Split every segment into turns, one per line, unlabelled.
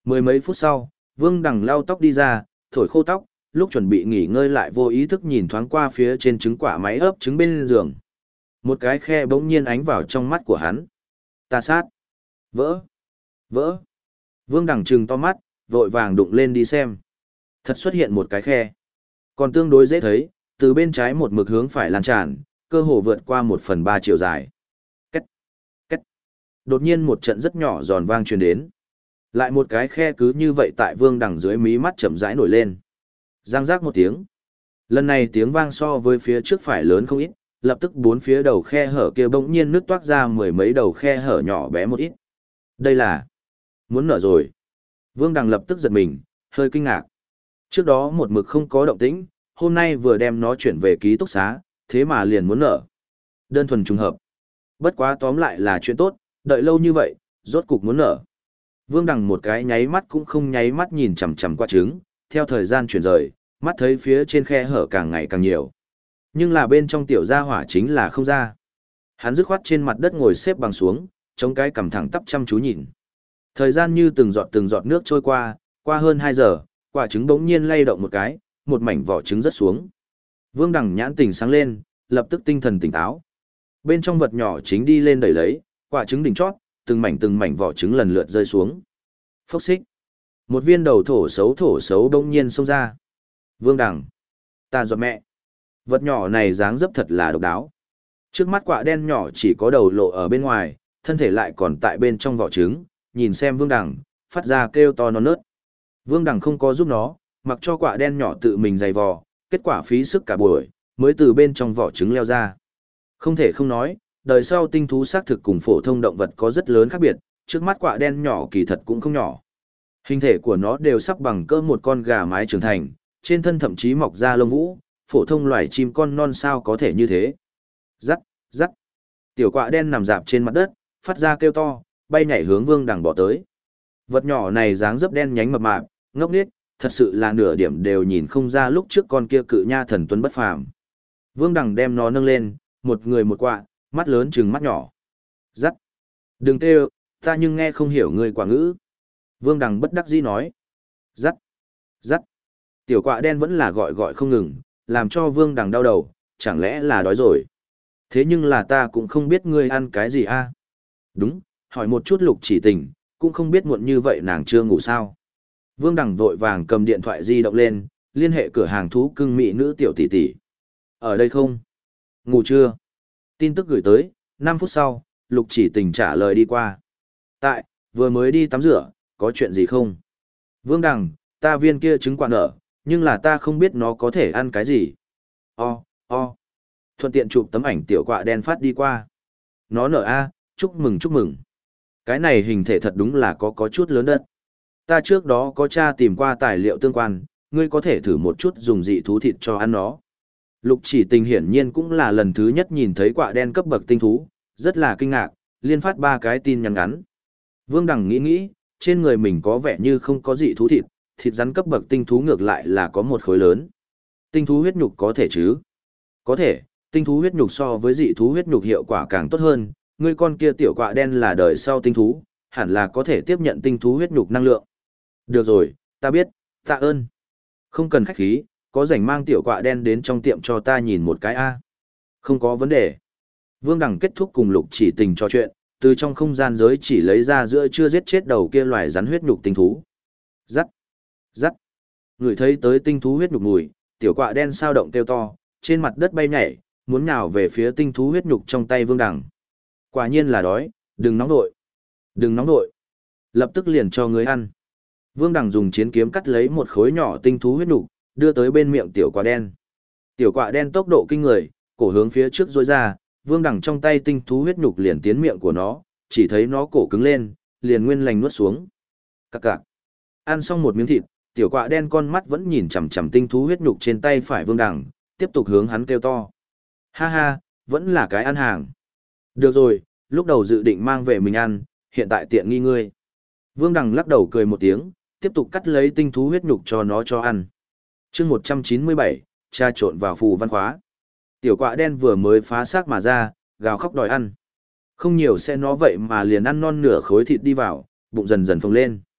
Mười mấy phút sau, Vương Đằng lau tóc đi ra, thổi khô tóc, lúc chuẩn bị nghỉ ngơi lại vô ý thức nhìn thoáng qua phía trên trứng quả máy ấp trứng bên giường. Một cái khe bỗng nhiên ánh vào trong mắt của hắn. Ta sát. Vỡ. Vỡ. Vương Đằng trừng to mắt, vội vàng đụng lên đi xem. Thật xuất hiện một cái khe. Còn tương đối dễ thấy, từ bên trái một mực hướng phải lan tràn, cơ hồ vượt qua 1/3 chiều dài. Cách. Cách. Đột nhiên một trận rất nhỏ giòn vang truyền đến. Lại một cái khe cứ như vậy tại Vương Đằng dưới mí mắt chậm rãi nổi lên. Giang giác một tiếng. Lần này tiếng vang so với phía trước phải lớn không ít, lập tức bốn phía đầu khe hở kia bỗng nhiên nứt toát ra mười mấy đầu khe hở nhỏ bé một ít. Đây là muốn nở rồi. Vương Đằng lập tức giật mình, hơi kinh ngạc. Trước đó một mực không có động tĩnh, hôm nay vừa đem nó chuyển về ký túc xá, thế mà liền muốn nở. Đơn thuần trùng hợp. Bất quá tóm lại là chuyện tốt, đợi lâu như vậy, rốt cục muốn nở. Vương Đằng một cái nháy mắt cũng không nháy mắt nhìn chằm chằm qua trứng, theo thời gian chuyển rời, mắt thấy phía trên khe hở càng ngày càng nhiều. Nhưng là bên trong tiểu gia hỏa chính là không ra. Hắn dứt khoát trên mặt đất ngồi xếp bằng xuống, chống cái cằm thẳng tắp chăm chú nhìn. Thời gian như từng giọt nước trôi qua hơn 2 giờ, quả trứng bỗng nhiên lay động một cái, một mảnh vỏ trứng rớt xuống. Vương Đằng nhãn tỉnh sáng lên, lập tức tinh thần tỉnh táo. Bên trong vật nhỏ chính đi lên đẩy lấy, quả trứng đỉnh chót, từng mảnh vỏ trứng lần lượt rơi xuống. Phốc xích. Một viên đầu thổ xấu bỗng nhiên xông ra. Vương Đằng. Ta giọt mẹ. Vật nhỏ này dáng dấp thật là độc đáo. Trước mắt quạ đen nhỏ chỉ có đầu lộ ở bên ngoài, thân thể lại còn tại bên trong vỏ trứng, nhìn xem Vương Đằng, phát ra kêu to non nớt. Vương Đằng không có giúp nó, mặc cho quạ đen nhỏ tự mình giày vò, kết quả phí sức cả buổi, mới từ bên trong vỏ trứng leo ra. Không thể không nói, đời sau tinh thú xác thực cùng phổ thông động vật có rất lớn khác biệt, trước mắt quạ đen nhỏ kỳ thật cũng không nhỏ. Hình thể của nó đều sắp bằng cỡ một con gà mái trưởng thành, trên thân thậm chí mọc ra lông vũ, phổ thông loài chim con non sao có thể như thế. Rắc, rắc. Tiểu quạ đen nằm dạp trên mặt đất, phát ra kêu to, bay nhảy hướng Vương Đằng bỏ tới. Vật nhỏ này dáng dấp đen nhánh mập mạp, ngốc nghếch, thật sự là nửa điểm đều nhìn không ra lúc trước con kia cự nha thần tuấn bất phàm. Vương Đằng đem nó nâng lên, một người một quạ, mắt lớn trừng mắt nhỏ. Rắc. Đừng kêu, ta nhưng nghe không hiểu người quả ngữ. Vương Đằng bất đắc dĩ nói. Rắc. Rắc. Tiểu quạ đen vẫn là gọi không ngừng, làm cho Vương Đằng đau đầu, chẳng lẽ là đói rồi. Thế nhưng là ta cũng không biết ngươi ăn cái gì a. Đúng, hỏi một chút Lục Chỉ Tình, cũng không biết muộn như vậy nàng chưa ngủ sao. Vương Đằng vội vàng cầm điện thoại di động lên, liên hệ cửa hàng thú cưng mỹ nữ tiểu tỷ tỷ. Ở đây không? Ngủ chưa? Tin tức gửi tới, 5 phút sau, Lục Chỉ Tình trả lời đi qua. Tại, vừa mới đi tắm rửa, có chuyện gì không? Vương Đằng, ta viên kia trứng quả nở, nhưng là ta không biết nó có thể ăn cái gì. O. Thuận tiện chụp tấm ảnh tiểu quạ đen phát đi qua. Nó nở a, chúc mừng. Cái này hình thể thật đúng là có chút lớn đất. Ta trước đó có tra tìm qua tài liệu tương quan, ngươi có thể thử một chút dùng dị thú thịt cho ăn nó. Lục Chỉ Tình hiển nhiên cũng là lần thứ nhất nhìn thấy quạ đen cấp bậc tinh thú, rất là kinh ngạc, liên phát 3 cái tin nhắn ngắn. Vương Đằng nghĩ, trên người mình có vẻ như không có dị thú thịt rắn cấp bậc tinh thú ngược lại là có một khối lớn. Tinh thú huyết nhục có thể chứ? Có thể, tinh thú huyết nhục so với dị thú huyết nhục hiệu quả càng tốt hơn, ngươi con kia tiểu quạ đen là đời sau tinh thú, hẳn là có thể tiếp nhận tinh thú huyết nhục năng lượng. Được rồi, ta biết, tạ ơn. Không cần khách khí, có rảnh mang tiểu quạ đen đến trong tiệm cho ta nhìn một cái a. Không có vấn đề. Vương Đằng kết thúc cùng Lục Chỉ Tình trò chuyện, từ trong không gian giới chỉ lấy ra giữa chưa giết chết đầu kia loài rắn huyết nhục tinh thú. Rắc. Người thấy tới tinh thú huyết nhục mùi, tiểu quạ đen sao động kêu to, trên mặt đất bay nhảy, muốn nhào về phía tinh thú huyết nhục trong tay Vương Đằng. Quả nhiên là đói, đừng nóng vội. Lập tức liền cho người ăn. Vương Đằng dùng chiến kiếm cắt lấy một khối nhỏ tinh thú huyết nhục, đưa tới bên miệng tiểu quạ đen. Tiểu quạ đen tốc độ kinh người, cổ hướng phía trước rối ra, Vương Đằng trong tay tinh thú huyết nhục liền tiến miệng của nó, chỉ thấy nó cổ cứng lên, liền nguyên lành nuốt xuống. Cặc cặc. Ăn xong một miếng thịt, tiểu quạ đen con mắt vẫn nhìn chằm chằm tinh thú huyết nhục trên tay phải Vương Đằng, tiếp tục hướng hắn kêu to. Ha ha, vẫn là cái ăn hàng. Được rồi, lúc đầu dự định mang về mình ăn, hiện tại tiện nghi ngươi. Vương Đằng lắc đầu cười một tiếng, tiếp tục cắt lấy tinh thú huyết nhục cho nó cho ăn. Chương 197, tra trộn vào phù văn khóa. Tiểu quạ đen vừa mới phá xác mà ra, gào khóc đòi ăn. Không nhiều sẽ nó vậy mà liền ăn non nửa khối thịt đi vào, bụng dần dần phồng lên.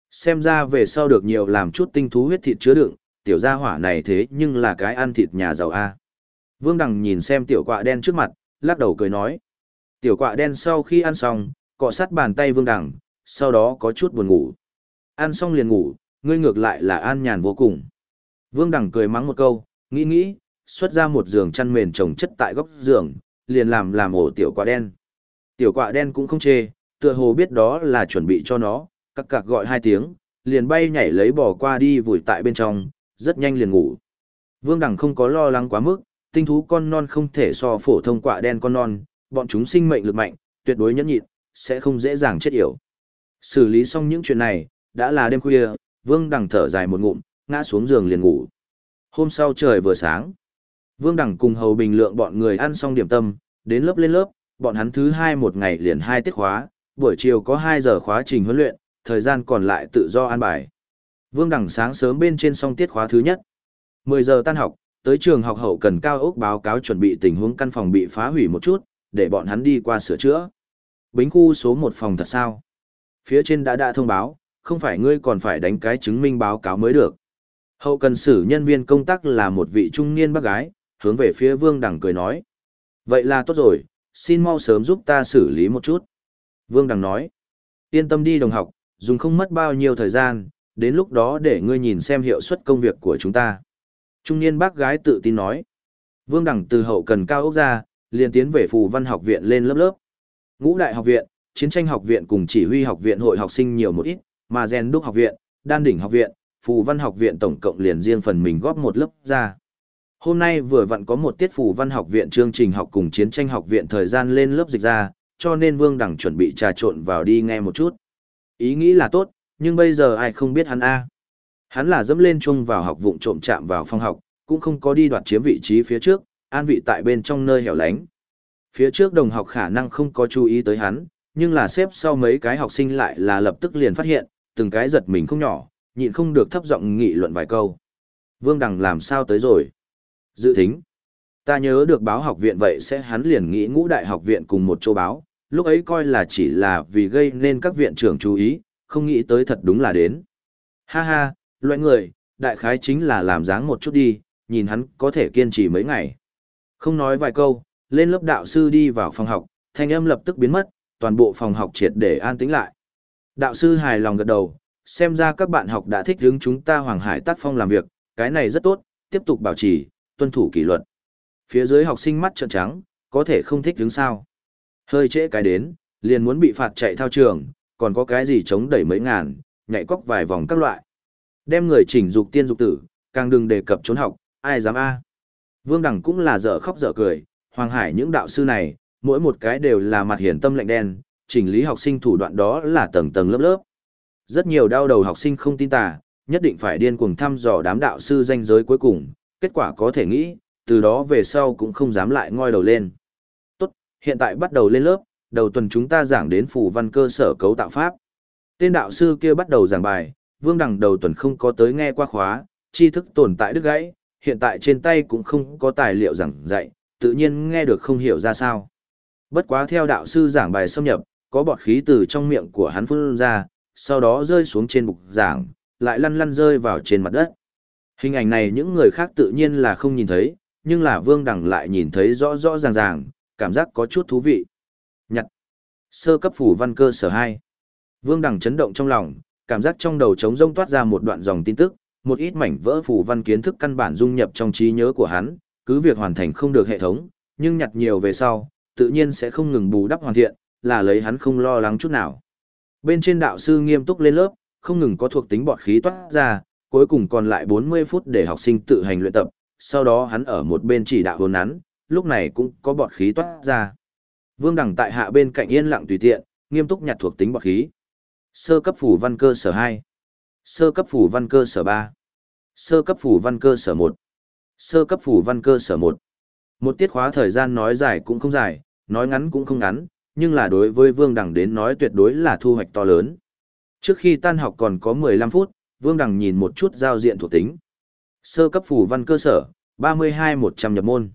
Xem ra về sau được nhiều làm chút tinh thú huyết thịt chứa đựng, tiểu gia hỏa này thế nhưng là cái ăn thịt nhà giàu a. Vương Đằng nhìn xem tiểu quạ đen trước mặt, lắc đầu cười nói. Tiểu quạ đen sau khi ăn xong, cọ sát bàn tay Vương Đằng, sau đó có chút buồn ngủ. Ăn xong liền ngủ, ngươi ngược lại là an nhàn vô cùng. Vương Đằng cười mắng một câu, nghĩ, xuất ra một giường chăn mền trồng chất tại góc giường, liền làm ổ tiểu quạ đen. Tiểu quạ đen cũng không chê, tựa hồ biết đó là chuẩn bị cho nó, cặc cặc gọi 2 tiếng, liền bay nhảy lấy bò qua đi vùi tại bên trong, rất nhanh liền ngủ. Vương Đằng không có lo lắng quá mức, tinh thú con non không thể so phổ thông quạ đen con non, bọn chúng sinh mệnh lực mạnh, tuyệt đối nhẫn nhịn, sẽ không dễ dàng chết yểu. Xử lý xong những chuyện này, đã là đêm khuya, Vương Đằng thở dài một ngụm, ngã xuống giường liền ngủ. Hôm sau trời vừa sáng, Vương Đằng cùng Hầu Bình Lượng bọn người ăn xong điểm tâm, đến lớp lên lớp, bọn hắn thứ 2 một ngày liền 2 tiết khóa, buổi chiều có 2 giờ khóa trình huấn luyện, thời gian còn lại tự do an bài. Vương Đằng sáng sớm bên trên xong tiết khóa thứ nhất. 10 giờ tan học, tới trường học hậu cần cao ốc báo cáo chuẩn bị tình huống căn phòng bị phá hủy một chút, để bọn hắn đi qua sửa chữa. Bính khu số 1 phòng thật sao? Phía trên đã thông báo, không phải ngươi còn phải đánh cái chứng minh báo cáo mới được. Hậu cần xử nhân viên công tác là một vị trung niên bác gái, hướng về phía Vương Đằng cười nói. Vậy là tốt rồi, xin mau sớm giúp ta xử lý một chút. Vương Đằng nói. Yên tâm đi đồng học, dùng không mất bao nhiêu thời gian, đến lúc đó để ngươi nhìn xem hiệu suất công việc của chúng ta. Trung niên bác gái tự tin nói. Vương Đằng từ hậu cần cao ốc ra, liền tiến về Phù Văn học viện lên lớp lớp. Ngũ đại học viện, Chiến tranh học viện cùng chỉ huy học viện hội học sinh nhiều một ít, mà Gen Đúc học viện, Đan đỉnh học viện, Phù Văn học viện tổng cộng liền riêng phần mình góp một lớp ra. Hôm nay vừa vặn có một tiết Phù Văn học viện chương trình học cùng Chiến tranh học viện thời gian lên lớp dịch ra, cho nên Vương Đằng chuẩn bị trà trộn vào đi nghe một chút. Ý nghĩ là tốt, nhưng bây giờ ai không biết hắn a? Hắn là dẫm lên chung vào học vụng trộm chạm vào phòng học, cũng không có đi đoạt chiếm vị trí phía trước, an vị tại bên trong nơi hẻo lánh. Phía trước đồng học khả năng không có chú ý tới hắn, nhưng là xếp sau mấy cái học sinh lại là lập tức liền phát hiện, từng cái giật mình không nhỏ, nhịn không được thấp giọng nghị luận vài câu. Vương Đằng làm sao tới rồi? Dự thính. Ta nhớ được báo học viện vậy sẽ hắn liền nghĩ ngũ đại học viện cùng một chỗ báo, lúc ấy coi là chỉ là vì gây nên các viện trưởng chú ý, không nghĩ tới thật đúng là đến. Ha ha, loại người, đại khái chính là làm dáng một chút đi, nhìn hắn có thể kiên trì mấy ngày. Không nói vài câu, lên lớp đạo sư đi vào phòng học, thanh âm lập tức biến mất, toàn bộ phòng học triệt để an tĩnh lại. Đạo sư hài lòng gật đầu, xem ra các bạn học đã thích hướng chúng ta Hoàng Hải tác phong làm việc, cái này rất tốt, tiếp tục bảo trì, tuân thủ kỷ luật. Phía dưới học sinh mắt trợn trắng, có thể không thích hướng sao. Hơi trễ cái đến, liền muốn bị phạt chạy thao trường, còn có cái gì chống đẩy mấy ngàn, nhảy cóc vài vòng các loại. Đem người chỉnh dục tiên dục tử, càng đừng đề cập trốn học, ai dám a. Vương Đằng cũng là dở khóc dở cười, Hoàng Hải những đạo sư này, mỗi một cái đều là mặt hiển tâm lạnh đen, chỉnh lý học sinh thủ đoạn đó là tầng tầng lớp lớp. Rất nhiều đau đầu học sinh không tin tà, nhất định phải điên cuồng thăm dò đám đạo sư danh giới cuối cùng, kết quả có thể nghĩ, từ đó về sau cũng không dám lại ngoi đầu lên. Tốt, hiện tại bắt đầu lên lớp, đầu tuần chúng ta giảng đến Phù Văn cơ sở cấu tạo pháp. Tên đạo sư kia bắt đầu giảng bài, Vương Đằng đầu tuần không có tới nghe qua khóa, tri thức tồn tại đứt gãy, hiện tại trên tay cũng không có tài liệu giảng dạy, tự nhiên nghe được không hiểu ra sao. Bất quá theo đạo sư giảng bài xâm nhập, có bọt khí từ trong miệng của hắn phun ra, sau đó rơi xuống trên bục giảng, lại lăn lăn rơi vào trên mặt đất. Hình ảnh này những người khác tự nhiên là không nhìn thấy, nhưng là Vương Đằng lại nhìn thấy rõ rõ ràng ràng, cảm giác có chút thú vị. Nhặt. Sơ cấp Phù Văn cơ sở 2. Vương Đằng chấn động trong lòng, cảm giác trong đầu trống rỗng toát ra một đoạn dòng tin tức, một ít mảnh vỡ phù văn kiến thức căn bản dung nhập trong trí nhớ của hắn, cứ việc hoàn thành không được hệ thống, nhưng nhặt nhiều về sau, tự nhiên sẽ không ngừng bù đắp hoàn thiện, là lấy hắn không lo lắng chút nào. Bên trên đạo sư nghiêm túc lên lớp, không ngừng có thuộc tính bọt khí toát ra, cuối cùng còn lại 40 phút để học sinh tự hành luyện tập, sau đó hắn ở một bên chỉ đạo hồn nắn, lúc này cũng có bọt khí toát ra. Vương Đằng tại hạ bên cạnh yên lặng tùy tiện, nghiêm túc nhặt thuộc tính bọt khí. Sơ cấp Phù Văn cơ sở 2. Sơ cấp Phù Văn cơ sở 3. Sơ cấp Phù Văn cơ sở 1. Sơ cấp Phù Văn cơ sở 1. Một tiết khóa thời gian nói dài cũng không dài, nói ngắn cũng không ngắn, nhưng là đối với Vương Đằng đến nói tuyệt đối là thu hoạch to lớn. Trước khi tan học còn có 15 phút, Vương Đằng nhìn một chút giao diện thuộc tính. Sơ cấp Phù Văn cơ sở, 32-100 nhập môn.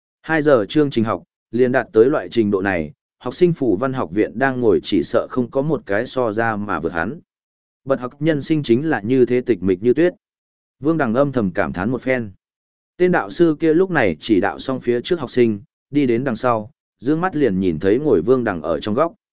2 giờ chương trình học, liền đạt tới loại trình độ này, học sinh Phù Văn học viện đang ngồi chỉ sợ không có một cái so ra mà vượt hắn. Bật học nhân sinh chính là như thế tịch mịch như tuyết. Vương Đằng âm thầm cảm thán một phen. Tên đạo sư kia lúc này chỉ đạo xong phía trước học sinh, đi đến đằng sau, dương mắt liền nhìn thấy ngồi Vương Đằng ở trong góc.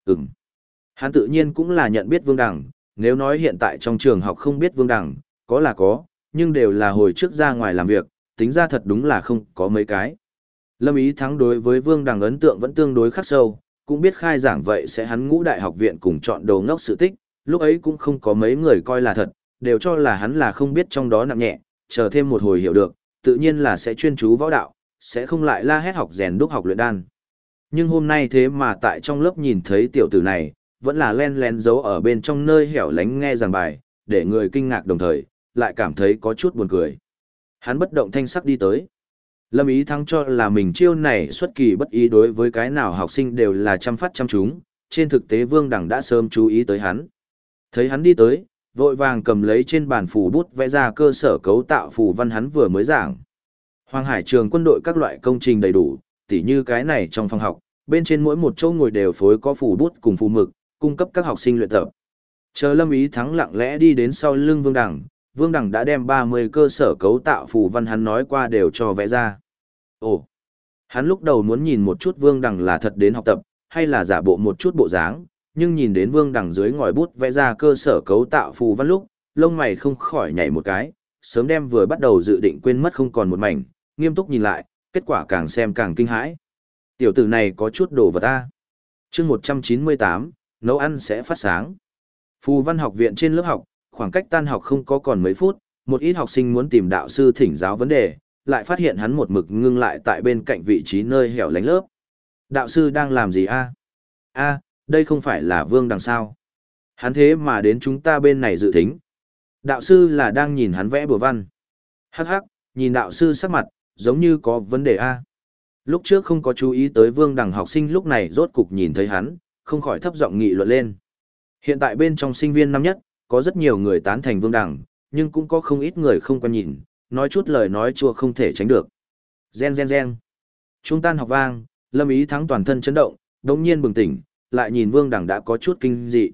Hắn tự nhiên cũng là nhận biết Vương Đằng, nếu nói hiện tại trong trường học không biết Vương Đằng, có là có, nhưng đều là hồi trước ra ngoài làm việc, tính ra thật đúng là không có mấy cái. Lâm Ý Thắng đối với Vương Đằng ấn tượng vẫn tương đối khắc sâu, cũng biết khai giảng vậy sẽ hắn ngũ đại học viện cùng chọn đầu ngốc sự tích, lúc ấy cũng không có mấy người coi là thật, đều cho là hắn là không biết trong đó nặng nhẹ, chờ thêm một hồi hiểu được, tự nhiên là sẽ chuyên chú võ đạo, sẽ không lại la hét học rèn đúc học luyện đan. Nhưng hôm nay thế mà tại trong lớp nhìn thấy tiểu tử này, vẫn là len lén giấu ở bên trong nơi hẻo lánh nghe giảng bài, để người kinh ngạc đồng thời, lại cảm thấy có chút buồn cười. Hắn bất động thanh sắc đi tới. Lâm Ý Thắng cho là mình chiêu này xuất kỳ bất ý đối với cái nào học sinh đều là chăm phát chăm chúng, trên thực tế Vương Đằng đã sớm chú ý tới hắn. Thấy hắn đi tới, vội vàng cầm lấy trên bàn phù bút vẽ ra cơ sở cấu tạo phù văn hắn vừa mới giảng. Hoàng Hải trường quân đội các loại công trình đầy đủ, tỉ như cái này trong phòng học, bên trên mỗi một chỗ ngồi đều phối có phù bút cùng phù mực, cung cấp các học sinh luyện tập. Chờ Lâm Ý Thắng lặng lẽ đi đến sau lưng Vương Đằng đã đem 30 cơ sở cấu tạo phù văn hắn nói qua đều cho vẽ ra. Ồ, hắn lúc đầu muốn nhìn một chút Vương Đằng là thật đến học tập, hay là giả bộ một chút bộ dáng, nhưng nhìn đến Vương Đằng dưới ngòi bút vẽ ra cơ sở cấu tạo phù văn lúc, lông mày không khỏi nhảy một cái, sớm đem vừa bắt đầu dự định quên mất không còn một mảnh, nghiêm túc nhìn lại, kết quả càng xem càng kinh hãi. Tiểu tử này có chút đồ vật ta. Chương 198, nấu ăn sẽ phát sáng. Phù văn học viện trên lớp học, khoảng cách tan học không có còn mấy phút, một ít học sinh muốn tìm đạo sư thỉnh giáo vấn đề, lại phát hiện hắn một mực ngưng lại tại bên cạnh vị trí nơi hẻo lánh lớp. Đạo sư đang làm gì a? A, đây không phải là Vương Đằng sao? Hắn thế mà đến chúng ta bên này dự thính. Đạo sư là đang nhìn hắn vẽ bừa văn. Hắc hắc, nhìn đạo sư sắc mặt, giống như có vấn đề a. Lúc trước không có chú ý tới Vương Đằng học sinh lúc này rốt cục nhìn thấy hắn, không khỏi thấp giọng nghị luận lên. Hiện tại bên trong sinh viên năm nhất, có rất nhiều người tán thành Vương Đằng, nhưng cũng có không ít người không quen nhìn, nói chút lời nói chua không thể tránh được. Gen gen gen. Trung tan học vang, Lâm Ý Thắng toàn thân chấn động, đống nhiên bừng tỉnh, lại nhìn Vương Đằng đã có chút kinh dị.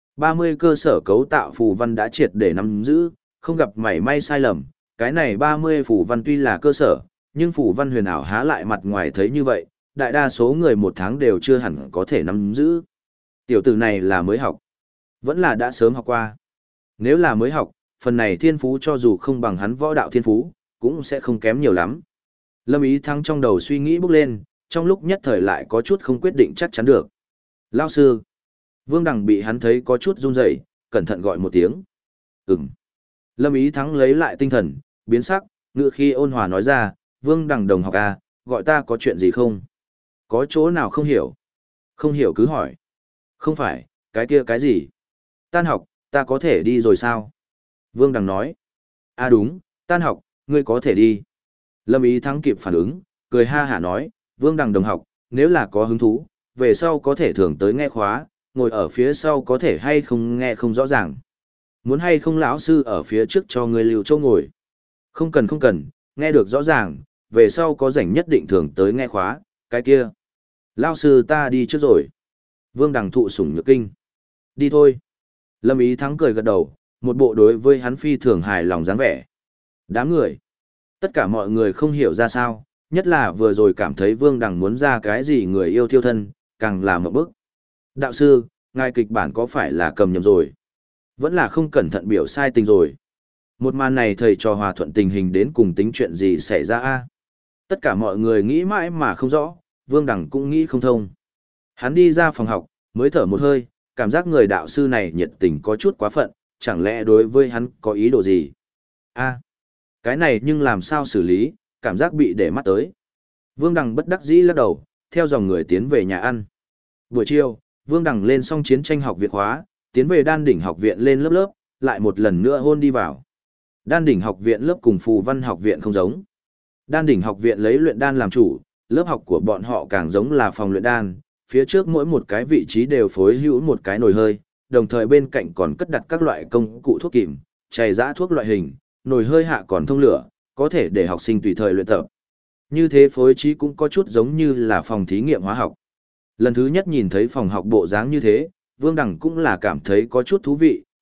30 cơ sở cấu tạo phù văn đã triệt để nắm giữ, không gặp mảy may sai lầm, cái này 30 phù văn tuy là cơ sở, nhưng phù văn huyền ảo há lại mặt ngoài thấy như vậy, đại đa số người một tháng đều chưa hẳn có thể nắm giữ. Tiểu tử này là mới học, vẫn là đã sớm học qua. Nếu là mới học, phần này thiên phú cho dù không bằng hắn võ đạo thiên phú, cũng sẽ không kém nhiều lắm. Lâm Ý Thắng trong đầu suy nghĩ bốc lên, trong lúc nhất thời lại có chút không quyết định chắc chắn được. Lao sư. Vương Đằng bị hắn thấy có chút run rẩy, cẩn thận gọi một tiếng. Ừm. Lâm Ý Thắng lấy lại tinh thần, biến sắc, ngữ khi ôn hòa nói ra, Vương Đằng đồng học à, gọi ta có chuyện gì không? Có chỗ nào không hiểu? Không hiểu cứ hỏi. Không phải, cái kia cái gì? Tan học, ta có thể đi rồi sao? Vương Đằng nói. À đúng, tan học, ngươi có thể đi. Lâm Ý Thắng kịp phản ứng, cười ha hả nói, Vương Đằng đồng học, nếu là có hứng thú, về sau có thể thường tới nghe khóa, ngồi ở phía sau có thể hay không nghe không rõ ràng. Muốn hay không lão sư ở phía trước cho ngươi lưu chỗ ngồi. Không cần không cần, nghe được rõ ràng, về sau có rảnh nhất định thường tới nghe khóa, cái kia. Lão sư ta đi trước rồi. Vương Đằng thụ sủng nhược kinh. Đi thôi. Lâm Ý Thắng cười gật đầu, một bộ đối với hắn phi thường hài lòng dáng vẻ. Đám người. Tất cả mọi người không hiểu ra sao, nhất là vừa rồi cảm thấy Vương Đằng muốn ra cái gì người yêu thiêu thân, càng là một bức. Đạo sư, ngài kịch bản có phải là cầm nhầm rồi? Vẫn là không cẩn thận biểu sai tình rồi. Một màn này thầy trò hòa thuận tình hình đến cùng tính chuyện gì xảy ra a? Tất cả mọi người nghĩ mãi mà không rõ, Vương Đằng cũng nghĩ không thông. Hắn đi ra phòng học, mới thở một hơi, cảm giác người đạo sư này nhiệt tình có chút quá phận, chẳng lẽ đối với hắn có ý đồ gì? A, cái này nhưng làm sao xử lý, cảm giác bị để mắt tới. Vương Đằng bất đắc dĩ lắc đầu, theo dòng người tiến về nhà ăn. Buổi chiều, Vương Đằng lên xong chiến tranh học viện khóa, tiến về đan đỉnh học viện lên lớp lớp, lại một lần nữa hôn đi vào. Đan đỉnh học viện lớp cùng phù văn học viện không giống. Đan đỉnh học viện lấy luyện đan làm chủ, lớp học của bọn họ càng giống là phòng luyện đan, phía trước mỗi một cái vị trí đều phối hữu một cái nồi hơi, đồng thời bên cạnh còn cất đặt các loại công cụ thuốc kìm, chày giã thuốc loại hình, nồi hơi hạ còn thông lửa, có thể để học sinh tùy thời luyện tập. Như thế phối trí cũng có chút giống như là phòng thí nghiệm hóa học. Lần thứ nhất nhìn thấy phòng học bộ dáng như thế, Vương Đằng cũng là cảm thấy có chút thú vị,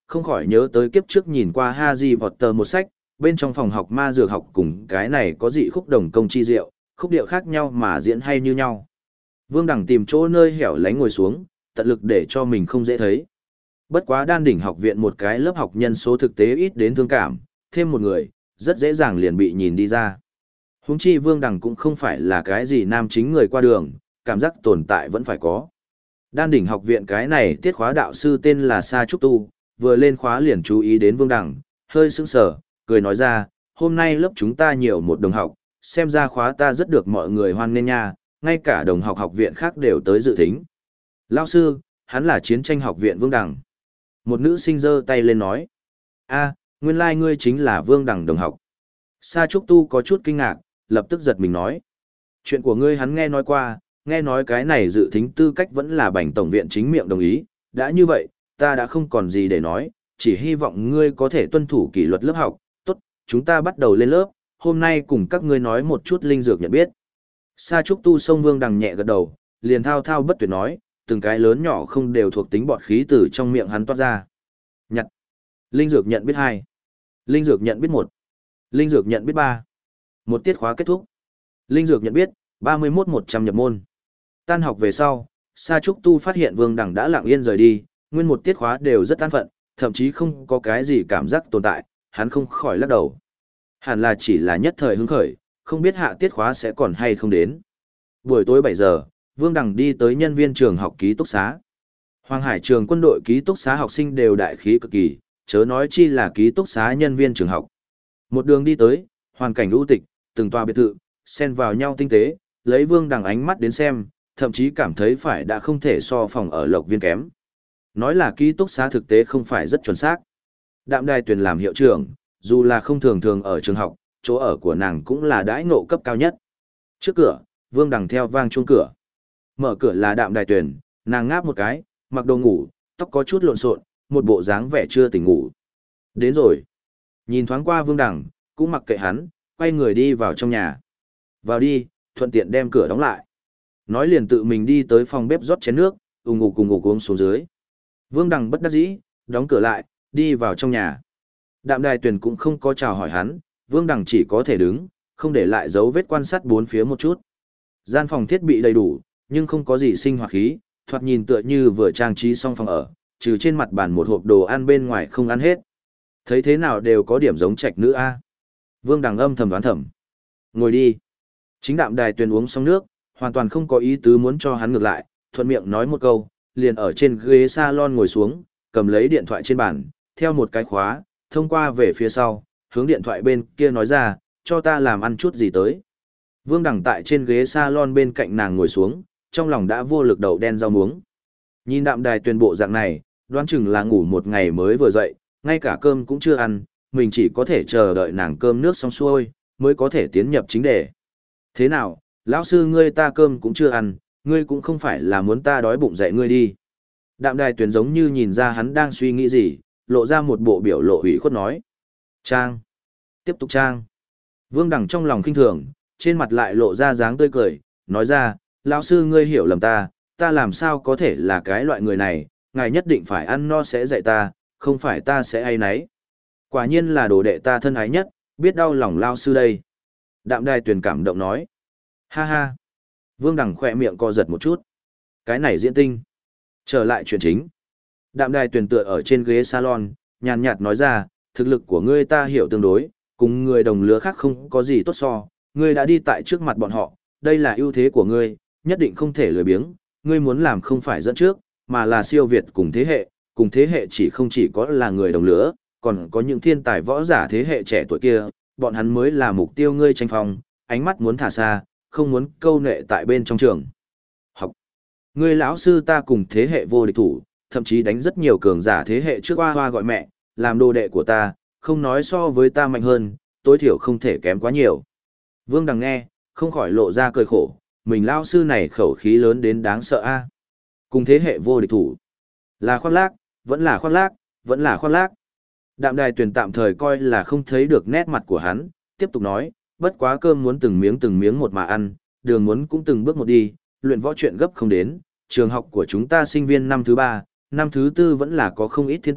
không khỏi nhớ tới kiếp trước nhìn qua Harry Potter một sách, bên trong phòng học ma dược học cùng cái này có dị khúc đồng công chi diệu, khúc điệu khác nhau mà diễn hay như nhau. Vương Đằng tìm chỗ nơi hẻo lánh ngồi xuống, tận lực để cho mình không dễ thấy. Bất quá Đan đỉnh học viện một cái lớp học nhân số thực tế ít đến thương cảm, thêm một người, rất dễ dàng liền bị nhìn đi ra. Huống chi Vương Đằng cũng không phải là cái gì nam chính người qua đường, cảm giác tồn tại vẫn phải có. Đan đỉnh học viện cái này tiết khóa đạo sư tên là Sa Trúc Tu, vừa lên khóa liền chú ý đến Vương Đằng, hơi sững sờ, cười nói ra, hôm nay lớp chúng ta nhiều một đồng học, xem ra khóa ta rất được mọi người hoan nghênh nha, ngay cả đồng học học viện khác đều tới dự thính. Lão sư, hắn là chiến tranh học viện Vương Đằng. Một nữ sinh giơ tay lên nói, a, nguyên lai ngươi chính là Vương Đằng đồng học. Sa Trúc Tu có chút kinh ngạc, lập tức giật mình nói, chuyện của ngươi hắn nghe nói qua, nghe nói cái này dự thính tư cách vẫn là bành tổng viện chính miệng đồng ý, đã như vậy, ta đã không còn gì để nói, chỉ hy vọng ngươi có thể tuân thủ kỷ luật lớp học, tốt, chúng ta bắt đầu lên lớp, hôm nay cùng các ngươi nói một chút linh dược nhận biết. Sa Trúc Tu sông Vương Đằng nhẹ gật đầu, liền thao thao bất tuyệt nói, từng cái lớn nhỏ không đều thuộc tính bọt khí từ trong miệng hắn toát ra. Nhặt. Linh dược nhận biết 2. Linh dược nhận biết 1. Linh dược nhận biết 3. Một tiết khóa kết thúc. Linh dược nhận biết, 31-100 nhập môn. Tan học về sau, Sa Trúc Tu phát hiện Vương Đằng đã lặng yên rời đi, nguyên một tiết khóa đều rất an phận, thậm chí không có cái gì cảm giác tồn tại, hắn không khỏi lắc đầu. Hẳn là chỉ là nhất thời hứng khởi, không biết hạ tiết khóa sẽ còn hay không đến. Buổi tối 7 giờ, Vương Đằng đi tới nhân viên trường học ký túc xá. Hoàng Hải trường quân đội ký túc xá học sinh đều đại khí cực kỳ, chớ nói chi là ký túc xá nhân viên trường học. Một đường đi tới, hoàn cảnh ưu tịch, từng tòa biệt thự, xen vào nhau tinh tế, lấy Vương Đằng ánh mắt đến xem, thậm chí cảm thấy phải đã không thể so phòng ở Lộc Viên kém. Nói là ký túc xá thực tế không phải rất chuẩn xác. Đạm Đài Tuyền làm hiệu trưởng, dù là không thường thường ở trường học, chỗ ở của nàng cũng là đãi ngộ cấp cao nhất. Trước cửa, Vương Đằng theo vang chuông cửa. Mở cửa là Đạm Đài Tuyền, nàng ngáp một cái, mặc đồ ngủ, tóc có chút lộn xộn, một bộ dáng vẻ chưa tỉnh ngủ. Đến rồi. Nhìn thoáng qua Vương Đằng, cũng mặc kệ hắn, quay người đi vào trong nhà. Vào đi, thuận tiện đem cửa đóng lại. Nói liền tự mình đi tới phòng bếp rót chén nước, ùng ục cùng ục uống xuống dưới. Vương Đằng bất đắc dĩ, đóng cửa lại, đi vào trong nhà. Đạm Đài Tuyền cũng không có chào hỏi hắn, Vương Đằng chỉ có thể đứng, không để lại dấu vết quan sát bốn phía một chút. Gian phòng thiết bị đầy đủ, nhưng không có gì sinh hoạt khí, thoạt nhìn tựa như vừa trang trí xong phòng ở, trừ trên mặt bàn một hộp đồ ăn bên ngoài không ăn hết. Thấy thế nào đều có điểm giống trạch nữ a. Vương Đằng âm thầm đoán thầm. Ngồi đi. Chính Đạm Đài Tuyền uống xong nước, hoàn toàn không có ý tứ muốn cho hắn ngược lại, thuận miệng nói một câu, liền ở trên ghế salon ngồi xuống, cầm lấy điện thoại trên bàn, theo một cái khóa, thông qua về phía sau, hướng điện thoại bên kia nói ra, cho ta làm ăn chút gì tới. Vương Đằng tại trên ghế salon bên cạnh nàng ngồi xuống, trong lòng đã vô lực đậu đen rau muống. Nhìn Đạm Đài Tuyền bộ dạng này, đoán chừng là ngủ một ngày mới vừa dậy, ngay cả cơm cũng chưa ăn, mình chỉ có thể chờ đợi nàng cơm nước xong xuôi, mới có thể tiến nhập chính đề. Thế nào, lão sư ngươi ta cơm cũng chưa ăn, ngươi cũng không phải là muốn ta đói bụng dậy ngươi đi. Đạm Đài Tuyền giống như nhìn ra hắn đang suy nghĩ gì, lộ ra một bộ biểu lộ hủy khuất nói. Trang. Tiếp tục trang. Vương Đằng trong lòng khinh thường, trên mặt lại lộ ra dáng tươi cười, nói ra, lão sư ngươi hiểu lầm ta làm sao có thể là cái loại người này, ngài nhất định phải ăn no sẽ dạy ta, không phải ta sẽ ai nấy. Quả nhiên là đồ đệ ta thân ái nhất, biết đau lòng lão sư đây. Đạm Đài Tuyền cảm động nói. Ha ha. Vương Đằng khỏe miệng co giật một chút. Cái này diễn tinh. Trở lại chuyện chính. Đạm Đài Tuyền tựa ở trên ghế salon, nhàn nhạt nói ra, thực lực của ngươi ta hiểu tương đối, cùng người đồng lứa khác không có gì tốt so, ngươi đã đi tại trước mặt bọn họ, đây là ưu thế của ngươi, nhất định không thể lười biếng, ngươi muốn làm không phải dẫn trước, mà là siêu việt cùng thế hệ chỉ có là người đồng lứa, còn có những thiên tài võ giả thế hệ trẻ tuổi kia, bọn hắn mới là mục tiêu ngươi tranh phong, ánh mắt muốn thả xa, không muốn câu nệ tại bên trong trường. Học. Ngươi lão sư ta cùng thế hệ vô địch thủ, thậm chí đánh rất nhiều cường giả thế hệ trước hoa hoa gọi mẹ, làm đồ đệ của ta, không nói so với ta mạnh hơn, tối thiểu không thể kém quá nhiều. Vương Đằng nghe, không khỏi lộ ra cười khổ, mình lão sư này khẩu khí lớn đến đáng sợ a. Cùng thế hệ vô địch thủ. Là khoác lác, vẫn là khoác lác, vẫn là khoác lác. Đạm Đài Tuyền tạm thời coi là không thấy được nét mặt của hắn, tiếp tục nói, bất quá cơm muốn từng miếng một mà ăn, đường muốn cũng từng bước một đi, luyện võ chuyện gấp không đến, trường học của chúng ta sinh viên năm thứ 3, năm thứ 4 vẫn là có không ít thiên tài,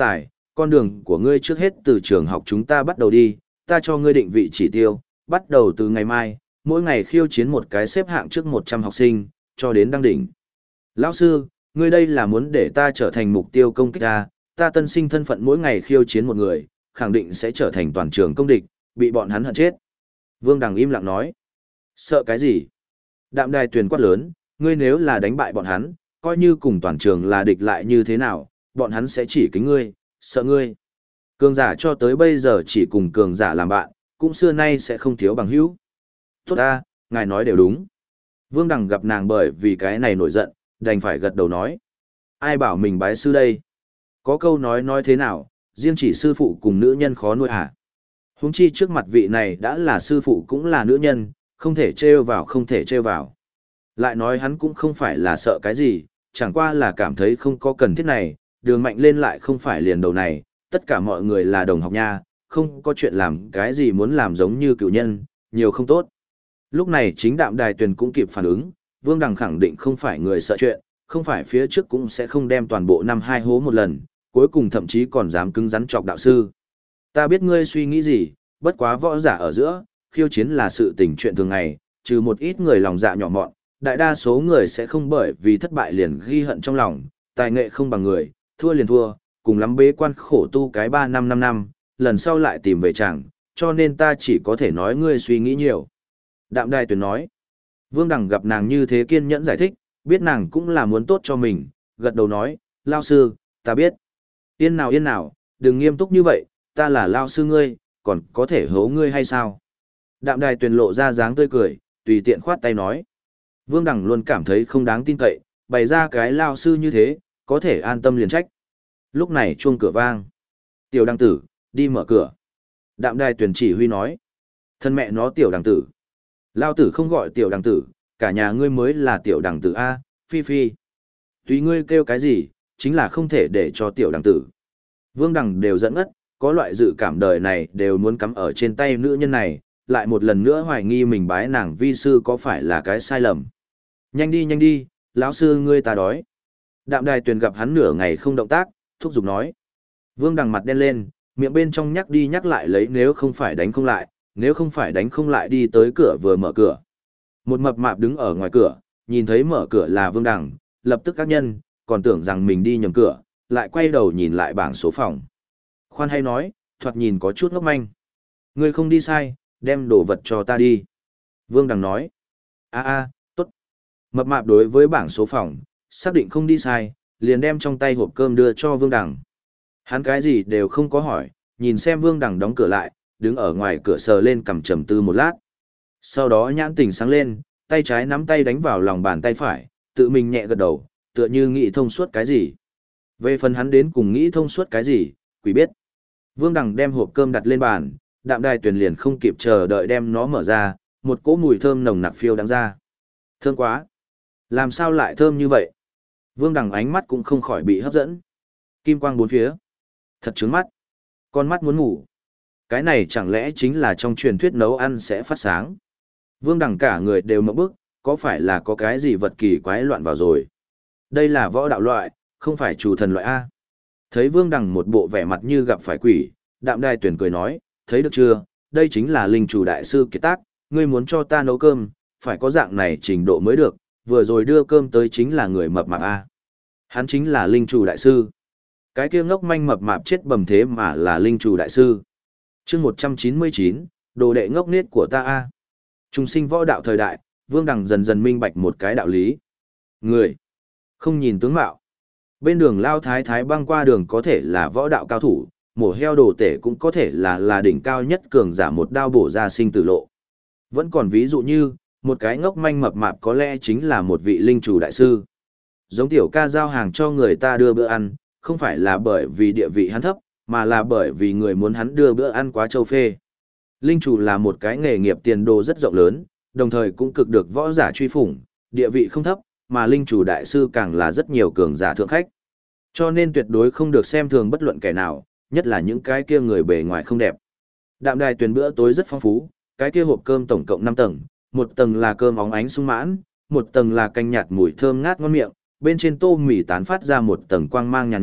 con đường của ngươi trước hết từ trường học chúng ta bắt đầu đi, ta cho ngươi định vị chỉ tiêu, bắt đầu từ ngày mai, mỗi ngày khiêu chiến một cái xếp hạng trước 100 học sinh, cho đến đăng đỉnh. Lão sư, ngươi đây là muốn để ta trở thành mục tiêu công kích ta tân sinh thân phận mỗi ngày khiêu chiến một người, khẳng định sẽ trở thành toàn trường công địch, bị bọn hắn hận chết. Vương Đằng im lặng nói. Sợ cái gì? Đạm Đài Tuyền quát lớn, ngươi nếu là đánh bại bọn hắn, coi như cùng toàn trường là địch lại như thế nào, bọn hắn sẽ chỉ kính ngươi, sợ ngươi. Cường giả cho tới bây giờ chỉ cùng cường giả làm bạn, cũng xưa nay sẽ không thiếu bằng hữu. Tốt ta, ngài nói đều đúng. Vương Đằng gặp nàng bởi vì cái này nổi giận, đành phải gật đầu nói. Ai bảo mình bái sư đây? Có câu nói thế nào, riêng chỉ sư phụ cùng nữ nhân khó nuôi hả? Huống chi trước mặt vị này đã là sư phụ cũng là nữ nhân, không thể trêu vào không thể trêu vào. Lại nói hắn cũng không phải là sợ cái gì, chẳng qua là cảm thấy không có cần thiết này, đường mạnh lên lại không phải liền đầu này, tất cả mọi người là đồng học nha, không có chuyện làm cái gì muốn làm giống như cựu nhân, nhiều không tốt. Lúc này chính Đạm Đài Tuyền cũng kịp phản ứng, Vương Đằng khẳng định không phải người sợ chuyện, không phải phía trước cũng sẽ không đem toàn bộ năm hai hố một lần, cuối cùng thậm chí còn dám cứng rắn chọc đạo sư. Ta biết ngươi suy nghĩ gì, bất quá võ giả ở giữa, khiêu chiến là sự tình chuyện thường ngày, trừ một ít người lòng dạ nhỏ mọn, đại đa số người sẽ không bởi vì thất bại liền ghi hận trong lòng, tài nghệ không bằng người, thua liền thua, cùng lắm bế quan khổ tu cái 3 năm 5 năm, lần sau lại tìm về chẳng, cho nên ta chỉ có thể nói ngươi suy nghĩ nhiều. Đạm Đài Tuyền nói, Vương Đằng gặp nàng như thế kiên nhẫn giải thích, biết nàng cũng là muốn tốt cho mình, gật đầu nói, lao sư, ta biết. Yên nào, đừng nghiêm túc như vậy, ta là lao sư ngươi, còn có thể hố ngươi hay sao? Đạm Đài Tuyền lộ ra dáng tươi cười, tùy tiện khoát tay nói. Vương Đằng luôn cảm thấy không đáng tin cậy, bày ra cái lao sư như thế, có thể an tâm liền trách. Lúc này chuông cửa vang. Tiểu đăng tử, đi mở cửa. Đạm Đài Tuyền chỉ huy nói. Thân mẹ nó tiểu đăng tử. Lao tử không gọi tiểu đăng tử, cả nhà ngươi mới là tiểu đăng tử A, phi phi. Tùy ngươi kêu cái gì, chính là không thể để cho tiểu đăng tử. Vương Đằng đều dẫn ngất, có loại dự cảm đời này đều muốn cắm ở trên tay nữ nhân này, lại một lần nữa hoài nghi mình bái nàng vi sư có phải là cái sai lầm. Nhanh đi, lão sư ngươi ta đói. Đạm Đài Tuyền gặp hắn nửa ngày không động tác, thúc giục nói. Vương Đằng mặt đen lên, miệng bên trong nhắc đi nhắc lại lấy nếu không phải đánh không lại đi tới cửa vừa mở cửa. Một mập mạp đứng ở ngoài cửa, nhìn thấy mở cửa là Vương Đằng, lập tức các nhân, còn tưởng rằng mình đi nhầm cửa, lại quay đầu nhìn lại bảng số phòng. Khoan hay nói, thoạt nhìn có chút ngốc manh. Ngươi không đi sai, đem đồ vật cho ta đi. Vương Đằng nói. Tốt. Mập mạp đối với bảng số phòng, xác định không đi sai, liền đem trong tay hộp cơm đưa cho Vương Đằng. Hắn cái gì đều không có hỏi, nhìn xem Vương Đằng đóng cửa lại, đứng ở ngoài cửa sờ lên cằm trầm tư một lát. Sau đó nhãn tình sáng lên, tay trái nắm tay đánh vào lòng bàn tay phải, tự mình nhẹ gật đầu, tựa như nghĩ thông suốt cái gì. Về phần hắn đến cùng nghĩ thông suốt cái gì, quỷ biết. Vương Đằng đem hộp cơm đặt lên bàn, Đạm Đài Tuyền liền không kịp chờ đợi đem nó mở ra, một cỗ mùi thơm nồng nặc phiêu đáng ra. Thơm quá! Làm sao lại thơm như vậy? Vương Đằng ánh mắt cũng không khỏi bị hấp dẫn. Kim quang bốn phía. Thật trướng mắt. Con mắt muốn ngủ. Cái này chẳng lẽ chính là trong truyền thuyết nấu ăn sẽ phát sáng. Vương Đằng cả người đều mộng bức, có phải là có cái gì vật kỳ quái loạn vào rồi? Đây là võ đạo loại, không phải chủ thần loại A. Thấy Vương Đằng một bộ vẻ mặt như gặp phải quỷ, Đạm Đài Tuyền cười nói, thấy được chưa, đây chính là linh chủ đại sư kiệt tác, ngươi muốn cho ta nấu cơm, phải có dạng này trình độ mới được, vừa rồi đưa cơm tới chính là người mập mạp A. Hắn chính là linh chủ đại sư. Cái kia ngốc manh mập mạp chết bầm thế mà là linh chủ đại sư. chương 199, đồ đệ ngốc nết của ta A. Trung sinh võ đạo thời đại, Vương Đằng dần dần minh bạch một cái đạo lý. Người, không nhìn tướng mạo. Bên đường lao thái thái băng qua đường có thể là võ đạo cao thủ, mổ heo đồ tể cũng có thể là đỉnh cao nhất cường giả một đao bổ ra sinh tử lộ. Vẫn còn ví dụ như, một cái ngốc manh mập mạp có lẽ chính là một vị linh chủ đại sư. Giống tiểu ca giao hàng cho người ta đưa bữa ăn, không phải là bởi vì địa vị hắn thấp, mà là bởi vì người muốn hắn đưa bữa ăn quá châu phê. Linh chủ là một cái nghề nghiệp tiền đồ rất rộng lớn, đồng thời cũng cực được võ giả truy phủng, địa vị không thấp, mà linh chủ đại sư càng là rất nhiều cường giả thượng khách. Cho nên tuyệt đối không được xem thường bất luận kẻ nào, nhất là những cái kia người bề ngoài không đẹp. Đạm Đài Tuyền bữa tối rất phong phú, cái kia hộp cơm tổng cộng 5 tầng, một tầng là cơm óng ánh sung mãn, một tầng là canh nhạt mùi thơm ngát ngon miệng, bên trên tô mì tán phát ra một tầng quang mang nhàn nhạt,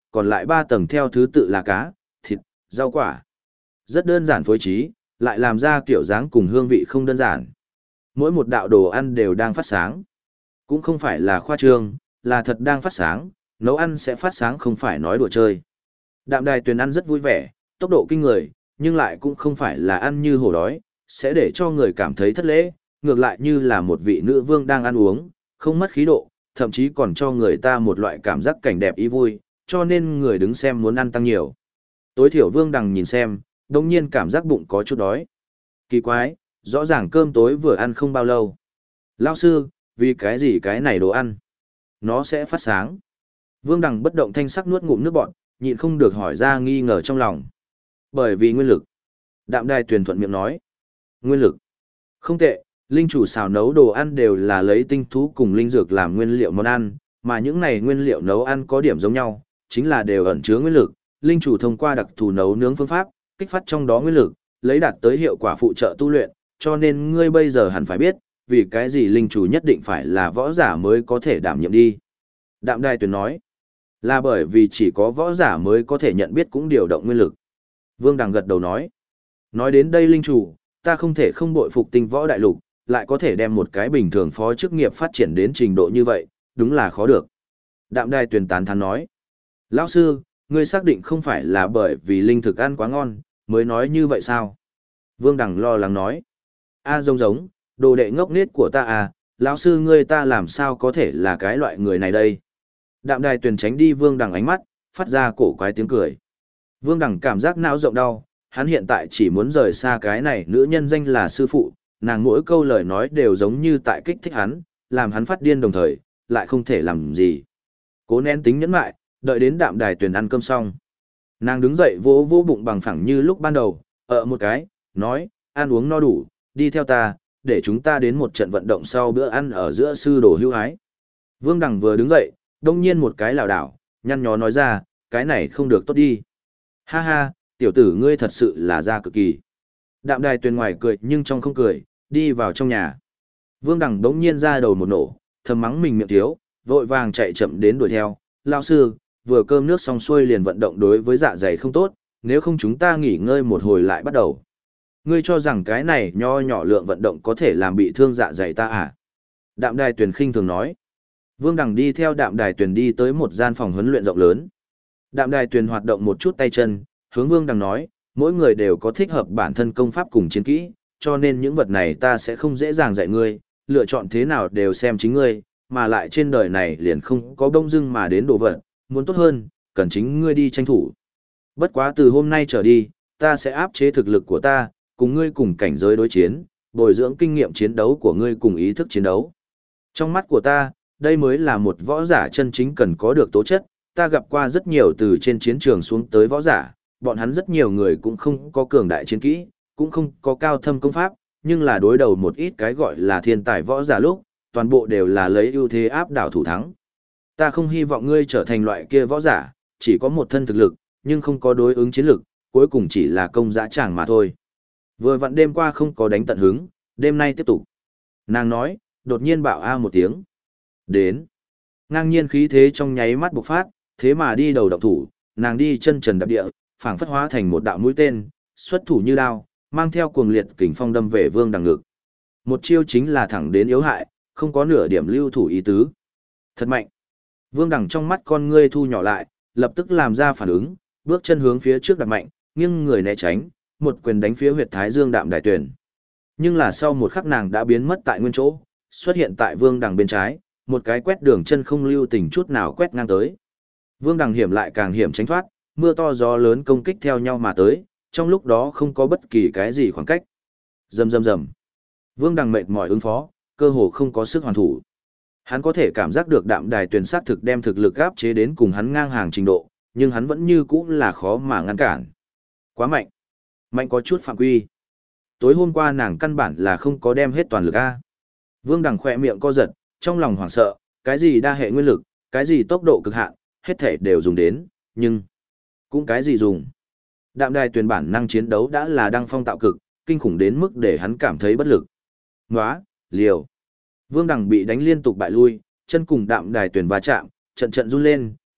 còn lại 3 tầng theo thứ tự là cá, thịt, rau quả. Rất đơn giản phối trí, lại làm ra kiểu dáng cùng hương vị không đơn giản. Mỗi một đạo đồ ăn đều đang phát sáng. Cũng không phải là khoa trương, là thật đang phát sáng, nấu ăn sẽ phát sáng không phải nói đùa chơi. Đạm Đài Tuyền ăn rất vui vẻ, tốc độ kinh người, nhưng lại cũng không phải là ăn như hổ đói, sẽ để cho người cảm thấy thất lễ, ngược lại như là một vị nữ vương đang ăn uống, không mất khí độ, thậm chí còn cho người ta một loại cảm giác cảnh đẹp ý vui, cho nên người đứng xem muốn ăn tăng nhiều. Tối thiểu Vương Đằng nhìn xem, đồng nhiên cảm giác bụng có chút đói. Kỳ quái, rõ ràng cơm tối vừa ăn không bao lâu. Lao sư, vì cái gì cái này đồ ăn? Nó sẽ phát sáng. Vương Đằng bất động thanh sắc nuốt ngụm nước bọt, nhịn không được hỏi ra nghi ngờ trong lòng. Bởi vì nguyên lực. Đạm Đài Tuyền thuận miệng nói. Nguyên lực. Không tệ, linh chủ xào nấu đồ ăn đều là lấy tinh thú cùng linh dược làm nguyên liệu món ăn, mà những này nguyên liệu nấu ăn có điểm giống nhau, chính là đều ẩn chứa nguyên lực. Linh chủ thông qua đặc thù nấu nướng phương pháp, kích phát trong đó nguyên lực, lấy đạt tới hiệu quả phụ trợ tu luyện, cho nên ngươi bây giờ hẳn phải biết, vì cái gì linh chủ nhất định phải là võ giả mới có thể đảm nhiệm đi. Đạm Đài Tuyền nói, là bởi vì chỉ có võ giả mới có thể nhận biết cũng điều động nguyên lực. Vương Đằng gật đầu nói đến đây linh chủ, ta không thể không bội phục tinh võ đại lục, lại có thể đem một cái bình thường phó chức nghiệp phát triển đến trình độ như vậy, đúng là khó được. Đạm Đài Tuyền tán thán nói, lão sư, ngươi xác định không phải là bởi vì linh thực ăn quá ngon, mới nói như vậy sao? Vương Đằng lo lắng nói, giống, đồ đệ ngốc nghếch của ta à, lão sư ngươi ta làm sao có thể là cái loại người này đây? Đạm Đài Tuyền tránh đi Vương Đằng ánh mắt, phát ra cổ quái tiếng cười. Vương Đằng cảm giác não rộng đau, hắn hiện tại chỉ muốn rời xa cái này nữ nhân danh là sư phụ, nàng mỗi câu lời nói đều giống như tại kích thích hắn, làm hắn phát điên đồng thời, lại không thể làm gì. Cố nén tính nhẫn mại, đợi đến Đạm Đài Tuyền ăn cơm xong. Nàng đứng dậy vỗ vỗ bụng bằng phẳng như lúc ban đầu, một cái, nói, ăn uống no đủ, đi theo ta, để chúng ta đến một trận vận động sau bữa ăn ở giữa sư đồ hưu hái. Vương Đằng vừa đứng dậy, đông nhiên một cái lảo đảo, nhăn nhó nói ra, cái này không được tốt đi. Ha ha, tiểu tử ngươi thật sự là ra cực kỳ. Đạm Đài Tuyền ngoài cười nhưng trong không cười, đi vào trong nhà. Vương Đằng đống nhiên ra đầu một nổ, thầm mắng mình miệng thiếu, vội vàng chạy chậm đến đuổi theo. Lão sư, vừa cơm nước xong xuôi liền vận động đối với dạ dày không tốt, nếu không chúng ta nghỉ ngơi một hồi lại bắt đầu. Ngươi cho rằng cái này nho nhỏ lượng vận động có thể làm bị thương dạ dày ta à? Đạm Đài Tuyền khinh thường nói. Vương Đằng đi theo Đạm Đài Tuyền đi tới một gian phòng huấn luyện rộng lớn. Đạm Đài Tuyền hoạt động một chút tay chân, hướng Vương Đằng nói, mỗi người đều có thích hợp bản thân công pháp cùng chiến kỹ, cho nên những vật này ta sẽ không dễ dàng dạy ngươi, lựa chọn thế nào đều xem chính ngươi, mà lại trên đời này liền không có bông dưng mà đến đồ vật, muốn tốt hơn, cần chính ngươi đi tranh thủ. Bất quá từ hôm nay trở đi, ta sẽ áp chế thực lực của ta, cùng ngươi cùng cảnh giới đối chiến, bồi dưỡng kinh nghiệm chiến đấu của ngươi cùng ý thức chiến đấu. Trong mắt của ta, đây mới là một võ giả chân chính cần có được tố chất, ta gặp qua rất nhiều từ trên chiến trường xuống tới võ giả, bọn hắn rất nhiều người cũng không có cường đại chiến kỹ, cũng không có cao thâm công pháp, nhưng là đối đầu một ít cái gọi là thiên tài võ giả lúc, toàn bộ đều là lấy ưu thế áp đảo thủ thắng. Ta không hy vọng ngươi trở thành loại kia võ giả, chỉ có một thân thực lực, nhưng không có đối ứng chiến lực, cuối cùng chỉ là công dã tràng mà thôi. Vừa vặn đêm qua không có đánh tận hứng, đêm nay tiếp tục. Nàng nói, đột nhiên bảo a một tiếng. Đến. Ngang nhiên khí thế trong nháy mắt bộc phát, thế mà đi đầu động thủ, nàng đi chân trần đạp địa, phảng phất hóa thành một đạo mũi tên, xuất thủ như đao, mang theo cuồng liệt kình phong đâm về Vương Đằng ngực. Một chiêu chính là thẳng đến yếu hại, không có nửa điểm lưu thủ ý tứ. Thật mạnh. Vương Đằng trong mắt con ngươi thu nhỏ lại, lập tức làm ra phản ứng, bước chân hướng phía trước đặt mạnh, nghiêng người né tránh, một quyền đánh phía huyệt thái dương Đạm Đài Tuyền. Nhưng là sau một khắc nàng đã biến mất tại nguyên chỗ, xuất hiện tại Vương Đằng bên trái, một cái quét đường chân không lưu tình chút nào quét ngang tới. Vương Đằng hiểm lại càng hiểm tránh thoát, mưa to gió lớn công kích theo nhau mà tới, trong lúc đó không có bất kỳ cái gì khoảng cách. Rầm rầm rầm. Vương Đằng mệt mỏi ứng phó, cơ hồ không có sức hoàn thủ. Hắn có thể cảm giác được Đạm Đài Tuyền sát thực đem thực lực áp chế đến cùng hắn ngang hàng trình độ, nhưng hắn vẫn như cũ là khó mà ngăn cản. Quá mạnh. Mạnh có chút phạm quy. Tối hôm qua nàng căn bản là không có đem hết toàn lực a. Vương Đằng khỏe miệng co giật, trong lòng hoảng sợ, cái gì đa hệ nguyên lực, cái gì tốc độ cực hạn, hết thể đều dùng đến, nhưng cũng cái gì dùng. Đạm Đài Tuyền bản năng chiến đấu đã là đăng phong tạo cực, kinh khủng đến mức để hắn cảm thấy bất lực. Nóa, liều. Vương Đằng bị đánh liên tục bại lui, chân cùng Đạm Đài Tuyền va chạm, trận trận run lên,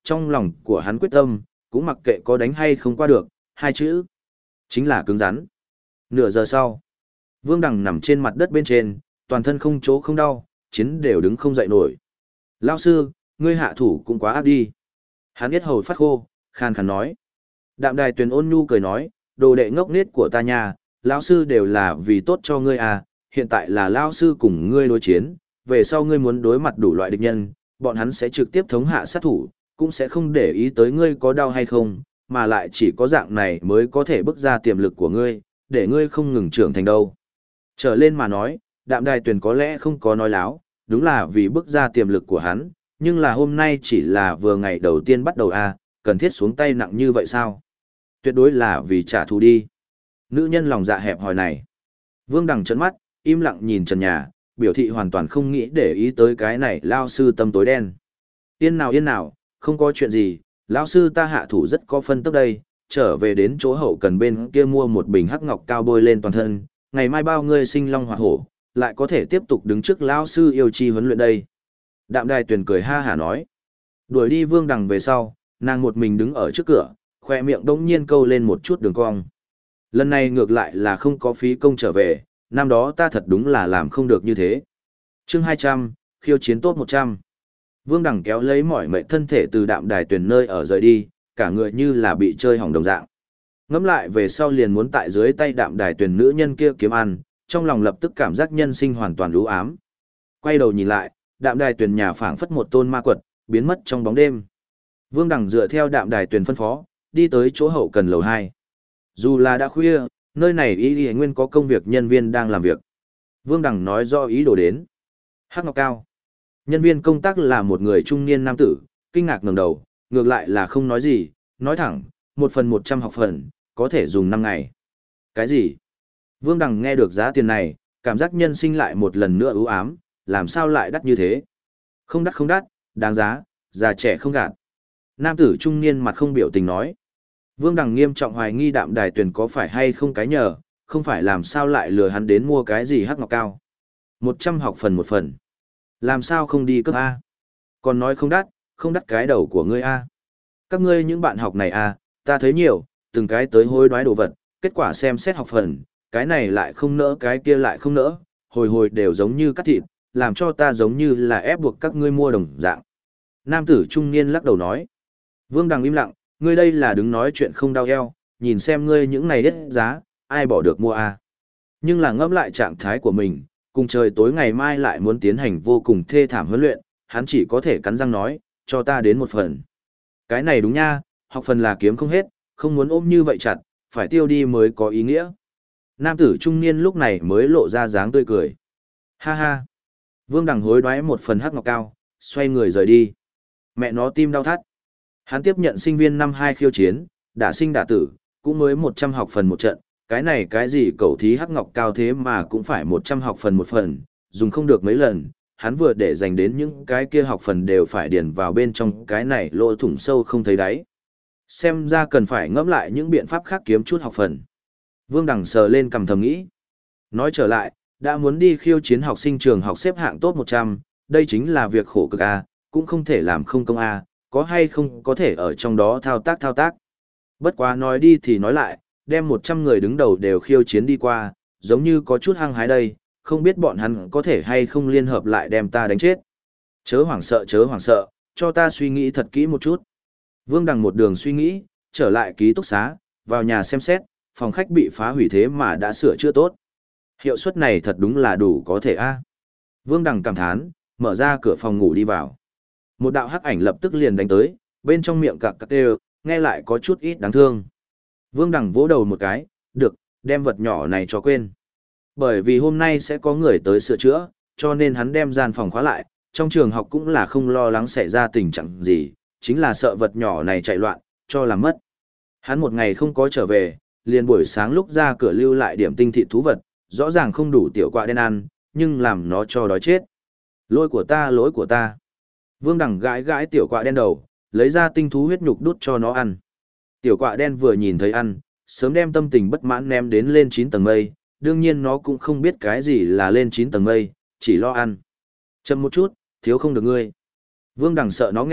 trong lòng của hắn quyết tâm, cũng mặc kệ có đánh hay không qua được, hai chữ. Chính là cứng rắn. Nửa giờ sau, Vương Đằng nằm trên mặt đất bên trên, toàn thân không chỗ không đau, chiến đều đứng không dậy nổi. Lao sư, ngươi hạ thủ cũng quá ác đi. Hắn biết hầu phát khô, khan khàn nói. Đạm Đài Tuyền ôn nhu cười nói, đồ đệ ngốc nết của ta nha, lão sư đều là vì tốt cho ngươi à, hiện tại là lão sư cùng ngươi đối chiến, về sau ngươi muốn đối mặt đủ loại địch nhân, bọn hắn sẽ trực tiếp thống hạ sát thủ, cũng sẽ không để ý tới ngươi có đau hay không, mà lại chỉ có dạng này mới có thể bức ra tiềm lực của ngươi, để ngươi không ngừng trưởng thành đâu. Trở lên mà nói, Đạm Đài Tuyền có lẽ không có nói láo, đúng là vì bức ra tiềm lực của hắn, nhưng là hôm nay chỉ là vừa ngày đầu tiên bắt đầu à, cần thiết xuống tay nặng như vậy sao? Tuyệt đối là vì trả thù đi. Nữ nhân lòng dạ hẹp hòi này. Vương Đằng trợn mắt, im lặng nhìn trần nhà, biểu thị hoàn toàn không nghĩ để ý tới cái này lao sư tâm tối đen. Yên nào, không có chuyện gì, lão sư ta hạ thủ rất có phân tức đây, trở về đến chỗ hậu cần bên kia mua một bình hắc ngọc cao bôi lên toàn thân, ngày mai bao ngươi sinh long hoạt hổ, lại có thể tiếp tục đứng trước lão sư yêu chi huấn luyện đây. Đạm Đài Tuyền cười ha hả nói. Đuổi đi Vương Đằng về sau, nàng một mình đứng ở trước cửa, khoe miệng đông nhiên câu lên một chút đường cong. Lần này ngược lại là không có phí công trở về, năm đó ta thật đúng là làm không được như thế. Chương 200, khiêu chiến top 100. Vương Đằng kéo lấy mỏi mệt thân thể từ Đạm Đài Tuyền nơi ở rời đi, cả người như là bị chơi hỏng đồng dạng. Ngẫm lại về sau liền muốn tại dưới tay Đạm Đài Tuyền nữ nhân kia kiếm ăn, trong lòng lập tức cảm giác nhân sinh hoàn toàn u ám. Quay đầu nhìn lại, Đạm Đài Tuyền nhà phảng phất một tôn ma quật, biến mất trong bóng đêm. Vương Đằng dựa theo Đạm Đài Tuyền phân phó, đi tới chỗ hậu cần lầu 2. Dù là đã khuya, nơi này y nguyên có công việc nhân viên đang làm việc. Vương Đằng nói rõ ý đồ đến. Hắc Ngọc Cao. Nhân viên công tác là một người trung niên nam tử, kinh ngạc ngẩng đầu, ngược lại là không nói gì, nói thẳng, 1/100 học phần, có thể dùng 5 ngày. Cái gì? Vương Đằng nghe được giá tiền này, cảm giác nhân sinh lại một lần nữa ưu ám, làm sao lại đắt như thế? Không đắt, đáng giá, già trẻ không gạt. Nam tử trung niên mặt không biểu tình nói. Vương Đằng nghiêm trọng hoài nghi Đạm Đài Tuyền có phải hay không cái nhờ, không phải làm sao lại lừa hắn đến mua cái gì hắc ngọc cao. 100 học phần một phần. Làm sao không đi cấp A? Còn nói không đắt cái đầu của ngươi A. Các ngươi những bạn học này A, ta thấy nhiều, từng cái tới hối đoái đồ vật, kết quả xem xét học phần, cái này lại không nỡ cái kia lại không nỡ, hồi đều giống như cắt thịt, làm cho ta giống như là ép buộc các ngươi mua đồng dạng. Nam tử trung niên lắc đầu nói. Vương Đằng im lặng, ngươi đây là đứng nói chuyện không đau eo, nhìn xem ngươi những này đắt giá, ai bỏ được mua A. Nhưng là ngẫm lại trạng thái của mình, cùng trời tối ngày mai lại muốn tiến hành vô cùng thê thảm huấn luyện, hắn chỉ có thể cắn răng nói, cho ta đến một phần. Cái này đúng nha, học phần là kiếm không hết, không muốn ôm như vậy chặt, phải tiêu đi mới có ý nghĩa. Nam tử trung niên lúc này mới lộ ra dáng tươi cười. Ha ha. Vương Đằng hối đoái một phần hắc ngọc cao, xoay người rời đi. Mẹ nó tim đau thắt. Hắn tiếp nhận sinh viên năm 2 khiêu chiến, đã sinh đã tử, cũng mới 100 học phần một trận. Cái này cái gì cẩu thí hắc ngọc cao thế mà cũng phải 100 học phần một phần, dùng không được mấy lần, hắn vừa để dành đến những cái kia học phần đều phải điền vào bên trong cái này lỗ thủng sâu không thấy đáy. Xem ra cần phải ngẫm lại những biện pháp khác kiếm chút học phần. Vương Đằng sờ lên cằm thầm nghĩ. Nói trở lại, đã muốn đi khiêu chiến học sinh trường học xếp hạng top 100, đây chính là việc khổ cực A, cũng không thể làm không công A, có hay không có thể ở trong đó thao tác. Bất quá nói đi thì nói lại, đem 100 người đứng đầu đều khiêu chiến đi qua, giống như có chút hăng hái đây, không biết bọn hắn có thể hay không liên hợp lại đem ta đánh chết. Chớ hoảng sợ, cho ta suy nghĩ thật kỹ một chút. Vương Đằng một đường suy nghĩ, trở lại ký túc xá, vào nhà xem xét, phòng khách bị phá hủy thế mà đã sửa chữa tốt. Hiệu suất này thật đúng là đủ có thể a. Vương Đằng cảm thán, mở ra cửa phòng ngủ đi vào. Một đạo hắc ảnh lập tức liền đánh tới, bên trong miệng cặc cặc đều, nghe lại có chút ít đáng thương. Vương Đằng vỗ đầu một cái, được, đem vật nhỏ này cho quên. Bởi vì hôm nay sẽ có người tới sửa chữa, cho nên hắn đem gian phòng khóa lại, trong trường học cũng là không lo lắng xảy ra tình trạng gì, chính là sợ vật nhỏ này chạy loạn, cho làm mất. Hắn một ngày không có trở về, liền buổi sáng lúc ra cửa lưu lại điểm tinh thịt thú vật, rõ ràng không đủ tiểu quạ đen ăn, nhưng làm nó cho đói chết. Lỗi của ta. Vương Đằng gãi gãi tiểu quạ đen đầu, lấy ra tinh thú huyết nhục đút cho nó ăn. Tiểu quạ đen vừa nhìn thấy ăn, sớm đem tâm tình bất mãn ném đến lên 9 tầng mây, đương nhiên nó cũng không biết cái gì là lên 9 tầng mây, chỉ lo ăn. Chậm một chút, thiếu không được ngươi. Vương Đằng sợ nó nghẹn,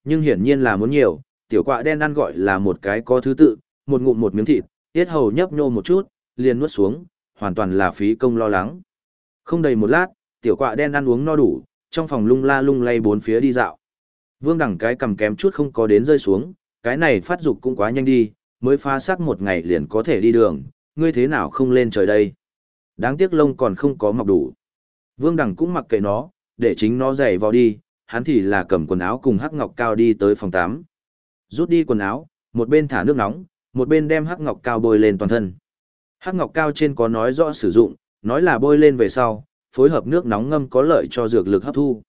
Nhưng hiển nhiên là muốn nhiều, tiểu quạ đen ăn gọi là một cái có thứ tự, một ngụm một miếng thịt, tiết hầu nhấp nhô một chút, liền nuốt xuống, hoàn toàn là phí công lo lắng. Không đầy một lát, tiểu quạ đen ăn uống no đủ, trong phòng lung la lung lay bốn phía đi dạo. Vương Đằng cái cầm kém chút không có đến rơi xuống, cái này phát dục cũng quá nhanh đi, mới phá xác một ngày liền có thể đi đường, ngươi thế nào không lên trời đây? Đáng tiếc lông còn không có mọc đủ. Vương Đằng cũng mặc kệ nó, để chính nó giày vào đi, hắn thì là cầm quần áo cùng Hắc Ngọc Cao đi tới phòng 8. Rút đi quần áo, một bên thả nước nóng, một bên đem Hắc Ngọc Cao bôi lên toàn thân. Hắc Ngọc Cao trên có nói rõ sử dụng, nói là bôi lên về sau, phối hợp nước nóng ngâm có lợi cho dược lực hấp thu.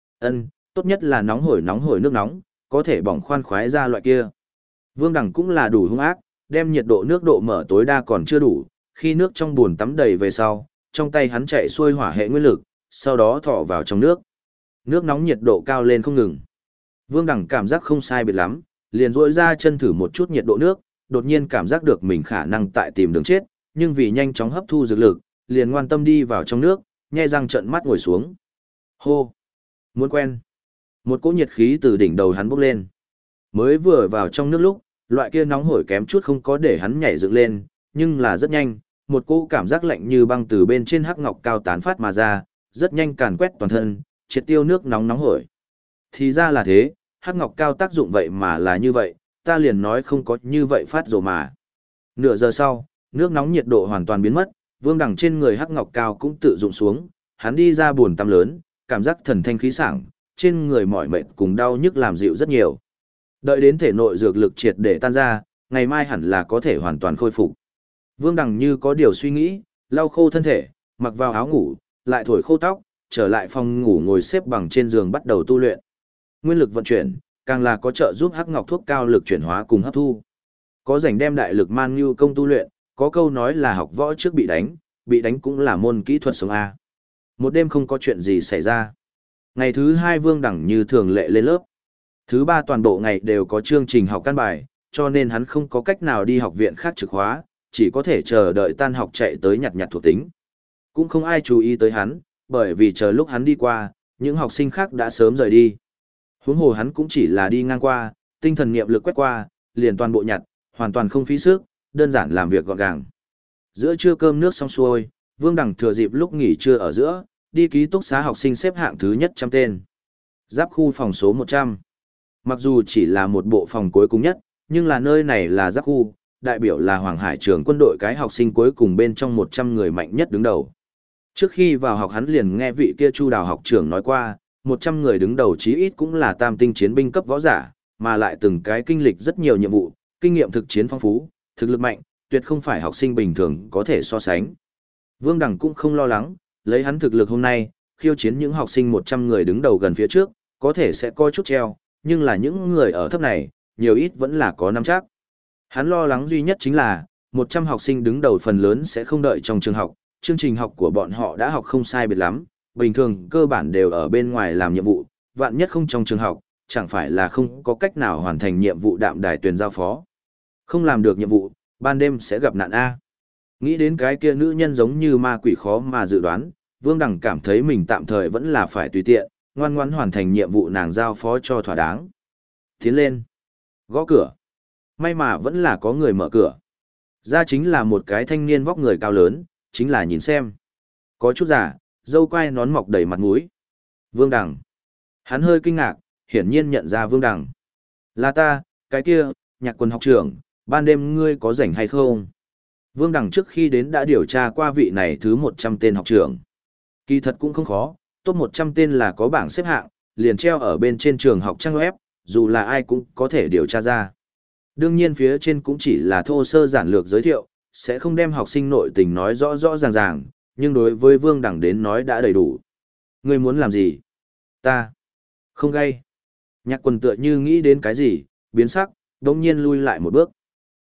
Tốt nhất là nóng hổi nước nóng, có thể bỏng khoan khoái ra loại kia. Vương Đằng cũng là đủ hung ác, đem nhiệt độ nước độ mở tối đa còn chưa đủ, khi nước trong bồn tắm đầy về sau, trong tay hắn chạy xuôi hỏa hệ nguyên lực, sau đó thọ vào trong nước. Nước nóng nhiệt độ cao lên không ngừng. Vương Đằng cảm giác không sai biệt lắm, liền duỗi ra chân thử một chút nhiệt độ nước, đột nhiên cảm giác được mình khả năng tại tìm đường chết, nhưng vì nhanh chóng hấp thu dược lực, liền ngoan tâm đi vào trong nước, nhe răng trợn mắt ngồi xuống. Hô! Muốn quen! Một cỗ nhiệt khí từ đỉnh đầu hắn bốc lên. Mới vừa vào trong nước lúc, loại kia nóng hổi kém chút không có để hắn nhảy dựng lên, nhưng là rất nhanh, một cỗ cảm giác lạnh như băng từ bên trên Hắc Ngọc Cao tán phát mà ra, rất nhanh càn quét toàn thân, triệt tiêu nước nóng nóng hổi. Thì ra là thế, Hắc Ngọc Cao tác dụng vậy mà là như vậy, ta liền nói không có như vậy phát rồi mà. Nửa giờ sau, nước nóng nhiệt độ hoàn toàn biến mất, Vương Đằng trên người Hắc Ngọc Cao cũng tự dụng xuống, hắn đi ra buồn tắm lớn, cảm giác thần thanh khí sảng, trên người mỏi mệt cùng đau nhức làm dịu rất nhiều. Đợi đến thể nội dược lực triệt để tan ra, ngày mai hẳn là có thể hoàn toàn khôi phục. Vương Đằng như có điều suy nghĩ, lau khô thân thể, mặc vào áo ngủ, lại thổi khô tóc, trở lại phòng ngủ ngồi xếp bằng trên giường bắt đầu tu luyện. Nguyên lực vận chuyển, càng là có trợ giúp Hắc Ngọc thuốc cao lực chuyển hóa cùng hấp thu. Có rảnh đem đại lực man như công tu luyện, có câu nói là học võ trước bị đánh cũng là môn kỹ thuật sống A. Một đêm không có chuyện gì xảy ra. Ngày thứ 2 Vương Đằng như thường lệ lên lớp. Thứ 3 toàn bộ ngày đều có chương trình học căn bài, cho nên hắn không có cách nào đi học viện khác trực hóa, chỉ có thể chờ đợi tan học chạy tới nhặt nhặt thuộc tính. Cũng không ai chú ý tới hắn, bởi vì chờ lúc hắn đi qua, những học sinh khác đã sớm rời đi. Huống hồ hắn cũng chỉ là đi ngang qua, tinh thần niệm lực quét qua, liền toàn bộ nhặt, hoàn toàn không phí sức, đơn giản làm việc gọn gàng. Giữa trưa cơm nước xong xuôi, Vương Đằng thừa dịp lúc nghỉ trưa ở giữa, đi ký túc xá học sinh xếp hạng thứ nhất trăm tên. Giáp khu phòng số 100. Mặc dù chỉ là một bộ phòng cuối cùng nhất, nhưng là nơi này là giáp khu, đại biểu là Hoàng Hải trường quân đội cái học sinh cuối cùng bên trong 100 người mạnh nhất đứng đầu. Trước khi vào học hắn liền nghe vị kia Chu Đào học trưởng nói qua, 100 người đứng đầu chí ít cũng là tam tinh chiến binh cấp võ giả, mà lại từng cái kinh lịch rất nhiều nhiệm vụ, kinh nghiệm thực chiến phong phú, thực lực mạnh, tuyệt không phải học sinh bình thường có thể so sánh. Vương Đằng cũng không lo lắng, lấy hắn thực lực hôm nay, khiêu chiến những học sinh 100 người đứng đầu gần phía trước, có thể sẽ coi chút treo, nhưng là những người ở thấp này, nhiều ít vẫn là có nắm chắc. Hắn lo lắng duy nhất chính là, 100 học sinh đứng đầu phần lớn sẽ không đợi trong trường học, chương trình học của bọn họ đã học không sai biệt lắm, bình thường cơ bản đều ở bên ngoài làm nhiệm vụ, vạn nhất không trong trường học, chẳng phải là không có cách nào hoàn thành nhiệm vụ đạm đài tuyển giao phó. Không làm được nhiệm vụ, ban đêm sẽ gặp nạn A. Nghĩ đến cái kia nữ nhân giống như ma quỷ khó mà dự đoán, Vương Đằng cảm thấy mình tạm thời vẫn là phải tùy tiện, ngoan ngoãn hoàn thành nhiệm vụ nàng giao phó cho thỏa đáng. Tiến lên. Gõ cửa. May mà vẫn là có người mở cửa. Ra chính là một cái thanh niên vóc người cao lớn, chính là nhìn xem. Có chút giả, râu quai nón mọc đầy mặt mũi. Vương Đằng. Hắn hơi kinh ngạc, hiển nhiên nhận ra Vương Đằng. Là ta, cái kia, Nhạc Quân học trưởng, ban đêm ngươi có rảnh hay không? Vương Đằng trước khi đến đã điều tra qua vị này thứ 100 tên học trưởng. Kỳ thật cũng không khó, top 100 tên là có bảng xếp hạng, liền treo ở bên trên trường học trang web, dù là ai cũng có thể điều tra ra. Đương nhiên phía trên cũng chỉ là thô sơ giản lược giới thiệu, sẽ không đem học sinh nội tình nói rõ rõ ràng ràng, nhưng đối với Vương Đằng đến nói đã đầy đủ. Ngươi muốn làm gì? Ta. Không gay. Nhạc Quân tựa như nghĩ đến cái gì, biến sắc, đống nhiên lui lại một bước.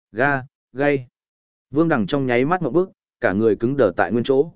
Gay. Vương Đằng trong nháy mắt một bước, cả người cứng đờ tại nguyên chỗ.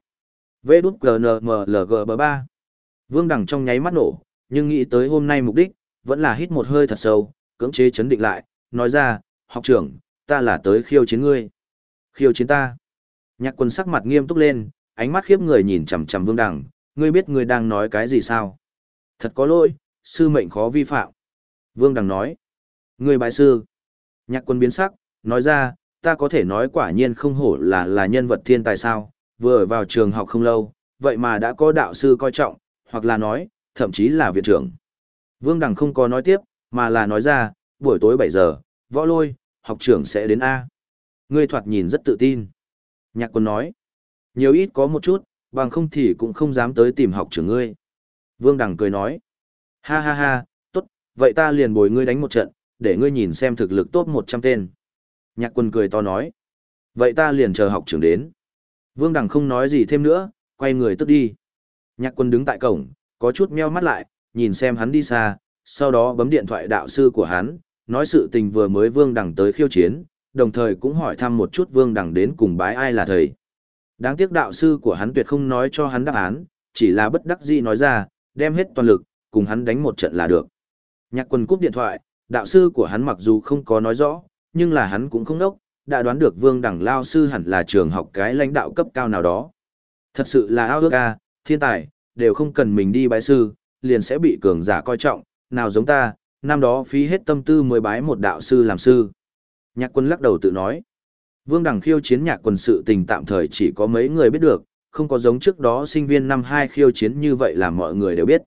VđGNMLG3. Vương Đằng trong nháy mắt nổ, nhưng nghĩ tới hôm nay mục đích, vẫn là hít một hơi thật sâu, cưỡng chế chấn định lại, nói ra, học trưởng, ta là tới khiêu chiến ngươi. Khiêu chiến ta. Nhạc Quân sắc mặt nghiêm túc lên, ánh mắt khiếp người nhìn chằm chằm Vương Đằng, ngươi biết ngươi đang nói cái gì sao? Thật có lỗi, sư mệnh khó vi phạm. Vương Đằng nói. Người bái sư. Nhạc Quân biến sắc, nói ra, ta có thể nói quả nhiên không hổ là nhân vật thiên tài sao, vừa vào trường học không lâu, vậy mà đã có đạo sư coi trọng, hoặc là nói, thậm chí là viện trưởng. Vương Đằng không có nói tiếp, mà là nói ra, buổi tối 7 giờ, Võ Lôi, học trưởng sẽ đến A. Ngươi thoạt nhìn rất tự tin. Nhạc Quân nói, nhiều ít có một chút, bằng không thì cũng không dám tới tìm học trưởng ngươi. Vương Đằng cười nói, ha ha ha, tốt, vậy ta liền bồi ngươi đánh một trận, để ngươi nhìn xem thực lực top 100 tên. Nhạc Quân cười to nói, vậy ta liền chờ học trưởng đến. Vương Đằng không nói gì thêm nữa, quay người tức đi. Nhạc Quân đứng tại cổng, có chút meo mắt lại, nhìn xem hắn đi xa, sau đó bấm điện thoại đạo sư của hắn, nói sự tình vừa mới Vương Đằng tới khiêu chiến, đồng thời cũng hỏi thăm một chút Vương Đằng đến cùng bái ai là thầy. Đáng tiếc đạo sư của hắn tuyệt không nói cho hắn đáp án, chỉ là bất đắc dĩ nói ra, đem hết toàn lực, cùng hắn đánh một trận là được. Nhạc Quân cúp điện thoại, đạo sư của hắn mặc dù không có nói rõ, nhưng là hắn cũng không đốc, đã đoán được Vương Đằng lao sư hẳn là trường học cái lãnh đạo cấp cao nào đó. Thật sự là ao ước ca, thiên tài, đều không cần mình đi bái sư, liền sẽ bị cường giả coi trọng, nào giống ta, năm đó phí hết tâm tư mới bái một đạo sư làm sư. Nhạc Quân lắc đầu tự nói. Vương Đằng khiêu chiến Nhạc Quân sự tình tạm thời chỉ có mấy người biết được, không có giống trước đó sinh viên năm 2 khiêu chiến như vậy là mọi người đều biết.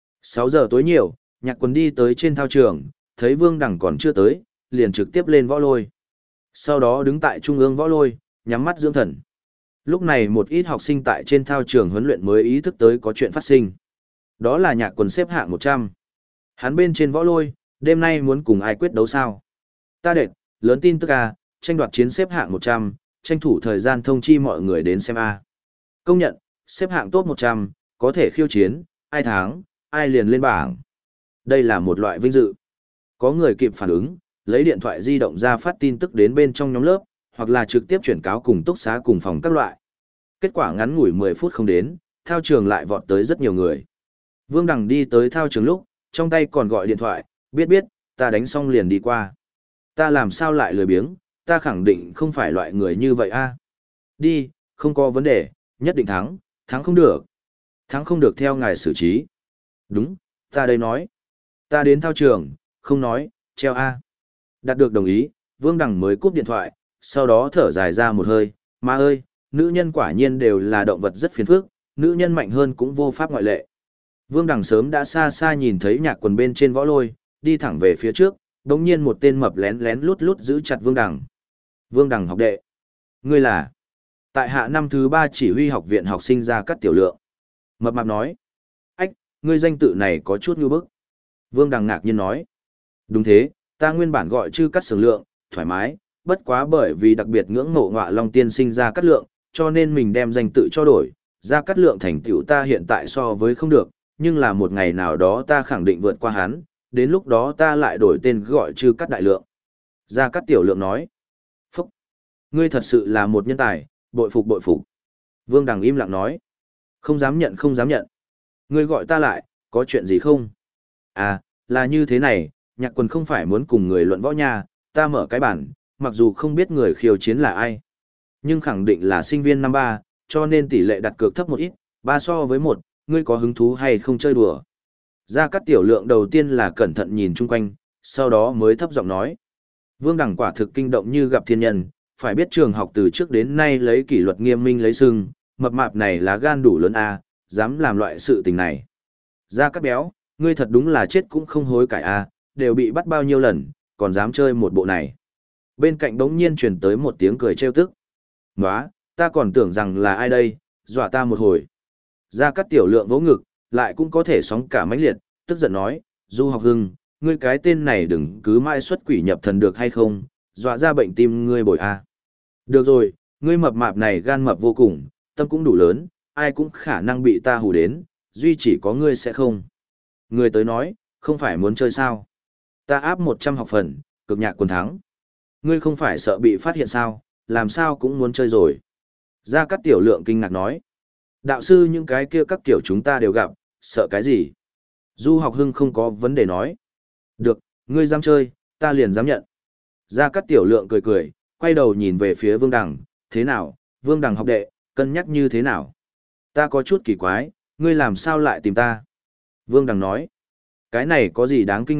6 giờ tối nhiều, Nhạc Quân đi tới trên thao trường, thấy Vương Đằng còn chưa tới, liền trực tiếp lên võ lôi. Sau đó đứng tại trung ương võ lôi, nhắm mắt dưỡng thần. Lúc này một ít học sinh tại trên thao trường huấn luyện mới ý thức tới có chuyện phát sinh. Đó là Nhạc Quân xếp hạng 100. Hắn bên trên võ lôi, đêm nay muốn cùng ai quyết đấu sao? Ta đệt, lớn tin tức A, tranh đoạt chiến xếp hạng 100, tranh thủ thời gian thông chi mọi người đến xem A. Công nhận, xếp hạng top 100, có thể khiêu chiến, ai thắng, ai liền lên bảng. Đây là một loại vinh dự. Có người kịp phản ứng, lấy điện thoại di động ra phát tin tức đến bên trong nhóm lớp, hoặc là trực tiếp chuyển cáo cùng túc xá cùng phòng các loại. Kết quả ngắn ngủi 10 phút không đến, thao trường lại vọt tới rất nhiều người. Vương Đằng đi tới thao trường lúc, trong tay còn gọi điện thoại, biết, ta đánh xong liền đi qua. Ta làm sao lại lười biếng, ta khẳng định không phải loại người như vậy a. Đi, không có vấn đề, nhất định thắng, thắng không được. Thắng không được theo ngài xử trí. Đúng, ta đây nói. Ta đến thao trường, không nói, treo a. Đạt được đồng ý, Vương Đằng mới cúp điện thoại, sau đó thở dài ra một hơi, ma ơi, nữ nhân quả nhiên đều là động vật rất phiền phức, nữ nhân mạnh hơn cũng vô pháp ngoại lệ. Vương Đằng sớm đã xa xa nhìn thấy Nhạc Quân bên trên võ lôi, đi thẳng về phía trước, đống nhiên một tên mập lén lén lút lút giữ chặt Vương Đằng. Vương Đằng học đệ. Ngươi là? Tại hạ năm thứ 3 chỉ huy học viện học sinh Gia Cát Tiểu Lượng. Mập mạp nói. Ách, ngươi danh tự này có chút ngư bức. Vương Đằng ngạc nhiên nói. Đúng thế, ta nguyên bản gọi Chư Cát Sường Lượng, thoải mái, bất quá bởi vì đặc biệt ngưỡng mộ Ngọa Long tiên sinh Gia Cát Lượng, cho nên mình đem danh tự cho đổi. Gia Cát Lượng thành tựu ta hiện tại so với không được, nhưng là một ngày nào đó ta khẳng định vượt qua hắn, đến lúc đó ta lại đổi tên gọi Chư Cát Đại Lượng. Gia Cát Tiểu Lượng nói. Phúc! Ngươi thật sự là một nhân tài, bội phục bội phục. Vương Đằng im lặng nói. Không dám nhận không dám nhận. Ngươi gọi ta lại, có chuyện gì không? À, là như thế này, Nhạc Quân không phải muốn cùng người luận võ nha, ta mở cái bản, mặc dù không biết người khiêu chiến là ai, nhưng khẳng định là sinh viên năm 3, cho nên tỷ lệ đặt cược thấp một ít, 3 so với 1, ngươi có hứng thú hay không chơi đùa? Gia Cát Tiểu Lượng đầu tiên là cẩn thận nhìn chung quanh, sau đó mới thấp giọng nói. Vương Đằng quả thực kinh động như gặp thiên nhân, phải biết trường học từ trước đến nay lấy kỷ luật nghiêm minh lấy sưng, mập mạp này là gan đủ lớn a, dám làm loại sự tình này. Gia Cát béo, ngươi thật đúng là chết cũng không hối cải a, đều bị bắt bao nhiêu lần, còn dám chơi một bộ này. Bên cạnh đống nhiên truyền tới một tiếng cười trêu tức. Nóa, ta còn tưởng rằng là ai đây, dọa ta một hồi. Gia Cát Tiểu Lượng vỗ ngực, lại cũng có thể sóng cả mãnh liệt, tức giận nói, Du Học Hưng, ngươi cái tên này đừng cứ mãi xuất quỷ nhập thần được hay không, dọa ra bệnh tim ngươi bồi a. Được rồi, ngươi mập mạp này gan mập vô cùng, tâm cũng đủ lớn, ai cũng khả năng bị ta hù đến, duy chỉ có ngươi sẽ không. Ngươi tới nói, không phải muốn chơi sao? Ta áp 100 học phần, cực Nhạc Quân thắng. Ngươi không phải sợ bị phát hiện sao, làm sao cũng muốn chơi rồi. Gia Cát Tiểu Lượng kinh ngạc nói. Đạo sư những cái kia các kiểu chúng ta đều gặp, sợ cái gì? Du Học Hưng không có vấn đề nói. Được, ngươi dám chơi, ta liền dám nhận. Gia Cát Tiểu Lượng cười cười, quay đầu nhìn về phía Vương Đằng, thế nào, Vương Đằng học đệ, cân nhắc như thế nào? Ta có chút kỳ quái, ngươi làm sao lại tìm ta? Vương Đằng nói, cái này có gì đáng kinh ngạc,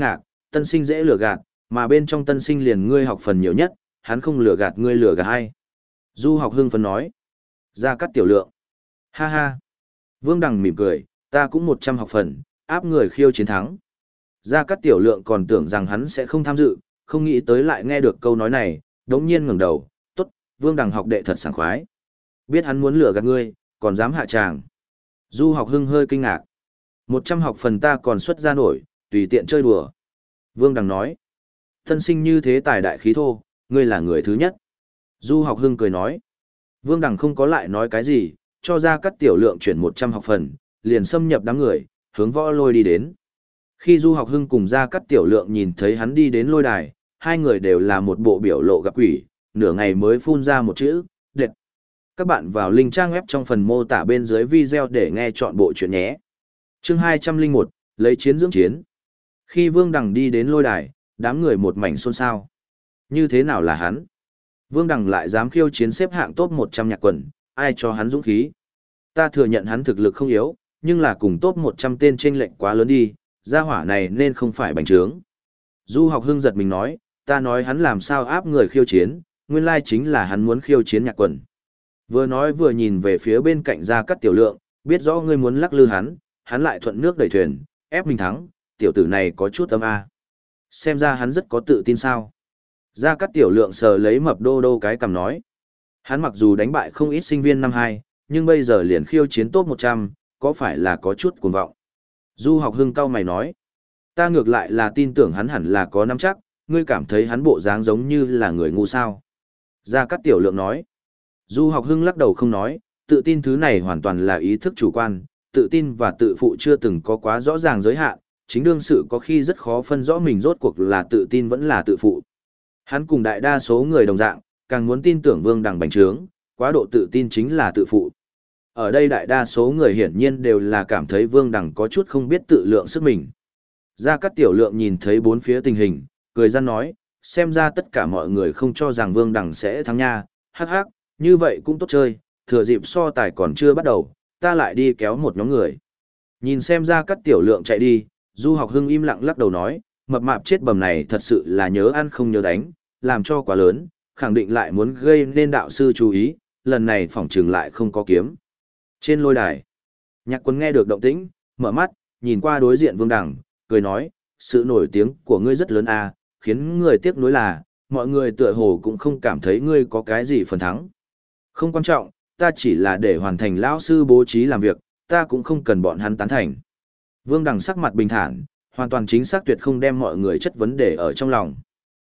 tân sinh dễ lừa gạt, mà bên trong tân sinh liền ngươi học phần nhiều nhất, hắn không lừa gạt ngươi lừa gạt ai. Du học hưng phấn nói. Gia Cát Tiểu Lượng. Ha ha. Vương Đằng mỉm cười, ta cũng 100 học phần, áp người khiêu chiến thắng. Gia Cát Tiểu Lượng còn tưởng rằng hắn sẽ không tham dự, không nghĩ tới lại nghe được câu nói này, đống nhiên ngẩng đầu, tốt, Vương Đằng học đệ thật sảng khoái. Biết hắn muốn lừa gạt ngươi, còn dám hạ tràng. Du học hưng hơi kinh ngạc. 100 học phần ta còn xuất ra nổi, tùy tiện chơi đùa. Vương Đằng nói. Tân sinh như thế tài đại khí thô, ngươi là người thứ nhất. Du học hưng cười nói. Vương Đằng không có lại nói cái gì, cho ra Cát Tiểu Lượng chuyển 100 học phần, liền xâm nhập đám người, hướng võ lôi đi đến. Khi Du học hưng cùng ra Cát Tiểu Lượng nhìn thấy hắn đi đến lôi đài, hai người đều là một bộ biểu lộ gặp quỷ, nửa ngày mới phun ra một chữ, đệt. Các bạn vào link trang web trong phần mô tả bên dưới video để nghe chọn bộ chuyện nhé. Chương 201, lấy chiến dưỡng chiến. Khi Vương Đằng đi đến lôi đài, đám người một mảnh xôn xao. Như thế nào là hắn? Vương Đằng lại dám khiêu chiến xếp hạng top 100 nhạc quần, ai cho hắn dũng khí? Ta thừa nhận hắn thực lực không yếu, nhưng là cùng top 100 tên chênh lệch quá lớn đi, gia hỏa này nên không phải bành trướng. Du học hưng giật mình nói, ta nói hắn làm sao áp người khiêu chiến, nguyên lai chính là hắn muốn khiêu chiến nhạc quần. Vừa nói vừa nhìn về phía bên cạnh Gia Cát Tiểu Lượng, biết rõ ngươi muốn lắc lư hắn lại thuận nước đẩy thuyền, ép mình thắng, tiểu tử này có chút âm a. Xem ra hắn rất có tự tin sao. Gia Cát Tiểu Lượng sờ lấy mập đô đô cái cằm nói. Hắn mặc dù đánh bại không ít sinh viên năm 2, nhưng bây giờ liền khiêu chiến top 100, có phải là có chút cuồng vọng. Du học hưng cau mày nói. Ta ngược lại là tin tưởng hắn hẳn là có nắm chắc, ngươi cảm thấy hắn bộ dáng giống như là người ngu sao. Gia Cát Tiểu Lượng nói. Du học hưng lắc đầu không nói, tự tin thứ này hoàn toàn là ý thức chủ quan, tự tin và tự phụ chưa từng có quá rõ ràng giới hạn, chính đương sự có khi rất khó phân rõ mình rốt cuộc là tự tin vẫn là tự phụ. Hắn cùng đại đa số người đồng dạng, càng muốn tin tưởng Vương Đằng bành trướng, quá độ tự tin chính là tự phụ. Ở đây đại đa số người hiển nhiên đều là cảm thấy Vương Đằng có chút không biết tự lượng sức mình. Gia Cát Tiểu Lượng nhìn thấy bốn phía tình hình, cười răn nói, xem ra tất cả mọi người không cho rằng Vương Đằng sẽ thắng nha, hắc hắc, như vậy cũng tốt chơi, thừa dịp so tài còn chưa bắt đầu, ta lại đi kéo một nhóm người. Nhìn xem Gia Cát Tiểu Lượng chạy đi, Du học hưng im lặng lắc đầu nói, mập mạp chết bầm này thật sự là nhớ ăn không nhớ đánh, làm cho quá lớn, khẳng định lại muốn gây nên đạo sư chú ý, lần này phỏng trừng lại không có kiếm. Trên lôi đài, Nhạc Quân nghe được động tĩnh, mở mắt, nhìn qua đối diện Vương Đằng, cười nói, sự nổi tiếng của ngươi rất lớn à, khiến người tiếc nuối là, mọi người tựa hồ cũng không cảm thấy ngươi có cái gì phần thắng. Không quan trọng, ta chỉ là để hoàn thành lão sư bố trí làm việc, ta cũng không cần bọn hắn tán thành. Vương Đằng sắc mặt bình thản, hoàn toàn chính xác tuyệt không đem mọi người chất vấn đề ở trong lòng.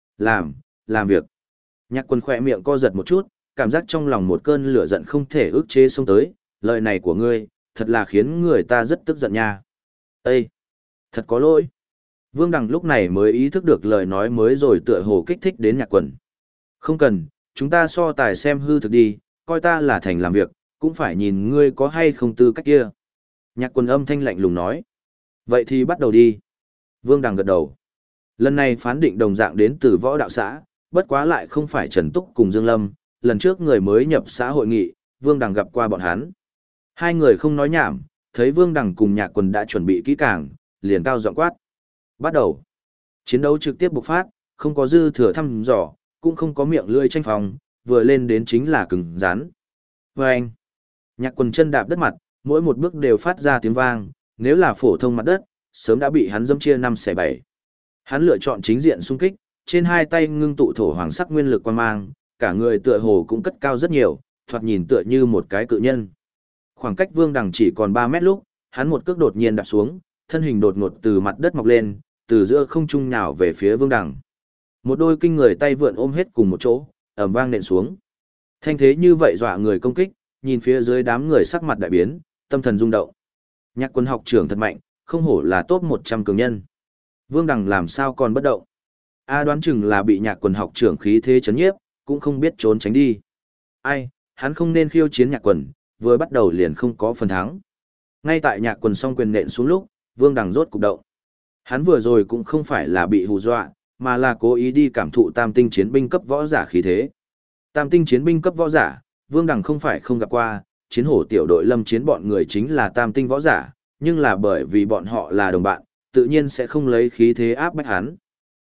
Làm việc. Nhạc Quân khỏe miệng co giật một chút, cảm giác trong lòng một cơn lửa giận không thể ức chế xông tới, lời này của ngươi, thật là khiến người ta rất tức giận nha. Ê! Thật có lỗi. Vương Đằng lúc này mới ý thức được lời nói mới rồi tựa hồ kích thích đến Nhạc Quân. Không cần, chúng ta so tài xem hư thực đi, coi ta là thành làm việc, cũng phải nhìn ngươi có hay không tư cách kia. Nhạc Quân âm thanh lạnh lùng nói. Vậy thì bắt đầu đi. Vương Đằng gật đầu. Lần này phán định đồng dạng đến từ võ đạo xã, bất quá lại không phải Trần Túc cùng Dương Lâm, lần trước người mới nhập xã hội nghị, Vương Đằng gặp qua bọn hắn. Hai người không nói nhảm, thấy Vương Đằng cùng Nhạc Quân đã chuẩn bị kỹ càng, liền cao giọng quát. Bắt đầu. Chiến đấu trực tiếp bộc phát, không có dư thừa thăm dò, cũng không có miệng lưỡi tranh phòng, vừa lên đến chính là cứng rắn. Vâng! Nhạc Quân chân đạp đất mặt, mỗi một bước đều phát ra tiếng vang, nếu là phổ thông mặt đất, sớm đã bị hắn dẫm chia 5/7. Hắn lựa chọn chính diện xung kích, trên hai tay ngưng tụ thổ hoàng sắc nguyên lực quang mang, cả người tựa hồ cũng cất cao rất nhiều, thoạt nhìn tựa như một cái cự nhân. Khoảng cách Vương Đằng chỉ còn 3 mét lúc, hắn một cước đột nhiên đạp xuống, thân hình đột ngột từ mặt đất mọc lên, từ giữa không trung nhào về phía Vương Đằng. Một đôi kinh người tay vượn ôm hết cùng một chỗ, ầm vang nện xuống. Thanh thế như vậy dọa người công kích, nhìn phía dưới đám người sắc mặt đại biến, tâm thần rung động. Nhạc Quân học trưởng thật mạnh, không hổ là top 100 cường nhân. Vương Đằng làm sao còn bất động? Đoán chừng là bị Nhạc Quân học trưởng khí thế chấn nhiếp, cũng không biết trốn tránh đi. Ai, hắn không nên khiêu chiến Nhạc Quân, vừa bắt đầu liền không có phần thắng. Ngay tại Nhạc Quân song quyền nện xuống lúc, Vương Đằng rốt cục động. Hắn vừa rồi cũng không phải là bị hù dọa, mà là cố ý đi cảm thụ tam tinh chiến binh cấp võ giả khí thế. Tam tinh chiến binh cấp võ giả, Vương Đằng không phải không gặp qua, chiến hổ tiểu đội lâm chiến bọn người chính là tam tinh võ giả, nhưng là bởi vì bọn họ là đồng bạn, tự nhiên sẽ không lấy khí thế áp bách hắn.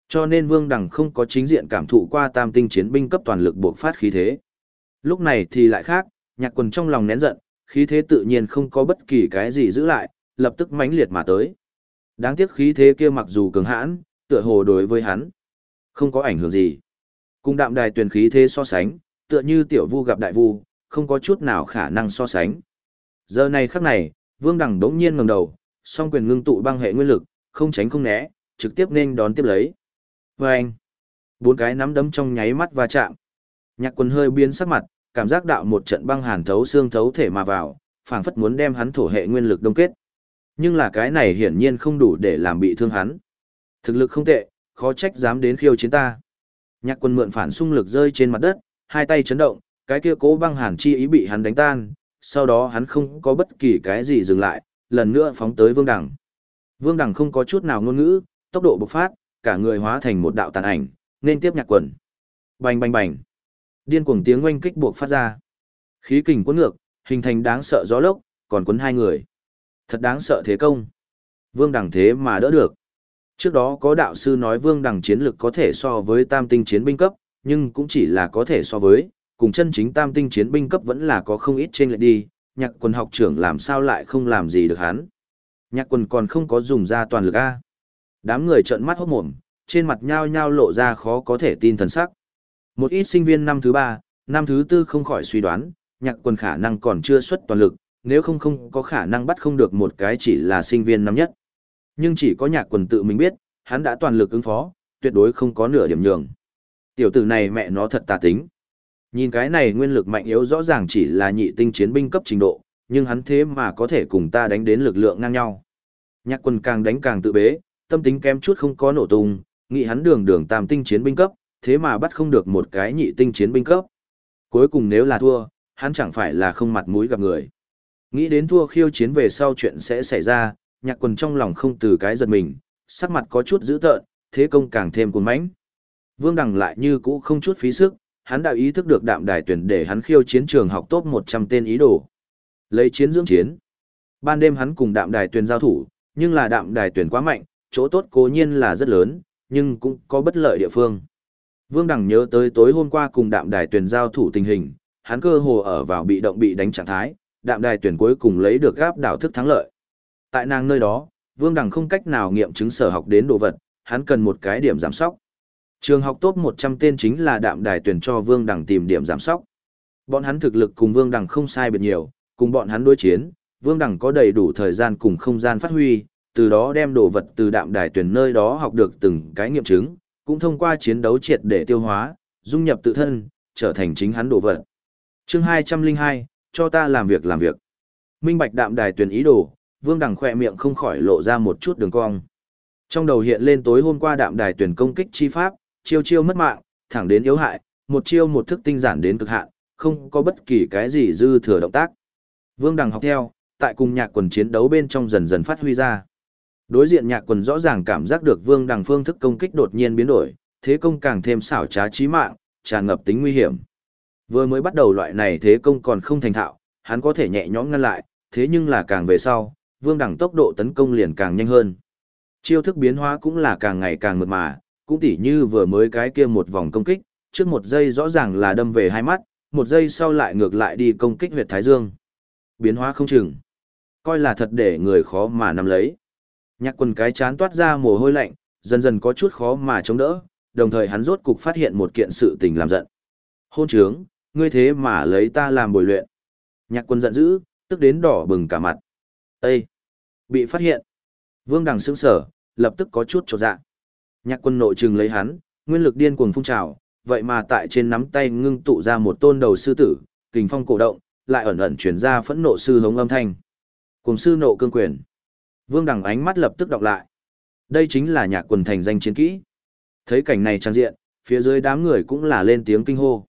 Cho nên Vương Đằng không có chính diện cảm thụ qua tam tinh chiến binh cấp toàn lực buộc phát khí thế. Lúc này thì lại khác, Nhạc Quần trong lòng nén giận, khí thế tự nhiên không có bất kỳ cái gì giữ lại, lập tức mãnh liệt mà tới. Đáng tiếc khí thế kia mặc dù cường hãn, tựa hồ đối với hắn không có ảnh hưởng gì. Cùng Đạm Đài Tuyền khí thế so sánh, tựa như tiểu vu gặp đại vu, không có chút nào khả năng so sánh. Giờ này khắc này, Vương Đằng đống nhiên ngẩng đầu, song quyền ngưng tụ băng hệ nguyên lực, không tránh không né, trực tiếp nên đón tiếp lấy. Vâng! Bốn cái nắm đấm trong nháy mắt va chạm. Nhạc Quân hơi biến sắc mặt, cảm giác đạo một trận băng hàn thấu xương thấu thể mà vào, phảng phất muốn đem hắn thổ hệ nguyên lực đông kết. Nhưng là cái này hiển nhiên không đủ để làm bị thương hắn. Thực lực không tệ, khó trách dám đến khiêu chiến ta. Nhạc Quân mượn phản xung lực rơi trên mặt đất, hai tay chấn động, cái kia cố băng hàn chi ý bị hắn đánh tan, sau đó hắn không có bất kỳ cái gì dừng lại, lần nữa phóng tới Vương Đằng. Vương Đằng không có chút nào ngôn ngữ, tốc độ bộc phát, cả người hóa thành một đạo tàn ảnh, nên tiếp Nhạc Quần. Bành bành bành. Điên cuồng tiếng oanh kích buộc phát ra. Khí kình cuốn ngược, hình thành đáng sợ gió lốc, còn cuốn hai người. Thật đáng sợ thế công. Vương Đằng thế mà đỡ được. Trước đó có đạo sư nói Vương Đằng chiến lực có thể so với tam tinh chiến binh cấp, nhưng cũng chỉ là có thể so với, cùng chân chính tam tinh chiến binh cấp vẫn là có không ít trên lệch đi, Nhạc Quân học trưởng làm sao lại không làm gì được hắn. Nhạc Quân còn không có dùng ra toàn lực A. Đám người trợn mắt hốt mồm, trên mặt nhao nhao lộ ra khó có thể tin thần sắc. Một ít sinh viên năm thứ 3, năm thứ 4 không khỏi suy đoán, Nhạc Quân khả năng còn chưa xuất toàn lực, nếu không có khả năng bắt không được một cái chỉ là sinh viên năm nhất. Nhưng chỉ có Nhạc Quân tự mình biết, hắn đã toàn lực ứng phó, tuyệt đối không có nửa điểm nhường. Tiểu tử này mẹ nó thật tà tính. Nhìn cái này nguyên lực mạnh yếu rõ ràng chỉ là nhị tinh chiến binh cấp trình độ, nhưng hắn thế mà có thể cùng ta đánh đến lực lượng ngang nhau. Nhạc Quân càng đánh càng tự bế, tâm tính kém chút không có nổ tung, nghĩ hắn đường đường tam tinh chiến binh cấp, thế mà bắt không được một cái nhị tinh chiến binh cấp. Cuối cùng nếu là thua, hắn chẳng phải là không mặt mũi gặp người. Nghĩ đến thua khiêu chiến về sau chuyện sẽ xảy ra, Nhạc Quân trong lòng không từ cái giật mình, sắc mặt có chút dữ tợn, thế công càng thêm cuồng mãnh. Vương Đằng lại như cũ không chút phí sức, hắn đã ý thức được Đạm Đài Tuyển để hắn khiêu chiến trường học top 100 tên ý đồ. Lấy chiến dưỡng chiến. Ban đêm hắn cùng Đạm Đài Tuyển giao thủ, nhưng là Đạm Đài Tuyển quá mạnh, chỗ tốt cố nhiên là rất lớn, nhưng cũng có bất lợi địa phương. Vương Đằng nhớ tới tối hôm qua cùng Đạm Đài Tuyển giao thủ tình hình, hắn cơ hồ ở vào bị động bị đánh trạng thái, Đạm Đài Tuyển cuối cùng lấy được gáp đảo thức thắng lợi. Tại nàng nơi đó, Vương Đằng không cách nào nghiệm chứng sở học đến đồ vật, hắn cần một cái điểm giảm sóc. Trường học top 100 tên chính là Đạm Đài Tuyển cho Vương Đằng tìm điểm giảm sóc. Bọn hắn thực lực cùng Vương Đằng không sai biệt nhiều, cùng bọn hắn đối chiến, Vương Đằng có đầy đủ thời gian cùng không gian phát huy, từ đó đem đồ vật từ Đạm Đài Tuyển nơi đó học được từng cái nghiệm chứng, cũng thông qua chiến đấu triệt để tiêu hóa, dung nhập tự thân, trở thành chính hắn đồ vật. Chương 202, cho ta làm việc làm việc. Minh bạch Đạm Đài Tuyển ý đồ, Vương Đằng khỏe miệng không khỏi lộ ra một chút đường cong. Trong đầu hiện lên tối hôm qua Đạm Đài Tuyển công kích chi pháp, chiêu chiêu mất mạng, thẳng đến yếu hại, một chiêu một thức tinh giản đến cực hạn, không có bất kỳ cái gì dư thừa động tác. Vương Đằng học theo, tại cùng Nhạc Quần chiến đấu bên trong dần dần phát huy ra. Đối diện Nhạc Quần rõ ràng cảm giác được Vương Đằng phương thức công kích đột nhiên biến đổi, thế công càng thêm xảo trá chí mạng, tràn ngập tính nguy hiểm. Vừa mới bắt đầu loại này thế công còn không thành thạo, hắn có thể nhẹ nhõm ngăn lại, thế nhưng là càng về sau, Vương Đằng tốc độ tấn công liền càng nhanh hơn. Chiêu thức biến hóa cũng là càng ngày càng mượt mà, cũng tỉ như vừa mới cái kia một vòng công kích, trước một giây rõ ràng là đâm về hai mắt, một giây sau lại ngược lại đi công kích huyệt thái dương. Biến hóa không chừng, coi là thật để người khó mà nắm lấy. Nhạc Quần cái chán toát ra mồ hôi lạnh, dần dần có chút khó mà chống đỡ, đồng thời hắn rốt cục phát hiện một kiện sự tình làm giận. Hôn trướng, ngươi thế mà lấy ta làm bồi luyện. Nhạc Quần giận dữ, tức đến đỏ bừng cả mặt. Ê! Bị phát hiện. Vương Đằng sững sờ, lập tức có chút chột dạ. Nhạc Quân nội trừng lấy hắn, nguyên lực điên cuồng phun trào, vậy mà tại trên nắm tay ngưng tụ ra một tôn đầu sư tử, kình phong cổ động, lại ẩn ẩn truyền ra phẫn nộ sư hống âm thanh. Cùng sư nộ cương quyền. Vương Đằng ánh mắt lập tức đọc lại. Đây chính là Nhạc Quân thành danh chiến kỹ. Thấy cảnh này trang diện, phía dưới đám người cũng là lên tiếng kinh hô.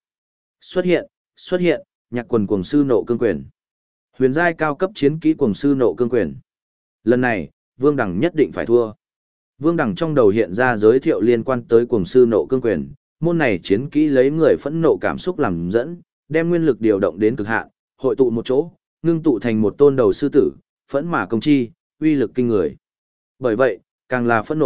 Xuất hiện, Nhạc Quân cuồng sư nộ cương quyền. Huyền giai cao cấp chiến kỹ cuồng sư nộ cương quyền. Lần này, Vương Đằng nhất định phải thua. Vương Đằng trong đầu hiện ra giới thiệu liên quan tới cuồng sư nộ cương quyền, môn này chiến kỹ lấy người phẫn nộ cảm xúc làm dẫn, đem nguyên lực điều động đến cực hạn, hội tụ một chỗ, ngưng tụ thành một tôn đầu sư tử, phẫn mà công chi, uy lực kinh người. Bởi vậy, càng là phẫn nộ,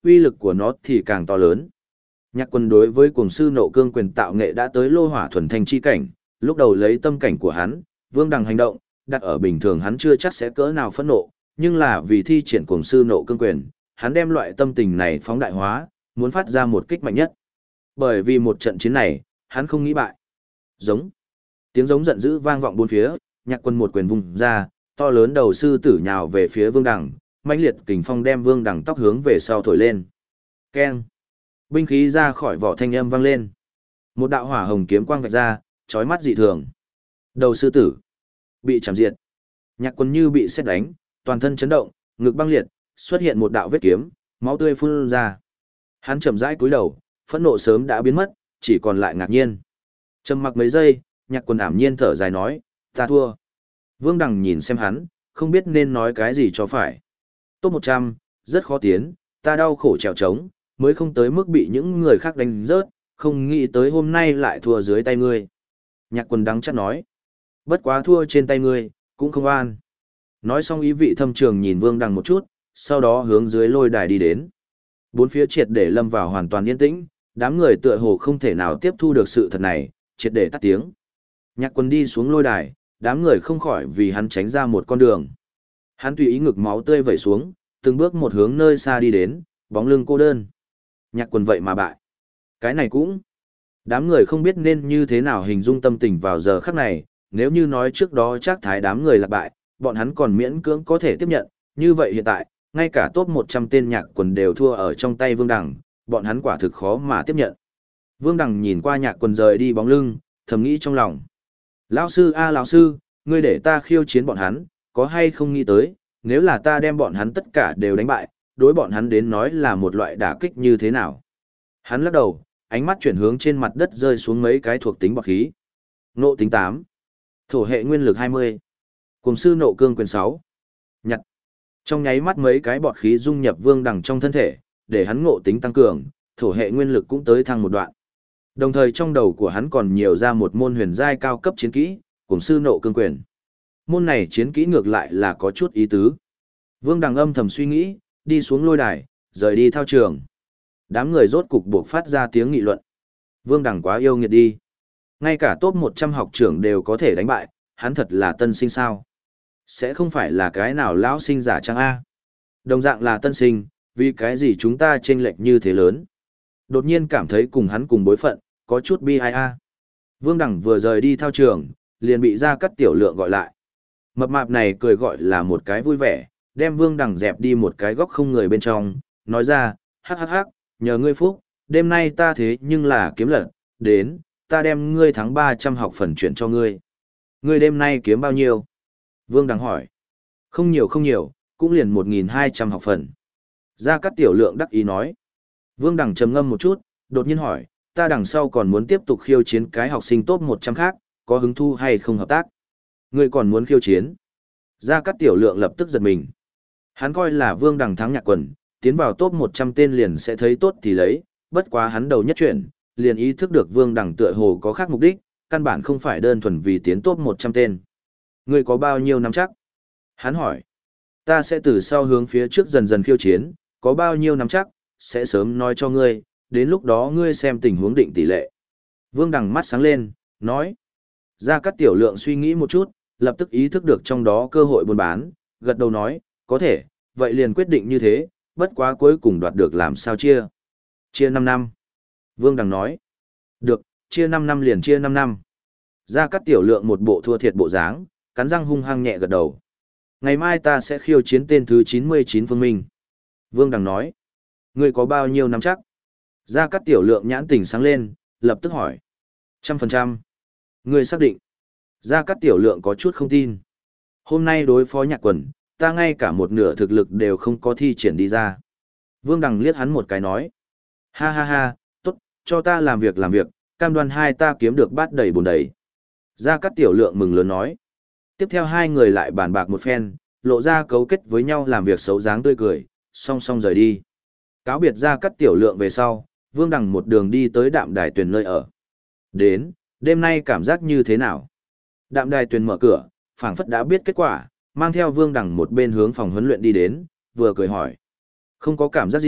uy lực của nó thì càng to lớn. Nhạc Quân đối với cuồng sư nộ cương quyền tạo nghệ đã tới lô hỏa thuần thanh chi cảnh, lúc đầu lấy tâm cảnh của hắn, Vương Đằng hành động, đặt ở bình thường hắn chưa chắc sẽ cỡ nào phẫn nộ, nhưng là vì thi triển cuồng sư nộ cương quyền, hắn đem loại tâm tình này phóng đại hóa, muốn phát ra một kích mạnh nhất. Bởi vì một trận chiến này, hắn không nghĩ bại. Giống. Tiếng giống giận dữ vang vọng bốn phía, Nhạc Quân một quyền vung ra, to lớn đầu sư tử nhào về phía Vương Đằng, mãnh liệt kình phong đem Vương Đằng tóc hướng về sau thổi lên. Keng. Binh khí ra khỏi vỏ thanh âm vang lên. Một đạo hỏa hồng kiếm quang vạch ra, chói mắt dị thường. Đầu sư tử bị chạm diệt. Nhạc Quân như bị sét đánh, toàn thân chấn động, ngực băng liệt, xuất hiện một đạo vết kiếm, máu tươi phun ra. Hắn chậm rãi cúi đầu, phẫn nộ sớm đã biến mất, chỉ còn lại ngạc nhiên. Trầm mặc mấy giây, Nhạc Quân ảm nhiên thở dài nói, ta thua. Vương Đằng nhìn xem hắn, không biết nên nói cái gì cho phải. Top 100, rất khó tiến, ta đau khổ trèo trống, mới không tới mức bị những người khác đánh rớt, không nghĩ tới hôm nay lại thua dưới tay ngươi. Nhạc Quân đắng chắc nói, bất quá thua trên tay ngươi, cũng không an. Nói xong ý vị thâm trường nhìn Vương Đằng một chút, sau đó hướng dưới lôi đài đi đến. Bốn phía triệt để lâm vào hoàn toàn yên tĩnh, đám người tựa hồ không thể nào tiếp thu được sự thật này, triệt để tắt tiếng. Nhạc Quân đi xuống lôi đài, đám người không khỏi vì hắn tránh ra một con đường. Hắn tùy ý ngực máu tươi vẩy xuống, từng bước một hướng nơi xa đi đến, bóng lưng cô đơn. Nhạc Quân vậy mà bại. Cái này cũng. Đám người không biết nên như thế nào hình dung tâm tình vào giờ khắc này, nếu như nói trước đó chắc thái đám người lạc bại, bọn hắn còn miễn cưỡng có thể tiếp nhận, như vậy hiện tại, ngay cả top 100 tên Nhạc Quân đều thua ở trong tay Vương Đằng, bọn hắn quả thực khó mà tiếp nhận. Vương Đằng nhìn qua Nhạc Quân rời đi bóng lưng, thầm nghĩ trong lòng. Lão sư a lão sư, ngươi để ta khiêu chiến bọn hắn, có hay không nghĩ tới, nếu là ta đem bọn hắn tất cả đều đánh bại, đối bọn hắn đến nói là một loại đả kích như thế nào. Hắn lắc đầu, ánh mắt chuyển hướng trên mặt đất rơi xuống mấy cái thuộc tính bọt khí. Nộ tính 8. Thổ hệ nguyên lực 20. Cùng sư nộ cương quyền 6. Nhặt. Trong nháy mắt mấy cái bọt khí dung nhập Vương Đằng trong thân thể, để hắn ngộ tính tăng cường, thổ hệ nguyên lực cũng tới thăng một đoạn. Đồng thời trong đầu của hắn còn nhiều ra một môn huyền giai cao cấp chiến kỹ, cùng sư nộ cương quyền. Môn này chiến kỹ ngược lại là có chút ý tứ. Vương Đằng âm thầm suy nghĩ, đi xuống lôi đài, rời đi thao trường. Đám người rốt cục buộc phát ra tiếng nghị luận. Vương Đằng quá yêu nghiệt đi. Ngay cả top 100 học trưởng đều có thể đánh bại, hắn thật là tân sinh sao. Sẽ không phải là cái nào lão sinh giả chăng a? Đồng dạng là tân sinh, vì cái gì chúng ta chênh lệch như thế lớn. Đột nhiên cảm thấy cùng hắn cùng bối phận, có chút bi ai a. Vương Đằng vừa rời đi thao trường, liền bị Gia Cát Tiểu Lượng gọi lại. Mập mạp này cười gọi là một cái vui vẻ, đem Vương Đằng dẹp đi một cái góc không người bên trong, nói ra, hắc hắc hắc, nhờ ngươi phúc, đêm nay ta thế nhưng là kiếm lật, đến, ta đem ngươi thắng 300 học phần chuyển cho ngươi. Ngươi đêm nay kiếm bao nhiêu? Vương Đằng hỏi. Không nhiều, cũng liền 1.200 học phần. Gia Cát Tiểu Lượng đắc ý nói. Vương Đằng trầm ngâm một chút, đột nhiên hỏi, ta đằng sau còn muốn tiếp tục khiêu chiến cái học sinh top 100 khác, có hứng thu hay không hợp tác? Ngươi còn muốn khiêu chiến? Gia Cát Tiểu Lượng lập tức giật mình. Hắn coi là Vương Đằng thắng Nhạc Quân, tiến vào top 100 tên liền sẽ thấy tốt thì lấy, bất quá hắn đầu nhất chuyển, liền ý thức được Vương Đằng tựa hồ có khác mục đích, căn bản không phải đơn thuần vì tiến top 100 tên. Ngươi có bao nhiêu năm chắc? Hắn hỏi. Ta sẽ từ sau hướng phía trước dần dần khiêu chiến, có bao nhiêu năm chắc, sẽ sớm nói cho ngươi, đến lúc đó ngươi xem tình huống định tỷ lệ. Vương Đằng mắt sáng lên, nói. Gia Cát Tiểu Lượng suy nghĩ một chút, lập tức ý thức được trong đó cơ hội buôn bán, gật đầu nói, có thể, vậy liền quyết định như thế, bất quá cuối cùng đoạt được làm sao chia. Chia 5 năm. Vương Đằng nói. Được, chia 5 năm liền chia 5 năm. Gia Cát Tiểu Lượng một bộ thua thiệt bộ dáng, cắn răng hung hăng nhẹ gật đầu. Ngày mai ta sẽ khiêu chiến tên thứ 99 Phương Minh. Vương Đằng nói. Ngươi có bao nhiêu năm chắc? Gia Cát Tiểu Lượng nhãn tỉnh sáng lên, lập tức hỏi. 100%. Ngươi xác định. Gia Cát Tiểu Lượng có chút không tin. Hôm nay đối phó Nhạc Quân, ta ngay cả một nửa thực lực đều không có thi triển đi ra. Vương Đằng liếc hắn một cái nói. Ha ha ha, tốt, cho ta làm việc, cam đoan hai ta kiếm được bát đầy bồn đầy. Gia Cát Tiểu Lượng mừng lớn nói. Tiếp theo hai người lại bàn bạc một phen, lộ ra cấu kết với nhau làm việc xấu dáng tươi cười, song song rời đi. Cáo biệt Gia Cát Tiểu Lượng về sau, Vương Đằng một đường đi tới Đạm Đài Tuyền nơi ở. Đến, đêm nay cảm giác như thế nào? Đạm Đài Tuyền mở cửa, phảng phất đã biết kết quả, mang theo Vương Đằng một bên hướng phòng huấn luyện đi đến, vừa cười hỏi. Không có cảm giác gì,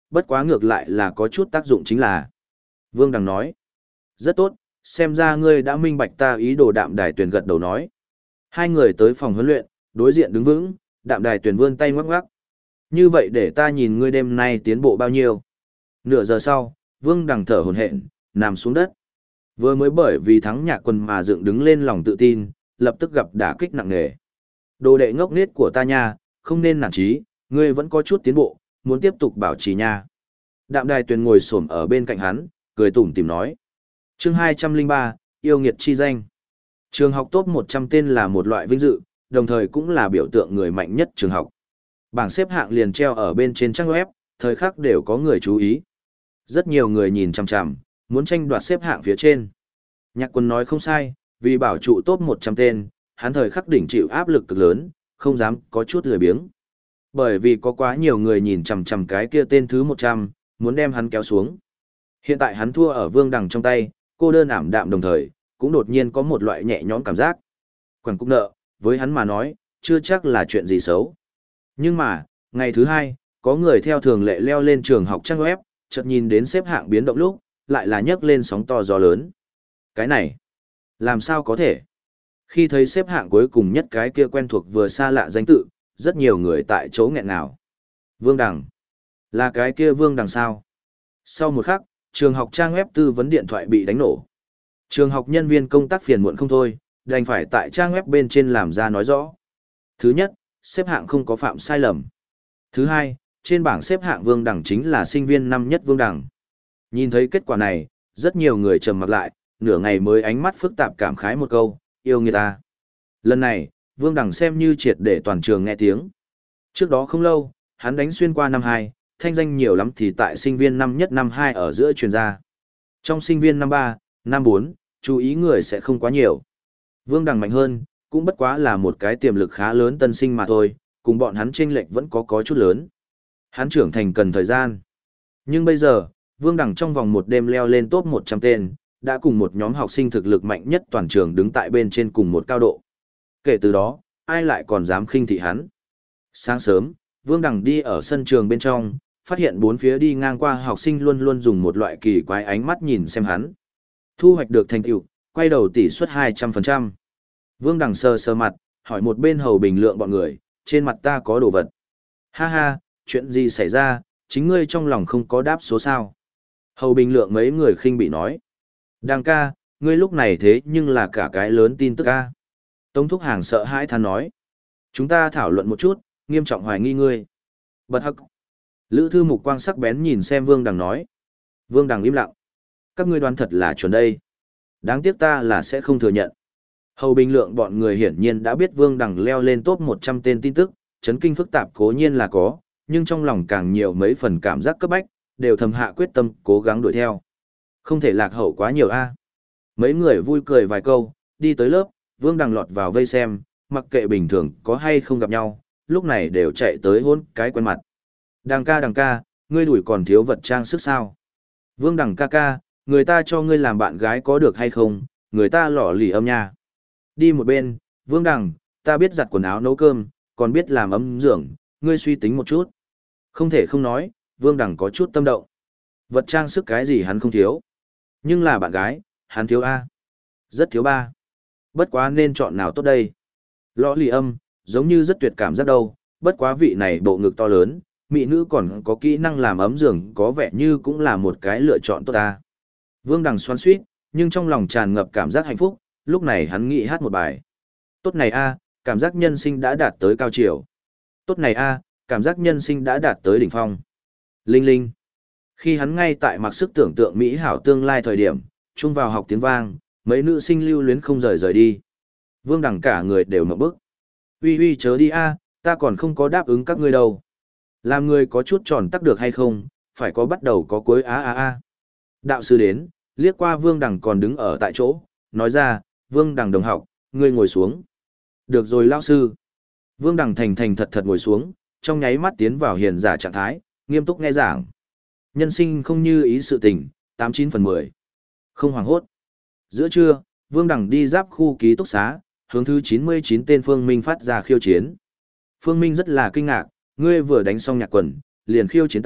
bất quá ngược lại là có chút tác dụng chính là. Vương Đằng nói, rất tốt, xem ra ngươi đã minh bạch ta ý đồ. Đạm Đài Tuyền gật đầu nói. Hai người tới phòng huấn luyện, đối diện đứng vững, Đạm Đài Tuyền vươn tay ngoắc ngoắc. Như vậy để ta nhìn ngươi đêm nay tiến bộ bao nhiêu. Nửa giờ sau, Vương Đằng thở hổn hển, nằm xuống đất. Vừa mới bởi vì thắng Nhạc Quân mà dựng đứng lên lòng tự tin, lập tức gặp đả kích nặng nề. Đồ đệ ngốc nghếch của ta nha, không nên nản chí, ngươi vẫn có chút tiến bộ, muốn tiếp tục bảo trì nha. Đạm Đài Tuyền ngồi xổm ở bên cạnh hắn, cười tủm tỉm nói. Chương 203, yêu nghiệt chi danh. Trường học top 100 tên là một loại vinh dự, đồng thời cũng là biểu tượng người mạnh nhất trường học. Bảng xếp hạng liền treo ở bên trên trang web, thời khắc đều có người chú ý. Rất nhiều người nhìn chằm chằm, muốn tranh đoạt xếp hạng phía trên. Nhạc Quân nói không sai, vì bảo trụ top 100 tên, hắn thời khắc đỉnh chịu áp lực cực lớn, không dám có chút lười biếng. Bởi vì có quá nhiều người nhìn chằm chằm cái kia tên thứ 100, muốn đem hắn kéo xuống. Hiện tại hắn thua ở Vương Đằng trong tay, cô đơn ảm đạm đồng thời, cũng đột nhiên có một loại nhẹ nhõm cảm giác. Quảng cúc nợ, với hắn mà nói, chưa chắc là chuyện gì xấu. Nhưng mà, ngày thứ hai, có người theo thường lệ leo lên trường học trang web, chợt nhìn đến xếp hạng biến động lúc, lại là nhấc lên sóng to gió lớn. Cái này, làm sao có thể? Khi thấy xếp hạng cuối cùng nhất cái kia quen thuộc vừa xa lạ danh tự, rất nhiều người tại chỗ nghẹn ngào. Vương Đằng. Là cái kia Vương Đằng sao? Sau một khắc, trường học trang web tư vấn điện thoại bị đánh nổ. Trường học nhân viên công tác phiền muộn không thôi, đành phải tại trang web bên trên làm ra nói rõ. Thứ nhất, xếp hạng không có phạm sai lầm. Thứ hai, trên bảng xếp hạng Vương Đằng chính là sinh viên năm nhất Vương Đằng. Nhìn thấy kết quả này, rất nhiều người trầm mặc lại, nửa ngày mới ánh mắt phức tạp cảm khái một câu, yêu người ta. Lần này, Vương Đằng xem như triệt để toàn trường nghe tiếng. Trước đó không lâu, hắn đánh xuyên qua năm 2, thanh danh nhiều lắm thì tại sinh viên năm nhất năm 2 ở giữa truyền ra. Trong sinh viên năm 3, năm 4, chú ý người sẽ không quá nhiều. Vương Đằng mạnh hơn, cũng bất quá là một cái tiềm lực khá lớn tân sinh mà thôi, cùng bọn hắn chênh lệch vẫn có chút lớn. Hắn trưởng thành cần thời gian. Nhưng bây giờ, Vương Đằng trong vòng một đêm leo lên top 100 tên, đã cùng một nhóm học sinh thực lực mạnh nhất toàn trường đứng tại bên trên cùng một cao độ. Kể từ đó, ai lại còn dám khinh thị hắn. Sáng sớm, Vương Đằng đi ở sân trường bên trong, phát hiện bốn phía đi ngang qua học sinh luôn luôn dùng một loại kỳ quái ánh mắt nhìn xem hắn. Thu hoạch được thành tựu, quay đầu tỷ suất 200%. Vương Đằng sờ sờ mặt, hỏi một bên hầu bình lượng bọn người, trên mặt ta có đồ vật. Ha ha, chuyện gì xảy ra, chính ngươi trong lòng không có đáp số sao. Hầu bình lượng mấy người khinh bị nói. Đằng ca, ngươi lúc này thế nhưng là cả cái lớn tin tức ca. Tống Thúc Hàng sợ hãi than nói. Chúng ta thảo luận một chút, nghiêm trọng hoài nghi ngươi. Bật hắc. Lữ thư mục quang sắc bén nhìn xem Vương Đằng nói. Vương Đằng im lặng. Các ngươi đoán thật là chuẩn đây. Đáng tiếc ta là sẽ không thừa nhận. Hầu bình lượng bọn người hiển nhiên đã biết Vương Đằng leo lên top 100 tên tin tức, chấn kinh phức tạp cố nhiên là có, nhưng trong lòng càng nhiều mấy phần cảm giác cấp bách, đều thầm hạ quyết tâm cố gắng đuổi theo. Không thể lạc hậu quá nhiều a. Mấy người vui cười vài câu, đi tới lớp, Vương Đằng lọt vào vây xem, mặc kệ bình thường có hay không gặp nhau, lúc này đều chạy tới hôn cái quen mặt. Đằng ca, ngươi đuổi còn thiếu vật trang sức sao? Vương Đằng ca, người ta cho ngươi làm bạn gái có được hay không, người ta lỏ lì âm nha. Đi một bên, Vương Đằng, ta biết giặt quần áo nấu cơm, còn biết làm ấm dưỡng, ngươi suy tính một chút. Không thể không nói, Vương Đằng có chút tâm động. Vật trang sức cái gì hắn không thiếu. Nhưng là bạn gái, hắn thiếu A. Rất thiếu ba. Bất quá nên chọn nào tốt đây. Lõ lì âm, giống như rất tuyệt cảm rất đâu, bất quá vị này bộ ngực to lớn, mỹ nữ còn có kỹ năng làm ấm giường có vẻ như cũng là một cái lựa chọn tốt ta. Vương Đằng xoắn xuýt, nhưng trong lòng tràn ngập cảm giác hạnh phúc, lúc này hắn nghĩ hát một bài. Tốt này a, cảm giác nhân sinh đã đạt tới cao chiều. Tốt này a, cảm giác nhân sinh đã đạt tới đỉnh phong. Linh linh. Khi hắn ngay tại mặc sức tưởng tượng mỹ hảo tương lai thời điểm, chung vào học tiếng vang, mấy nữ sinh lưu luyến không rời đi. Vương Đằng cả người đều ngậm bức. Uy uy chớ đi a, ta còn không có đáp ứng các ngươi đâu. Làm người có chút tròn tắc được hay không, phải có bắt đầu có cuối a. Đạo sư đến, liếc qua Vương Đằng còn đứng ở tại chỗ, nói ra, Vương Đằng đồng học, ngươi ngồi xuống. Được rồi lão sư. Vương Đằng thành thành thật thật ngồi xuống, trong nháy mắt tiến vào hiền giả trạng thái, nghiêm túc nghe giảng. Nhân sinh không như ý sự tình, 89/10. Không hoảng hốt. Giữa trưa, Vương Đằng đi giáp khu ký túc xá, hướng thứ 99 tên Phương Minh phát ra khiêu chiến. Phương Minh rất là kinh ngạc, ngươi vừa đánh xong Nhạc Quần, liền khiêu chiến ta,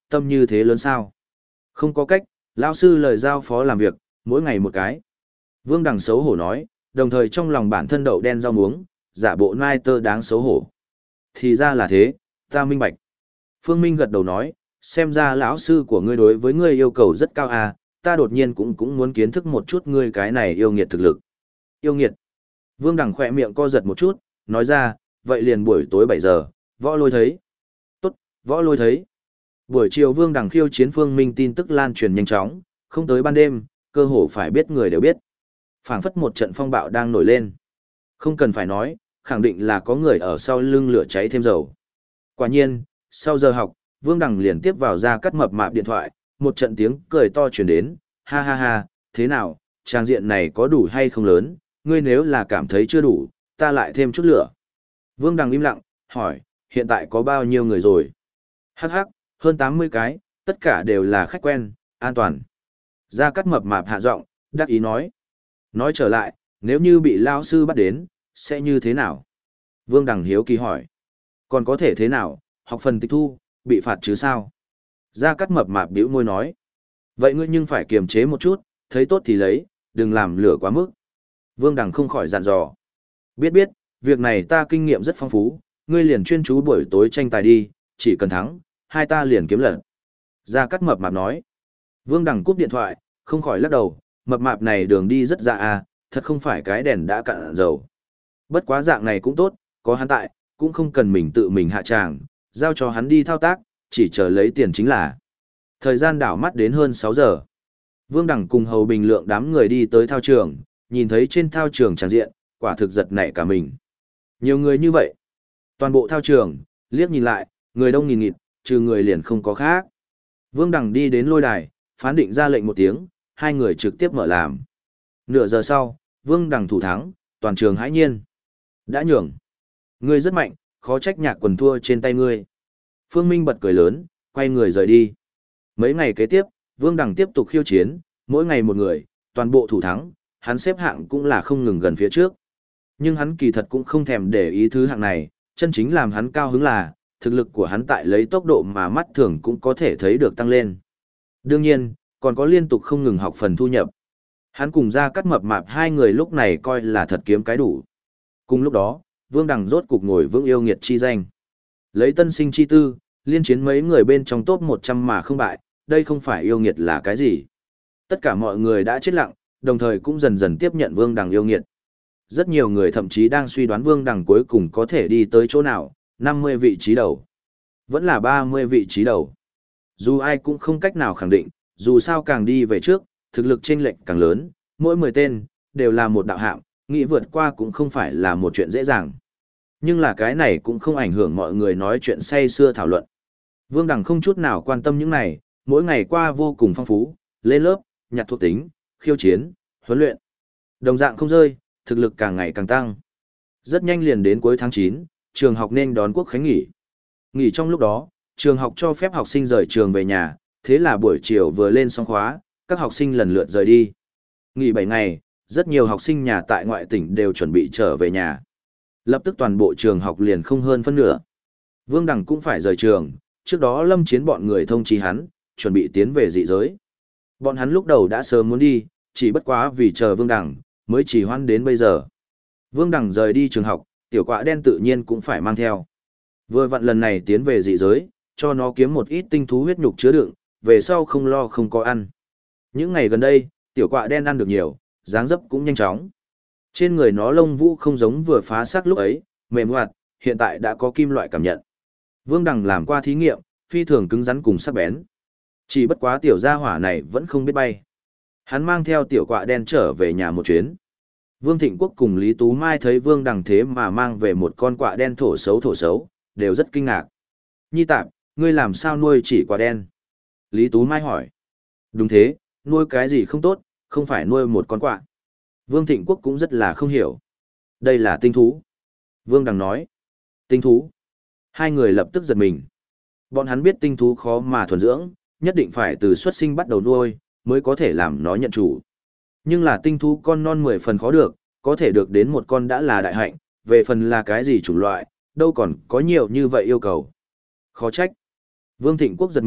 tâm như thế lớn sao? Không có cách, lão sư lời giao phó làm việc, mỗi ngày một cái. Vương Đằng xấu hổ nói, đồng thời trong lòng bản thân đậu đen rau muống, giả bộ nai tơ đáng xấu hổ. Thì ra là thế, ta minh bạch. Phương Minh gật đầu nói, xem ra lão sư của ngươi đối với ngươi yêu cầu rất cao à, ta đột nhiên cũng muốn kiến thức một chút ngươi cái này yêu nghiệt thực lực. Yêu nghiệt. Vương Đằng khỏe miệng co giật một chút, nói ra, vậy liền buổi tối 7 giờ, võ lôi thấy. Tốt, võ lôi thấy. Buổi chiều Vương Đằng khiêu chiến Phương Minh tin tức lan truyền nhanh chóng, không tới ban đêm, cơ hồ phải biết người đều biết. Phảng phất một trận phong bạo đang nổi lên. Không cần phải nói, khẳng định là có người ở sau lưng lửa cháy thêm dầu. Quả nhiên, sau giờ học, Vương Đằng liền tiếp vào ra cắt mập mạp điện thoại, một trận tiếng cười to truyền đến, ha ha ha, thế nào, trang diện này có đủ hay không lớn, ngươi nếu là cảm thấy chưa đủ, ta lại thêm chút lửa. Vương Đằng im lặng, hỏi, hiện tại có bao nhiêu người rồi? Hắc hắc, hơn 80 cái, tất cả đều là khách quen, an toàn. Gia Cát mập mạp hạ giọng, đắc ý nói. Nói trở lại, nếu như bị lao sư bắt đến, sẽ như thế nào? Vương Đằng hiếu kỳ hỏi. Còn có thể thế nào, học phần tịch thu, bị phạt chứ sao? Gia Cát mập mạp bĩu môi nói. Vậy ngươi nhưng phải kiềm chế một chút, thấy tốt thì lấy, đừng làm lửa quá mức. Vương Đằng không khỏi dặn dò. Biết biết, việc này ta kinh nghiệm rất phong phú, ngươi liền chuyên chú buổi tối tranh tài đi, chỉ cần thắng, hai ta liền kiếm lần. Gia Cát mập mạp nói. Vương Đằng cúp điện thoại, không khỏi lắc đầu, mập mạp này đường đi rất dạ à, thật không phải cái đèn đã cạn dầu. Bất quá dạng này cũng tốt, có hắn tại, cũng không cần mình tự mình hạ tràng, giao cho hắn đi thao tác, chỉ chờ lấy tiền chính là. Thời gian đảo mắt đến hơn 6 giờ. Vương Đằng cùng Hầu Bình Lượng đám người đi tới thao trường, nhìn thấy trên thao trường tràn diện, quả thực giật nảy cả mình. Nhiều người như vậy. Toàn bộ thao trường, liếc nhìn lại, người đông nghìn nghịt, trừ người liền không có khác. Vương Đằng đi đến lôi đài, phán định ra lệnh một tiếng, hai người trực tiếp mở làm. Nửa giờ sau, Vương Đằng thủ thắng, toàn trường hãi nhiên. Đã nhường. Ngươi rất mạnh, khó trách nhạc quần thua trên tay ngươi. Phương Minh bật cười lớn, quay người rời đi. Mấy ngày kế tiếp, Vương Đằng tiếp tục khiêu chiến, mỗi ngày một người, toàn bộ thủ thắng, hắn xếp hạng cũng là không ngừng gần phía trước. Nhưng hắn kỳ thật cũng không thèm để ý thứ hạng này, chân chính làm hắn cao hứng là, thực lực của hắn tại lấy tốc độ mà mắt thường cũng có thể thấy được tăng lên. Đương nhiên, còn có liên tục không ngừng học phần thu nhập. Hắn cùng Gia Cát mập mạp hai người lúc này coi là thật kiếm cái đủ. Cùng lúc đó, Vương Đằng rốt cục ngồi vững yêu nghiệt chi danh. Lấy tân sinh chi tư, liên chiến mấy người bên trong top 100 mà không bại, đây không phải yêu nghiệt là cái gì. Tất cả mọi người đã chết lặng, đồng thời cũng dần dần tiếp nhận Vương Đằng yêu nghiệt. Rất nhiều người thậm chí đang suy đoán Vương Đằng cuối cùng có thể đi tới chỗ nào, 50 vị trí đầu, vẫn là 30 vị trí đầu. Dù ai cũng không cách nào khẳng định, dù sao càng đi về trước, thực lực chênh lệch càng lớn, mỗi 10 tên, đều là một đạo hạng, nghĩ vượt qua cũng không phải là một chuyện dễ dàng. Nhưng là cái này cũng không ảnh hưởng mọi người nói chuyện say xưa thảo luận. Vương Đằng không chút nào quan tâm những này, mỗi ngày qua vô cùng phong phú, lên lớp, nhặt thuộc tính, khiêu chiến, huấn luyện. Đồng dạng không rơi, thực lực càng ngày càng tăng. Rất nhanh liền đến cuối tháng 9, trường học nên đón quốc khánh nghỉ. Nghỉ trong lúc đó, trường học cho phép học sinh rời trường về nhà, thế là buổi chiều vừa lên xong khóa, các học sinh lần lượt rời đi. Nghỉ 7 ngày, rất nhiều học sinh nhà tại ngoại tỉnh đều chuẩn bị trở về nhà. Lập tức toàn bộ trường học liền không hơn phân nửa. Vương Đằng cũng phải rời trường, trước đó Lâm Chiến bọn người thông chí hắn, chuẩn bị tiến về dị giới. Bọn hắn lúc đầu đã sớm muốn đi, chỉ bất quá vì chờ Vương Đằng, mới chỉ hoãn đến bây giờ. Vương Đằng rời đi trường học, tiểu quạ đen tự nhiên cũng phải mang theo. Vừa vặn lần này tiến về dị giới, cho nó kiếm một ít tinh thú huyết nhục chứa đựng, về sau không lo không có ăn. Những ngày gần đây, tiểu quạ đen ăn được nhiều, dáng dấp cũng nhanh chóng. Trên người nó lông vũ không giống vừa phá xác lúc ấy, mềm hoạt, hiện tại đã có kim loại cảm nhận. Vương Đằng làm qua thí nghiệm, phi thường cứng rắn cùng sắc bén. Chỉ bất quá tiểu gia hỏa này vẫn không biết bay. Hắn mang theo tiểu quạ đen trở về nhà một chuyến. Vương Thịnh Quốc cùng Lý Tú Mai thấy Vương Đằng thế mà mang về một con quạ đen thổ xấu, đều rất kinh ngạc. Nhi tạp, ngươi làm sao nuôi chỉ quạ đen? Lý Tú Mai hỏi. Đúng thế, nuôi cái gì không tốt, không phải nuôi một con quạ. Vương Thịnh Quốc cũng rất là không hiểu. Đây là tinh thú. Vương Đằng nói. Tinh thú. Hai người lập tức giật mình. Bọn hắn biết tinh thú khó mà thuần dưỡng, nhất định phải từ xuất sinh bắt đầu nuôi, mới có thể làm nó nhận chủ. Nhưng là tinh thú con non 10 phần khó được, có thể được đến một con đã là đại hạnh, về phần là cái gì chủng loại, đâu còn có nhiều như vậy yêu cầu. Khó trách. Vương Thịnh Quốc giật mình,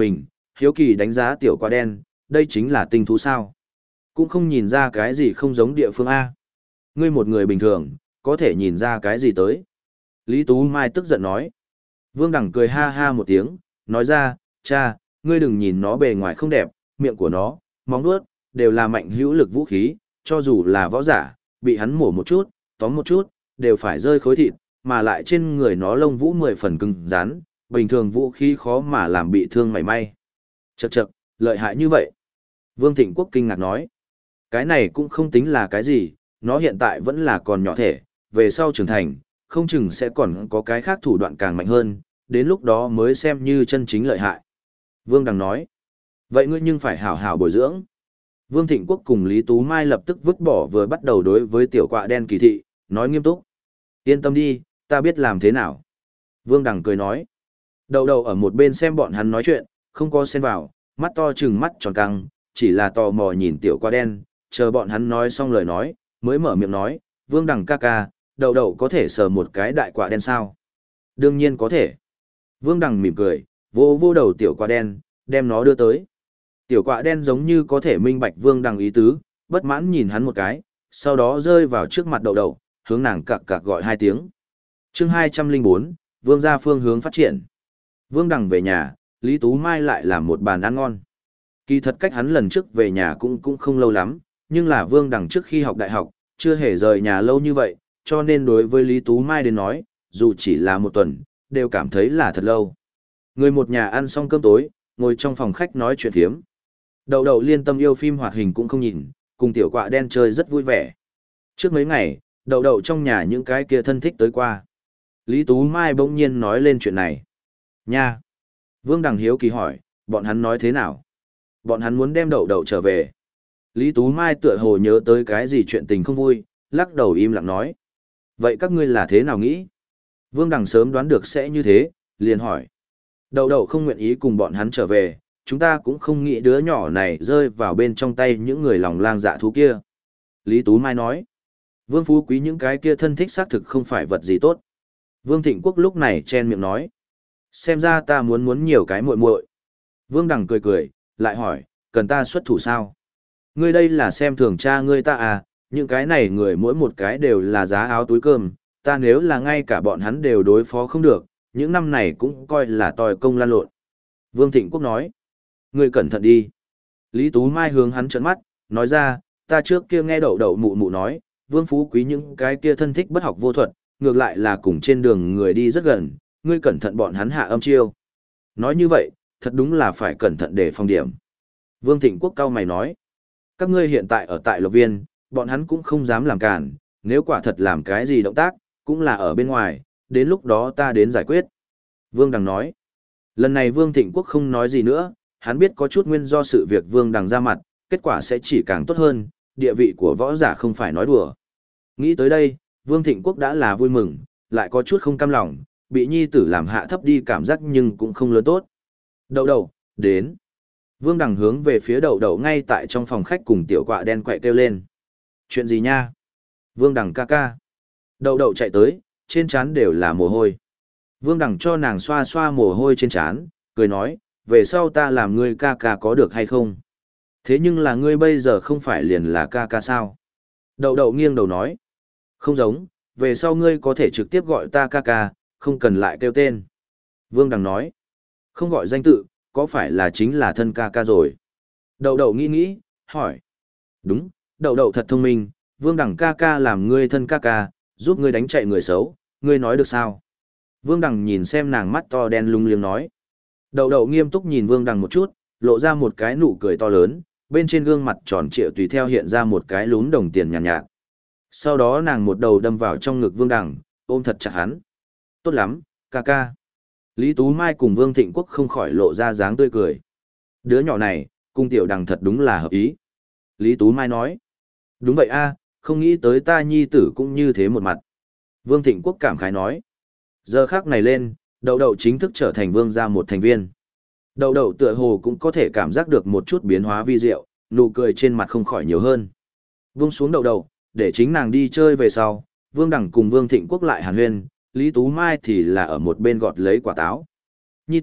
hiếu kỳ đánh giá tiểu quả đen, đây chính là tinh thú sao. Cũng không nhìn ra cái gì không giống địa phương A. Ngươi một người bình thường, có thể nhìn ra cái gì tới. Lý Tú Mai tức giận nói. Vương Đằng cười ha ha một tiếng, nói ra, cha, ngươi đừng nhìn nó bề ngoài không đẹp, miệng của nó, móng vuốt, đều là mạnh hữu lực vũ khí, cho dù là võ giả, bị hắn mổ một chút, tóm một chút, đều phải rơi khối thịt, mà lại trên người nó lông vũ 10 phần cứng rắn, bình thường vũ khí khó mà làm bị thương mảy may. Chậc chậc, lợi hại như vậy. Vương Thịnh Quốc kinh ngạc nói, cái này cũng không tính là cái gì, nó hiện tại vẫn là còn nhỏ thể, về sau trưởng thành, không chừng sẽ còn có cái khác thủ đoạn càng mạnh hơn, đến lúc đó mới xem như chân chính lợi hại. Vương Đằng nói, vậy ngươi nhưng phải hảo hảo bồi dưỡng. Vương Thịnh Quốc cùng Lý Tú Mai lập tức vứt bỏ vừa bắt đầu đối với tiểu quạ đen kỳ thị, nói nghiêm túc. Yên tâm đi, ta biết làm thế nào. Vương Đằng cười nói. Đầu đầu ở một bên xem bọn hắn nói chuyện, không có xen vào, mắt to trừng mắt tròn căng, chỉ là tò mò nhìn tiểu quạ đen, chờ bọn hắn nói xong lời nói, mới mở miệng nói, Vương Đằng ca ca, đầu đầu có thể sờ một cái đại quạ đen sao? Đương nhiên có thể. Vương Đằng mỉm cười, vô vô đầu tiểu quạ đen, đem nó đưa tới. Tiểu quạ đen giống như có thể minh bạch Vương Đằng ý tứ, bất mãn nhìn hắn một cái, sau đó rơi vào trước mặt đầu đầu, hướng nàng cặc cặc gọi 2 tiếng. Chương 204, Vương gia phương hướng phát triển. Vương Đằng về nhà, Lý Tú Mai lại làm một bàn ăn ngon. Kỳ thật cách hắn lần trước về nhà cũng không lâu lắm, nhưng là Vương Đằng trước khi học đại học, chưa hề rời nhà lâu như vậy, cho nên đối với Lý Tú Mai đến nói, dù chỉ là một tuần, đều cảm thấy là thật lâu. Người một nhà ăn xong cơm tối, ngồi trong phòng khách nói chuyện phiếm. Đậu đậu liên tâm yêu phim hoạt hình cũng không nhìn, cùng tiểu quạ đen chơi rất vui vẻ. Trước mấy ngày, đậu đậu trong nhà những cái kia thân thích tới qua. Lý Tú Mai bỗng nhiên nói lên chuyện này. Nha! Vương Đằng hiếu kỳ hỏi, bọn hắn nói thế nào? Bọn hắn muốn đem đậu đậu trở về. Lý Tú Mai tựa hồ nhớ tới cái gì chuyện tình không vui, lắc đầu im lặng nói. Vậy các ngươi là thế nào nghĩ? Vương Đằng sớm đoán được sẽ như thế, liền hỏi. Đậu đậu không nguyện ý cùng bọn hắn trở về, chúng ta cũng không nghĩ đứa nhỏ này rơi vào bên trong tay những người lòng lang dạ thú kia. Lý Tú Mai nói. Vương Phú Quý những cái kia thân thích xác thực không phải vật gì tốt. Vương Thịnh Quốc lúc này chen miệng nói. Xem ra ta muốn nhiều cái muội muội. Vương Đằng cười cười, lại hỏi, cần ta xuất thủ sao? Ngươi đây là xem thường cha ngươi ta à, những cái này người mỗi một cái đều là giá áo túi cơm, ta nếu là ngay cả bọn hắn đều đối phó không được, những năm này cũng coi là tòi công lan lộn. Vương Thịnh Quốc nói, ngươi cẩn thận đi. Lý Tú Mai hướng hắn trợn mắt, nói ra, ta trước kia nghe đậu đậu mụ mụ nói, Vương Phú Quý những cái kia thân thích bất học vô thuật, ngược lại là cùng trên đường người đi rất gần, ngươi cẩn thận bọn hắn hạ âm chiêu. Nói như vậy, thật đúng là phải cẩn thận để phòng điểm. Vương Thịnh Quốc cau mày nói, các ngươi hiện tại ở tại Lộc Viên, bọn hắn cũng không dám làm cản, nếu quả thật làm cái gì động tác, cũng là ở bên ngoài, đến lúc đó ta đến giải quyết. Vương Đằng nói, lần này Vương Thịnh Quốc không nói gì nữa, hắn biết có chút nguyên do sự việc Vương Đằng ra mặt, kết quả sẽ chỉ càng tốt hơn, địa vị của võ giả không phải nói đùa. Nghĩ tới đây, Vương Thịnh Quốc đã là vui mừng, lại có chút không cam lòng, bị nhi tử làm hạ thấp đi cảm giác nhưng cũng không lớn tốt. Đậu đậu, đến. Vương Đằng hướng về phía đậu đậu ngay tại trong phòng khách cùng tiểu quạ đen quậy kêu lên. Chuyện gì nha? Vương Đằng ca ca. Đậu đậu chạy tới, trên trán đều là mồ hôi. Vương Đằng cho nàng xoa xoa mồ hôi trên trán, cười nói, về sau ta làm ngươi ca ca có được hay không? Thế nhưng là ngươi bây giờ không phải liền là ca ca sao? Đậu đậu nghiêng đầu nói. Không giống, về sau ngươi có thể trực tiếp gọi ta ca ca, không cần lại kêu tên. Vương Đằng nói. Không gọi danh tự, có phải là chính là thân ca ca rồi? Đậu đậu nghĩ nghĩ, hỏi. Đúng, đậu đậu thật thông minh, Vương Đằng ca ca làm ngươi thân ca ca, giúp ngươi đánh chạy người xấu, ngươi nói được sao? Vương Đằng nhìn xem nàng mắt to đen lung liếng nói. Đậu đậu nghiêm túc nhìn Vương Đằng một chút, lộ ra một cái nụ cười to lớn, bên trên gương mặt tròn trịa tùy theo hiện ra một cái lún đồng tiền nhàn nhạt. Sau đó nàng một đầu đâm vào trong ngực Vương Đằng, ôm thật chặt hắn. Tốt lắm, ca ca. Lý Tú Mai cùng Vương Thịnh Quốc không khỏi lộ ra dáng tươi cười. Đứa nhỏ này, cùng tiểu Đằng thật đúng là hợp ý. Lý Tú Mai nói. Đúng vậy a, không nghĩ tới ta nhi tử cũng như thế một mặt. Vương Thịnh Quốc cảm khái nói. Giờ khắc này lên, đậu đậu chính thức trở thành vương gia một thành viên. Đậu đậu tựa hồ cũng có thể cảm giác được một chút biến hóa vi diệu, nụ cười trên mặt không khỏi nhiều hơn. Vung xuống đậu đậu, để chính nàng đi chơi về sau, Vương Đằng cùng Vương Thịnh Quốc lại hàn huyên, Lý Tú Mai thì là ở một bên gọt lấy quả táo. Nhi tạm,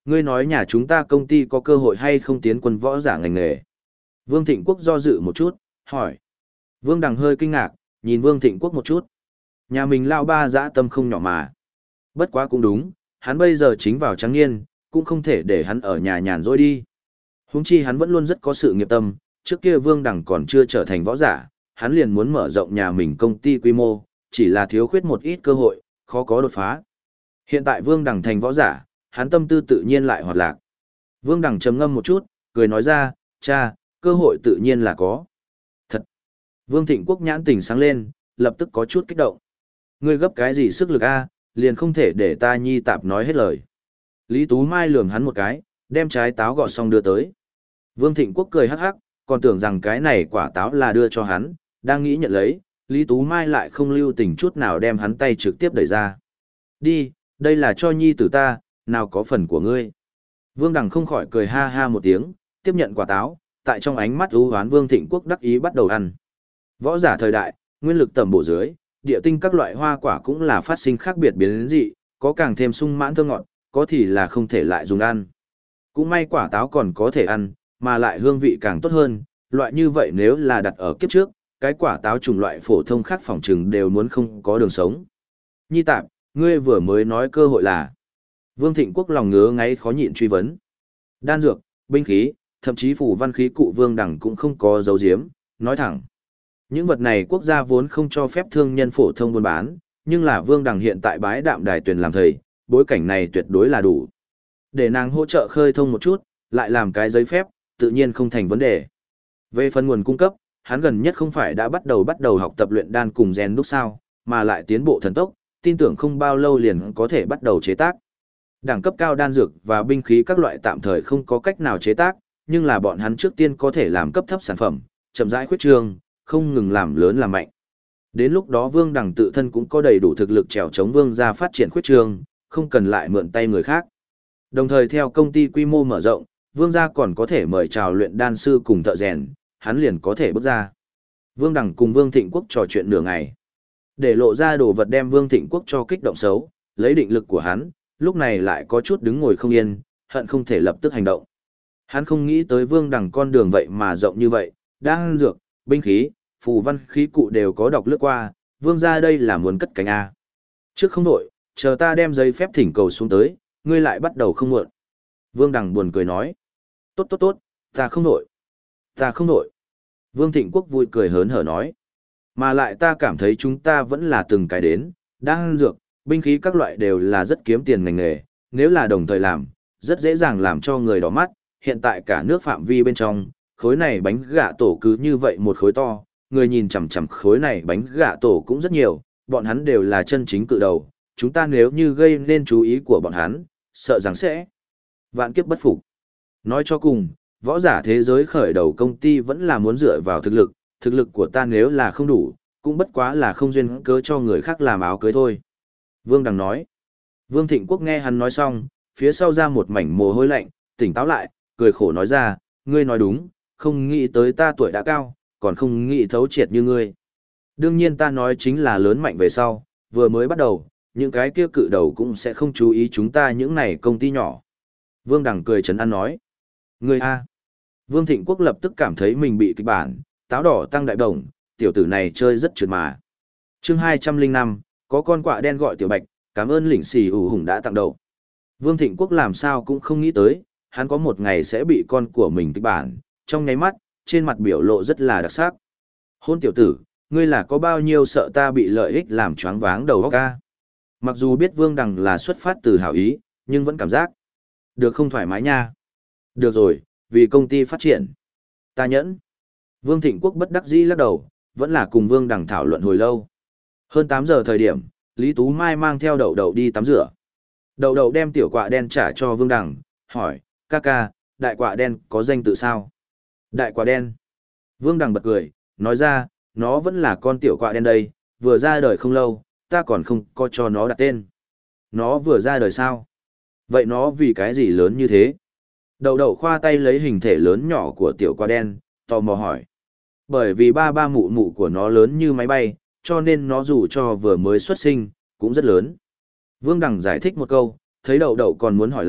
ngươi nói nhà chúng ta công ty có cơ hội hay không tiến quân võ giả ngành nghề? Vương Thịnh Quốc do dự một chút, hỏi. Vương Đằng hơi kinh ngạc, nhìn Vương Thịnh Quốc một chút. Nhà mình lao ba dã tâm không nhỏ mà. Bất quá cũng đúng, hắn bây giờ chính vào trắng niên, cũng không thể để hắn ở nhà nhàn rỗi đi. Huống chi hắn vẫn luôn rất có sự nghiệp tâm, trước kia Vương Đằng còn chưa trở thành võ giả, hắn liền muốn mở rộng nhà mình công ty quy mô, chỉ là thiếu khuyết một ít cơ hội, khó có đột phá. Hiện tại Vương Đằng thành võ giả, hắn tâm tư tự nhiên lại hoạt lạc. Vương Đằng trầm ngâm một chút, cười nói ra, cha, cơ hội tự nhiên là có. Thật! Vương Thịnh Quốc nhãn tình sáng lên, lập tức có chút kích động. Ngươi gấp cái gì sức lực a, liền không thể để ta nhi tạp nói hết lời. Lý Tú Mai lườm hắn một cái, đem trái táo gọt xong đưa tới. Vương Thịnh Quốc cười hắc hắc, còn tưởng rằng cái này quả táo là đưa cho hắn, đang nghĩ nhận lấy, Lý Tú Mai lại không lưu tình chút nào đem hắn tay trực tiếp đẩy ra. Đi, đây là cho nhi tử ta, nào có phần của ngươi. Vương Đằng không khỏi cười ha ha một tiếng, tiếp nhận quả táo, tại trong ánh mắt ưu hoán Vương Thịnh Quốc đắc ý bắt đầu ăn. Võ giả thời đại, nguyên lực tầm bổ dưới, địa tinh các loại hoa quả cũng là phát sinh khác biệt biến dị, có càng thêm sung mãn thơm ngọt, có thì là không thể lại dùng ăn. Cũng may quả táo còn có thể ăn, mà lại hương vị càng tốt hơn, loại như vậy nếu là đặt ở kiếp trước, cái quả táo chủng loại phổ thông khác phỏng chừng đều muốn không có đường sống. Nhi tạp, ngươi vừa mới nói cơ hội là. Vương Thịnh Quốc lòng ngứa ngáy khó nhịn truy vấn. Đan dược, binh khí, thậm chí phủ văn khí cụ Vương Đằng cũng không có dấu diếm, nói thẳng. Những vật này quốc gia vốn không cho phép thương nhân phổ thông buôn bán, nhưng là Vương Đằng hiện tại bái đạm đài tuyển làm thầy, bối cảnh này tuyệt đối là đủ. Để nàng hỗ trợ khơi thông một chút, lại làm cái giấy phép, tự nhiên không thành vấn đề. Về phần nguồn cung cấp, hắn gần nhất không phải đã bắt đầu học tập luyện đan cùng rèn đúc sao, mà lại tiến bộ thần tốc, tin tưởng không bao lâu liền có thể bắt đầu chế tác. Đẳng cấp cao đan dược và binh khí các loại tạm thời không có cách nào chế tác, nhưng là bọn hắn trước tiên có thể làm cấp thấp sản phẩm, chậm rãi khuyết trương, không ngừng làm lớn làm mạnh. Đến lúc đó Vương Đằng tự thân cũng có đầy đủ thực lực trèo chống Vương gia phát triển khuyết trương, không cần lại mượn tay người khác. Đồng thời theo công ty quy mô mở rộng, Vương gia còn có thể mời chào luyện đan sư cùng thợ rèn, hắn liền có thể bước ra. Vương Đằng cùng Vương Thịnh Quốc trò chuyện nửa ngày. Để lộ ra đồ vật đem Vương Thịnh Quốc cho kích động xấu, lấy định lực của hắn, lúc này lại có chút đứng ngồi không yên, hận không thể lập tức hành động. Hắn không nghĩ tới Vương Đằng con đường vậy mà rộng như vậy, đan dược, binh khí, phù văn khí cụ đều có đọc lướt qua, Vương gia đây là muốn cất cánh A. Trước không đổi, chờ ta đem giấy phép thỉnh cầu xuống tới, ngươi lại bắt đầu không muộn. Vương Đằng buồn cười nói. Tốt, ta không đổi. Ta không đổi. Vương Thịnh Quốc vui cười hớn hở nói. Mà lại ta cảm thấy chúng ta vẫn là từng cái đến, đan dược, binh khí các loại đều là rất kiếm tiền ngành nghề, nếu là đồng thời làm, rất dễ dàng làm cho người đỏ mắt, hiện tại cả nước phạm vi bên trong, khối này bánh gạ tổ cứ như vậy một khối to, người nhìn chằm chằm khối này bánh gạ tổ cũng rất nhiều, bọn hắn đều là chân chính cự đầu, chúng ta nếu như gây nên chú ý của bọn hắn, sợ rằng sẽ vạn kiếp bất phục. Nói cho cùng, võ giả thế giới khởi đầu công ty vẫn là muốn dựa vào thực lực của ta nếu là không đủ, cũng bất quá là không duyên cớ cho người khác làm áo cưới thôi. Vương Đằng nói. Vương Thịnh Quốc nghe hắn nói xong, phía sau ra một mảnh mồ hôi lạnh, tỉnh táo lại, cười khổ nói ra, ngươi nói đúng, không nghĩ tới ta tuổi đã cao, còn không nghĩ thấu triệt như ngươi. Đương nhiên ta nói chính là lớn mạnh về sau, vừa mới bắt đầu, những cái kia cự đầu cũng sẽ không chú ý chúng ta những này công ty nhỏ. Vương Đằng cười trấn an nói. Ngươi a. Vương Thịnh Quốc lập tức cảm thấy mình bị kịch bản, táo đỏ tăng đại đồng, tiểu tử này chơi rất trượt mà. Chương 205, có con quạ đen gọi Tiểu Bạch, cảm ơn lĩnh xì ủ hùng đã tặng đầu. Vương Thịnh Quốc làm sao cũng không nghĩ tới, hắn có một ngày sẽ bị con của mình kịch bản, trong nháy mắt, trên mặt biểu lộ rất là đặc sắc. Hôn tiểu tử, ngươi là có bao nhiêu sợ ta bị lợi ích làm choáng váng đầu óc ca. Mặc dù biết Vương Đằng là xuất phát từ hảo ý, nhưng vẫn cảm giác được không thoải mái nha. Được rồi, vì công ty phát triển. Ta nhẫn. Vương Thịnh Quốc bất đắc dĩ lắc đầu, vẫn là cùng Vương Đằng thảo luận hồi lâu. Hơn 8 giờ thời điểm, Lý Tú Mai mang theo Đậu Đậu đi tắm rửa. Đậu Đậu đem tiểu quạ đen trả cho Vương Đằng, hỏi, ca, đại quạ đen có danh tự sao? Đại quạ đen. Vương Đằng bật cười, nói ra, nó vẫn là con tiểu quạ đen đây, vừa ra đời không lâu, ta còn không có cho nó đặt tên. Nó vừa ra đời sao? Vậy nó vì cái gì lớn như thế? Đậu Đậu khoa tay lấy hình thể lớn nhỏ của tiểu quạ đen, tò mò hỏi. Bởi vì ba mụ mụ của nó lớn như máy bay, cho nên nó dù cho vừa mới xuất sinh, cũng rất lớn. Vương Đằng giải thích một câu, thấy Đậu Đậu còn muốn hỏi lại,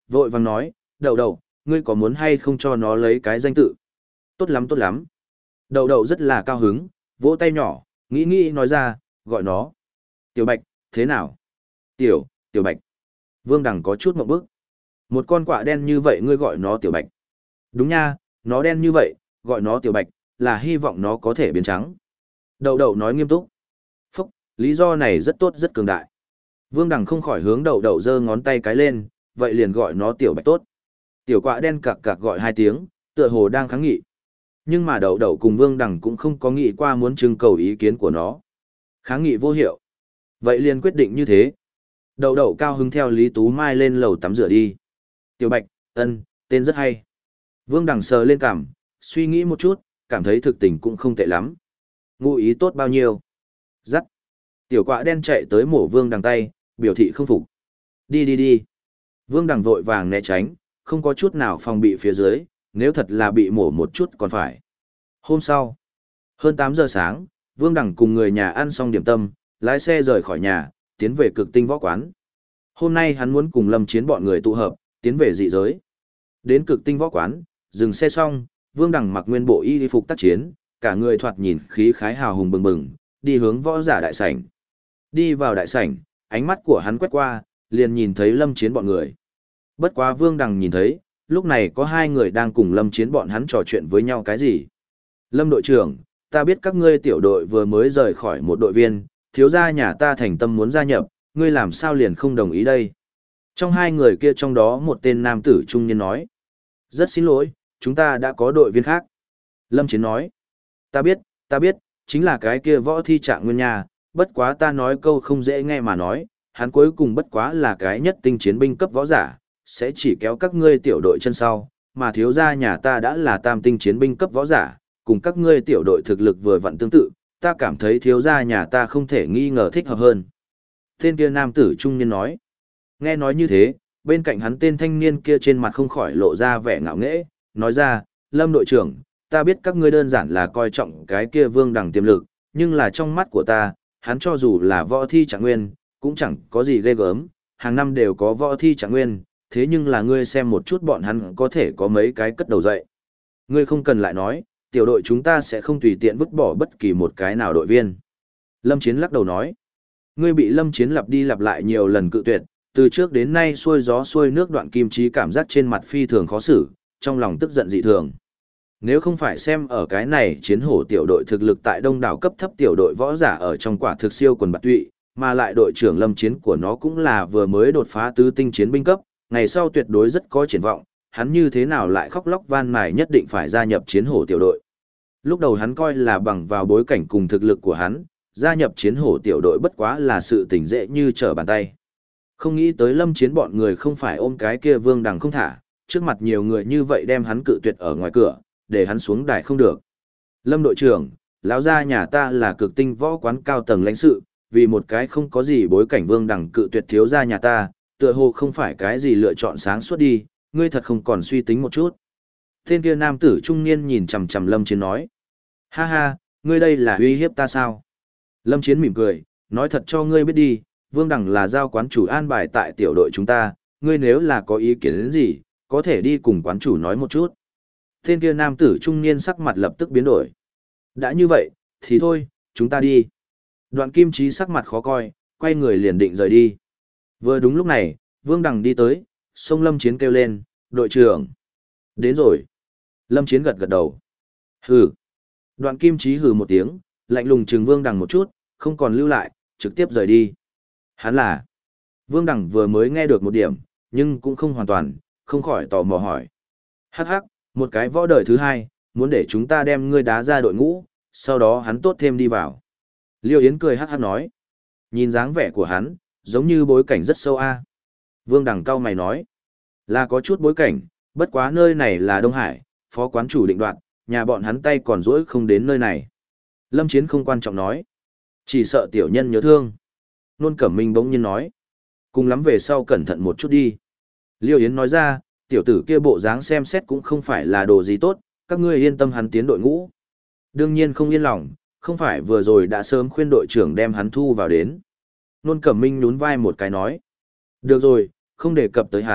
vội vàng nói, đậu đậu, ngươi có muốn hay không cho nó lấy cái danh tự? Tốt lắm tốt lắm. Đậu đậu rất là cao hứng, vỗ tay nhỏ, nghĩ nói ra, gọi nó. Tiểu Bạch, thế nào? Tiểu Bạch. Vương Đằng có chút mộng bức. Một con quạ đen như vậy ngươi gọi nó Tiểu Bạch. Đúng nha, nó đen như vậy, gọi nó Tiểu Bạch, là hy vọng nó có thể biến trắng. Đậu đậu nói nghiêm túc. Phúc, lý do này rất tốt rất cường đại. Vương Đằng không khỏi hướng đậu đậu giơ ngón tay cái lên, vậy liền gọi nó Tiểu Bạch tốt. Tiểu quạ đen cặc cặc gọi 2 tiếng, tựa hồ đang kháng nghị. Nhưng mà đậu đậu cùng Vương Đằng cũng không có nghĩ qua muốn trưng cầu ý kiến của nó. Kháng nghị vô hiệu. Vậy liền quyết định như thế. Đậu đậu cao hứng theo Lý Tú Mai lên lầu tắm rửa đi. Tiểu Bạch, tên rất hay. Vương Đằng sờ lên cằm, suy nghĩ một chút, cảm thấy thực tình cũng không tệ lắm. Ngụ ý tốt bao nhiêu. Dắt. Tiểu quạ đen chạy tới mổ Vương Đằng tay, biểu thị không phục. Đi. Vương Đằng vội vàng né tránh, không có chút nào phòng bị phía dưới, nếu thật là bị mổ một chút còn phải. Hôm sau, hơn 8 giờ sáng, Vương Đằng cùng người nhà ăn xong điểm tâm, lái xe rời khỏi nhà, tiến về Cực Tinh Võ Quán. Hôm nay hắn muốn cùng Lâm Chiến bọn người tụ hợp, tiến về dị giới. Đến Cực Tinh Võ Quán, dừng xe xong, Vương Đằng mặc nguyên bộ y phục tác chiến, cả người thoạt nhìn khí khái hào hùng bừng bừng, đi hướng võ giả đại sảnh. Đi vào đại sảnh, ánh mắt của hắn quét qua, liền nhìn thấy Lâm Chiến bọn người. Bất quá Vương Đằng nhìn thấy, lúc này có 2 người đang cùng Lâm Chiến bọn hắn trò chuyện với nhau cái gì. Lâm đội trưởng, ta biết các ngươi tiểu đội vừa mới rời khỏi một đội viên, thiếu gia nhà ta thành tâm muốn gia nhập, ngươi làm sao liền không đồng ý đây? Trong 2 người kia trong đó một tên nam tử trung niên nói. Rất xin lỗi, chúng ta đã có đội viên khác. Lâm Chiến nói. Ta biết, chính là cái kia Võ Thi Trạng Nguyên nhà, bất quá ta nói câu không dễ nghe mà nói, hắn cuối cùng bất quá là cái nhất tinh chiến binh cấp võ giả, sẽ chỉ kéo các ngươi tiểu đội chân sau, mà thiếu gia nhà ta đã là tam tinh chiến binh cấp võ giả, cùng các ngươi tiểu đội thực lực vừa vặn tương tự, ta cảm thấy thiếu gia nhà ta không thể nghi ngờ thích hợp hơn. Tên kia nam tử trung niên nói. Nghe nói như thế, bên cạnh hắn tên thanh niên kia trên mặt không khỏi lộ ra vẻ ngạo nghễ, nói ra, Lâm đội trưởng, ta biết các ngươi đơn giản là coi trọng cái kia Vương Đằng tiềm lực, nhưng là trong mắt của ta, hắn cho dù là Võ Thi Trạng Nguyên, cũng chẳng có gì ghê gớm, hàng năm đều có Võ Thi Trạng Nguyên, thế nhưng là ngươi xem một chút bọn hắn có thể có mấy cái cất đầu dậy. Ngươi không cần lại nói, tiểu đội chúng ta sẽ không tùy tiện vứt bỏ bất kỳ một cái nào đội viên. Lâm Chiến lắc đầu nói, ngươi bị Lâm Chiến lặp đi lặp lại nhiều lần cự tuyệt, từ trước đến nay xuôi gió xuôi nước Đoạn Kim Chí cảm giác trên mặt phi thường khó xử, trong lòng tức giận dị thường. Nếu không phải xem ở cái này chiến hổ tiểu đội thực lực tại đông đảo cấp thấp tiểu đội võ giả ở trong quả thực siêu quần bạt tụy, mà lại đội trưởng Lâm Chiến của nó cũng là vừa mới đột phá tứ tinh chiến binh cấp, ngày sau tuyệt đối rất có triển vọng, hắn như thế nào lại khóc lóc van mài nhất định phải gia nhập chiến hổ tiểu đội. Lúc đầu hắn coi là bằng vào bối cảnh cùng thực lực của hắn, gia nhập chiến hổ tiểu đội bất quá là sự tình dễ như trở bàn tay. Không nghĩ tới Lâm Chiến bọn người không phải ôm cái kia Vương Đằng không thả, trước mặt nhiều người như vậy đem hắn cự tuyệt ở ngoài cửa, để hắn xuống đài không được. Lâm đội trưởng, lão gia nhà ta là Cực Tinh Võ Quán cao tầng lãnh sự, vì một cái không có gì bối cảnh Vương Đằng cự tuyệt thiếu gia nhà ta, tựa hồ không phải cái gì lựa chọn sáng suốt đi, ngươi thật không còn suy tính một chút. Tên kia nam tử trung niên nhìn chằm chằm Lâm Chiến nói. Ha ha, ngươi đây là uy hiếp ta sao? Lâm Chiến mỉm cười, nói thật cho ngươi biết đi, Vương Đằng là giao quán chủ an bài tại tiểu đội chúng ta, ngươi nếu là có ý kiến đến gì, có thể đi cùng quán chủ nói một chút. Tên kia nam tử trung niên sắc mặt lập tức biến đổi. Đã như vậy, thì thôi, chúng ta đi. Đoạn Kim Chí sắc mặt khó coi, quay người liền định rời đi. Vừa đúng lúc này, Vương Đằng đi tới, xông Lâm Chiến kêu lên, đội trưởng. Đến rồi. Lâm Chiến gật gật đầu. Hừ. Đoạn Kim Chí hừ một tiếng, lạnh lùng trừng Vương Đằng một chút, không còn lưu lại, trực tiếp rời đi. Hắn là. Vương Đằng vừa mới nghe được một điểm, nhưng cũng không hoàn toàn, không khỏi tò mò hỏi. Hắc hắc, một cái võ đời thứ 2, muốn để chúng ta đem ngươi đá ra đội ngũ, sau đó hắn tốt thêm đi vào. Liêu Yến cười hắc hắc nói. Nhìn dáng vẻ của hắn, giống như bối cảnh rất sâu a. Vương Đằng cau mày nói. Là có chút bối cảnh, bất quá nơi này là Đông Hải, phó quán chủ định đoạt, nhà bọn hắn tay còn rỗi không đến nơi này. Lâm Chiến không quan trọng nói. Chỉ sợ tiểu nhân nhớ thương. Nôn Cẩm Minh bỗng nhiên nói. Cùng lắm về sau cẩn thận một chút đi. Liêu Yến nói ra, tiểu tử kia bộ dáng xem xét cũng không phải là đồ gì tốt, các ngươi yên tâm hắn tiến đội ngũ. Đương nhiên không yên lòng, không phải vừa rồi đã sớm khuyên đội trưởng đem hắn thu vào đến. Nôn Cẩm Minh nhún vai một cái nói. Được rồi, không đề cập tới hắn,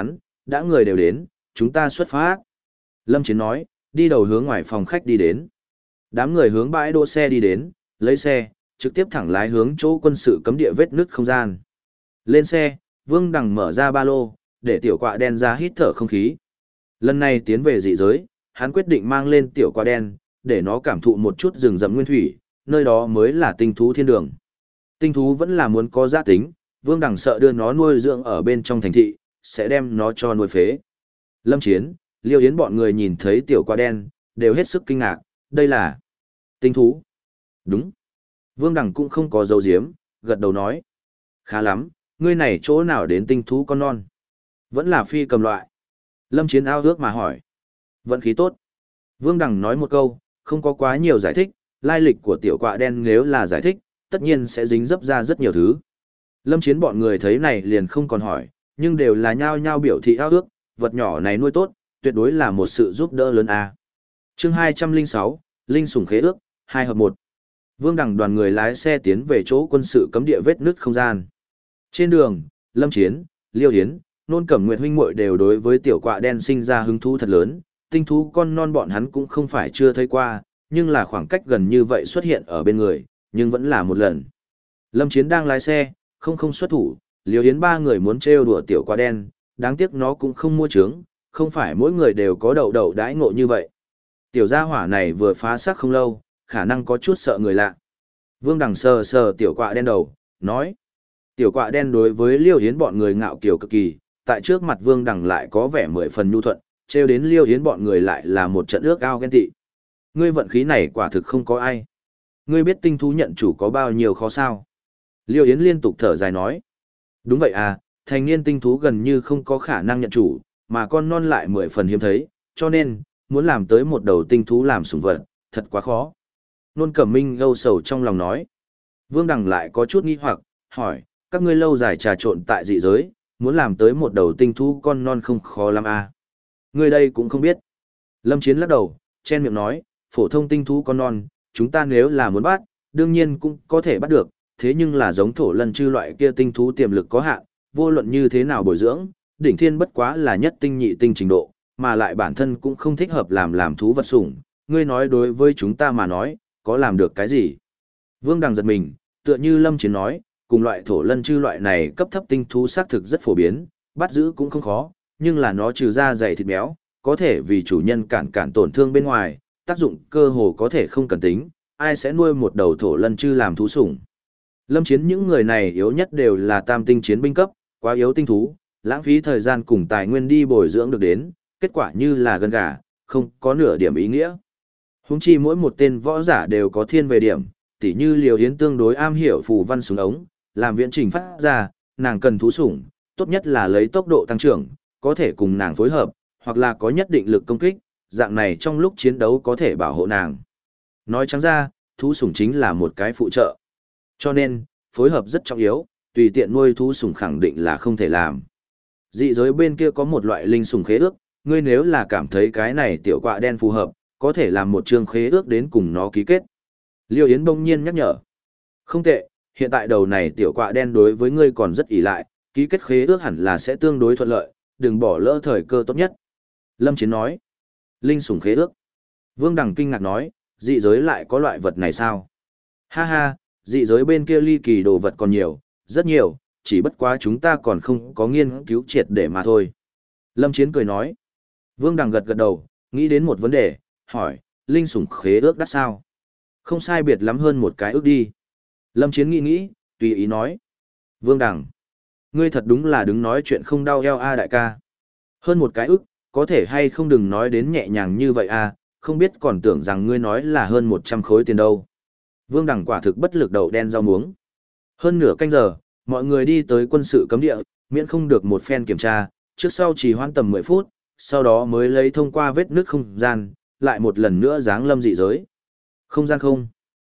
Đã người đều đến, chúng ta xuất phát. Lâm Chiến nói, đi đầu hướng ngoài phòng khách đi đến. Đám người hướng bãi đỗ xe đi đến, lấy xe, trực tiếp thẳng lái hướng chỗ quân sự cấm địa vết nứt không gian. Lên xe, Vương Đằng mở ra ba lô, để tiểu quạ đen ra hít thở không khí. Lần này tiến về dị giới, hắn quyết định mang lên tiểu quạ đen, để nó cảm thụ một chút rừng rậm nguyên thủy, nơi đó mới là tinh thú thiên đường. Tinh thú vẫn là muốn có giá tính, Vương Đằng sợ đưa nó nuôi dưỡng ở bên trong thành thị, sẽ đem nó cho nuôi phế. Lâm Chiến, Liêu Yến bọn người nhìn thấy tiểu quạ đen, đều hết sức kinh ngạc, đây là tinh thú. Đúng. Vương Đằng cũng không có dấu diếm, gật đầu nói. Khá lắm, ngươi này chỗ nào đến tinh thú con non? Vẫn là phi cầm loại. Lâm Chiến ao ước mà hỏi. Vận khí tốt. Vương Đằng nói một câu, không có quá nhiều giải thích, lai lịch của tiểu quạ đen nếu là giải thích, tất nhiên sẽ dính dấp ra rất nhiều thứ. Lâm Chiến bọn người thấy này liền không còn hỏi, nhưng đều là nhao nhao biểu thị ao ước, vật nhỏ này nuôi tốt, tuyệt đối là một sự giúp đỡ lớn a. Chương 206, Linh sủng khế ước, 2 hợp 1. Vương Đằng đoàn người lái xe tiến về chỗ quân sự cấm địa vết nứt không gian. Trên đường, Lâm Chiến, Liêu Yến, Nôn Cẩm Nguyệt huynh muội đều đối với tiểu quạ đen sinh ra hứng thú thật lớn, tinh thú con non bọn hắn cũng không phải chưa thấy qua, nhưng là khoảng cách gần như vậy xuất hiện ở bên người, nhưng vẫn là một lần. Lâm Chiến đang lái xe, không xuất thủ, Liêu Yến ba người muốn trêu đùa tiểu quạ đen, đáng tiếc nó cũng không mua trướng, không phải mỗi người đều có đậu đậu đãi ngộ như vậy. Tiểu gia hỏa này vừa phá xác không lâu, khả năng có chút sợ người lạ. Vương Đằng sờ sờ tiểu quạ đen đầu, nói. Tiểu quạ đen đối với Liêu Yến bọn người ngạo kiều cực kỳ, tại trước mặt Vương Đằng lại có vẻ 10 phần nhu thuận, trêu đến Liêu Yến bọn người lại là một trận ước ao ghen tị. Ngươi vận khí này quả thực không có ai. Ngươi biết tinh thú nhận chủ có bao nhiêu khó sao? Liêu Yến liên tục thở dài nói. Đúng vậy à, thành niên tinh thú gần như không có khả năng nhận chủ, mà con non lại 10 phần hiếm thấy, cho nên, muốn làm tới một đầu tinh thú làm sủng vật, thật quá khó. Nôn Cẩm Minh âu sầu trong lòng nói. Vương Đằng lại có chút nghi hoặc, hỏi, các ngươi lâu dài trà trộn tại dị giới, muốn làm tới một đầu tinh thú con non không khó lắm à? Ngươi đây cũng không biết. Lâm Chiến lắc đầu, chen miệng nói, phổ thông tinh thú con non, chúng ta nếu là muốn bắt, đương nhiên cũng có thể bắt được, thế nhưng là giống thổ lân chư loại kia tinh thú tiềm lực có hạn, vô luận như thế nào bồi dưỡng, đỉnh thiên bất quá là nhất tinh nhị tinh trình độ, mà lại bản thân cũng không thích hợp làm thú vật sủng, ngươi nói đối với chúng ta mà nói, có làm được cái gì? Vương Đằng giật mình, tựa như Lâm Chiến nói, cùng loại thổ lân chư loại này cấp thấp tinh thú xác thực rất phổ biến, bắt giữ cũng không khó, nhưng là nó trừ ra dày thịt béo, có thể vì chủ nhân cản tổn thương bên ngoài, tác dụng cơ hồ có thể không cần tính, ai sẽ nuôi một đầu thổ lân chư làm thú sủng. Lâm Chiến những người này yếu nhất đều là tam tinh chiến binh cấp, quá yếu tinh thú, lãng phí thời gian cùng tài nguyên đi bồi dưỡng được đến, kết quả như là gân gà, không có nửa điểm ý nghĩa. Huống chi mỗi một tên võ giả đều có thiên về điểm, tỉ như Liều Yến tương đối am hiểu phù văn súng ống, làm viễn trình phát ra, nàng cần thú sủng, tốt nhất là lấy tốc độ tăng trưởng, có thể cùng nàng phối hợp, hoặc là có nhất định lực công kích, dạng này trong lúc chiến đấu có thể bảo hộ nàng. Nói trắng ra, thú sủng chính là một cái phụ trợ. Cho nên, phối hợp rất trọng yếu, tùy tiện nuôi thú sủng khẳng định là không thể làm. Dị giới bên kia có một loại linh sủng khế ước, ngươi nếu là cảm thấy cái này tiểu quạ đen phù hợp, có thể làm một chương khế ước đến cùng nó ký kết. Liêu Yến bỗng nhiên nhắc nhở. Không tệ, hiện tại đầu này tiểu quạ đen đối với ngươi còn rất ỷ lại, ký kết khế ước hẳn là sẽ tương đối thuận lợi, đừng bỏ lỡ thời cơ tốt nhất. Lâm Chiến nói. Linh sủng khế ước. Vương Đằng kinh ngạc nói, dị giới lại có loại vật này sao? Ha ha, dị giới bên kia ly kỳ đồ vật còn nhiều, rất nhiều, chỉ bất quá chúng ta còn không có nghiên cứu triệt để mà thôi. Lâm Chiến cười nói. Vương Đằng gật gật đầu, nghĩ đến một vấn đề, hỏi, linh sủng khế ước đắt sao? Không sai biệt lắm hơn một cái ước đi. Lâm Chiến nghĩ, tùy ý nói. Vương Đằng, ngươi thật đúng là đứng nói chuyện không đau eo a đại ca. Hơn một cái ước, có thể hay không đừng nói đến nhẹ nhàng như vậy a, không biết còn tưởng rằng ngươi nói là hơn 100 khối tiền đâu. Vương Đằng quả thực bất lực đậu đen rau muống. Hơn nửa canh giờ, mọi người đi tới quân sự cấm địa, miễn không được một phen kiểm tra, trước sau chỉ hoãn tầm 10 phút, sau đó mới lấy thông qua vết nước không gian, lại một lần nữa giáng lâm dị giới. Không gian không.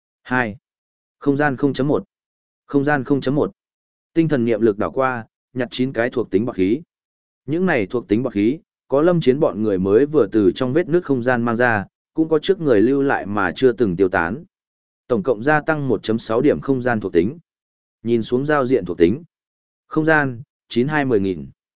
2. Không gian 0.1. Không gian 0.1. Tinh thần niệm lực đảo qua, nhặt 9 cái thuộc tính bọt khí. Những này thuộc tính bọt khí, có Lâm Chiến bọn người mới vừa từ trong vết nước không gian mang ra, cũng có trước người lưu lại mà chưa từng tiêu tán. Tổng cộng gia tăng 1.6 điểm không gian thuộc tính. Nhìn xuống giao diện thuộc tính. Không gian, 92-10.000.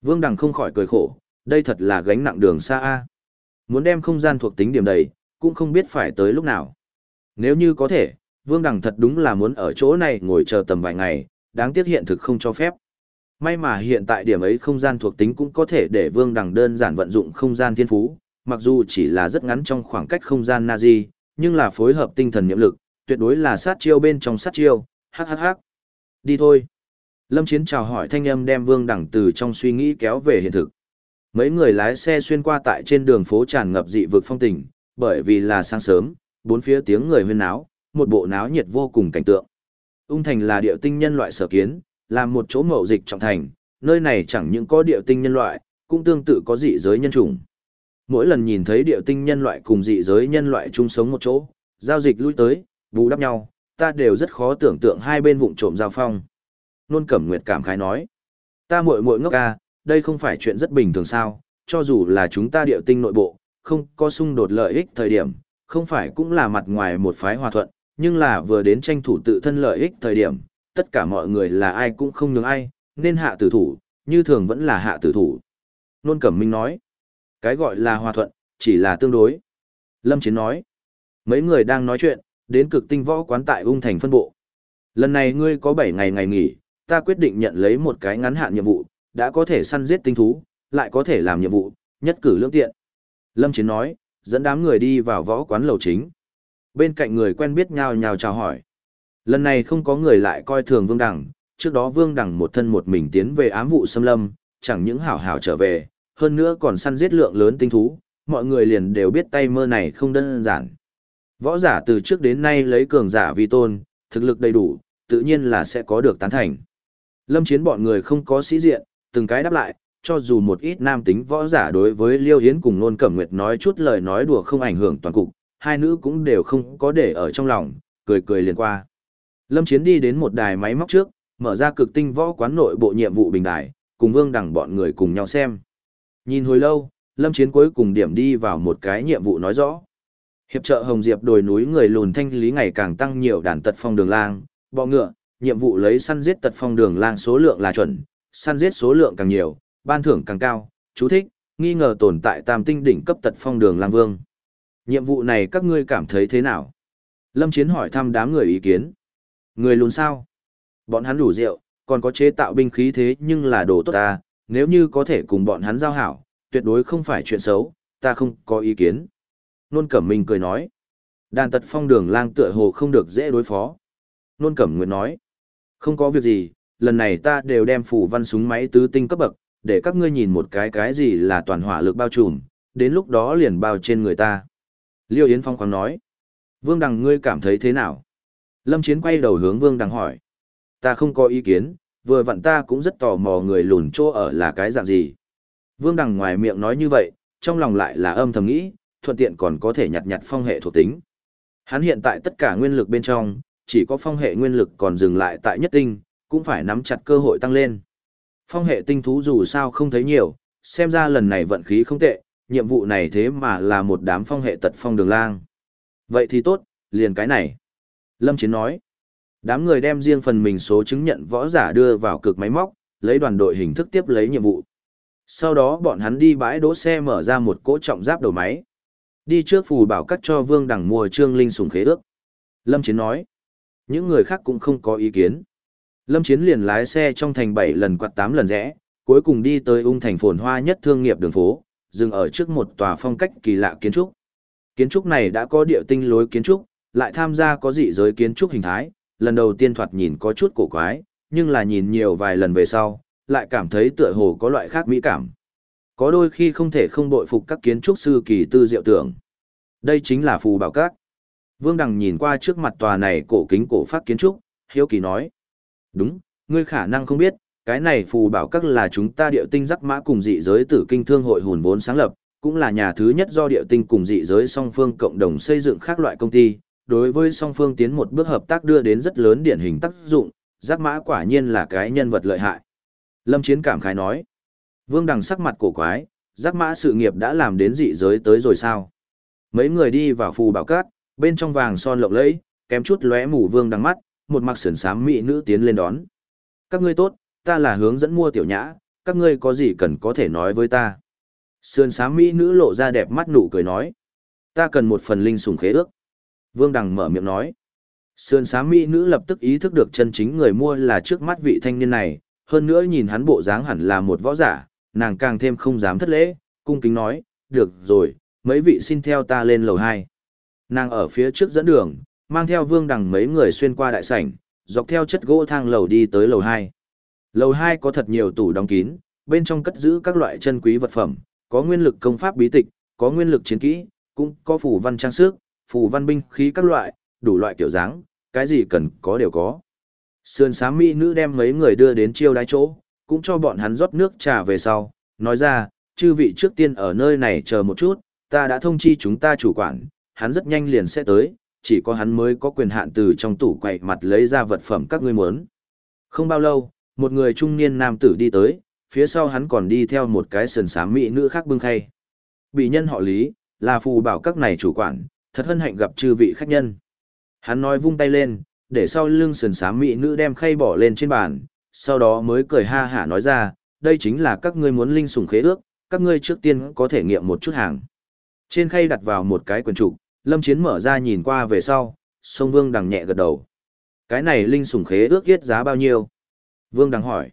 Vương Đằng không khỏi cười khổ, đây thật là gánh nặng đường xa a. Muốn đem không gian thuộc tính điểm đầy, cũng không biết phải tới lúc nào. Nếu như có thể, Vương Đằng thật đúng là muốn ở chỗ này ngồi chờ tầm vài ngày, đáng tiếc hiện thực không cho phép. May mà hiện tại điểm ấy không gian thuộc tính cũng có thể để Vương Đằng đơn giản vận dụng không gian thiên phú, mặc dù chỉ là rất ngắn trong khoảng cách không gian Nazi, nhưng là phối hợp tinh thần niệm lực, tuyệt đối là sát chiêu bên trong sát chiêu, hắc. Đi thôi. Lâm Chiến chào hỏi thanh âm đem Vương Đằng từ trong suy nghĩ kéo về hiện thực. Mấy người lái xe xuyên qua tại trên đường phố tràn ngập dị vực phong tình, bởi vì là sáng sớm, bốn phía tiếng người huyên náo, một bộ náo nhiệt vô cùng cảnh tượng. Ung Thành là địa tinh nhân loại sở kiến, là một chỗ mậu dịch trọng thành, nơi này chẳng những có địa tinh nhân loại, cũng tương tự có dị giới nhân chủng. Mỗi lần nhìn thấy địa tinh nhân loại cùng dị giới nhân loại chung sống một chỗ, giao dịch lui tới, bù đắp nhau, ta đều rất khó tưởng tượng hai bên vụng trộm giao phong. Nôn Cẩm Nguyệt cảm khái nói, ta muội muội ngốc ca, đây không phải chuyện rất bình thường sao, cho dù là chúng ta địa tinh nội bộ, không có xung đột lợi ích thời điểm, không phải cũng là mặt ngoài một phái hòa thuận, nhưng là vừa đến tranh thủ tự thân lợi ích thời điểm, tất cả mọi người là ai cũng không nhường ai, nên hạ tử thủ, như thường vẫn là hạ tử thủ. Nôn Cẩm Minh nói, cái gọi là hòa thuận, chỉ là tương đối. Lâm Chiến nói, mấy người đang nói chuyện, đến Cực Tinh Võ quán tại Ung Thành phân bộ. Lần này ngươi có 7 ngày ngày nghỉ, ta quyết định nhận lấy một cái ngắn hạn nhiệm vụ, đã có thể săn giết tinh thú, lại có thể làm nhiệm vụ, nhất cử lưỡng tiện. Lâm Chiến nói, dẫn đám người đi vào võ quán lầu chính. Bên cạnh người quen biết nhao nhao chào hỏi. Lần này không có người lại coi thường Vương Đằng, trước đó Vương Đằng một thân một mình tiến về ám vụ xâm lâm, chẳng những hảo hảo trở về, hơn nữa còn săn giết lượng lớn tinh thú, mọi người liền đều biết tay mơ này không đơn giản. Võ giả từ trước đến nay lấy cường giả vi tôn, thực lực đầy đủ, tự nhiên là sẽ có được tán thành. Lâm Chiến bọn người không có sĩ diện, từng cái đáp lại, cho dù một ít nam tính võ giả đối với Liêu Yến cùng Nôn Cẩm Nguyệt nói chút lời nói đùa không ảnh hưởng toàn cục, hai nữ cũng đều không có để ở trong lòng, cười cười liền qua. Lâm Chiến đi đến một đài máy móc trước, mở ra Cực Tinh Võ quán nội bộ nhiệm vụ bình đài, cùng Vương Đằng bọn người cùng nhau xem. Nhìn hồi lâu, Lâm Chiến cuối cùng điểm đi vào một cái nhiệm vụ nói rõ. Hiệp trợ Hồng Diệp đồi núi người lùn thanh lý ngày càng tăng nhiều đàn tật phong đường lang, bọ ngựa, nhiệm vụ lấy săn giết tật phong đường lang số lượng là chuẩn, săn giết số lượng càng nhiều, ban thưởng càng cao, chú thích, nghi ngờ tồn tại tam tinh đỉnh cấp tật phong đường lang vương. Nhiệm vụ này các ngươi cảm thấy thế nào? Lâm Chiến hỏi thăm đám người ý kiến. Người lùn sao? Bọn hắn đủ rượu, còn có chế tạo binh khí thế nhưng là đồ tốt ta, nếu như có thể cùng bọn hắn giao hảo, tuyệt đối không phải chuyện xấu, ta không có ý kiến. Nôn Cẩm Minh cười nói. Đàn tật phong đường lang tựa hồ không được dễ đối phó. Nôn Cẩm Nguyệt nói. Không có việc gì, lần này ta đều đem phủ văn súng máy tứ tinh cấp bậc, để các ngươi nhìn một cái gì là toàn hỏa lực bao trùm, đến lúc đó liền bao trên người ta. Liêu Yến Phong khoáng nói. Vương Đằng ngươi cảm thấy thế nào? Lâm Chiến quay đầu hướng Vương Đằng hỏi. Ta không có ý kiến, vừa vặn ta cũng rất tò mò người lùn chỗ ở là cái dạng gì. Vương Đằng ngoài miệng nói như vậy, trong lòng lại là âm thầm nghĩ, thuận tiện còn có thể nhặt phong hệ thuộc tính. Hắn hiện tại tất cả nguyên lực bên trong, chỉ có phong hệ nguyên lực còn dừng lại tại nhất tinh, cũng phải nắm chặt cơ hội tăng lên. Phong hệ tinh thú dù sao không thấy nhiều, xem ra lần này vận khí không tệ, nhiệm vụ này thế mà là một đám phong hệ tật phong đường lang. Vậy thì tốt, liền cái này. Lâm Chiến nói, đám người đem riêng phần mình số chứng nhận võ giả đưa vào cực máy móc, lấy đoàn đội hình thức tiếp lấy nhiệm vụ. Sau đó bọn hắn đi bãi đỗ xe mở ra một cỗ trọng giáp đầu máy. Đi trước phù bảo cắt cho Vương Đằng mua trương linh sủng khế ước. Lâm Chiến nói, những người khác cũng không có ý kiến. Lâm Chiến liền lái xe trong thành 7 lần quạt 8 lần rẽ, cuối cùng đi tới Ung Thành phồn hoa nhất thương nghiệp đường phố, dừng ở trước một tòa phong cách kỳ lạ kiến trúc. Kiến trúc này đã có địa tinh lối kiến trúc, lại tham gia có dị giới kiến trúc hình thái, lần đầu tiên thoạt nhìn có chút cổ quái, nhưng là nhìn nhiều vài lần về sau, lại cảm thấy tựa hồ có loại khác mỹ cảm. Có đôi khi không thể không bội phục các kiến trúc sư kỳ tư diệu tưởng. Đây chính là phù bảo các. Vương Đằng nhìn qua trước mặt tòa này cổ kính cổ phát kiến trúc, hiếu kỳ nói. Đúng, ngươi khả năng không biết, cái này phù bảo các là chúng ta địa tinh Giác Mã cùng dị giới Tử Kinh Thương hội hùn vốn sáng lập, cũng là nhà thứ nhất do địa tinh cùng dị giới song phương cộng đồng xây dựng các loại công ty, đối với song phương tiến một bước hợp tác đưa đến rất lớn điển hình tác dụng, Giác Mã quả nhiên là cái nhân vật lợi hại. Lâm Chiến cảm khái nói. Vương Đằng sắc mặt cổ quái, Giác Mã sự nghiệp đã làm đến dị giới tới rồi sao? Mấy người đi vào phù bảo cát, bên trong vàng son lộng lẫy, kém chút lóe mù Vương Đằng mắt, một mặc sườn xám mỹ nữ tiến lên đón. Các ngươi tốt, ta là hướng dẫn mua tiểu nhã, các ngươi có gì cần có thể nói với ta. Sườn xám mỹ nữ lộ ra đẹp mắt nụ cười nói. Ta cần một phần linh sủng khế ước. Vương Đằng mở miệng nói. Sườn xám mỹ nữ lập tức ý thức được chân chính người mua là trước mắt vị thanh niên này, hơn nữa nhìn hắn bộ dáng hẳn là một võ giả, nàng càng thêm không dám thất lễ, cung kính nói, được rồi, mấy vị xin theo ta lên lầu 2. Nàng ở phía trước dẫn đường, mang theo Vương Đằng mấy người xuyên qua đại sảnh, dọc theo chất gỗ thang lầu đi tới lầu 2. Lầu 2 có thật nhiều tủ đóng kín, bên trong cất giữ các loại chân quý vật phẩm, có nguyên lực công pháp bí tịch, có nguyên lực chiến kỹ, cũng có phù văn trang sức, phù văn binh khí các loại, đủ loại kiểu dáng, cái gì cần có đều có. Sườn xám mỹ nữ đem mấy người đưa đến chiêu đái chỗ, cũng cho bọn hắn rót nước trà về sau, nói ra, chư vị trước tiên ở nơi này chờ một chút, ta đã thông chi chúng ta chủ quản, hắn rất nhanh liền sẽ tới, chỉ có hắn mới có quyền hạn từ trong tủ quậy mặt lấy ra vật phẩm các ngươi muốn. Không bao lâu, một người trung niên nam tử đi tới, phía sau hắn còn đi theo một cái sườn xám mỹ nữ khác bưng khay. Bị nhân họ Lý, là phù bảo các này chủ quản, thật hân hạnh gặp chư vị khách nhân. Hắn nói vung tay lên, để sau lưng sườn xám mỹ nữ đem khay bỏ lên trên bàn, sau đó mới cười ha hả nói ra, đây chính là các ngươi muốn linh sủng khế ước, các ngươi trước tiên có thể nghiệm một chút hàng. Trên khay đặt vào một cái quyển trục, Lâm Chiến mở ra nhìn qua về sau, sông Vương Đằng nhẹ gật đầu. Cái này linh sủng khế ước yết giá bao nhiêu? Vương Đằng hỏi.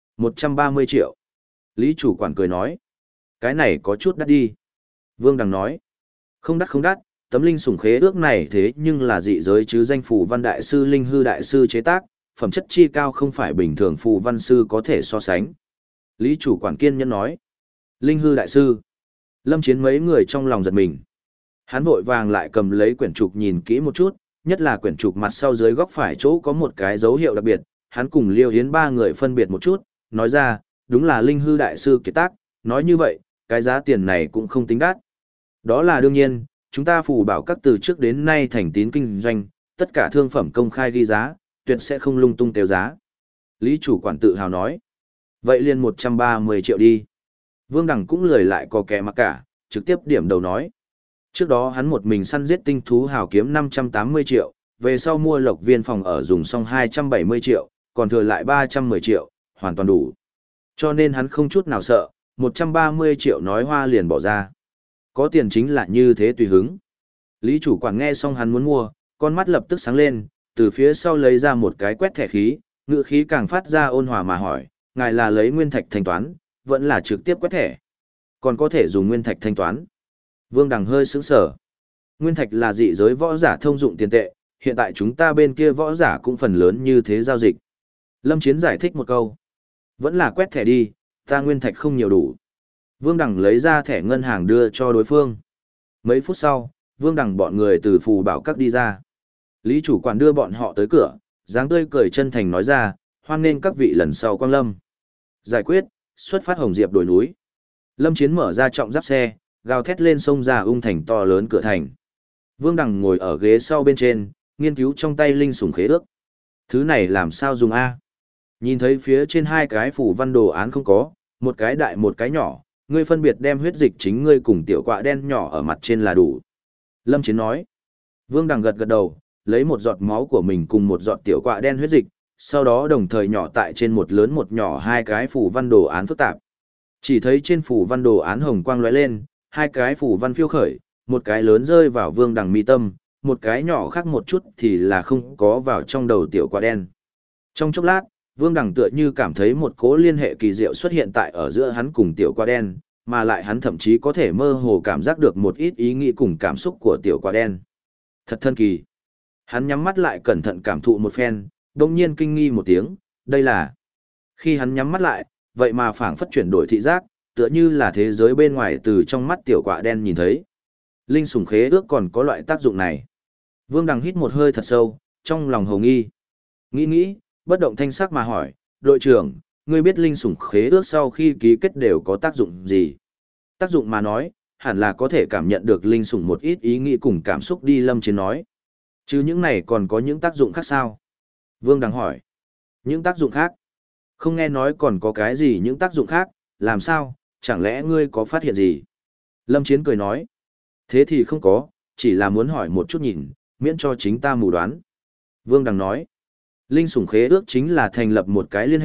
130 triệu. Lý chủ quản cười nói. Cái này có chút đắt đi. Vương Đằng nói. Không đắt không đắt, tấm linh sủng khế ước này thế nhưng là dị giới chứ danh phù văn đại sư linh hư đại sư chế tác, phẩm chất chi cao không phải bình thường phù văn sư có thể so sánh. Lý chủ quản kiên nhẫn nói. Linh hư đại sư. Lâm Chiến mấy người trong lòng giật mình. Hắn vội vàng lại cầm lấy quyển trục nhìn kỹ một chút, nhất là quyển trục mặt sau dưới góc phải chỗ có một cái dấu hiệu đặc biệt, hắn cùng Liêu Hiến ba người phân biệt một chút, nói ra, đúng là linh hư đại sư kiệt tác, nói như vậy, cái giá tiền này cũng không tính đắt. Đó là đương nhiên, chúng ta phù bảo các từ trước đến nay thành tín kinh doanh, tất cả thương phẩm công khai ghi giá, tuyệt sẽ không lung tung tiêu giá. Lý chủ quản tự hào nói, vậy liền 130 triệu đi. Vương Đằng cũng lười lại có kẻ mặc cả, trực tiếp điểm đầu nói. Trước đó hắn một mình săn giết tinh thú hào kiếm 580 triệu, về sau mua lộc viên phòng ở dùng xong 270 triệu, còn thừa lại 310 triệu, hoàn toàn đủ. Cho nên hắn không chút nào sợ, 130 triệu nói hoa liền bỏ ra. Có tiền chính là như thế tùy hứng. Lý chủ quản nghe xong hắn muốn mua, con mắt lập tức sáng lên, từ phía sau lấy ra một cái quét thẻ khí, ngữ khí càng phát ra ôn hòa mà hỏi, ngài là lấy nguyên thạch thanh toán, vẫn là trực tiếp quét thẻ. Còn có thể dùng nguyên thạch thanh toán. Vương Đằng hơi sững sờ. Nguyên thạch là dị giới võ giả thông dụng tiền tệ, hiện tại chúng ta bên kia võ giả cũng phần lớn như thế giao dịch. Lâm Chiến giải thích một câu. Vẫn là quét thẻ đi, ta nguyên thạch không nhiều đủ. Vương Đằng lấy ra thẻ ngân hàng đưa cho đối phương. Mấy phút sau, Vương Đằng bọn người từ phù bảo các đi ra. Lý chủ quản đưa bọn họ tới cửa, dáng tươi cười chân thành nói ra, hoan nghênh các vị lần sau quang lâm. Giải quyết, xuất phát Hồng Diệp đồi núi. Lâm Chiến mở ra trọng giáp xe, gào thét lên sông ra ung thành to lớn cửa thành. Vương Đằng ngồi ở ghế sau bên trên, nghiên cứu trong tay linh sủng khế ước. Thứ này làm sao dùng A? Nhìn thấy phía trên hai cái phủ văn đồ án không có, một cái đại một cái nhỏ, ngươi phân biệt đem huyết dịch chính ngươi cùng tiểu quạ đen nhỏ ở mặt trên là đủ. Lâm Chiến nói. Vương Đằng gật gật đầu, lấy một giọt máu của mình cùng một giọt tiểu quạ đen huyết dịch, sau đó đồng thời nhỏ tại trên một lớn một nhỏ hai cái phủ văn đồ án phức tạp. Chỉ thấy trên phủ văn đồ án hồng quang lóe lên, hai cái phủ văn phiêu khởi, một cái lớn rơi vào Vương Đằng mi tâm, một cái nhỏ khác một chút thì là không có vào trong đầu tiểu quạ đen. Trong chốc lát, Vương Đằng tựa như cảm thấy một cỗ liên hệ kỳ diệu xuất hiện tại ở giữa hắn cùng tiểu quạ đen, mà lại hắn thậm chí có thể mơ hồ cảm giác được một ít ý nghĩ cùng cảm xúc của tiểu quạ đen. Thật thân kỳ. Hắn nhắm mắt lại cẩn thận cảm thụ một phen, đồng nhiên kinh nghi một tiếng, đây là... Khi hắn nhắm mắt lại, vậy mà phảng phất chuyển đổi thị giác, tựa như là thế giới bên ngoài từ trong mắt tiểu quạ đen nhìn thấy. Linh sủng khế ước còn có loại tác dụng này. Vương Đằng hít một hơi thật sâu, trong lòng hồ nghi. Nghĩ, bất động thanh sắc mà hỏi, đội trưởng, ngươi biết linh sủng khế ước sau khi ký kết đều có tác dụng gì? Tác dụng mà nói, hẳn là có thể cảm nhận được linh sủng một ít ý nghĩ cùng cảm xúc đi. Lâm Chiến nói. Chứ những này còn có những tác dụng khác sao? Vương Đằng hỏi. Những tác dụng khác? Không nghe nói còn có cái gì những tác dụng khác, làm sao, chẳng lẽ ngươi có phát hiện gì? Lâm Chiến cười nói. Thế thì không có, chỉ là muốn hỏi một chút nhìn, miễn cho chính ta mù đoán. Vương Đằng nói. Linh sủng khế ước chính là thành lập một cái liên hệ,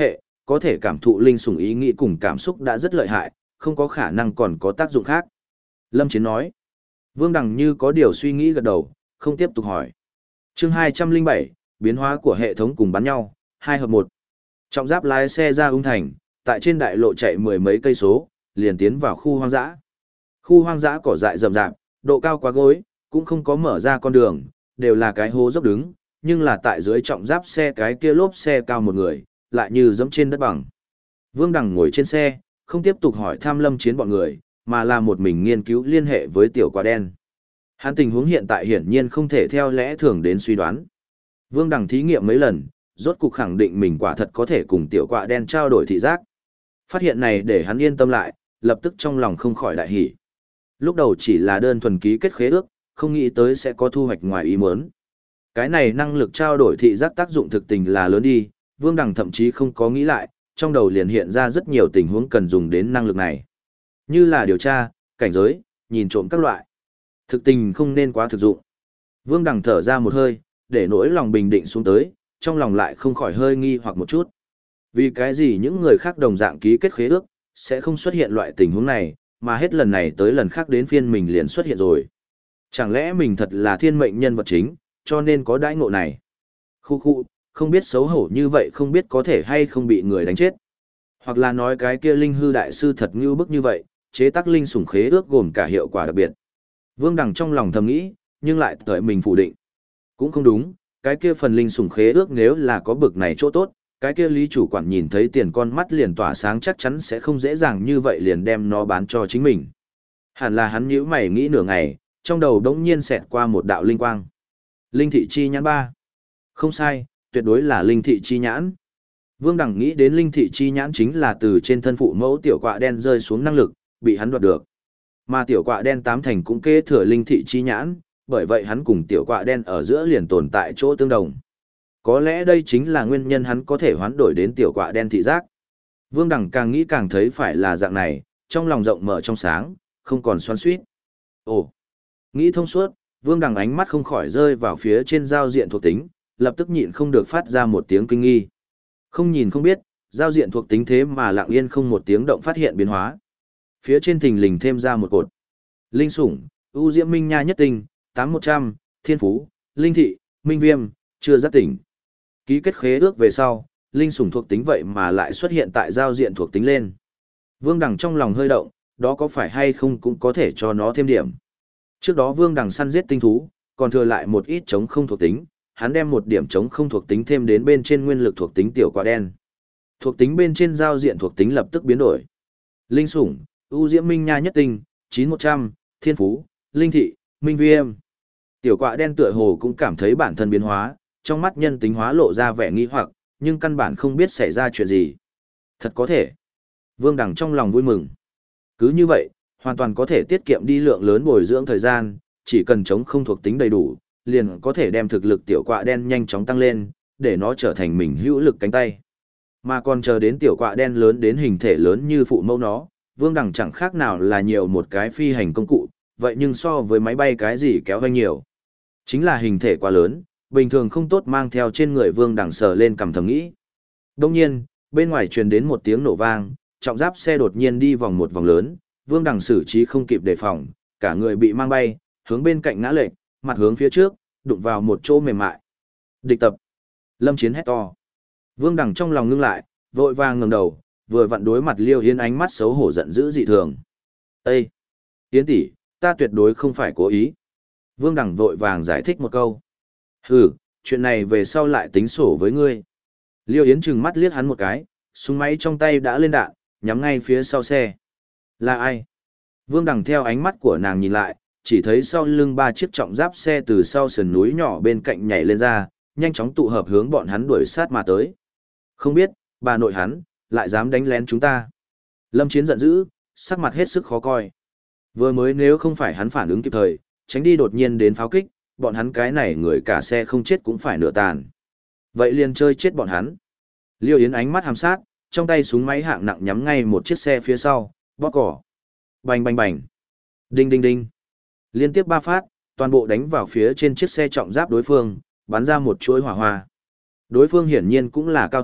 có thể cảm thụ linh sủng ý nghĩ cùng cảm xúc đã rất lợi hại, không có khả năng còn có tác dụng khác. Lâm Chiến nói. Vương Đằng như có điều suy nghĩ gật đầu, không tiếp tục hỏi. Chương 207, biến hóa của hệ thống cùng bắn nhau, 2 hợp 1. Trọng giáp lái xe ra Ung Thành, tại trên đại lộ chạy mười mấy cây số, liền tiến vào khu hoang dã. Khu hoang dã cỏ dại rậm rạp, độ cao quá gối, cũng không có mở ra con đường, đều là cái hố dốc đứng, nhưng là tại dưới trọng giáp xe cái kia lốp xe cao một người, lại như dẫm trên đất bằng. Vương Đằng ngồi trên xe, không tiếp tục hỏi thăm Lâm Chiến bọn người, mà là một mình nghiên cứu liên hệ với tiểu quả đen. Hắn tình huống hiện tại hiển nhiên không thể theo lẽ thường đến suy đoán. Vương Đằng thí nghiệm mấy lần, rốt cục khẳng định mình quả thật có thể cùng tiểu quạ đen trao đổi thị giác. Phát hiện này để hắn yên tâm lại, lập tức trong lòng không khỏi đại hỉ. Lúc đầu chỉ là đơn thuần ký kết khế ước, không nghĩ tới sẽ có thu hoạch ngoài ý muốn. Cái này năng lực trao đổi thị giác tác dụng thực tình là lớn đi, Vương Đằng thậm chí không có nghĩ lại, trong đầu liền hiện ra rất nhiều tình huống cần dùng đến năng lực này. Như là điều tra, cảnh giới, nhìn trộm các loại. Thực tình không nên quá thực dụng. Vương Đằng thở ra một hơi, để nỗi lòng bình định xuống tới, trong lòng lại không khỏi hơi nghi hoặc một chút. Vì cái gì những người khác đồng dạng ký kết khế ước, sẽ không xuất hiện loại tình huống này, mà hết lần này tới lần khác đến phiên mình liền xuất hiện rồi. Chẳng lẽ mình thật là thiên mệnh nhân vật chính, cho nên có đãi ngộ này. Khu khu, không biết xấu hổ như vậy không biết có thể hay không bị người đánh chết. Hoặc là nói cái kia linh hư đại sư thật như bức như vậy, chế tác linh sủng khế ước gồm cả hiệu quả đặc biệt. Vương Đằng trong lòng thầm nghĩ, nhưng lại tự mình phủ định. Cũng không đúng, cái kia phần linh sủng khế ước nếu là có bực này chỗ tốt, cái kia lý chủ quản nhìn thấy tiền con mắt liền tỏa sáng chắc chắn sẽ không dễ dàng như vậy liền đem nó bán cho chính mình. Hẳn là hắn nhíu mày nghĩ nửa ngày, trong đầu đống nhiên xẹt qua một đạo linh quang. Linh thị chi nhãn 3. Không sai, tuyệt đối là linh thị chi nhãn. Vương Đằng nghĩ đến linh thị chi nhãn chính là từ trên thân phụ mẫu tiểu quạ đen rơi xuống năng lực, bị hắn đoạt được. Mà tiểu quạ đen tám thành cũng kế thừa linh thị chi nhãn, bởi vậy hắn cùng tiểu quạ đen ở giữa liền tồn tại chỗ tương đồng. Có lẽ đây chính là nguyên nhân hắn có thể hoán đổi đến tiểu quạ đen thị giác. Vương Đằng càng nghĩ càng thấy phải là dạng này, trong lòng rộng mở trong sáng, không còn xoắn xuýt. Ồ, nghĩ thông suốt, Vương Đằng ánh mắt không khỏi rơi vào phía trên giao diện thuộc tính, lập tức nhịn không được phát ra một tiếng kinh nghi. Không nhìn không biết, giao diện thuộc tính thế mà lặng yên không một tiếng động phát hiện biến hóa. Phía trên thình lình thêm ra một cột. Linh sủng, ưu diễm minh nha nhất tinh, 8100, thiên phú, linh thị, minh viêm, chưa giác tỉnh. Ký kết khế ước về sau, linh sủng thuộc tính vậy mà lại xuất hiện tại giao diện thuộc tính lên. Vương Đằng trong lòng hơi động, đó có phải hay không cũng có thể cho nó thêm điểm. Trước đó Vương Đằng săn giết tinh thú, còn thừa lại một ít chống không thuộc tính, hắn đem một điểm chống không thuộc tính thêm đến bên trên nguyên lực thuộc tính tiểu quả đen. Thuộc tính bên trên giao diện thuộc tính lập tức biến đổi. Linh sủng, ưu diễm minh nha nhất tinh, 9100, thiên phú, linh thị, minh viêm. Tiểu quạ đen tựa hồ cũng cảm thấy bản thân biến hóa, trong mắt nhân tính hóa lộ ra vẻ nghi hoặc, nhưng căn bản không biết xảy ra chuyện gì. Thật có thể. Vương Đằng trong lòng vui mừng. Cứ như vậy, hoàn toàn có thể tiết kiệm đi lượng lớn bồi dưỡng thời gian, chỉ cần chống không thuộc tính đầy đủ, liền có thể đem thực lực tiểu quạ đen nhanh chóng tăng lên, để nó trở thành mình hữu lực cánh tay. Mà còn chờ đến tiểu quạ đen lớn đến hình thể lớn như phụ mẫu nó, Vương Đằng chẳng khác nào là nhiều một cái phi hành công cụ, vậy nhưng so với máy bay cái gì kéo hơn nhiều. Chính là hình thể quá lớn, bình thường không tốt mang theo trên người Vương Đằng sờ lên cầm thầm nghĩ. Đông nhiên, bên ngoài truyền đến một tiếng nổ vang, trọng giáp xe đột nhiên đi vòng một vòng lớn, Vương Đằng xử trí không kịp đề phòng, cả người bị mang bay, hướng bên cạnh ngã lệch, mặt hướng phía trước, đụng vào một chỗ mềm mại. Địch tập. Lâm Chiến hét to. Vương Đằng trong lòng ngưng lại, vội vàng ngẩng đầu, vừa vặn đối mặt Liêu Yến ánh mắt xấu hổ giận dữ dị thường. Ê! Yến tỷ, ta tuyệt đối không phải cố ý. Vương Đằng vội vàng giải thích một câu. Hừ, chuyện này về sau lại tính sổ với ngươi. Liêu Yến trừng mắt liếc hắn một cái, súng máy trong tay đã lên đạn, nhắm ngay phía sau xe. Là ai? Vương Đằng theo ánh mắt của nàng nhìn lại, chỉ thấy sau lưng 3 chiếc trọng giáp xe từ sau sườn núi nhỏ bên cạnh nhảy lên ra, nhanh chóng tụ hợp hướng bọn hắn đuổi sát mà tới. Không biết, bà nội hắn, lại dám đánh lén chúng ta. Lâm Chiến giận dữ, sắc mặt hết sức khó coi. Vừa mới nếu không phải hắn phản ứng kịp thời, tránh đi đột nhiên đến pháo kích, bọn hắn cái này người cả xe không chết cũng phải nửa tàn. Vậy liền chơi chết bọn hắn. Liêu Yến ánh mắt hàm sát, trong tay súng máy hạng nặng nhắm ngay một chiếc xe phía sau, bóp cỏ. Bành bành bành. Đinh đinh đinh. Liên tiếp 3 phát, toàn bộ đánh vào phía trên chiếc xe trọng giáp đối phương, bắn ra một chuỗi hỏa hoa. Đối phương hiển nhiên cũng là cao thủ,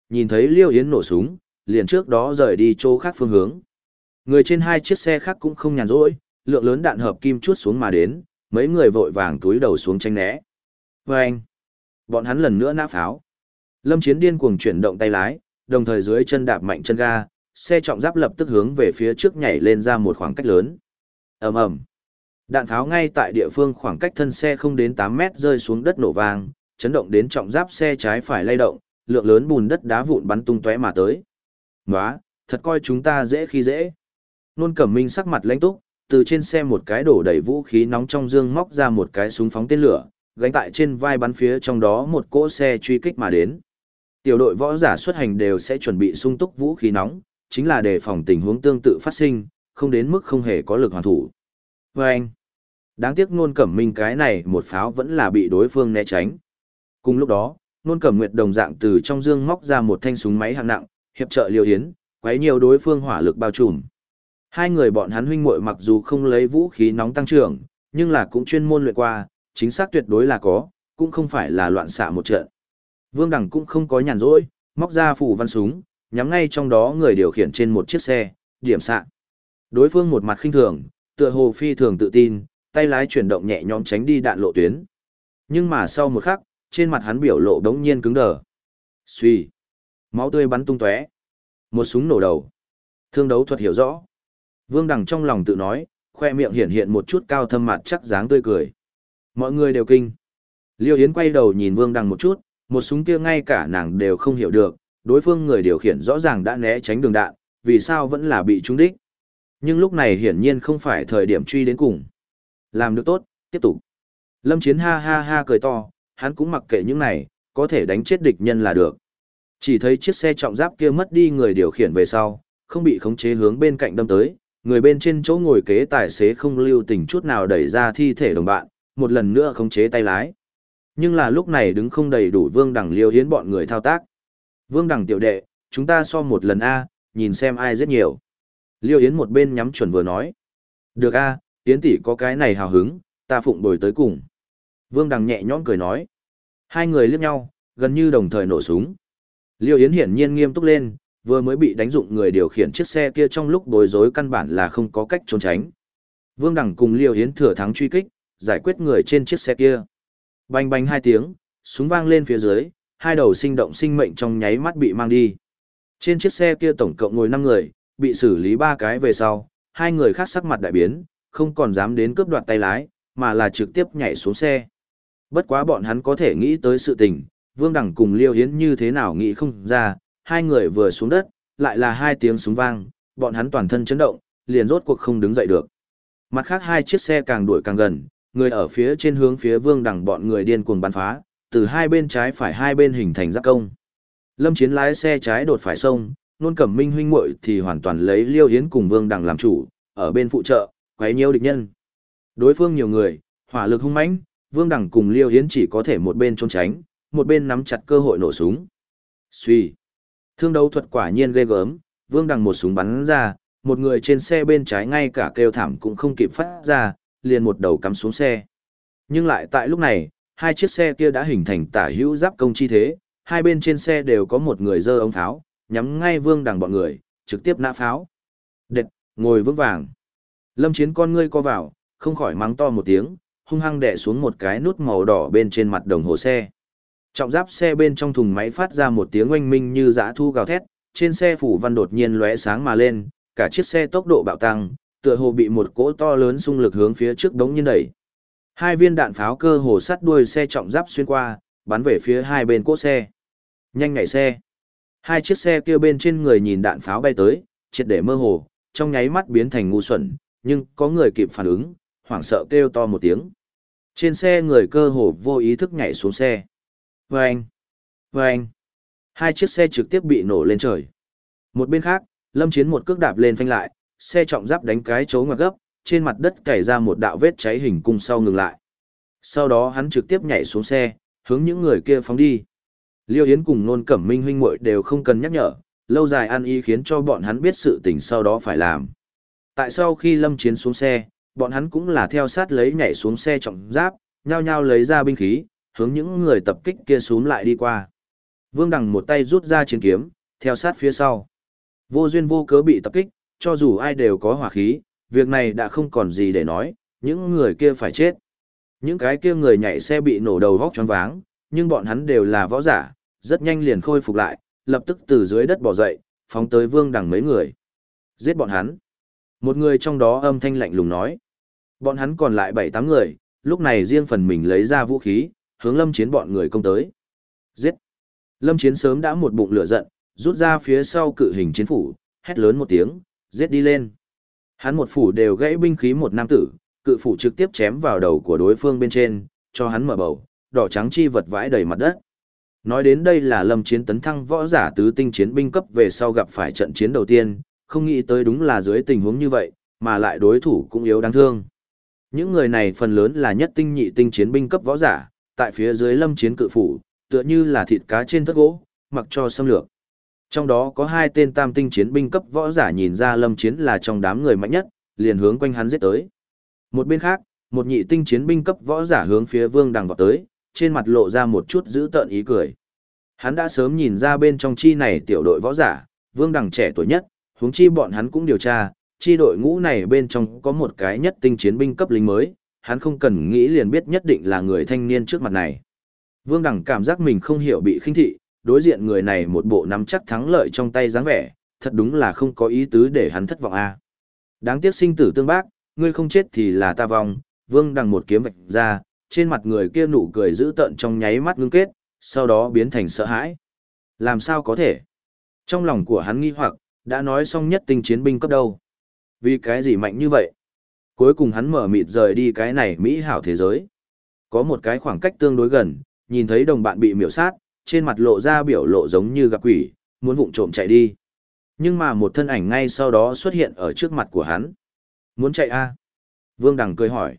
nhìn thấy Liêu Yến nổ súng, liền trước đó rời đi chỗ khác phương hướng. Người trên hai chiếc xe khác cũng không nhàn rỗi, lượng lớn đạn hợp kim chuốt xuống mà đến, mấy người vội vàng túi đầu xuống tránh né. Vâng! Bọn hắn lần nữa nã pháo. Lâm Chiến điên cuồng chuyển động tay lái, đồng thời dưới chân đạp mạnh chân ga, xe trọng giáp lập tức hướng về phía trước nhảy lên ra một khoảng cách lớn. Ầm ầm. Đạn pháo ngay tại địa phương khoảng cách thân xe không đến 8 mét rơi xuống đất nổ vang, chấn động đến trọng giáp xe trái phải lay động, lượng lớn bùn đất đá vụn bắn tung tóe mà tới. "Nóa, thật coi chúng ta dễ khi dễ." Nôn Cẩm Minh sắc mặt lãnh túc, từ trên xe một cái đổ đầy vũ khí nóng trong dương móc ra một cái súng phóng tên lửa, gánh tại trên vai bắn phía trong đó một cỗ xe truy kích mà đến. Tiểu đội võ giả xuất hành đều sẽ chuẩn bị sung túc vũ khí nóng, chính là đề phòng tình huống tương tự phát sinh, không đến mức không hề có lực hoàn thủ. Vâng! Đáng tiếc Nôn Cẩm Minh cái này một pháo vẫn là bị đối phương né tránh. Cùng lúc đó, Nôn Cẩm Nguyệt đồng dạng từ trong dương móc ra một thanh súng máy hạng nặng, hiệp trợ Liêu Yến, quấy nhiều đối phương hỏa lực bao trùm. Hai người bọn hắn huynh muội mặc dù không lấy vũ khí nóng tăng trưởng, nhưng là cũng chuyên môn luyện qua, chính xác tuyệt đối là có, cũng không phải là loạn xạ một trận. Vương Đằng cũng không có nhàn rỗi, móc ra phủ văn súng, nhắm ngay trong đó người điều khiển trên một chiếc xe, điểm xạ. Đối phương một mặt khinh thường, tựa hồ phi thường tự tin, tay lái chuyển động nhẹ nhõm tránh đi đạn lộ tuyến. Nhưng mà sau một khắc, trên mặt hắn biểu lộ đống nhiên cứng đờ. Xuy, máu tươi bắn tung tóe, một súng nổ đầu. Thương đấu thuật hiểu rõ. Vương Đằng trong lòng tự nói, khoe miệng hiện hiện một chút cao thâm mặt chắc dáng tươi cười. Mọi người đều kinh. Liêu Yến quay đầu nhìn Vương Đằng một chút, một súng kia ngay cả nàng đều không hiểu được, đối phương người điều khiển rõ ràng đã né tránh đường đạn, vì sao vẫn là bị trúng đích. Nhưng lúc này hiển nhiên không phải thời điểm truy đến cùng. Làm được tốt, tiếp tục. Lâm Chiến ha ha ha cười to, hắn cũng mặc kệ những này, có thể đánh chết địch nhân là được. Chỉ thấy chiếc xe trọng giáp kia mất đi người điều khiển về sau, không bị khống chế hướng bên cạnh đâm tới, người bên trên chỗ ngồi kế tài xế không lưu tình chút nào đẩy ra thi thể đồng bạn, một lần nữa khống chế tay lái. Nhưng là lúc này đứng không đầy đủ Vương Đằng Liêu Yến bọn người thao tác. Vương Đằng tiểu đệ, chúng ta so một lần A, nhìn xem ai rất nhiều. Liêu Yến một bên nhắm chuẩn vừa nói. Được A, Yến tỷ có cái này hào hứng, ta phụng bồi tới cùng. Vương Đằng nhẹ nhõm cười nói. Hai người liếc nhau, gần như đồng thời nổ súng. Liêu Yến hiển nhiên nghiêm túc lên, vừa mới bị đánh dụng người điều khiển chiếc xe kia trong lúc bối rối căn bản là không có cách trốn tránh. Vương Đằng cùng Liêu Yến thừa thắng truy kích, giải quyết người trên chiếc xe kia. Bành bành hai tiếng, súng vang lên phía dưới, hai đầu sinh động sinh mệnh trong nháy mắt bị mang đi. Trên chiếc xe kia tổng cộng ngồi 5 người, bị xử lý 3 cái về sau, hai người khác sắc mặt đại biến, không còn dám đến cướp đoạt tay lái, mà là trực tiếp nhảy xuống xe. Bất quá bọn hắn có thể nghĩ tới sự tình, Vương Đằng cùng Liêu Yến như thế nào nghĩ không ra, hai người vừa xuống đất, lại là 2 tiếng súng vang, bọn hắn toàn thân chấn động, liền rốt cuộc không đứng dậy được. Mặt khác 2 chiếc xe càng đuổi càng gần, người ở phía trên hướng phía Vương Đằng bọn người điên cuồng bắn phá, từ hai bên trái phải hai bên hình thành giáp công. Lâm Chiến lái xe trái đột phải sông, Nôn Cẩm Minh huynh muội thì hoàn toàn lấy Liêu Yến cùng Vương Đằng làm chủ, ở bên phụ trợ, quấy nhiễu địch nhân. Đối phương nhiều người, hỏa lực hung mãnh, Vương Đằng cùng Liêu Yến chỉ có thể một bên trốn tránh, một bên nắm chặt cơ hội nổ súng. Suy, thương đấu thuật quả nhiên ghê gớm, Vương Đằng một súng bắn ra, một người trên xe bên trái ngay cả kêu thảm cũng không kịp phát ra, liền một đầu cắm xuống xe. Nhưng lại tại lúc này, hai chiếc xe kia đã hình thành tả hữu giáp công chi thế, hai bên trên xe đều có một người giơ ống pháo, nhắm ngay Vương Đằng bọn người, trực tiếp nã pháo. Đệt, ngồi vững vàng. Lâm Chiến con ngươi co vào, không khỏi mắng to một tiếng, hung hăng đè xuống một cái nút màu đỏ bên trên mặt đồng hồ xe. Trọng giáp xe bên trong thùng máy phát ra một tiếng oanh minh như dã thu gào thét, trên xe phủ văn đột nhiên lóe sáng mà lên, cả chiếc xe tốc độ bạo tăng, tựa hồ bị một cỗ to lớn xung lực hướng phía trước đống nhiên đẩy. Hai viên đạn pháo cơ hồ sắt đuôi xe trọng giáp xuyên qua, bắn về phía hai bên cỗ xe. Nhanh nhảy xe. Hai chiếc xe kia bên trên người nhìn đạn pháo bay tới, triệt để mơ hồ, trong nháy mắt biến thành ngu xuẩn, nhưng có người kịp phản ứng, hoảng sợ kêu to một tiếng. Trên xe người cơ hồ vô ý thức nhảy xuống xe. Vâng! Vâng! Hai chiếc xe trực tiếp bị nổ lên trời. Một bên khác, Lâm Chiến một cước đạp lên phanh lại, xe trọng giáp đánh cái chấu ngoặt gấp, trên mặt đất cày ra một đạo vết cháy hình cung sau ngừng lại. Sau đó hắn trực tiếp nhảy xuống xe, hướng những người kia phóng đi. Liêu Yến cùng Nôn Cẩm Minh huynh muội đều không cần nhắc nhở, lâu dài ăn ý khiến cho bọn hắn biết sự tình sau đó phải làm. Tại sau khi Lâm Chiến xuống xe, bọn hắn cũng là theo sát lấy nhảy xuống xe trọng giáp, nhao nhao lấy ra binh khí, hướng những người tập kích kia xúm lại đi qua. Vương Đằng một tay rút ra chiến kiếm, theo sát phía sau. Vô duyên vô cớ bị tập kích, cho dù ai đều có hỏa khí, việc này đã không còn gì để nói, những người kia phải chết. Những cái kia người nhảy xe bị nổ đầu vóc choáng váng, nhưng bọn hắn đều là võ giả, rất nhanh liền khôi phục lại, lập tức từ dưới đất bò dậy, phóng tới Vương Đằng mấy người. Giết bọn hắn. Một người trong đó âm thanh lạnh lùng nói. Bọn hắn còn lại 7-8 người, lúc này riêng phần mình lấy ra vũ khí, hướng Lâm Chiến bọn người công tới. Giết. Lâm Chiến sớm đã một bụng lửa giận, rút ra phía sau cự hình chiến phủ, hét lớn một tiếng, giết đi lên. Hắn một phủ đều gãy binh khí một nam tử, cự phủ trực tiếp chém vào đầu của đối phương bên trên, cho hắn mở bầu, đỏ trắng chi vật vãi đầy mặt đất. Nói đến đây là Lâm Chiến tấn thăng võ giả tứ tinh chiến binh cấp về sau gặp phải trận chiến đầu tiên, không nghĩ tới đúng là dưới tình huống như vậy, mà lại đối thủ cũng yếu đáng thương. Những người này phần lớn là nhất tinh nhị tinh chiến binh cấp võ giả, tại phía dưới Lâm Chiến cự phủ, tựa như là thịt cá trên thớt gỗ, mặc cho xâm lược. Trong đó có 2 tên tam tinh chiến binh cấp võ giả nhìn ra Lâm Chiến là trong đám người mạnh nhất, liền hướng quanh hắn giết tới. Một bên khác, một nhị tinh chiến binh cấp võ giả hướng phía Vương Đằng vọt tới, trên mặt lộ ra một chút dữ tợn ý cười. Hắn đã sớm nhìn ra bên trong chi này tiểu đội võ giả, Vương Đằng trẻ tuổi nhất, huống chi bọn hắn cũng điều tra, chi đội ngũ này bên trong có một cái nhất tinh chiến binh cấp lính mới, hắn không cần nghĩ liền biết nhất định là người thanh niên trước mặt này. Vương Đằng cảm giác mình không hiểu bị khinh thị, đối diện người này một bộ nắm chắc thắng lợi trong tay dáng vẻ, thật đúng là không có ý tứ để hắn thất vọng a. Đáng tiếc sinh tử tương bác, ngươi không chết thì là ta vong. Vương Đằng một kiếm vạch ra, trên mặt người kia nụ cười dữ tợn trong nháy mắt ngưng kết, sau đó biến thành sợ hãi. Làm sao có thể? Trong lòng của hắn nghi hoặc, đã nói xong nhất tinh chiến binh cấp đâu. Vì cái gì mạnh như vậy? Cuối cùng hắn mở mịt rời đi cái này mỹ hảo thế giới. Có một cái khoảng cách tương đối gần, nhìn thấy đồng bạn bị miểu sát, trên mặt lộ ra biểu lộ giống như gặp quỷ, muốn vụng trộm chạy đi. Nhưng mà một thân ảnh ngay sau đó xuất hiện ở trước mặt của hắn. Muốn chạy a? Vương Đằng cười hỏi.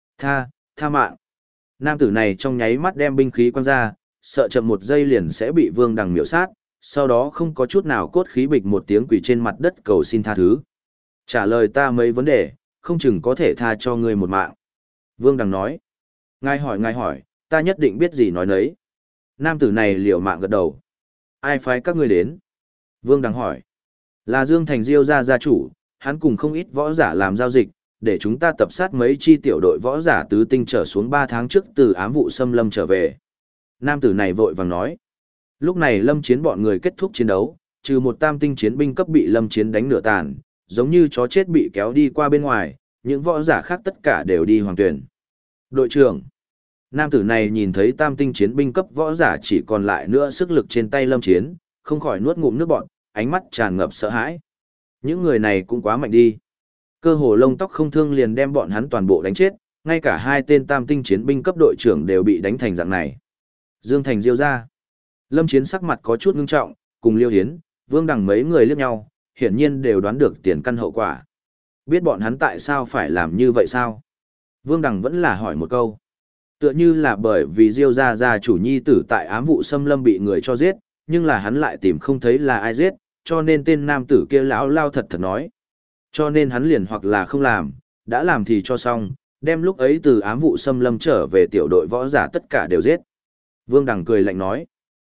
Tha mạng. Nam tử này trong nháy mắt đem binh khí quăng ra, sợ chậm một giây liền sẽ bị Vương Đằng miểu sát, sau đó không có chút nào cốt khí bịch một tiếng quỳ trên mặt đất cầu xin tha thứ. Trả lời ta mấy vấn đề, không chừng có thể tha cho ngươi một mạng. Vương Đằng nói. Ngài hỏi, ta nhất định biết gì nói nấy. Nam tử này liều mạng gật đầu. Ai phái các ngươi đến? Vương Đằng hỏi. Là Dương Thành Diêu gia gia chủ, hắn cùng không ít võ giả làm giao dịch, để chúng ta tập sát mấy chi tiểu đội võ giả tứ tinh trở xuống 3 tháng trước từ ám vụ xâm lâm trở về. Nam tử này vội vàng nói. Lúc này Lâm Chiến bọn người kết thúc chiến đấu, trừ một tam tinh chiến binh cấp bị Lâm Chiến đánh nửa tàn, giống như chó chết bị kéo đi qua bên ngoài, những võ giả khác tất cả đều đi hoàng tuyển. Đội trưởng. Nam tử này nhìn thấy tam tinh chiến binh cấp võ giả chỉ còn lại nữa sức lực trên tay Lâm Chiến, không khỏi nuốt ngụm nước bọt, ánh mắt tràn ngập sợ hãi. Những người này cũng quá mạnh đi. Cơ hồ lông tóc không thương liền đem bọn hắn toàn bộ đánh chết, ngay cả 2 tên tam tinh chiến binh cấp đội trưởng đều bị đánh thành dạng này. Dương Thành Diêu ra. Lâm Chiến sắc mặt có chút ngưng trọng, cùng Liêu Hiến, Vương Đằng mấy người liếc nhau, hiển nhiên đều đoán được tiền căn hậu quả. Biết bọn hắn tại sao phải làm như vậy sao? Vương Đằng vẫn là hỏi một câu. Tựa như là bởi vì Diêu gia gia chủ nhi tử tại ám vụ xâm lâm bị người cho giết, nhưng là hắn lại tìm không thấy là ai giết, cho nên tên nam tử kia lão lao thật thật nói. Cho nên hắn liền hoặc là không làm, đã làm thì cho xong, đem lúc ấy từ ám vụ xâm lâm trở về tiểu đội võ giả tất cả đều giết. Vương Đằng cười lạnh nói.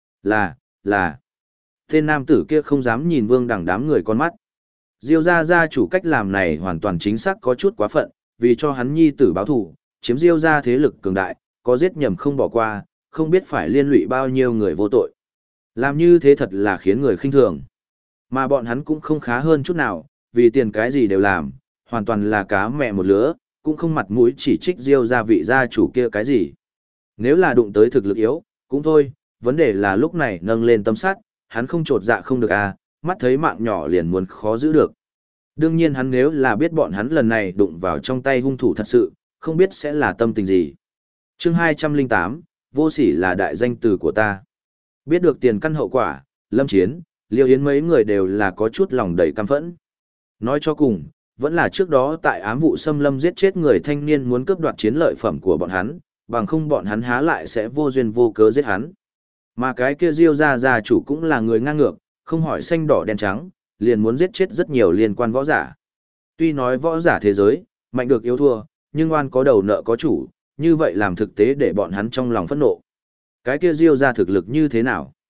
Là. Tên nam tử kia không dám nhìn Vương Đằng đám người con mắt. Diêu gia gia chủ cách làm này hoàn toàn chính xác có chút quá phận, vì cho hắn nhi tử báo thù, chiếm Diêu gia thế lực cường đại, có giết nhầm không bỏ qua, không biết phải liên lụy bao nhiêu người vô tội. Làm như thế thật là khiến người khinh thường. Mà bọn hắn cũng không khá hơn chút nào, vì tiền cái gì đều làm, hoàn toàn là cá mẹ một lứa, cũng không mặt mũi chỉ trích Diêu gia vị gia chủ kia cái gì. Nếu là đụng tới thực lực yếu, cũng thôi, vấn đề là lúc này nâng lên tâm sát, hắn không trột dạ không được à, mắt thấy mạng nhỏ liền muốn khó giữ được. Đương nhiên hắn nếu là biết bọn hắn lần này đụng vào trong tay hung thủ thật sự, không biết sẽ là tâm tình gì. Chương 208, vô sỉ là đại danh từ của ta. Biết được tiền căn hậu quả, Lâm Chiến, Liêu Yến mấy người đều là có chút lòng đầy căm phẫn. Nói cho cùng, vẫn là trước đó tại ám vụ xâm lâm giết chết người thanh niên muốn cướp đoạt chiến lợi phẩm của bọn hắn, bằng không bọn hắn há lại sẽ vô duyên vô cớ giết hắn. Mà cái kia Diêu gia gia chủ cũng là người ngang ngược, không hỏi xanh đỏ đen trắng, liền muốn giết chết rất nhiều liên quan võ giả. Tuy nói võ giả thế giới, mạnh được yếu thua, nhưng oan có đầu nợ có chủ, như vậy làm thực tế để bọn hắn trong lòng phẫn nộ. Cái kia Diêu gia thực lực như thế nào?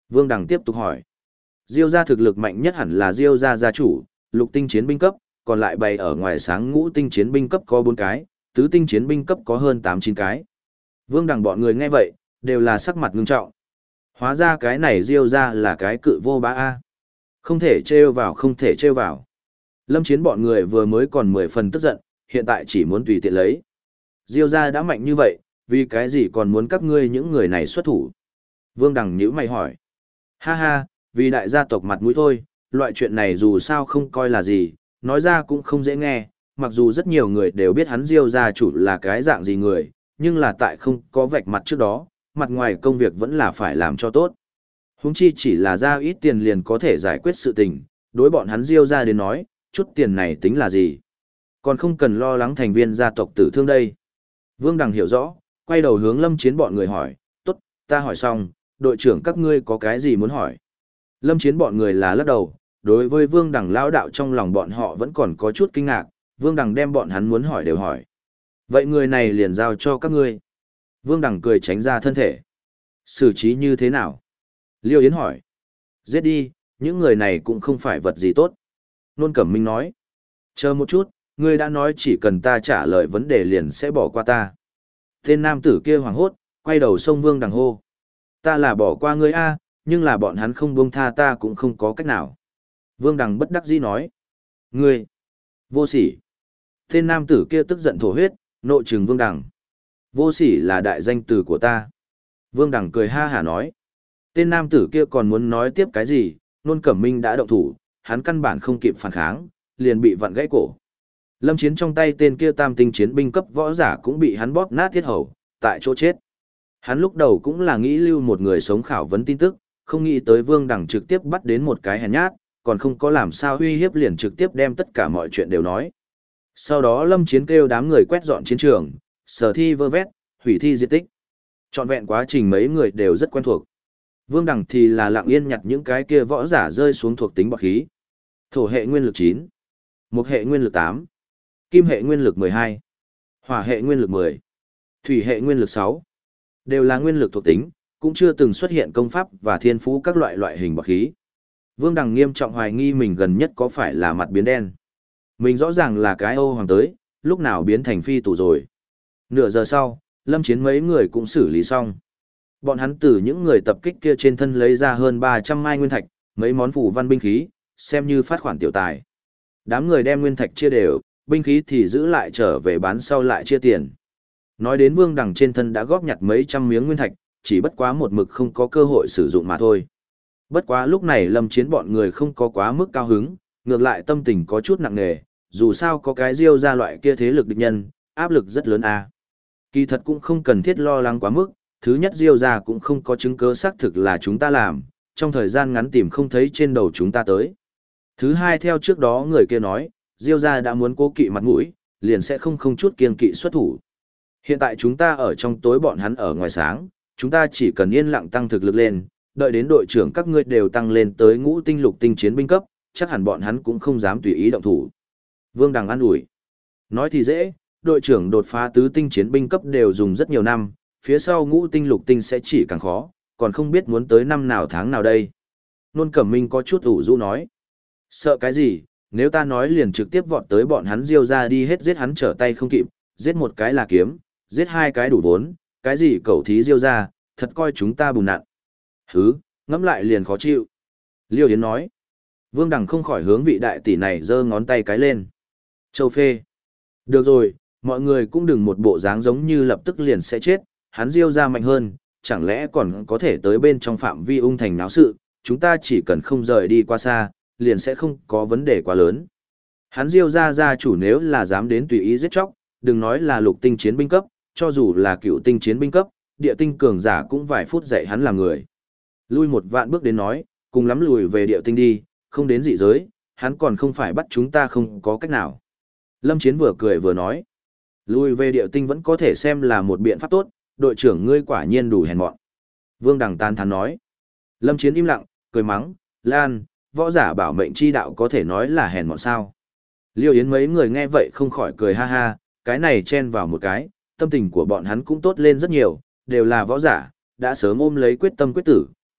Vương Đằng tiếp tục hỏi. Diêu gia thực lực mạnh nhất hẳn là Diêu gia gia chủ, lục tinh chiến binh cấp, còn lại bày ở ngoài sáng ngũ tinh chiến binh cấp có 4 cái, tứ tinh chiến binh cấp có hơn 8-9 cái. Vương Đằng bọn người nghe vậy, đều là sắc mặt ngưng trọng. Hóa ra cái này Diêu gia là cái cự vô bá A. Không thể trêu vào, không thể trêu vào. Lâm Chiến bọn người vừa mới còn 10 phần tức giận, hiện tại chỉ muốn tùy tiện lấy. Diêu gia đã mạnh như vậy, vì cái gì còn muốn các ngươi những người này xuất thủ? Vương Đằng nhíu mày hỏi. Ha ha, vì đại gia tộc mặt mũi thôi, loại chuyện này dù sao không coi là gì, nói ra cũng không dễ nghe, mặc dù rất nhiều người đều biết hắn Diêu gia chủ là cái dạng gì người, nhưng là tại không có vạch mặt trước đó, mặt ngoài công việc vẫn là phải làm cho tốt. Huống chi chỉ là ra ít tiền liền có thể giải quyết sự tình, đối bọn hắn Diêu gia đến nói, chút tiền này tính là gì? Còn không cần lo lắng thành viên gia tộc tử thương đây. Vương Đằng hiểu rõ, quay đầu hướng Lâm Chiến bọn người hỏi, tốt, ta hỏi xong, đội trưởng các ngươi có cái gì muốn hỏi? Lâm Chiến bọn người là lắc đầu, đối với Vương Đằng lão đạo trong lòng bọn họ vẫn còn có chút kinh ngạc, Vương Đằng đem bọn hắn muốn hỏi đều hỏi. Vậy người này liền giao cho các ngươi. Vương Đằng cười tránh ra thân thể. Xử trí như thế nào? Liêu Yến hỏi. Giết đi, những người này cũng không phải vật gì tốt. Nôn Cẩm Minh nói. Chờ một chút, ngươi đã nói chỉ cần ta trả lời vấn đề liền sẽ bỏ qua ta. Tên nam tử kia hoảng hốt, quay đầu xông Vương Đằng hô. Ta là bỏ qua ngươi a, nhưng là bọn hắn không buông tha ta cũng không có cách nào. Vương Đằng bất đắc dĩ nói. Ngươi, vô sỉ. Tên nam tử kia tức giận thổ huyết, nộ trừng Vương Đằng. Vô sỉ là đại danh từ của ta. Vương Đằng cười ha hả nói. Tên nam tử kia còn muốn nói tiếp cái gì, Nôn Cẩm Minh đã động thủ, hắn căn bản không kịp phản kháng, liền bị vặn gãy cổ. Lâm Chiến trong tay tên kia tam tinh chiến binh cấp võ giả cũng bị hắn bóp nát thiết hầu, tại chỗ chết. Hắn lúc đầu cũng là nghĩ lưu một người sống khảo vấn tin tức, không nghĩ tới Vương Đằng trực tiếp bắt đến một cái hèn nhát, còn không có làm sao uy hiếp liền trực tiếp đem tất cả mọi chuyện đều nói. Sau đó Lâm Chiến kêu đám người quét dọn chiến trường, sở thi vơ vét, hủy thi diệt tích. Trọn vẹn quá trình mấy người đều rất quen thuộc. Vương Đằng thì là lặng yên nhặt những cái kia võ giả rơi xuống thuộc tính bọc khí. Thổ hệ nguyên lực 9, mộc hệ nguyên lực 8, kim hệ nguyên lực 12, hỏa hệ nguyên lực 10, thủy hệ nguyên lực 6. Đều là nguyên lực thuộc tính, cũng chưa từng xuất hiện công pháp và thiên phú các loại hình bọc khí. Vương Đằng nghiêm trọng hoài nghi mình gần nhất có phải là mặt biến đen. Mình rõ ràng là cái Âu Hoàng tới, lúc nào biến thành phi tù rồi. Nửa giờ sau, Lâm Chiến mấy người cũng xử lý xong. Bọn hắn từ những người tập kích kia trên thân lấy ra hơn 300 mai nguyên thạch, mấy món phù văn binh khí, xem như phát khoản tiểu tài. Đám người đem nguyên thạch chia đều, binh khí thì giữ lại trở về bán sau lại chia tiền. Nói đến Vương Đằng trên thân đã góp nhặt mấy trăm miếng nguyên thạch, chỉ bất quá một mực không có cơ hội sử dụng mà thôi. Bất quá lúc này Lâm Chiến bọn người không có quá mức cao hứng, ngược lại tâm tình có chút nặng nề, dù sao có cái Diêu ra loại kia thế lực địch nhân, áp lực rất lớn a. Kỳ thật cũng không cần thiết lo lắng quá mức, thứ nhất Diêu ra cũng không có chứng cứ xác thực là chúng ta làm, trong thời gian ngắn tìm không thấy trên đầu chúng ta tới. Thứ hai theo trước đó người kia nói, Diêu ra đã muốn cố kỵ mặt mũi, liền sẽ không chút kiêng kỵ xuất thủ. Hiện tại chúng ta ở trong tối bọn hắn ở ngoài sáng, chúng ta chỉ cần yên lặng tăng thực lực lên, đợi đến đội trưởng các ngươi đều tăng lên tới ngũ tinh lục tinh chiến binh cấp, chắc hẳn bọn hắn cũng không dám tùy ý động thủ. Vương Đằng an ủi. Nói thì dễ, đội trưởng đột phá tứ tinh chiến binh cấp đều dùng rất nhiều năm, phía sau ngũ tinh lục tinh sẽ chỉ càng khó, còn không biết muốn tới năm nào tháng nào đây. Nôn Cẩm Minh có chút ủ rũ nói. Sợ cái gì, nếu ta nói liền trực tiếp vọt tới bọn hắn Diêu ra đi hết giết hắn trở tay không kịp, giết một cái là kiếm, giết hai cái đủ vốn, cái gì cẩu thí Diêu ra, thật coi chúng ta bùn nặn. Hứ, ngẫm lại liền khó chịu. Liêu Yến nói. Vương Đằng không khỏi hướng vị đại tỷ này giơ ngón tay cái lên. Châu phê. Được rồi, mọi người cũng đừng một bộ dáng giống như lập tức liền sẽ chết, hắn Diêu ra mạnh hơn, chẳng lẽ còn có thể tới bên trong phạm vi ung thành náo sự, chúng ta chỉ cần không rời đi qua xa, liền sẽ không có vấn đề quá lớn. Hắn Diêu ra gia chủ nếu là dám đến tùy ý giết chóc, đừng nói là lục tinh chiến binh cấp, cho dù là cựu tinh chiến binh cấp, địa tinh cường giả cũng vài phút dạy hắn làm người. Lui một vạn bước đến nói, cùng lắm lùi về địa tinh đi, không đến dị giới, hắn còn không phải bắt chúng ta không có cách nào. Lâm Chiến vừa cười vừa nói, lui về địa tinh vẫn có thể xem là một biện pháp tốt, đội trưởng ngươi quả nhiên đủ hèn mọn. Vương Đằng tán thán nói. Lâm Chiến im lặng, cười mắng, Lan, võ giả bảo mệnh chi đạo có thể nói là hèn mọn sao. Liêu Yến mấy người nghe vậy không khỏi cười ha ha, cái này chen vào một cái, tâm tình của bọn hắn cũng tốt lên rất nhiều, đều là võ giả, đã sớm ôm lấy quyết tâm quyết tử,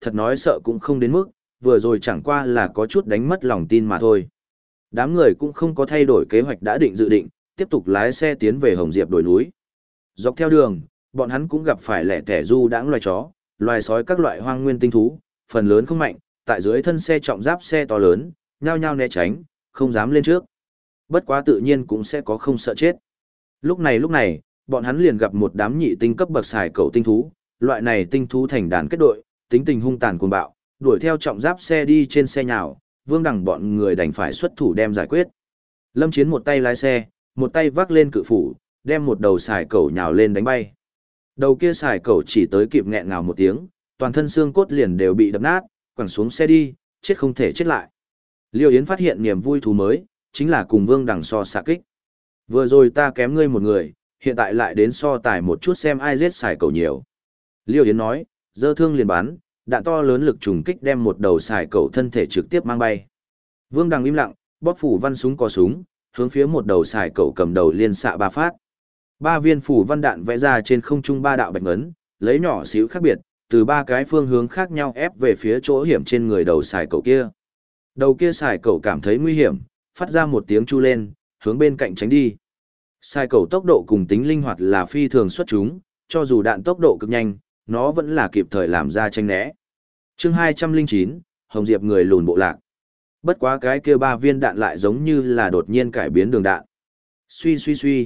thật nói sợ cũng không đến mức, vừa rồi chẳng qua là có chút đánh mất lòng tin mà thôi. Đám người cũng không có thay đổi kế hoạch đã định dự định, tiếp tục lái xe tiến về Hồng Diệp đồi núi. Dọc theo đường, bọn hắn cũng gặp phải lẻ tẻ du đãng loài chó, loài sói các loại hoang nguyên tinh thú, phần lớn không mạnh, tại dưới thân xe trọng giáp xe to lớn, nhao nhao né tránh, không dám lên trước. Bất quá tự nhiên cũng sẽ có không sợ chết. Lúc này, bọn hắn liền gặp một đám nhị tinh cấp bậc xài cẩu tinh thú, loại này tinh thú thành đàn kết đội, tính tình hung tàn cuồng bạo, đuổi theo trọng giáp xe đi trên xe nhào, Vương Đằng bọn người đành phải xuất thủ đem giải quyết. Lâm Chiến một tay lái xe, một tay vác lên cự phủ, đem một đầu xài cẩu nhào lên đánh bay. Đầu kia xài cẩu chỉ tới kịp nghẹn ngào một tiếng, toàn thân xương cốt liền đều bị đập nát, quẳng xuống xe đi, chết không thể chết lại. Liêu Yến phát hiện niềm vui thú mới, chính là cùng Vương Đằng so xạ kích. Vừa rồi ta kém ngươi một người, hiện tại lại đến so tài một chút xem ai giết xài cẩu nhiều. Liêu Yến nói, giơ thương liền bắn, đạn to lớn lực trùng kích đem một đầu xài cẩu thân thể trực tiếp mang bay. Vương Đằng im lặng, bóp phủ văn súng có súng, hướng phía một đầu xài cẩu cầm đầu liên xạ 3 phát. 3 viên phủ văn đạn vẽ ra trên không trung 3 đạo bạch ấn, lấy nhỏ xíu khác biệt, từ 3 cái phương hướng khác nhau ép về phía chỗ hiểm trên người đầu xài cẩu kia. Đầu kia xài cẩu cảm thấy nguy hiểm, phát ra một tiếng chu lên, hướng bên cạnh tránh đi. Xài cẩu tốc độ cùng tính linh hoạt là phi thường xuất chúng, cho dù đạn tốc độ cực nhanh, nó vẫn là kịp thời làm ra tranh né. Chương 209, Hồng Diệp người lùn bộ lạc. Bất quá cái kia 3 viên đạn lại giống như là đột nhiên cải biến đường đạn. Suy suy suy.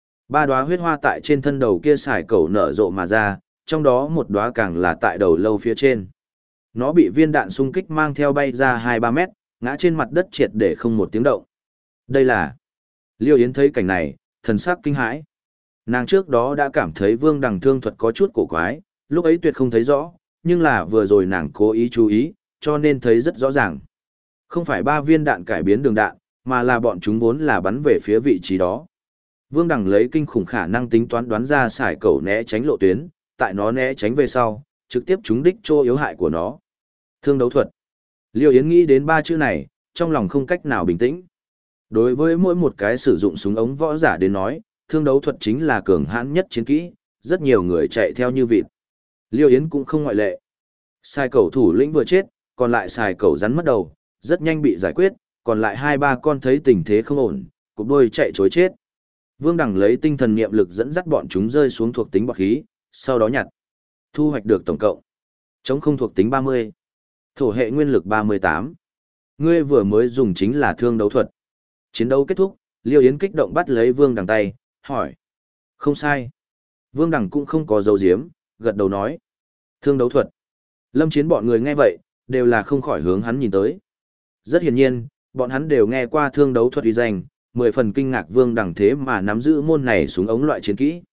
3 đóa huyết hoa tại trên thân đầu kia xài cẩu nở rộ mà ra, trong đó một đóa càng là tại đầu lâu phía trên. Nó bị viên đạn xung kích mang theo bay ra 2-3 mét, ngã trên mặt đất triệt để không một tiếng động. Đây là... Liêu Yến thấy cảnh này, thần sắc kinh hãi. Nàng trước đó đã cảm thấy Vương Đằng thương thuật có chút cổ quái, lúc ấy tuyệt không thấy rõ, nhưng là vừa rồi nàng cố ý chú ý, cho nên thấy rất rõ ràng. Không phải 3 viên đạn cải biến đường đạn, mà là bọn chúng vốn là bắn về phía vị trí đó. Vương Đằng lấy kinh khủng khả năng tính toán đoán ra xài cẩu né tránh lộ tuyến, tại nó né tránh về sau, trực tiếp trúng đích chỗ yếu hại của nó. Thương đấu thuật. Liêu Yến nghĩ đến 3 chữ này, trong lòng không cách nào bình tĩnh. Đối với mỗi một cái sử dụng súng ống võ giả đến nói, thương đấu thuật chính là cường hãn nhất chiến kỹ, rất nhiều người chạy theo như vịt. Liêu Yến cũng không ngoại lệ. Xài cẩu thủ lĩnh vừa chết, còn lại xài cẩu rắn mất đầu, rất nhanh bị giải quyết, còn lại 2-3 con thấy tình thế không ổn, cụp đôi chạy chối chết. Vương Đằng lấy tinh thần niệm lực dẫn dắt bọn chúng rơi xuống thuộc tính bọt khí, sau đó nhặt. Thu hoạch được tổng cộng. Chống không thuộc tính 30. Thổ hệ nguyên lực 38. Ngươi vừa mới dùng chính là thương đấu thuật. Chiến đấu kết thúc, Liêu Yến kích động bắt lấy Vương Đằng tay, hỏi. Không sai. Vương Đằng cũng không có dấu diếm, gật đầu nói. Thương đấu thuật. Lâm Chiến bọn người nghe vậy, đều là không khỏi hướng hắn nhìn tới. Rất hiển nhiên, bọn hắn đều nghe qua thương đấu thuật uy danh, 10 phần kinh ngạc Vương Đằng thế mà nắm giữ môn này súng ống loại chiến kỹ.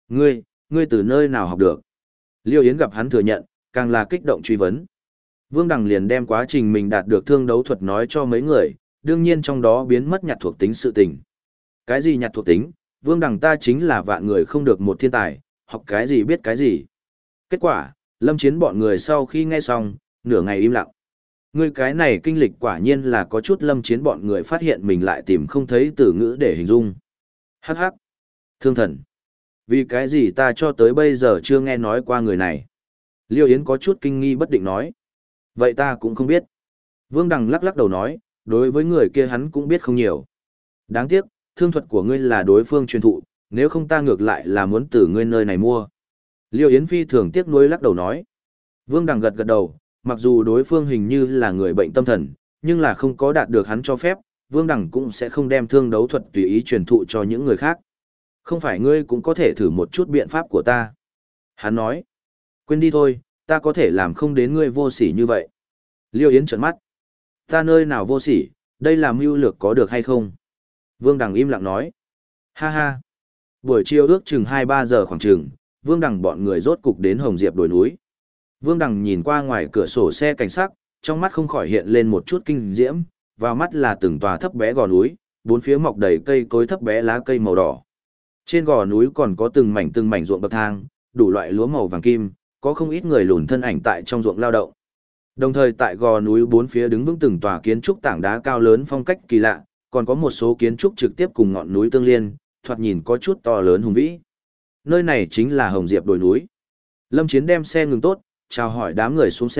Ngươi từ nơi nào học được? Liêu Yến gặp hắn thừa nhận, càng là kích động truy vấn. Vương Đằng liền đem quá trình mình đạt được thương đấu thuật nói cho mấy người, đương nhiên trong đó biến mất nhặt thuộc tính sự tình. Cái gì nhặt thuộc tính? Vương Đằng ta chính là vạn người không được một thiên tài, học cái gì biết cái gì. Kết quả, Lâm Chiến bọn người sau khi nghe xong, nửa ngày im lặng. Ngươi cái này kinh lịch quả nhiên là có chút Lâm Chiến bọn người phát hiện mình lại tìm không thấy từ ngữ để hình dung. Hắc hắc. Thương thần. Vì cái gì ta cho tới bây giờ chưa nghe nói qua người này? Liêu Yến có chút kinh nghi bất định nói. Vậy ta cũng không biết. Vương Đằng lắc lắc đầu nói, đối với người kia hắn cũng biết không nhiều. Đáng tiếc, thương thuật của ngươi là đối phương truyền thụ, nếu không ta ngược lại là muốn từ ngươi nơi này mua. Liêu Yến phi thường tiếc nuối lắc đầu nói. Vương Đằng gật gật đầu, mặc dù đối phương hình như là người bệnh tâm thần, nhưng là không có đạt được hắn cho phép, Vương Đằng cũng sẽ không đem thương đấu thuật tùy ý truyền thụ cho những người khác. Không phải ngươi cũng có thể thử một chút biện pháp của ta. Hắn nói, quên đi thôi, ta có thể làm không đến ngươi vô sỉ như vậy. Liêu Yến trợn mắt. Ta nơi nào vô sỉ, đây là mưu lược có được hay không? Vương Đằng im lặng nói. Ha ha. Buổi chiều ước chừng 2-3 giờ khoảng chừng, Vương Đằng bọn người rốt cục đến Hồng Diệp đồi núi. Vương Đằng nhìn qua ngoài cửa sổ xe cảnh sát, trong mắt không khỏi hiện lên một chút kinh diễm, vào mắt là từng tòa thấp bé gò núi, bốn phía mọc đầy cây cối thấp bé lá cây màu đỏ. Trên gò núi còn có từng mảnh ruộng bậc thang, đủ loại lúa màu vàng kim, có không ít người lùn thân ảnh tại trong ruộng lao động. Đồng thời tại gò núi bốn phía đứng vững từng tòa kiến trúc tảng đá cao lớn phong cách kỳ lạ, còn có một số kiến trúc trực tiếp cùng ngọn núi tương liên, thoạt nhìn có chút to lớn hùng vĩ. Nơi này chính là Hồng Diệp đồi núi. Lâm Chiến đem xe ngừng tốt, chào hỏi đám người xuống xe,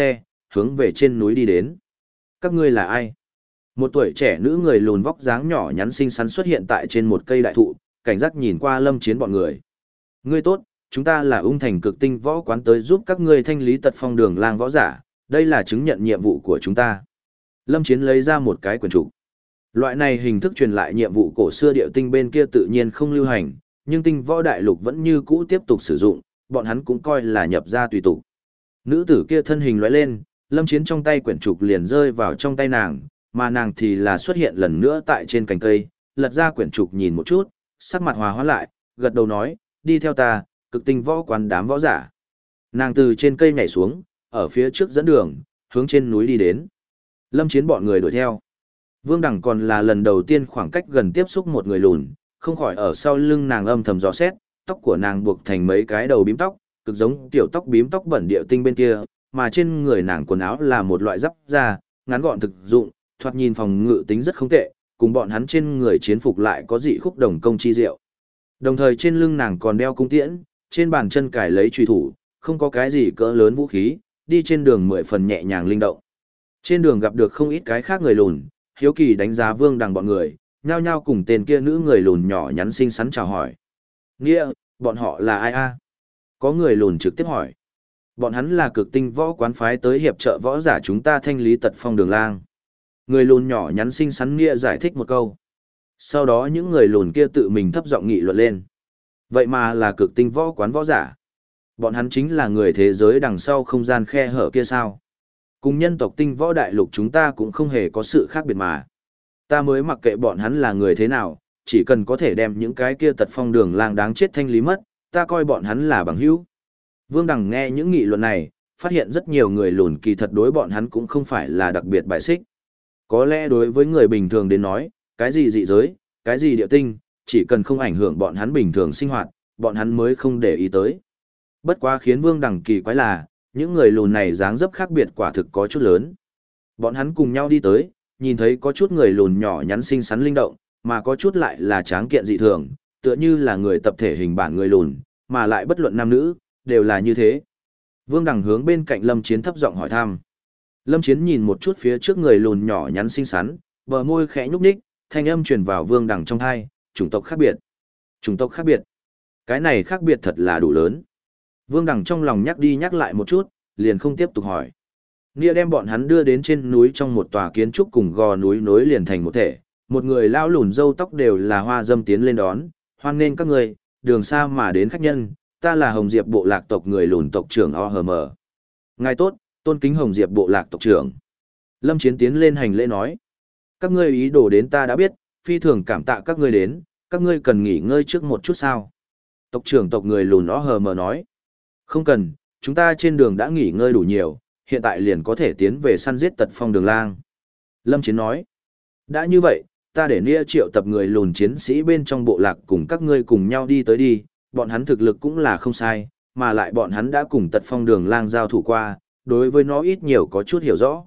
hướng về trên núi đi đến. Các ngươi là ai? Một tuổi trẻ nữ người lùn vóc dáng nhỏ nhắn xinh xắn xuất hiện tại trên một cây đại thụ, cảnh giác nhìn qua Lâm Chiến bọn người. Ngươi tốt, chúng ta là Ung Thành Cực Tinh Võ Quán tới giúp các ngươi thanh lý tật phong đường lang võ giả, đây là chứng nhận nhiệm vụ của chúng ta. Lâm Chiến lấy ra một cái quyển trục. Loại này hình thức truyền lại nhiệm vụ cổ xưa điệu tinh bên kia tự nhiên không lưu hành, nhưng tinh võ đại lục vẫn như cũ tiếp tục sử dụng, bọn hắn cũng coi là nhập ra tùy tục. Nữ tử kia thân hình lóe lên, Lâm Chiến trong tay quyển trục liền rơi vào trong tay nàng, mà nàng thì là xuất hiện lần nữa tại trên cành cây, lật ra quyển trục nhìn một chút, sắc mặt hòa hoãn lại, gật đầu nói, đi theo ta, Cực Tinh Võ Quán đám võ giả. Nàng từ trên cây nhảy xuống, ở phía trước dẫn đường, hướng trên núi đi đến. Lâm Chiến bọn người đuổi theo. Vương Đằng còn là lần đầu tiên khoảng cách gần tiếp xúc một người lùn, không khỏi ở sau lưng nàng âm thầm dò xét, tóc của nàng buộc thành mấy cái đầu bím tóc, cực giống tiểu tóc bím tóc bẩn địa tinh bên kia, mà trên người nàng quần áo là một loại giáp da, ngắn gọn thực dụng, thoạt nhìn phòng ngự tính rất không tệ, cùng bọn hắn trên người chiến phục lại có dị khúc đồng công chi diệu. Đồng thời trên lưng nàng còn đeo cung tiễn, trên bàn chân cài lấy truy thủ, không có cái gì cỡ lớn vũ khí, đi trên đường 10 phần nhẹ nhàng linh động. Trên đường gặp được không ít cái khác người lùn, hiếu kỳ đánh giá Vương Đằng bọn người, nhao nhao cùng tên kia nữ người lùn nhỏ nhắn xinh xắn chào hỏi. Nghĩa, bọn họ là ai a? Có người lùn trực tiếp hỏi. Bọn hắn là Cực Tinh Võ Quán phái tới hiệp trợ võ giả chúng ta thanh lý tật phong đường lang. Người lùn nhỏ nhắn xinh xắn Nghĩa giải thích một câu. Sau đó những người lùn kia tự mình thấp giọng nghị luận lên. Vậy mà là Cực Tinh Võ Quán võ giả. Bọn hắn chính là người thế giới đằng sau không gian khe hở kia sao? Cùng nhân tộc Tinh Võ Đại Lục chúng ta cũng không hề có sự khác biệt mà. Ta mới mặc kệ bọn hắn là người thế nào, chỉ cần có thể đem những cái kia tật phong đường lang đáng chết thanh lý mất, ta coi bọn hắn là bằng hữu. Vương Đằng nghe những nghị luận này, phát hiện rất nhiều người lùn kỳ thật đối bọn hắn cũng không phải là đặc biệt bài xích. Có lẽ đối với người bình thường đến nói, cái gì dị giới, cái gì địa tinh, chỉ cần không ảnh hưởng bọn hắn bình thường sinh hoạt, bọn hắn mới không để ý tới. Bất quá khiến Vương Đằng kỳ quái là, những người lùn này dáng dấp khác biệt quả thực có chút lớn. Bọn hắn cùng nhau đi tới, nhìn thấy có chút người lùn nhỏ nhắn xinh xắn linh động, mà có chút lại là tráng kiện dị thường, tựa như là người tập thể hình bản người lùn, mà lại bất luận nam nữ, đều là như thế. Vương Đằng hướng bên cạnh Lâm Chiến thấp giọng hỏi thăm. Lâm Chiến nhìn một chút phía trước người lùn nhỏ nhắn xinh xắn, bờ môi khẽ nhúc nhích, thanh âm truyền vào Vương Đằng trong tai, chủng tộc khác biệt. Chủng tộc khác biệt. Cái này khác biệt thật là đủ lớn. Vương Đằng trong lòng nhắc đi nhắc lại một chút, liền không tiếp tục hỏi. Nia đem bọn hắn đưa đến trên núi trong một tòa kiến trúc cùng gò núi nối liền thành một thể. Một người lao lùn râu tóc đều là hoa dâm tiến lên đón, hoan nghênh các người, đường xa mà đến khách nhân, ta là Hồng Diệp bộ lạc tộc người lùn tộc trưởng OHM. Ngài tốt, tôn kính Hồng Diệp bộ lạc tộc trưởng. Lâm Chiến tiến lên hành lễ nói. Các ngươi ý đồ đến ta đã biết, phi thường cảm tạ các ngươi đến, các ngươi cần nghỉ ngơi trước một chút sao. Tộc trưởng tộc người lùn OHM nói. Không cần, chúng ta trên đường đã nghỉ ngơi đủ nhiều, hiện tại liền có thể tiến về săn giết tật phong đường lang. Lâm Chiến nói. Đã như vậy, ta để Nia triệu tập người lùn chiến sĩ bên trong bộ lạc cùng các ngươi cùng nhau đi tới đi, bọn hắn thực lực cũng là không sai, mà lại bọn hắn đã cùng tật phong đường lang giao thủ qua, đối với nó ít nhiều có chút hiểu rõ.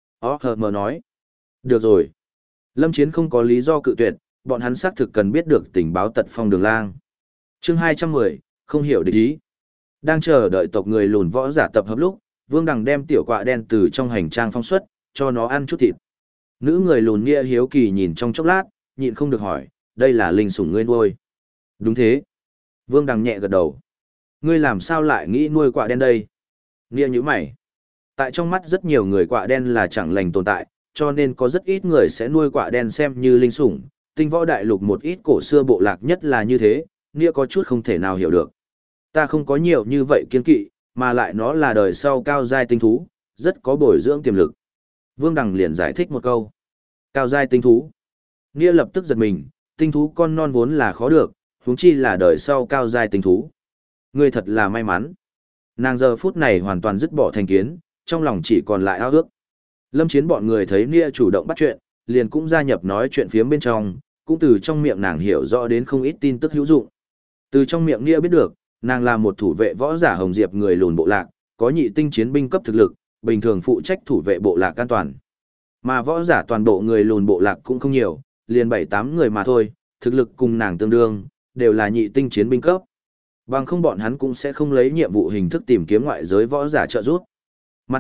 OHM nói. Được rồi. Lâm Chiến không có lý do cự tuyệt, bọn hắn xác thực cần biết được tình báo tật phong đường lang. Chương 210, không hiểu địch ý. Đang chờ đợi tộc người lùn võ giả tập hợp lúc, Vương Đằng đem tiểu quạ đen từ trong hành trang phong xuất, cho nó ăn chút thịt. Nữ người lùn Nghĩa hiếu kỳ nhìn trong chốc lát, nhịn không được hỏi, đây là linh sủng ngươi nuôi. Đúng thế. Vương Đằng nhẹ gật đầu. Ngươi làm sao lại nghĩ nuôi quạ đen đây? Nghĩa nhíu mày. Tại trong mắt rất nhiều người quạ đen là chẳng lành tồn tại, cho nên có rất ít người sẽ nuôi quạ đen xem như linh sủng. Tinh võ đại lục một ít cổ xưa bộ lạc nhất là như thế, Nghĩa có chút không thể nào hiểu được. Ta không có nhiều như vậy kiên kỵ, mà lại nó là đời sau cao giai tinh thú, rất có bồi dưỡng tiềm lực. Vương Đằng liền giải thích một câu. Cao giai tinh thú. Nghĩa lập tức giật mình, tinh thú con non vốn là khó được, huống chi là đời sau cao giai tinh thú. Ngươi thật là may mắn. Nàng giờ phút này hoàn toàn dứt bỏ thành kiến, trong lòng chỉ còn lại ao ước. Lâm Chiến bọn người thấy Nghĩa chủ động bắt chuyện, liền cũng gia nhập nói chuyện phía bên trong, cũng từ trong miệng nàng hiểu rõ đến không ít tin tức hữu dụng. Từ trong miệng Nghĩa biết được, nàng là một thủ vệ võ giả Hồng Diệp người lùn bộ lạc, có nhị tinh chiến binh cấp thực lực, bình thường phụ trách thủ vệ bộ lạc an toàn. Mà võ giả toàn bộ người lùn bộ lạc cũng không nhiều, liền 7-8 người mà thôi, thực lực cùng nàng tương đương, đều là nhị tinh chiến binh cấp. Bằng không bọn hắn cũng sẽ không lấy nhiệm vụ hình thức tìm kiếm ngoại giới võ giả trợ giúp. Mặt khác,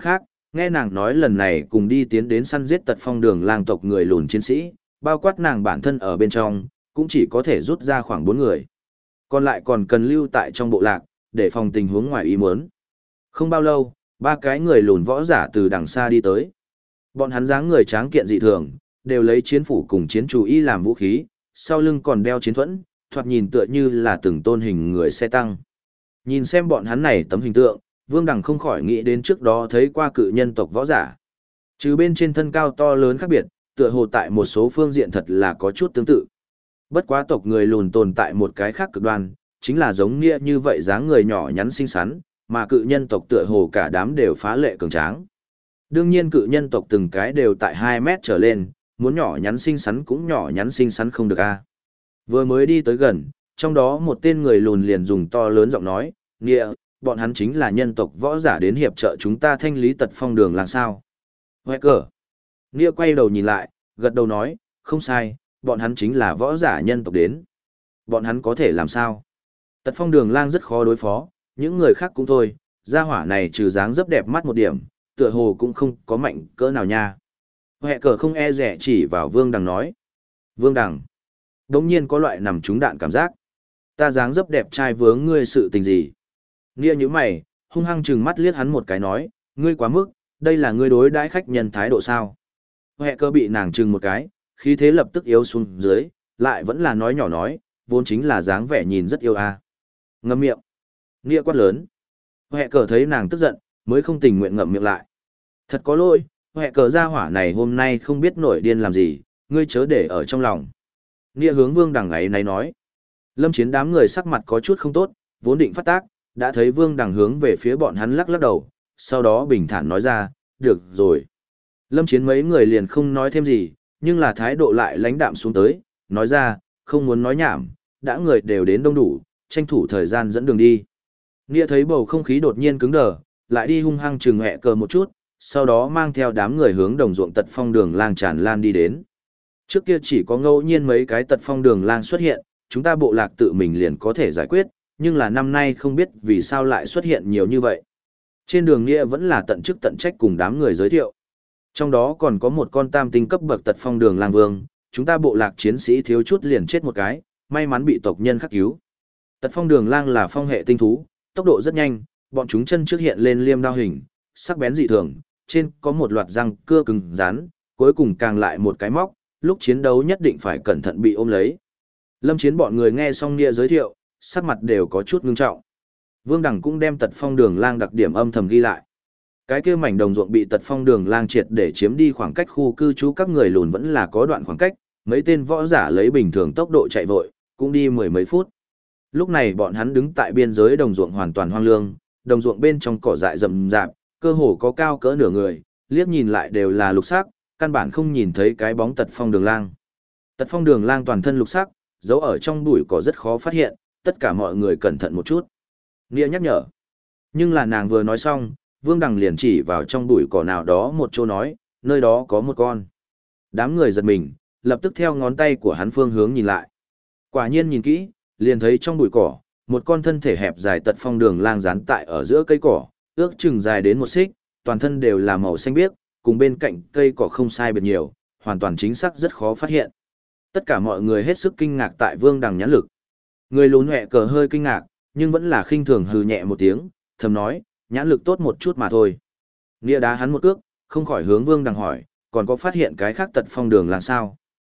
Nghe nàng nói lần này cùng đi tiến đến săn giết tật phong đường lang tộc người lùn chiến sĩ, bao quát nàng bản thân ở bên trong, cũng chỉ có thể rút ra khoảng 4 người. Còn lại còn cần lưu tại trong bộ lạc, để phòng tình huống ngoài ý muốn. Không bao lâu, 3 cái người lùn võ giả từ đằng xa đi tới. Bọn hắn dáng người tráng kiện dị thường, đều lấy chiến phủ cùng chiến chủ y làm vũ khí, sau lưng còn đeo chiến thuẫn, thoạt nhìn tựa như là từng tôn hình người xe tăng. Nhìn xem bọn hắn này tấm hình tượng, Vương Đằng không khỏi nghĩ đến trước đó thấy qua cự nhân tộc võ giả. Trừ bên trên thân cao to lớn khác biệt, tựa hồ tại một số phương diện thật là có chút tương tự. Bất quá tộc người lùn tồn tại một cái khác cực đoan, chính là giống nghĩa như vậy dáng người nhỏ nhắn xinh xắn, mà cự nhân tộc tựa hồ cả đám đều phá lệ cường tráng. Đương nhiên cự nhân tộc từng cái đều tại 2 mét trở lên, muốn nhỏ nhắn xinh xắn cũng nhỏ nhắn xinh xắn không được a. Vừa mới đi tới gần, trong đó một tên người lùn liền dùng to lớn giọng nói, nghĩa, bọn hắn chính là nhân tộc võ giả đến hiệp trợ chúng ta thanh lý tật phong đường làm sao. Huệ cờ. Nghĩa quay đầu nhìn lại, gật đầu nói, không sai, bọn hắn chính là võ giả nhân tộc đến. Bọn hắn có thể làm sao? Tật phong đường lang rất khó đối phó, những người khác cũng thôi, gia hỏa này trừ dáng rất đẹp mắt một điểm, tựa hồ cũng không có mạnh cỡ nào nha. Huệ cờ không e rẻ chỉ vào Vương Đằng nói. Vương Đằng. Đống nhiên có loại nằm trúng đạn cảm giác. Ta dáng dấp đẹp trai vướng ngươi sự tình gì? Nghĩa như mày, hung hăng trừng mắt liếc hắn một cái nói, ngươi quá mức, đây là ngươi đối đãi khách nhân thái độ sao? Huệ cờ bị nàng trừng một cái, khí thế lập tức yếu xuống dưới, lại vẫn là nói nhỏ nói, vốn chính là dáng vẻ nhìn rất yêu a. Ngậm miệng. Nghĩa quát lớn. Huệ cờ thấy nàng tức giận, mới không tình nguyện ngậm miệng lại. Thật có lỗi, Huệ cờ gia hỏa này hôm nay không biết nổi điên làm gì, ngươi chớ để ở trong lòng. Nghĩa hướng Vương Đằng ấy này nói. Lâm Chiến đám người sắc mặt có chút không tốt, vốn định phát tác, đã thấy Vương Đằng hướng về phía bọn hắn lắc lắc đầu, sau đó bình thản nói ra, được rồi. Lâm Chiến mấy người liền không nói thêm gì, nhưng là thái độ lại lãnh đạm xuống tới, nói ra, không muốn nói nhảm, đã người đều đến đông đủ, tranh thủ thời gian dẫn đường đi. Nghĩa thấy bầu không khí đột nhiên cứng đờ, lại đi hung hăng chừng Huệ cờ một chút, sau đó mang theo đám người hướng đồng ruộng tật phong đường lang tràn lan đi đến. Trước kia chỉ có ngẫu nhiên mấy cái tật phong đường lang xuất hiện, chúng ta bộ lạc tự mình liền có thể giải quyết, nhưng là năm nay không biết vì sao lại xuất hiện nhiều như vậy. Trên đường Nghĩa vẫn là tận chức tận trách cùng đám người giới thiệu. Trong đó còn có một con tam tinh cấp bậc tật phong đường lang vương, chúng ta bộ lạc chiến sĩ thiếu chút liền chết một cái, may mắn bị tộc nhân khắc cứu. Tật phong đường lang là phong hệ tinh thú, tốc độ rất nhanh, bọn chúng chân trước hiện lên liêm đao hình, sắc bén dị thường, trên có một loạt răng cưa cứng rắn, cuối cùng càng lại một cái móc, lúc chiến đấu nhất định phải cẩn thận bị ôm lấy. Lâm Chiến bọn người nghe xong Nghĩa giới thiệu, sắc mặt đều có chút ngưng trọng. Vương Đằng cũng đem tật phong đường lang đặc điểm âm thầm ghi lại. Cái kia mảnh đồng ruộng bị tật phong đường lang triệt để chiếm đi khoảng cách khu cư trú các người lùn vẫn là có đoạn khoảng cách, mấy tên võ giả lấy bình thường tốc độ chạy vội, cũng đi mười mấy phút. Lúc này bọn hắn đứng tại biên giới đồng ruộng hoàn toàn hoang lương, đồng ruộng bên trong cỏ dại rậm rạp, cơ hồ có cao cỡ nửa người, liếc nhìn lại đều là lục sắc, căn bản không nhìn thấy cái bóng tật phong đường lang. Tật phong đường lang toàn thân lục sắc, giấu ở trong bụi cỏ rất khó phát hiện, tất cả mọi người cẩn thận một chút. Nghĩa nhắc nhở. Nhưng là nàng vừa nói xong, Vương Đằng liền chỉ vào trong bụi cỏ nào đó một chỗ nói, nơi đó có một con. Đám người giật mình, lập tức theo ngón tay của hắn phương hướng nhìn lại. Quả nhiên nhìn kỹ, liền thấy trong bụi cỏ, một con thân thể hẹp dài tật phong đường lang dán tại ở giữa cây cỏ, ước chừng dài đến 1 xích, toàn thân đều là màu xanh biếc, cùng bên cạnh cây cỏ không sai biệt nhiều, hoàn toàn chính xác rất khó phát hiện. Tất cả mọi người hết sức kinh ngạc tại Vương Đằng nhãn lực. Người lùn Huệ cờ hơi kinh ngạc, nhưng vẫn là khinh thường hừ nhẹ một tiếng, thầm nói, nhãn lực tốt một chút mà thôi. Nghĩa đá hắn một cước, không khỏi hướng Vương Đằng hỏi, còn có phát hiện cái khác tật phong đường là sao?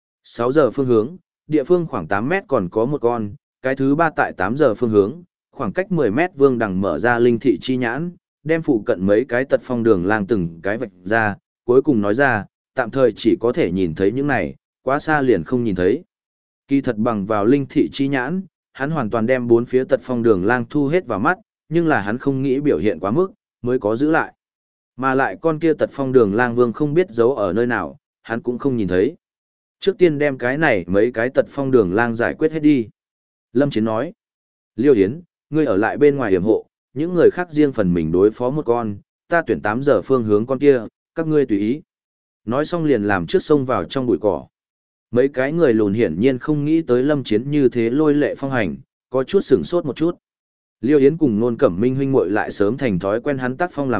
6 giờ phương hướng, địa phương khoảng 8 mét còn có một con, cái thứ 3 tại 8 giờ phương hướng, khoảng cách 10 mét Vương Đằng mở ra linh thị chi nhãn, đem phụ cận mấy cái tật phong đường lang từng cái vạch ra, cuối cùng nói ra, tạm thời chỉ có thể nhìn thấy những này, quá xa liền không nhìn thấy. Kỳ thật bằng vào linh thị chi nhãn, hắn hoàn toàn đem 4 phía tật phong đường lang thu hết vào mắt, nhưng là hắn không nghĩ biểu hiện quá mức, mới có giữ lại. Mà lại con kia tật phong đường lang vương không biết giấu ở nơi nào, hắn cũng không nhìn thấy. Trước tiên đem cái này mấy cái tật phong đường lang giải quyết hết đi. Lâm Chiến nói, Liêu Yến, ngươi ở lại bên ngoài hiểm hộ, những người khác riêng phần mình đối phó một con, ta tuyển 8 giờ phương hướng con kia, các ngươi tùy ý. Nói xong liền làm trước sông vào trong bụi cỏ. Mấy cái người lùn hiển nhiên không nghĩ tới Lâm Chiến như thế lôi lệ phong hành, có chút sửng sốt một chút. Liêu Yến cùng Nôn Cẩm Minh huynh muội lại sớm thành thói quen hắn tác phong làm việc,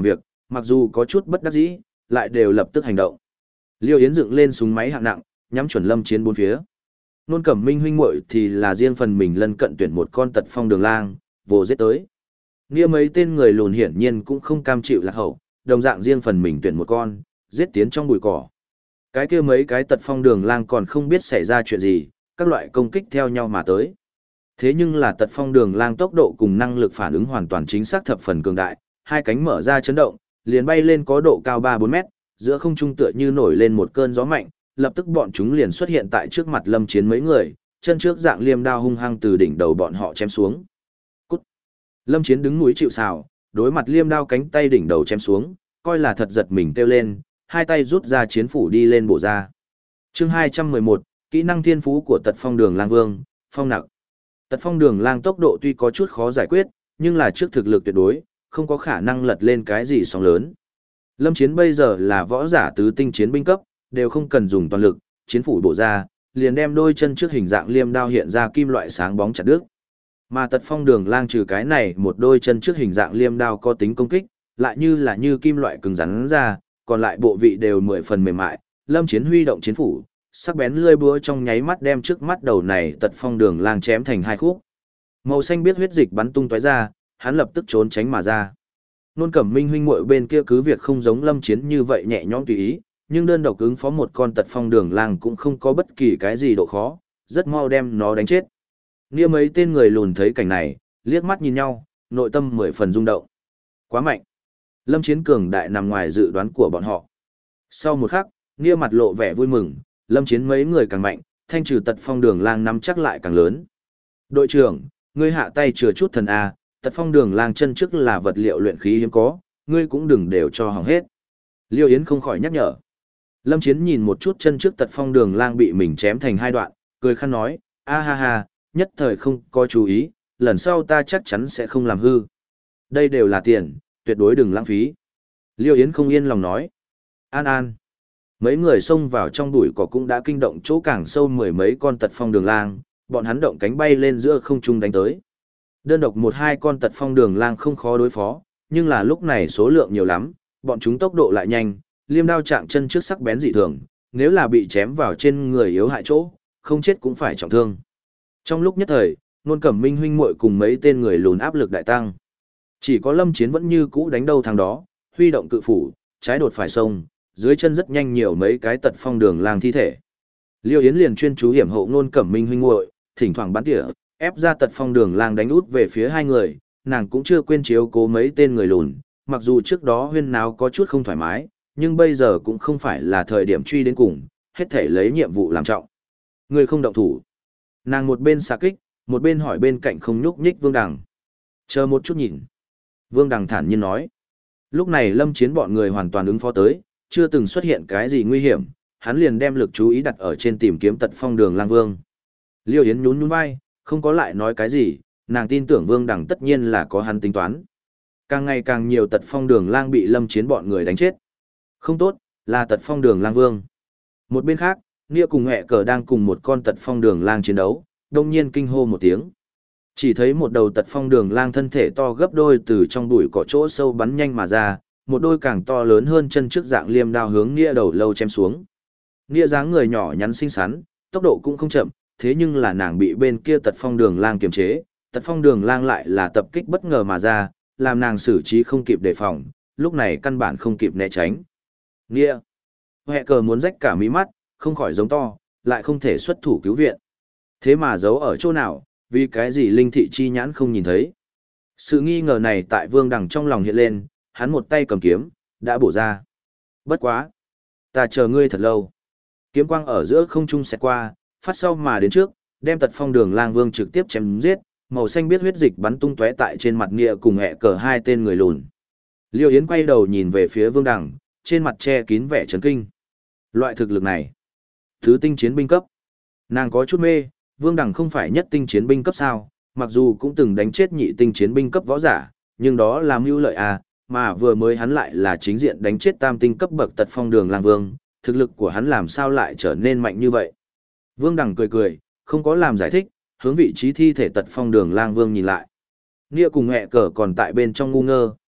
mặc dù có chút bất đắc dĩ, lại đều lập tức hành động. Liêu Yến dựng lên súng máy hạng nặng, nhắm chuẩn Lâm Chiến bốn phía. Nôn Cẩm Minh huynh muội thì là riêng phần mình lân cận tuyển một con tật phong đường lang, vồ giết tới. Nghĩa mấy tên người lùn hiển nhiên cũng không cam chịu lạc hậu, đồng dạng riêng phần mình tuyển một con, giết tiến trong bụi cỏ. Cái kia mấy cái tật phong đường lang còn không biết xảy ra chuyện gì, các loại công kích theo nhau mà tới. Thế nhưng là tật phong đường lang tốc độ cùng năng lực phản ứng hoàn toàn chính xác thập phần cường đại, hai cánh mở ra chấn động, liền bay lên có độ cao 3-4 mét, giữa không trung tựa như nổi lên một cơn gió mạnh, lập tức bọn chúng liền xuất hiện tại trước mặt Lâm Chiến mấy người, chân trước dạng liêm đao hung hăng từ đỉnh đầu bọn họ chém xuống. Cút! Lâm Chiến đứng núi chịu sào, đối mặt liêm đao cánh tay đỉnh đầu chém xuống, coi là thật giật mình kêu lên, hai tay rút ra chiến phủ đi lên bổ ra. Chương 211, kỹ năng thiên phú của Tật Phong Đường Lang Vương, phong nặc. Tật Phong Đường Lang tốc độ tuy có chút khó giải quyết, nhưng là trước thực lực tuyệt đối, không có khả năng lật lên cái gì sóng lớn. Lâm Chiến bây giờ là võ giả tứ tinh chiến binh cấp, đều không cần dùng toàn lực, chiến phủ bổ ra, liền đem đôi chân trước hình dạng liêm đao hiện ra kim loại sáng bóng chặt đứt. Mà Tật Phong Đường Lang trừ cái này một đôi chân trước hình dạng liêm đao có tính công kích, lại như là như kim loại cứng rắn ra, còn lại bộ vị đều 10 phần mềm mại. Lâm Chiến huy động chiến phủ, sắc bén lưỡi búa trong nháy mắt đem trước mắt đầu này Tật Phong Đường Lang chém thành hai khúc. Màu xanh biết huyết dịch bắn tung tóe ra, hắn lập tức trốn tránh mà ra. Nôn Cẩm Minh huynh muội bên kia cứ việc không giống Lâm Chiến như vậy nhẹ nhõm tùy ý, nhưng đơn độc ứng phó một con Tật Phong Đường Lang cũng không có bất kỳ cái gì độ khó, rất mau đem nó đánh chết. Nghĩa mấy tên người lùn thấy cảnh này, liếc mắt nhìn nhau, nội tâm 10 phần rung động. Quá mạnh. Lâm Chiến cường đại nằm ngoài dự đoán của bọn họ. Sau một khắc, Nghĩa mặt lộ vẻ vui mừng, Lâm Chiến mấy người càng mạnh, thanh trừ Tật Phong Đường Lang nắm chắc lại càng lớn. Đội trưởng, ngươi hạ tay chừa chút thần A, Tật Phong Đường Lang chân trước là vật liệu luyện khí hiếm có, ngươi cũng đừng đều cho hỏng hết. Liêu Yến không khỏi nhắc nhở. Lâm Chiến nhìn một chút chân trước Tật Phong Đường Lang bị mình chém thành hai đoạn, cười khăn nói, a ha ha, nhất thời không có chú ý, lần sau ta chắc chắn sẽ không làm hư. Đây đều là tiền, tuyệt đối đừng lãng phí. Liêu Yến không yên lòng nói. An an. Mấy người xông vào trong bụi cỏ cũng đã kinh động chỗ càng sâu mười mấy con Tật Phong Đường Lang, bọn hắn động cánh bay lên giữa không trung đánh tới. Đơn độc một hai con Tật Phong Đường Lang không khó đối phó, nhưng là lúc này số lượng nhiều lắm, bọn chúng tốc độ lại nhanh, liêm đao chạm chân trước sắc bén dị thường, nếu là bị chém vào trên người yếu hại chỗ, không chết cũng phải trọng thương. Trong lúc nhất thời, Nôn Cẩm Minh huynh muội cùng mấy tên người lùn áp lực đại tăng. Chỉ có Lâm Chiến vẫn như cũ đánh đâu thằng đó, huy động cự phủ, trái đột phải sông, dưới chân rất nhanh nhiều mấy cái Tật Phong Đường Lang thi thể. Liêu Yến liền chuyên chú hiểm hộ Nôn Cẩm Minh huynh muội, thỉnh thoảng bắn tỉa, ép ra Tật Phong Đường Lang đánh út về phía hai người, nàng cũng chưa quên chiếu cố mấy tên người lùn, mặc dù trước đó huyên náo có chút không thoải mái, nhưng bây giờ cũng không phải là thời điểm truy đến cùng, hết thể lấy nhiệm vụ làm trọng. Người không động thủ. Nàng một bên xạ kích, một bên hỏi bên cạnh không nhúc nhích Vương Đằng. Chờ một chút nhìn. Vương Đằng thản nhiên nói. Lúc này Lâm Chiến bọn người hoàn toàn ứng phó tới, chưa từng xuất hiện cái gì nguy hiểm, hắn liền đem lực chú ý đặt ở trên tìm kiếm Tật Phong Đường Lang Vương. Liêu Yến nhún nhún vai, không có lại nói cái gì, nàng tin tưởng Vương Đằng tất nhiên là có hắn tính toán. Càng ngày càng nhiều Tật Phong Đường Lang bị Lâm Chiến bọn người đánh chết. Không tốt, là Tật Phong Đường Lang Vương. Một bên khác, Nghĩa cùng Hẹ Cờ đang cùng một con Tật Phong Đường Lang chiến đấu, đông nhiên kinh hô một tiếng. Chỉ thấy một đầu Tật Phong Đường Lang thân thể to gấp đôi từ trong bụi cỏ chỗ sâu bắn nhanh mà ra, một đôi càng to lớn hơn chân trước dạng liêm đao hướng Nghĩa đầu lâu chém xuống. Nghĩa dáng người nhỏ nhắn xinh xắn, tốc độ cũng không chậm, thế nhưng là nàng bị bên kia Tật Phong Đường Lang kiềm chế, Tật Phong Đường Lang lại là tập kích bất ngờ mà ra, làm nàng xử trí không kịp đề phòng, lúc này căn bản không kịp né tránh. Nghĩa. Hẹ Cờ muốn rách cả mí mắt, không khỏi giống to, lại không thể xuất thủ cứu viện. Thế mà giấu ở chỗ nào, vì cái gì linh thị chi nhãn không nhìn thấy. Sự nghi ngờ này tại Vương Đằng trong lòng hiện lên, hắn một tay cầm kiếm, đã bổ ra. Bất quá. Ta chờ ngươi thật lâu. Kiếm quang ở giữa không trung xẹt qua, phát sau mà đến trước, đem Tật Phong Đường Lang Vương trực tiếp chém giết, màu xanh biết huyết dịch bắn tung tóe tại trên mặt Nghĩa cùng Hẹ Cờ hai tên người lùn. Liêu Yến quay đầu nhìn về phía Vương Đằng, trên mặt che kín vẻ chấn kinh. Loại thực lực này, thứ tinh chiến binh cấp. Nàng có chút mê, Vương Đằng không phải nhất tinh chiến binh cấp sao, mặc dù cũng từng đánh chết nhị tinh chiến binh cấp võ giả, nhưng đó là mưu lợi à, mà vừa mới hắn lại là chính diện đánh chết tam tinh cấp bậc Tật Phong Đường Lang Vương, thực lực của hắn làm sao lại trở nên mạnh như vậy. Vương Đằng cười cười, không có làm giải thích, hướng vị trí thi thể Tật Phong Đường Lang Vương nhìn lại. Nghĩa cùng Hẹ Cờ còn tại bên trong ngu ngơ,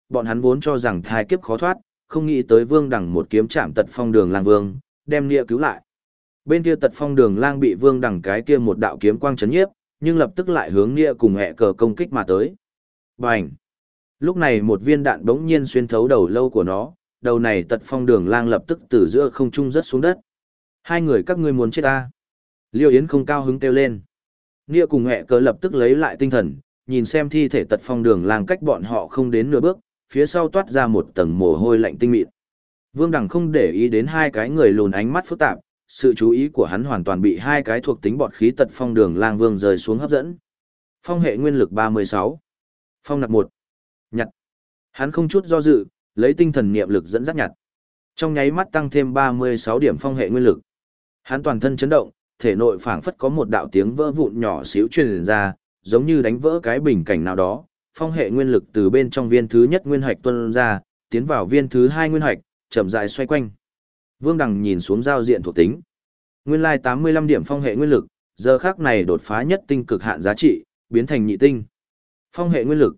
bọn hắn vốn cho rằng thai kiếp khó thoát, không nghĩ tới Vương Đằng một kiếm chạm Tật Phong Đường Lang Vương, đem Nia cứu lại. Bên kia Tật Phong Đường Lang bị Vương Đằng cái kia một đạo kiếm quang chấn nhiếp, nhưng lập tức lại hướng Nia cùng hẹ cờ công kích mà tới. Bành! Lúc này một viên đạn bỗng nhiên xuyên thấu đầu lâu của nó, đầu này Tật Phong Đường Lang lập tức từ giữa không trung rớt xuống đất. Hai người các ngươi muốn chết ta. Liêu Yến không cao hứng kêu lên. Nia cùng hẹ cờ lập tức lấy lại tinh thần, nhìn xem thi thể Tật Phong Đường Lang cách bọn họ không đến nửa bước, phía sau toát ra một tầng mồ hôi lạnh tinh mịn. Vương Đằng không để ý đến hai cái người lùn ánh mắt phức tạp, sự chú ý của hắn hoàn toàn bị hai cái thuộc tính bọt khí Tật Phong Đường Lang Vương rời xuống hấp dẫn. Phong hệ nguyên lực 36. Phong nặc 1. Nhặt. Hắn không chút do dự, lấy tinh thần niệm lực dẫn dắt nhặt. Trong nháy mắt tăng thêm 36 điểm phong hệ nguyên lực. Hắn toàn thân chấn động, thể nội phảng phất có một đạo tiếng vỡ vụn nhỏ xíu truyền ra, giống như đánh vỡ cái bình cảnh nào đó. Phong hệ nguyên lực từ bên trong viên thứ nhất nguyên hạch tuôn ra, tiến vào viên thứ hai nguyên hạch, chậm rãi xoay quanh. Vương Đằng nhìn xuống giao diện thuộc tính. Nguyên lai 85 điểm phong hệ nguyên lực, giờ khắc này đột phá nhất tinh cực hạn giá trị, biến thành nhị tinh. Phong hệ nguyên lực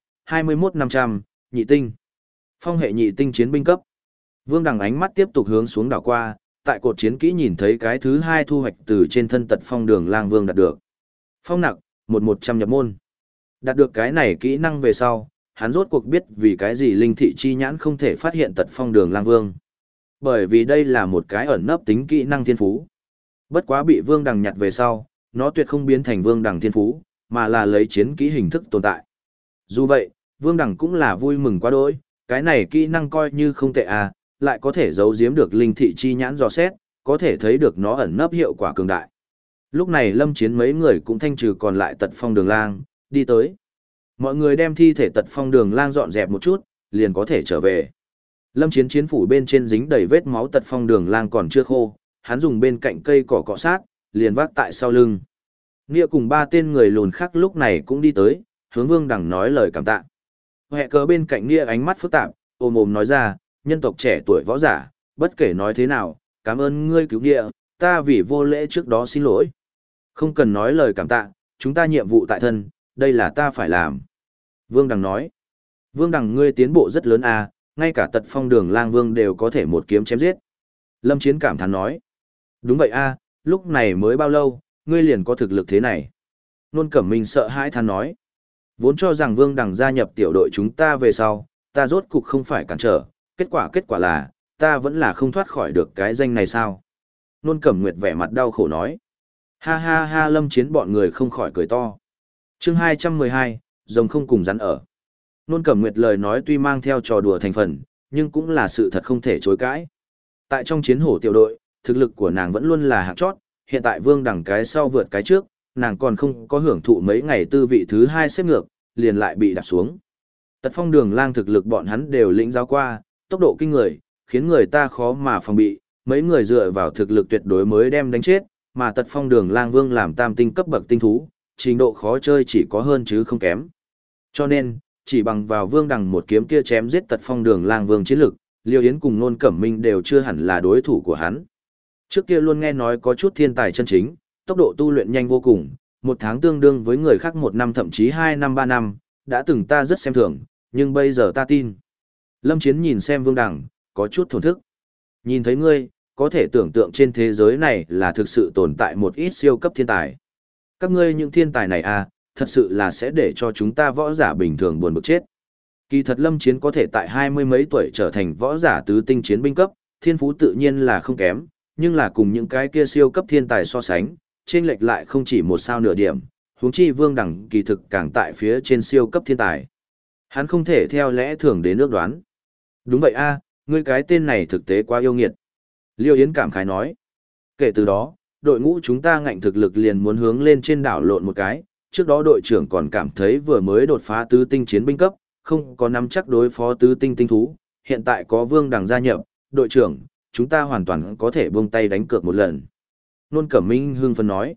21500, nhị tinh. Phong hệ nhị tinh chiến binh cấp. Vương Đằng ánh mắt tiếp tục hướng xuống đảo qua, tại cột chiến kỹ nhìn thấy cái thứ hai thu hoạch từ trên thân Tật Phong Đường Lang Vương đạt được. Phong nặc 1100 nhập môn. Đạt được cái này kỹ năng về sau, hắn rốt cuộc biết vì cái gì linh thị chi nhãn không thể phát hiện Tật Phong Đường Lang Vương. Bởi vì đây là một cái ẩn nấp tính kỹ năng thiên phú. Bất quá bị Vương Đằng nhặt về sau, nó tuyệt không biến thành Vương Đằng thiên phú, mà là lấy chiến kỹ hình thức tồn tại. Dù vậy, Vương Đằng cũng là vui mừng quá đỗi, cái này kỹ năng coi như không tệ à, lại có thể giấu giếm được linh thị chi nhãn dò xét, có thể thấy được nó ẩn nấp hiệu quả cường đại. Lúc này Lâm Chiến mấy người cũng thanh trừ còn lại Tật Phong Đường Lang, đi tới. Mọi người đem thi thể Tật Phong Đường Lang dọn dẹp một chút, liền có thể trở về. Lâm Chiến chiến phủ bên trên dính đầy vết máu Tật Phong Đường Lang còn chưa khô, hắn dùng bên cạnh cây cỏ cọ sát, liền vác tại sau lưng. Nghĩa cùng ba tên người lùn khác lúc này cũng đi tới, hướng Vương Đằng nói lời cảm tạ. Hẹ cờ bên cạnh Nghĩa ánh mắt phức tạp, ôm ôm nói ra, nhân tộc trẻ tuổi võ giả, bất kể nói thế nào, cảm ơn ngươi cứu Nghĩa, ta vì vô lễ trước đó xin lỗi. Không cần nói lời cảm tạ, chúng ta nhiệm vụ tại thân, đây là ta phải làm. Vương Đằng nói, Vương Đằng ngươi tiến bộ rất lớn à, ngay cả Tật Phong Đường Lang Vương đều có thể một kiếm chém giết. Lâm Chiến cảm thán nói, đúng vậy a, lúc này mới bao lâu, ngươi liền có thực lực thế này. Nôn Cẩm Minh sợ hãi than nói, vốn cho rằng Vương Đằng gia nhập tiểu đội chúng ta về sau, ta rốt cục không phải cản trở, kết quả là, ta vẫn là không thoát khỏi được cái danh này sao. Nôn Cẩm Nguyệt vẻ mặt đau khổ nói, ha ha ha. Lâm Chiến bọn người không khỏi cười to. Chương 212, rồng không cùng rắn ở. Nôn Cẩm Nguyệt lời nói tuy mang theo trò đùa thành phần, nhưng cũng là sự thật không thể chối cãi. Tại trong chiến hổ tiểu đội, thực lực của nàng vẫn luôn là hạng chót, hiện tại Vương Đằng cái sau vượt cái trước, nàng còn không có hưởng thụ mấy ngày tư vị thứ hai xếp ngược, liền lại bị đạp xuống. Tật Phong Đường Lang thực lực bọn hắn đều lĩnh giáo qua, tốc độ kinh người, khiến người ta khó mà phòng bị, mấy người dựa vào thực lực tuyệt đối mới đem đánh chết, mà Tật Phong Đường Lang Vương làm tam tinh cấp bậc tinh thú, trình độ khó chơi chỉ có hơn chứ không kém. Cho nên, chỉ bằng vào Vương Đằng một kiếm kia chém giết Tật Phong Đường Lang Vương chiến lực, Liêu Yến cùng Nôn Cẩm Minh đều chưa hẳn là đối thủ của hắn. Trước kia luôn nghe nói có chút thiên tài chân chính, tốc độ tu luyện nhanh vô cùng, một tháng tương đương với người khác một năm thậm chí 2 năm 3 năm, đã từng ta rất xem thường, nhưng bây giờ ta tin. Lâm Chiến nhìn xem Vương Đằng, có chút thổn thức. Nhìn thấy ngươi, có thể tưởng tượng trên thế giới này là thực sự tồn tại một ít siêu cấp thiên tài. Các ngươi những thiên tài này à, thật sự là sẽ để cho chúng ta võ giả bình thường buồn bực chết. Kỳ thật Lâm Chiến có thể tại 20 mấy tuổi trở thành võ giả tứ tinh chiến binh cấp, thiên phú tự nhiên là không kém, nhưng là cùng những cái kia siêu cấp thiên tài so sánh, trên lệch lại không chỉ một sao nửa điểm, huống chi Vương Đằng kỳ thực càng tại phía trên siêu cấp thiên tài. Hắn không thể theo lẽ thường đến ước đoán. Đúng vậy a, ngươi cái tên này thực tế quá yêu nghiệt. Liêu Yến cảm khái nói. Kể từ đó, đội ngũ chúng ta ngạnh thực lực liền muốn hướng lên trên đảo lộn một cái, trước đó đội trưởng còn cảm thấy vừa mới đột phá tứ tinh chiến binh cấp, không có nắm chắc đối phó tứ tinh tinh thú, hiện tại có Vương Đằng gia nhập, đội trưởng, chúng ta hoàn toàn có thể buông tay đánh cược một lần. Nôn Cẩm Minh hưng phấn nói,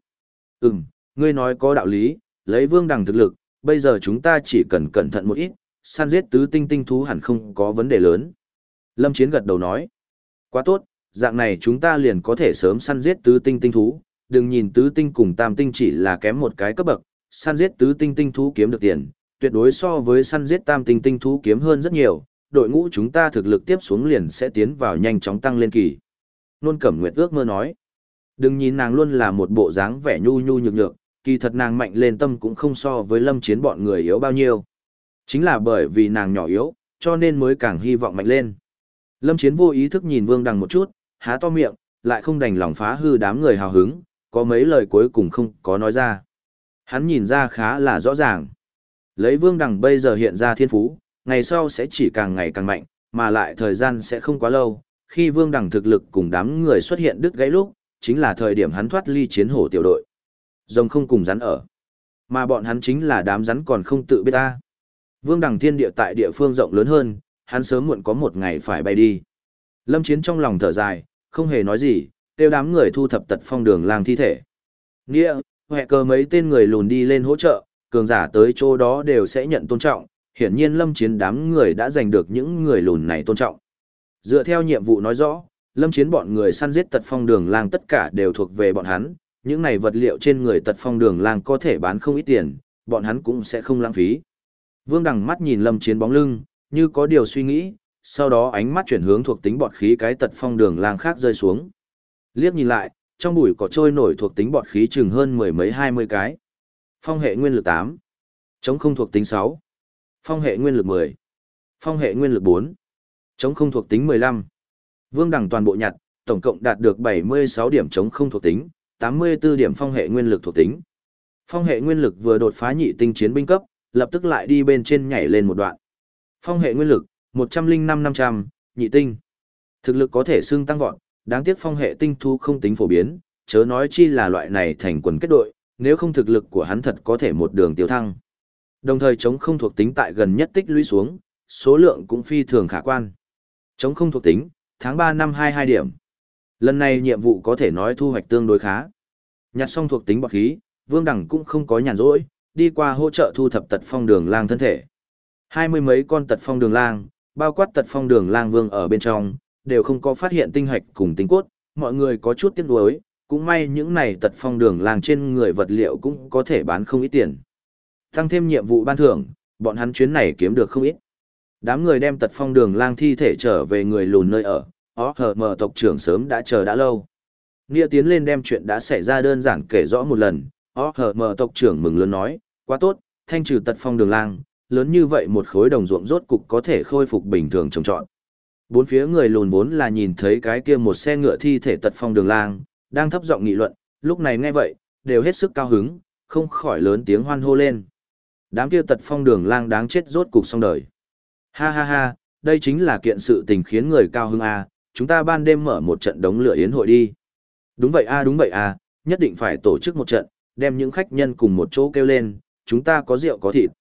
ngươi nói có đạo lý, lấy Vương Đằng thực lực, bây giờ chúng ta chỉ cần cẩn thận một ít, săn giết tứ tinh tinh thú hẳn không có vấn đề lớn. Lâm Chiến gật đầu nói, quá tốt, dạng này chúng ta liền có thể sớm săn giết tứ tinh tinh thú, đừng nhìn tứ tinh cùng tam tinh chỉ là kém một cái cấp bậc, săn giết tứ tinh tinh thú kiếm được tiền, tuyệt đối so với săn giết tam tinh tinh thú kiếm hơn rất nhiều, đội ngũ chúng ta thực lực tiếp xuống liền sẽ tiến vào nhanh chóng tăng lên kỳ. Nôn Cẩm Nguyệt ước mơ nói. Đừng nhìn nàng luôn là một bộ dáng vẻ nhu nhu nhược nhược, kỳ thật nàng mạnh lên tâm cũng không so với Lâm Chiến bọn người yếu bao nhiêu. Chính là bởi vì nàng nhỏ yếu, cho nên mới càng hy vọng mạnh lên. Lâm Chiến vô ý thức nhìn Vương Đằng một chút, há to miệng, lại không đành lòng phá hư đám người hào hứng, có mấy lời cuối cùng không có nói ra. Hắn nhìn ra khá là rõ ràng. Lấy Vương Đằng bây giờ hiện ra thiên phú, ngày sau sẽ chỉ càng ngày càng mạnh, mà lại thời gian sẽ không quá lâu. Khi Vương Đằng thực lực cùng đám người xuất hiện đứt gãy lúc, chính là thời điểm hắn thoát ly chiến hổ tiểu đội. Rồng không cùng rắn ở. Mà bọn hắn chính là đám rắn còn không tự biết ta. Vương Đằng thiên địa tại địa phương rộng lớn hơn, hắn sớm muộn có một ngày phải bay đi. Lâm Chiến trong lòng thở dài, không hề nói gì, kêu đám người thu thập Tật Phong Đường Lang thi thể. Nghĩa, hẹ cờ mấy tên người lùn đi lên hỗ trợ, cường giả tới chỗ đó đều sẽ nhận tôn trọng, hiển nhiên Lâm Chiến đám người đã giành được những người lùn này tôn trọng. Dựa theo nhiệm vụ nói rõ, Lâm Chiến bọn người săn giết Tật Phong Đường Lang tất cả đều thuộc về bọn hắn, những này vật liệu trên người Tật Phong Đường Lang có thể bán không ít tiền, bọn hắn cũng sẽ không lãng phí. Vương Đằng mắt nhìn Lâm Chiến bóng lưng, như có điều suy nghĩ, sau đó ánh mắt chuyển hướng thuộc tính bọt khí cái Tật Phong Đường Lang khác rơi xuống. Liếc nhìn lại, trong bụi cỏ trôi nổi thuộc tính bọt khí chừng hơn mười mấy 20 cái. Phong hệ nguyên lực 8, chống không thuộc tính 6, phong hệ nguyên lực 10, phong hệ nguyên lực 4, chống không thuộc tính 15. Vương Đằng toàn bộ nhặt, tổng cộng đạt được 76 điểm chống không thuộc tính, 84 điểm phong hệ nguyên lực thuộc tính. Phong hệ nguyên lực vừa đột phá nhị tinh chiến binh cấp, lập tức lại đi bên trên nhảy lên một đoạn. Phong hệ nguyên lực 105-500, nhị tinh. Thực lực có thể xưng tăng vọt, đáng tiếc phong hệ tinh thú không tính phổ biến, chớ nói chi là loại này thành quần kết đội, nếu không thực lực của hắn thật có thể một đường tiêu thăng. Đồng thời chống không thuộc tính tại gần nhất tích lũy xuống, số lượng cũng phi thường khả quan. Chống không thuộc tính, tháng 3 năm 22 điểm. Lần này nhiệm vụ có thể nói thu hoạch tương đối khá. Nhặt xong thuộc tính bọt khí, Vương Đằng cũng không có nhàn rỗi, đi qua hỗ trợ thu thập Tật Phong Đường Lang thân thể. 20 mấy con Tật Phong Đường Lang, bao quát Tật Phong Đường Lang Vương ở bên trong, đều không có phát hiện tinh hạch cùng tinh cốt, mọi người có chút tiếc nuối, cũng may những này Tật Phong Đường Lang trên người vật liệu cũng có thể bán không ít tiền. Tăng thêm nhiệm vụ ban thưởng, bọn hắn chuyến này kiếm được không ít. Đám người đem Tật Phong Đường Lang thi thể trở về người lùn nơi ở, mở tộc trưởng sớm đã chờ đã lâu. Nghĩa tiến lên đem chuyện đã xảy ra đơn giản kể rõ một lần, mở tộc trưởng mừng lớn nói, quá tốt, thanh trừ Tật Phong Đường Lang, lớn như vậy một khối đồng ruộng rốt cục có thể khôi phục bình thường trồng trọt. Bốn phía người lùn vốn là nhìn thấy cái kia một xe ngựa thi thể Tật Phong Đường Lang, đang thấp giọng nghị luận, lúc này nghe vậy, đều hết sức cao hứng, không khỏi lớn tiếng hoan hô lên. Đám kia Tật Phong Đường Lang đáng chết rốt cục xong đời. Ha ha ha, đây chính là kiện sự tình khiến người cao hứng à, chúng ta ban đêm mở một trận đống lửa yến hội đi. Đúng vậy à, nhất định phải tổ chức một trận, đem những khách nhân cùng một chỗ kêu lên, chúng ta có rượu có thịt.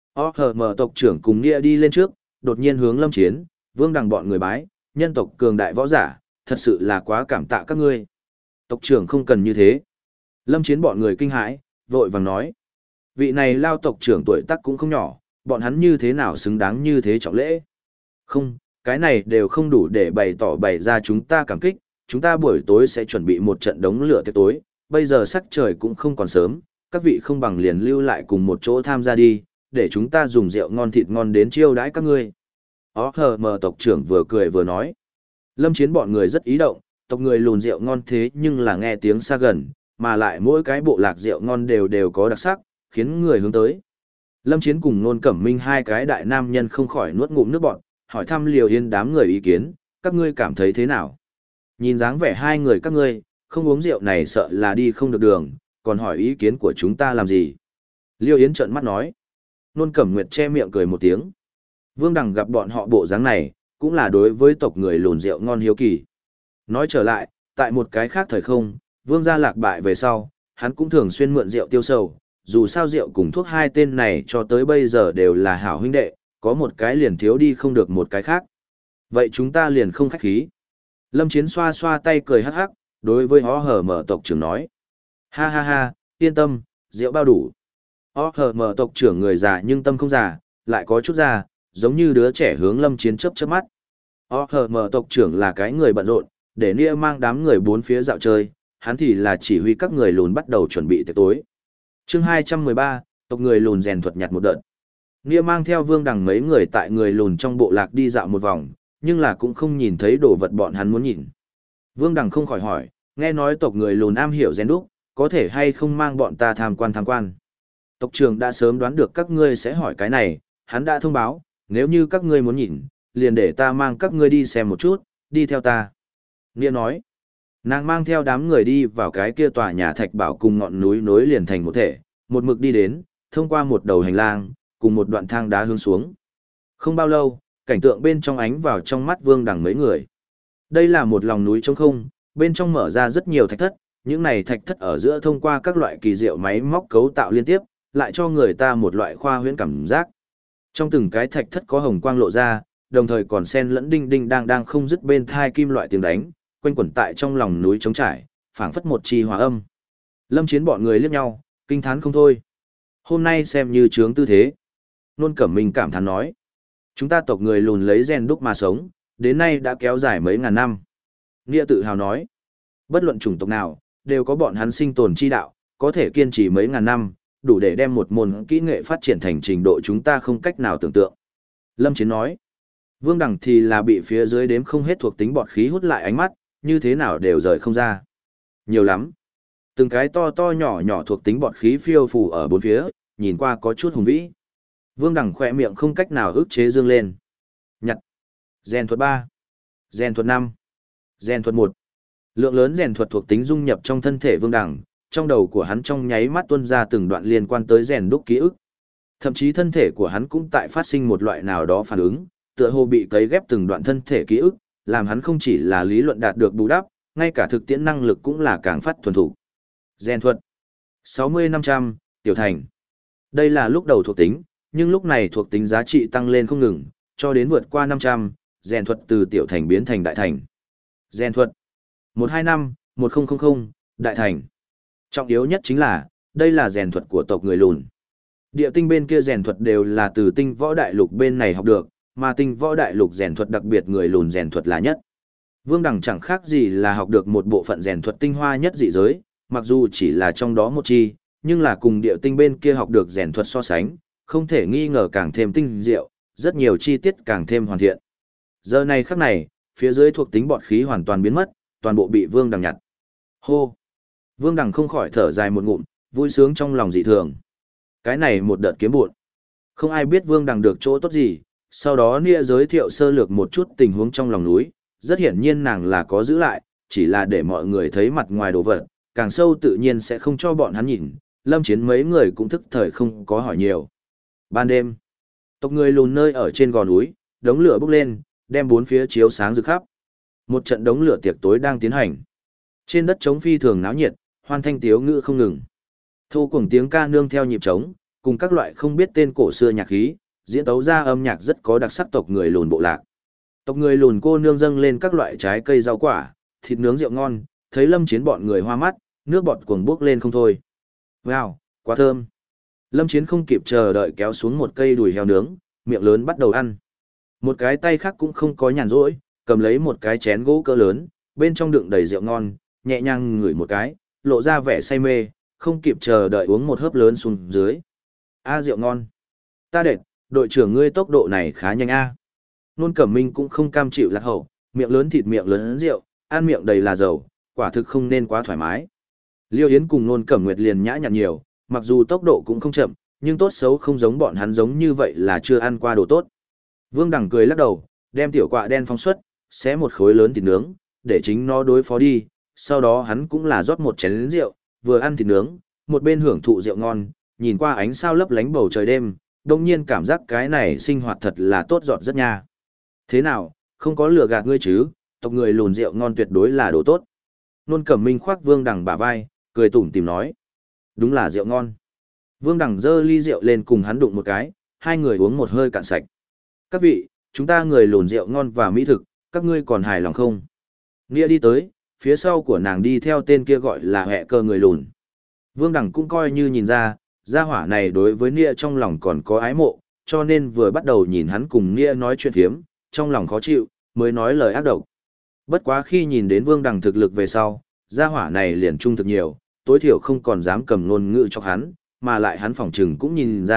Mở tộc trưởng cùng Nghĩa đi lên trước, đột nhiên hướng Lâm Chiến, Vương Đằng bọn người bái, nhân tộc cường đại võ giả, thật sự là quá cảm tạ các ngươi. Tộc trưởng không cần như thế. Lâm Chiến bọn người kinh hãi, vội vàng nói. Vị này lao tộc trưởng tuổi tác cũng không nhỏ, bọn hắn như thế nào xứng đáng như thế trọng lễ. Không, cái này đều không đủ để bày ra chúng ta cảm kích, chúng ta buổi tối sẽ chuẩn bị một trận đống lửa tiệc tối, bây giờ sắc trời cũng không còn sớm, các vị không bằng liền lưu lại cùng một chỗ tham gia đi, để chúng ta dùng rượu ngon thịt ngon đến chiêu đãi các ngươi. Mở tộc trưởng vừa cười vừa nói. Lâm Chiến bọn người rất ý động, tộc người lùn rượu ngon thế nhưng là nghe tiếng xa gần, mà lại mỗi cái bộ lạc rượu ngon đều có đặc sắc, khiến người hướng tới. Lâm Chiến cùng Nôn Cẩm Minh hai cái đại nam nhân không khỏi nuốt ngụm nước bọt, hỏi thăm Liều Yên đám người ý kiến, các ngươi cảm thấy thế nào? Nhìn dáng vẻ hai người các ngươi, không uống rượu này sợ là đi không được đường, còn hỏi ý kiến của chúng ta làm gì? Liêu Yến trợn mắt nói. Nôn Cẩm Nguyệt che miệng cười một tiếng. Vương Đằng gặp bọn họ bộ dáng này, cũng là đối với tộc người lùn rượu ngon hiếu kỳ. Nói trở lại, tại một cái khác thời không, Vương gia lạc bại về sau, hắn cũng thường xuyên mượn rượu tiêu sầu, dù sao rượu cùng thuốc hai tên này cho tới bây giờ đều là hảo huynh đệ, có một cái liền thiếu đi không được một cái khác. Vậy chúng ta liền không khách khí. Lâm Chiến xoa xoa tay cười hắc hắc, đối với mở tộc trưởng nói. Ha ha ha, yên tâm, rượu bao đủ. Mở tộc trưởng người già nhưng tâm không già, lại có chút già, giống như đứa trẻ hướng Lâm Chiến chớp chớp mắt. Mở tộc trưởng là cái người bận rộn, để Nia mang đám người bốn phía dạo chơi, hắn thì là chỉ huy các người lùn bắt đầu chuẩn bị tiệc tối. Chương 213, tộc người lùn rèn thuật nhặt một đợt. Nghĩa mang theo Vương Đằng mấy người tại người lùn trong bộ lạc đi dạo một vòng, nhưng là cũng không nhìn thấy đồ vật bọn hắn muốn nhìn. Vương Đằng không khỏi hỏi, nghe nói tộc người lùn am hiểu rèn đúc, có thể hay không mang bọn ta tham quan tham quan. Tộc trưởng đã sớm đoán được các ngươi sẽ hỏi cái này, hắn đã thông báo, nếu như các ngươi muốn nhìn, liền để ta mang các ngươi đi xem một chút, đi theo ta. Nghĩa nói, nàng mang theo đám người đi vào cái kia tòa nhà thạch bảo cùng ngọn núi nối liền thành một thể, một mực đi đến, thông qua một đầu hành lang, cùng một đoạn thang đá hướng xuống. Không bao lâu, cảnh tượng bên trong ánh vào trong mắt Vương Đằng mấy người. Đây là một lòng núi trống không, bên trong mở ra rất nhiều thạch thất, những này thạch thất ở giữa thông qua các loại kỳ diệu máy móc cấu tạo liên tiếp, lại cho người ta một loại khoa huyễn cảm giác. Trong từng cái thạch thất có hồng quang lộ ra, đồng thời còn xen lẫn đinh đinh đang không dứt bên thai kim loại tiếng đánh, quanh quẩn tại trong lòng núi trống trải, phảng phất một trì hòa âm. Lâm Chiến bọn người liếc nhau, kinh thán không thôi. Hôm nay xem như chướng tư thế. Nôn Cẩm Minh cảm thán nói. Chúng ta tộc người lùn lấy rèn đúc mà sống, đến nay đã kéo dài mấy ngàn năm. Nghĩa tự hào nói. Bất luận chủng tộc nào, đều có bọn hắn sinh tồn chi đạo, có thể kiên trì mấy ngàn năm, đủ để đem một môn kỹ nghệ phát triển thành trình độ chúng ta không cách nào tưởng tượng. Lâm Chiến nói. Vương Đằng thì là bị phía dưới đếm không hết thuộc tính bọt khí hút lại ánh mắt, như thế nào đều rời không ra. Nhiều lắm. Từng cái to to nhỏ nhỏ thuộc tính bọt khí phiêu phù ở bốn phía, nhìn qua có chút hùng vĩ. Vương Đằng khỏe miệng không cách nào ức chế dương lên. Nhặt. Rèn thuật 3. Rèn thuật 5. Rèn thuật 1. Lượng lớn rèn thuật thuộc tính dung nhập trong thân thể Vương Đằng, trong đầu của hắn trong nháy mắt tuôn ra từng đoạn liên quan tới rèn đúc ký ức. Thậm chí thân thể của hắn cũng tại phát sinh một loại nào đó phản ứng, tựa hồ bị cấy ghép từng đoạn thân thể ký ức, làm hắn không chỉ là lý luận đạt được bù đắp, ngay cả thực tiễn năng lực cũng là càng phát thuần thủ. Rèn thuật 60-500, tiểu thành. Đây là lúc đầu thuộc tính, nhưng lúc này thuộc tính giá trị tăng lên không ngừng, cho đến vượt qua 500, rèn thuật từ tiểu thành biến thành đại thành. Rèn thuật 125-1000, đại thành. Trọng yếu nhất chính là, đây là rèn thuật của tộc người lùn. Địa tinh bên kia rèn thuật đều là từ tinh võ đại lục bên này học được, mà tinh võ đại lục rèn thuật đặc biệt người lùn rèn thuật là nhất. Vương Đằng chẳng khác gì là học được một bộ phận rèn thuật tinh hoa nhất dị giới, mặc dù chỉ là trong đó một chi, nhưng là cùng địa tinh bên kia học được rèn thuật so sánh, không thể nghi ngờ càng thêm tinh diệu, rất nhiều chi tiết càng thêm hoàn thiện. Giờ này khắc này, phía dưới thuộc tính bọt khí hoàn toàn biến mất, toàn bộ bị Vương Đằng nhặt. Hô! Vương Đằng không khỏi thở dài một ngụm, vui sướng trong lòng dị thường. Cái này một đợt kiếm bộn. Không ai biết Vương Đằng được chỗ tốt gì, sau đó Nia giới thiệu sơ lược một chút tình huống trong lòng núi, rất hiển nhiên nàng là có giữ lại, chỉ là để mọi người thấy mặt ngoài đồ vật, càng sâu tự nhiên sẽ không cho bọn hắn nhìn. Lâm Chiến mấy người cũng thức thời không có hỏi nhiều. Ban đêm, tộc người lùn nơi ở trên gò núi, đống lửa bốc lên, đem bốn phía chiếu sáng rực khắp. Một trận đống lửa tiệc tối đang tiến hành. Trên đất trống phi thường náo nhiệt, hoan thanh tiếu ngữ không ngừng. Thô cuồng tiếng ca nương theo nhịp trống, cùng các loại không biết tên cổ xưa nhạc khí, diễn tấu ra âm nhạc rất có đặc sắc tộc người lùn bộ lạc. Tộc người lùn cô nương dâng lên các loại trái cây rau quả, thịt nướng rượu ngon, thấy Lâm Chiến bọn người hoa mắt, nước bọt cuồng bốc lên không thôi. Wow, quá thơm. Lâm Chiến không kịp chờ đợi kéo xuống một cây đùi heo nướng, miệng lớn bắt đầu ăn. Một cái tay khác cũng không có nhàn rỗi, cầm lấy một cái chén gỗ cỡ lớn, bên trong đựng đầy rượu ngon, nhẹ nhàng ngửi một cái, lộ ra vẻ say mê, không kịp chờ đợi uống một hớp lớn xuống dưới. A rượu ngon. Ta đệt, đội trưởng ngươi tốc độ này khá nhanh a. Nôn Cẩm Minh cũng không cam chịu lạc hậu, miệng lớn thịt miệng lớn rượu, ăn miệng đầy là dầu, quả thực không nên quá thoải mái. Liêu Yến cùng Nôn Cẩm Nguyệt liền nhã nhặn nhiều, mặc dù tốc độ cũng không chậm, nhưng tốt xấu không giống bọn hắn giống như vậy là chưa ăn qua đồ tốt. Vương Đằng cười lắc đầu, đem tiểu quạ đen phóng xuất, xé một khối lớn thịt nướng, để chính nó đối phó đi, sau đó hắn cũng là rót một chén rượu, vừa ăn thịt nướng, một bên hưởng thụ rượu ngon, nhìn qua ánh sao lấp lánh bầu trời đêm, đồng nhiên cảm giác cái này sinh hoạt thật là tốt giọt rất nha. Thế nào, không có lừa gạt ngươi chứ, tộc người lùn rượu ngon tuyệt đối là đồ tốt. Nôn Cẩm Minh khoác Vương Đằng bả vai, cười tủm tỉm nói. Đúng là rượu ngon. Vương Đằng giơ ly rượu lên cùng hắn đụng một cái, hai người uống một hơi cạn sạch. Các vị, chúng ta người lùn rượu ngon và mỹ thực, các ngươi còn hài lòng không? Nghĩa đi tới, phía sau của nàng đi theo tên kia gọi là hẹ cơ người lùn. Vương Đằng cũng coi như nhìn ra, gia hỏa này đối với Nghĩa trong lòng còn có ái mộ, cho nên vừa bắt đầu nhìn hắn cùng Nghĩa nói chuyện phiếm, trong lòng khó chịu, mới nói lời ác độc. Bất quá khi nhìn đến Vương Đằng thực lực về sau, gia hỏa này liền trung thực nhiều, tối thiểu không còn dám cầm ngôn ngữ cho hắn, mà lại hắn phỏng chừng cũng nhìn ra,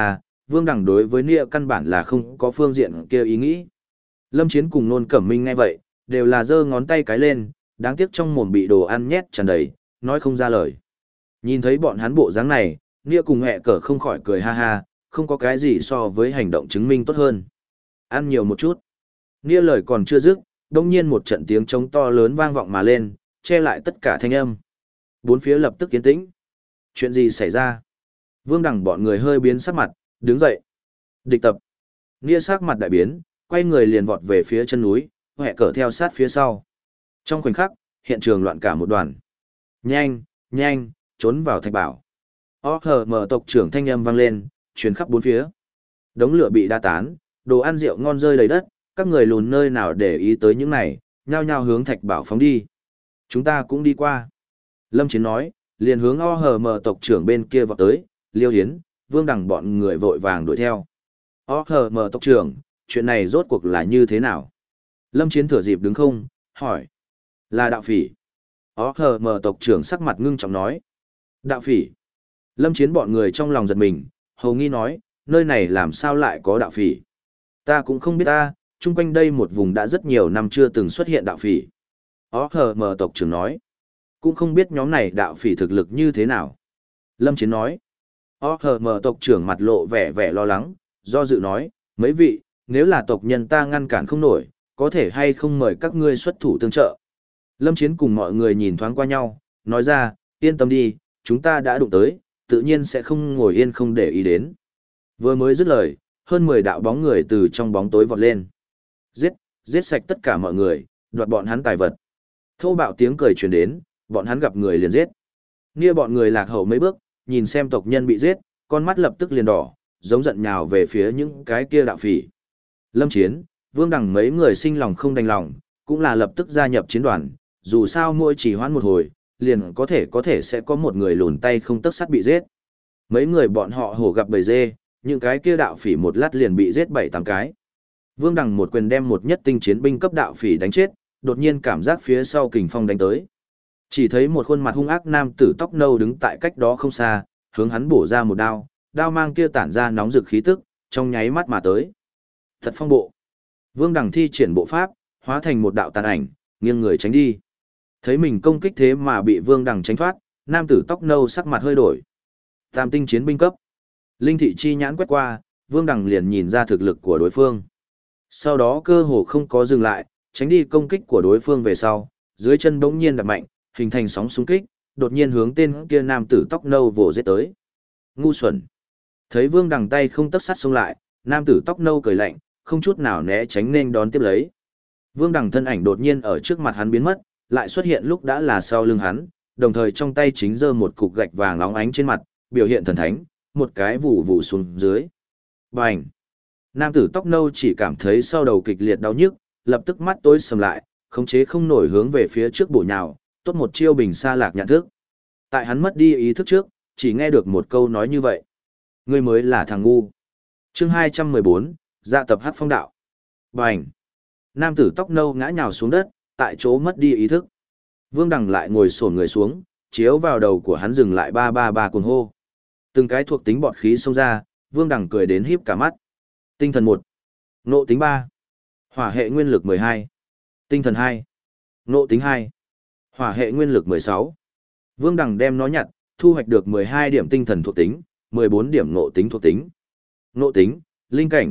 Vương Đằng đối với Nia căn bản là không có phương diện kia ý nghĩ. Lâm Chiến cùng Nôn Cẩm Minh nghe vậy, đều là giơ ngón tay cái lên, đáng tiếc trong mồm bị đồ ăn nhét tràn đầy, nói không ra lời. Nhìn thấy bọn hắn bộ dáng này, Nia cùng hẹ cờ không khỏi cười ha ha, không có cái gì so với hành động chứng minh tốt hơn. Ăn nhiều một chút. Nia lời còn chưa dứt, đông nhiên một trận tiếng trống to lớn vang vọng mà lên, che lại tất cả thanh âm. Bốn phía lập tức yên tĩnh. Chuyện gì xảy ra? Vương Đằng bọn người hơi biến sắc mặt, đứng dậy. Địch tập. Nia sắc mặt đại biến, quay người liền vọt về phía chân núi, hẹ cờ theo sát phía sau. Trong khoảnh khắc, hiện trường loạn cả một đoàn. Nhanh, nhanh, trốn vào thạch bảo. Mở tộc trưởng thanh âm vang lên, truyền khắp bốn phía. Đống lửa bị đa tán, đồ ăn rượu ngon rơi đầy đất, các người lùn nơi nào để ý tới những này, nhao nhao hướng thạch bảo phóng đi. Chúng ta cũng đi qua. Lâm Chiến nói, liền hướng mở tộc trưởng bên kia vọt tới, Liêu Hiến, Vương Đằng bọn người vội vàng đuổi theo. Mở tộc trưởng, chuyện này rốt cuộc là như thế nào? Lâm Chiến thừa dịp đứng không, hỏi. Là đạo phỉ. Mở tộc trưởng sắc mặt ngưng trọng nói. Đạo phỉ. Lâm Chiến bọn người trong lòng giật mình, hầu nghi nói, nơi này làm sao lại có đạo phỉ? Ta cũng không biết ta, chung quanh đây một vùng đã rất nhiều năm chưa từng xuất hiện đạo phỉ. Mở tộc trưởng nói. Cũng không biết nhóm này đạo phỉ thực lực như thế nào. Lâm Chiến nói. Mở tộc trưởng mặt lộ vẻ vẻ lo lắng, do dự nói, mấy vị, nếu là tộc nhân ta ngăn cản không nổi, có thể hay không mời các ngươi xuất thủ tương trợ. Lâm Chiến cùng mọi người nhìn thoáng qua nhau, nói ra, yên tâm đi, chúng ta đã đụng tới, tự nhiên sẽ không ngồi yên không để ý đến. Vừa mới dứt lời, hơn 10 đạo bóng người từ trong bóng tối vọt lên. Giết sạch tất cả mọi người, đoạt bọn hắn tài vật. Thô bạo tiếng cười truyền đến, bọn hắn gặp người liền giết. Nia bọn người lạc hậu mấy bước, nhìn xem tộc nhân bị giết, con mắt lập tức liền đỏ, giống giận nhào về phía những cái kia đạo phỉ. Lâm Chiến, Vương Đằng mấy người sinh lòng không đành lòng, cũng là lập tức gia nhập chiến đoàn, dù sao mỗi chỉ hoãn một hồi, liền có thể sẽ có một người lùn tay không tấc sắt bị giết. Mấy người bọn họ hổ gặp bầy dê, những cái kia đạo phỉ một lát liền bị giết 7-8 cái. Vương Đằng một quyền đem một nhất tinh chiến binh cấp đạo phỉ đánh chết, đột nhiên cảm giác phía sau kình phong đánh tới. Chỉ thấy một khuôn mặt hung ác nam tử tóc nâu đứng tại cách đó không xa, hướng hắn bổ ra một đao, đao mang kia tản ra nóng rực khí tức, trong nháy mắt mà tới. Thật phong bộ. Vương Đằng thi triển bộ pháp, hóa thành một đạo tàn ảnh, nghiêng người tránh đi. Thấy mình công kích thế mà bị Vương Đằng tránh thoát, nam tử tóc nâu sắc mặt hơi đổi. Tam tinh chiến binh cấp. Linh thị chi nhãn quét qua, Vương Đằng liền nhìn ra thực lực của đối phương. Sau đó cơ hồ không có dừng lại, tránh đi công kích của đối phương về sau, dưới chân bỗng nhiên đập mạnh, hình thành sóng xung kích, đột nhiên hướng tên kia nam tử tóc nâu vồ giết tới. Ngu xuẩn. Thấy Vương Đằng tay không tấc sắt xông lại, nam tử tóc nâu cười lạnh, không chút nào né tránh nên đón tiếp lấy. Vương Đằng thân ảnh đột nhiên ở trước mặt hắn biến mất, lại xuất hiện lúc đã là sau lưng hắn, đồng thời trong tay chính giơ một cục gạch vàng óng ánh trên mặt, biểu hiện thần thánh, một cái vụ vụ xuống dưới. Bành! Nam tử tóc nâu chỉ cảm thấy sau đầu kịch liệt đau nhức, lập tức mắt tối sầm lại, khống chế không nổi hướng về phía trước bổ nhào, tốt một chiêu bình xa lạc nhận thức. Tại hắn mất đi ý thức trước, chỉ nghe được một câu nói như vậy. Ngươi mới là thằng ngu. Chương 214, dạ tập hát phong đạo. Bành! Nam tử tóc nâu ngã nhào xuống đất, tại chỗ mất đi ý thức. Vương Đằng lại ngồi xổm người xuống, chiếu vào đầu của hắn dừng lại 333 cuồng hô. Từng cái thuộc tính bọt khí xông ra, Vương Đằng cười đến híp cả mắt. Tinh thần 1, nộ tính 3, hỏa hệ nguyên lực 12, tinh thần 2, nộ tính 2, hỏa hệ nguyên lực 16. Vương Đằng đem nó nhặt, thu hoạch được 12 điểm tinh thần thuộc tính, 14 điểm nộ tính thuộc tính. Nộ tính, linh cảnh,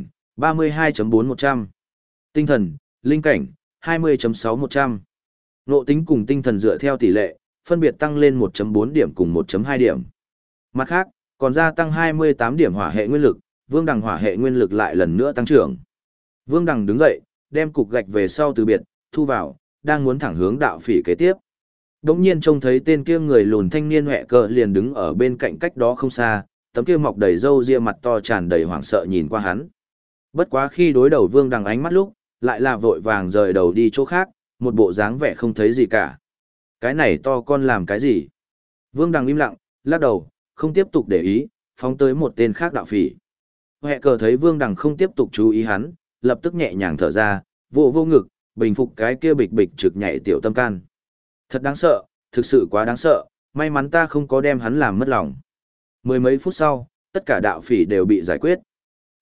32.4100. Tinh thần, linh cảnh, 20.6100. Nộ tính cùng tinh thần dựa theo tỷ lệ, phân biệt tăng lên 1.4 điểm cùng 1.2 điểm. Mặt khác, còn gia tăng 28 điểm hỏa hệ nguyên lực, Vương Đằng hỏa hệ nguyên lực lại lần nữa tăng trưởng. Vương Đằng đứng dậy, đem cục gạch về sau từ biệt, thu vào, đang muốn thẳng hướng đạo phỉ kế tiếp. Đống nhiên trông thấy tên kia người lùn thanh niên hẹ cờ liền đứng ở bên cạnh cách đó không xa, tấm kia mọc đầy râu ria mặt to tràn đầy hoảng sợ nhìn qua hắn. Bất quá khi đối đầu Vương Đằng ánh mắt lúc, lại là vội vàng rời đầu đi chỗ khác, một bộ dáng vẻ không thấy gì cả. Cái này to con làm cái gì? Vương Đằng im lặng, lắc đầu, không tiếp tục để ý, phóng tới một tên khác đạo phỉ. Hẹ cờ thấy Vương Đằng không tiếp tục chú ý hắn, lập tức nhẹ nhàng thở ra, vô vô ngực, bình phục cái kia bịch bịch trực nhảy tiểu tâm can. Thật đáng sợ, thực sự quá đáng sợ, may mắn ta không có đem hắn làm mất lòng. Mười mấy phút sau, tất cả đạo phỉ đều bị giải quyết.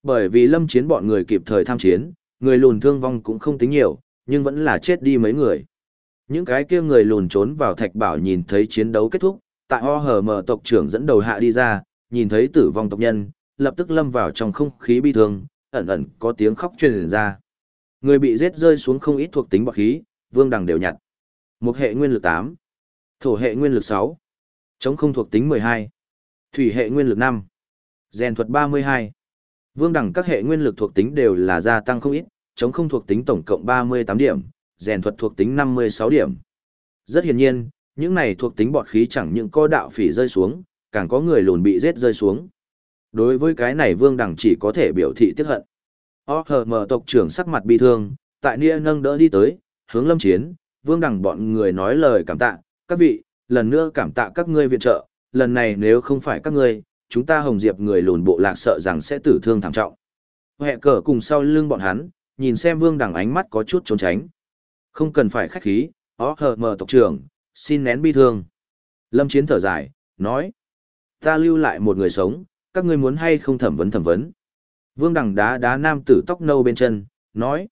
Bởi vì Lâm Chiến bọn người kịp thời tham chiến, người lùn thương vong cũng không tính nhiều, nhưng vẫn là chết đi mấy người. Những cái kia người lùn trốn vào thạch bảo nhìn thấy chiến đấu kết thúc, tại OHM tộc trưởng dẫn đầu hạ đi ra, nhìn thấy tử vong tộc nhân, lập tức lâm vào trong không khí bi thương, ẩn ẩn có tiếng khóc truyền ra. Người bị giết rơi xuống không ít thuộc tính bọt khí, Vương Đằng đều nhặt. Một hệ nguyên lực 8, thổ hệ nguyên lực 6, chống không thuộc tính 12, thủy hệ nguyên lực 5, rèn thuật 32. Vương Đằng các hệ nguyên lực thuộc tính đều là gia tăng không ít, chống không thuộc tính tổng cộng 38 điểm, rèn thuật thuộc tính 56 điểm. Rất hiển nhiên, những này thuộc tính bọt khí chẳng những có đạo phỉ rơi xuống, càng có người lùn bị giết rơi xuống. Đối với cái này Vương Đằng chỉ có thể biểu thị tiếc hận. OHM tộc trưởng sắc mặt bi thương, tại Nia nâng đỡ đi tới, hướng Lâm Chiến, Vương Đằng bọn người nói lời cảm tạ, các vị, lần nữa cảm tạ các ngươi viện trợ, lần này nếu không phải các ngươi, chúng ta Hồng Diệp người lùn bộ lạc sợ rằng sẽ tử thương thảm trọng. Hẹ cờ cùng sau lưng bọn hắn, nhìn xem Vương Đằng ánh mắt có chút trốn tránh. Không cần phải khách khí, OHM tộc trưởng, xin nén bi thương. Lâm Chiến thở dài, nói, ta lưu lại một người sống, các ngươi muốn hay không thẩm vấn. Vương Đằng đá đá nam tử tóc nâu bên chân, nói,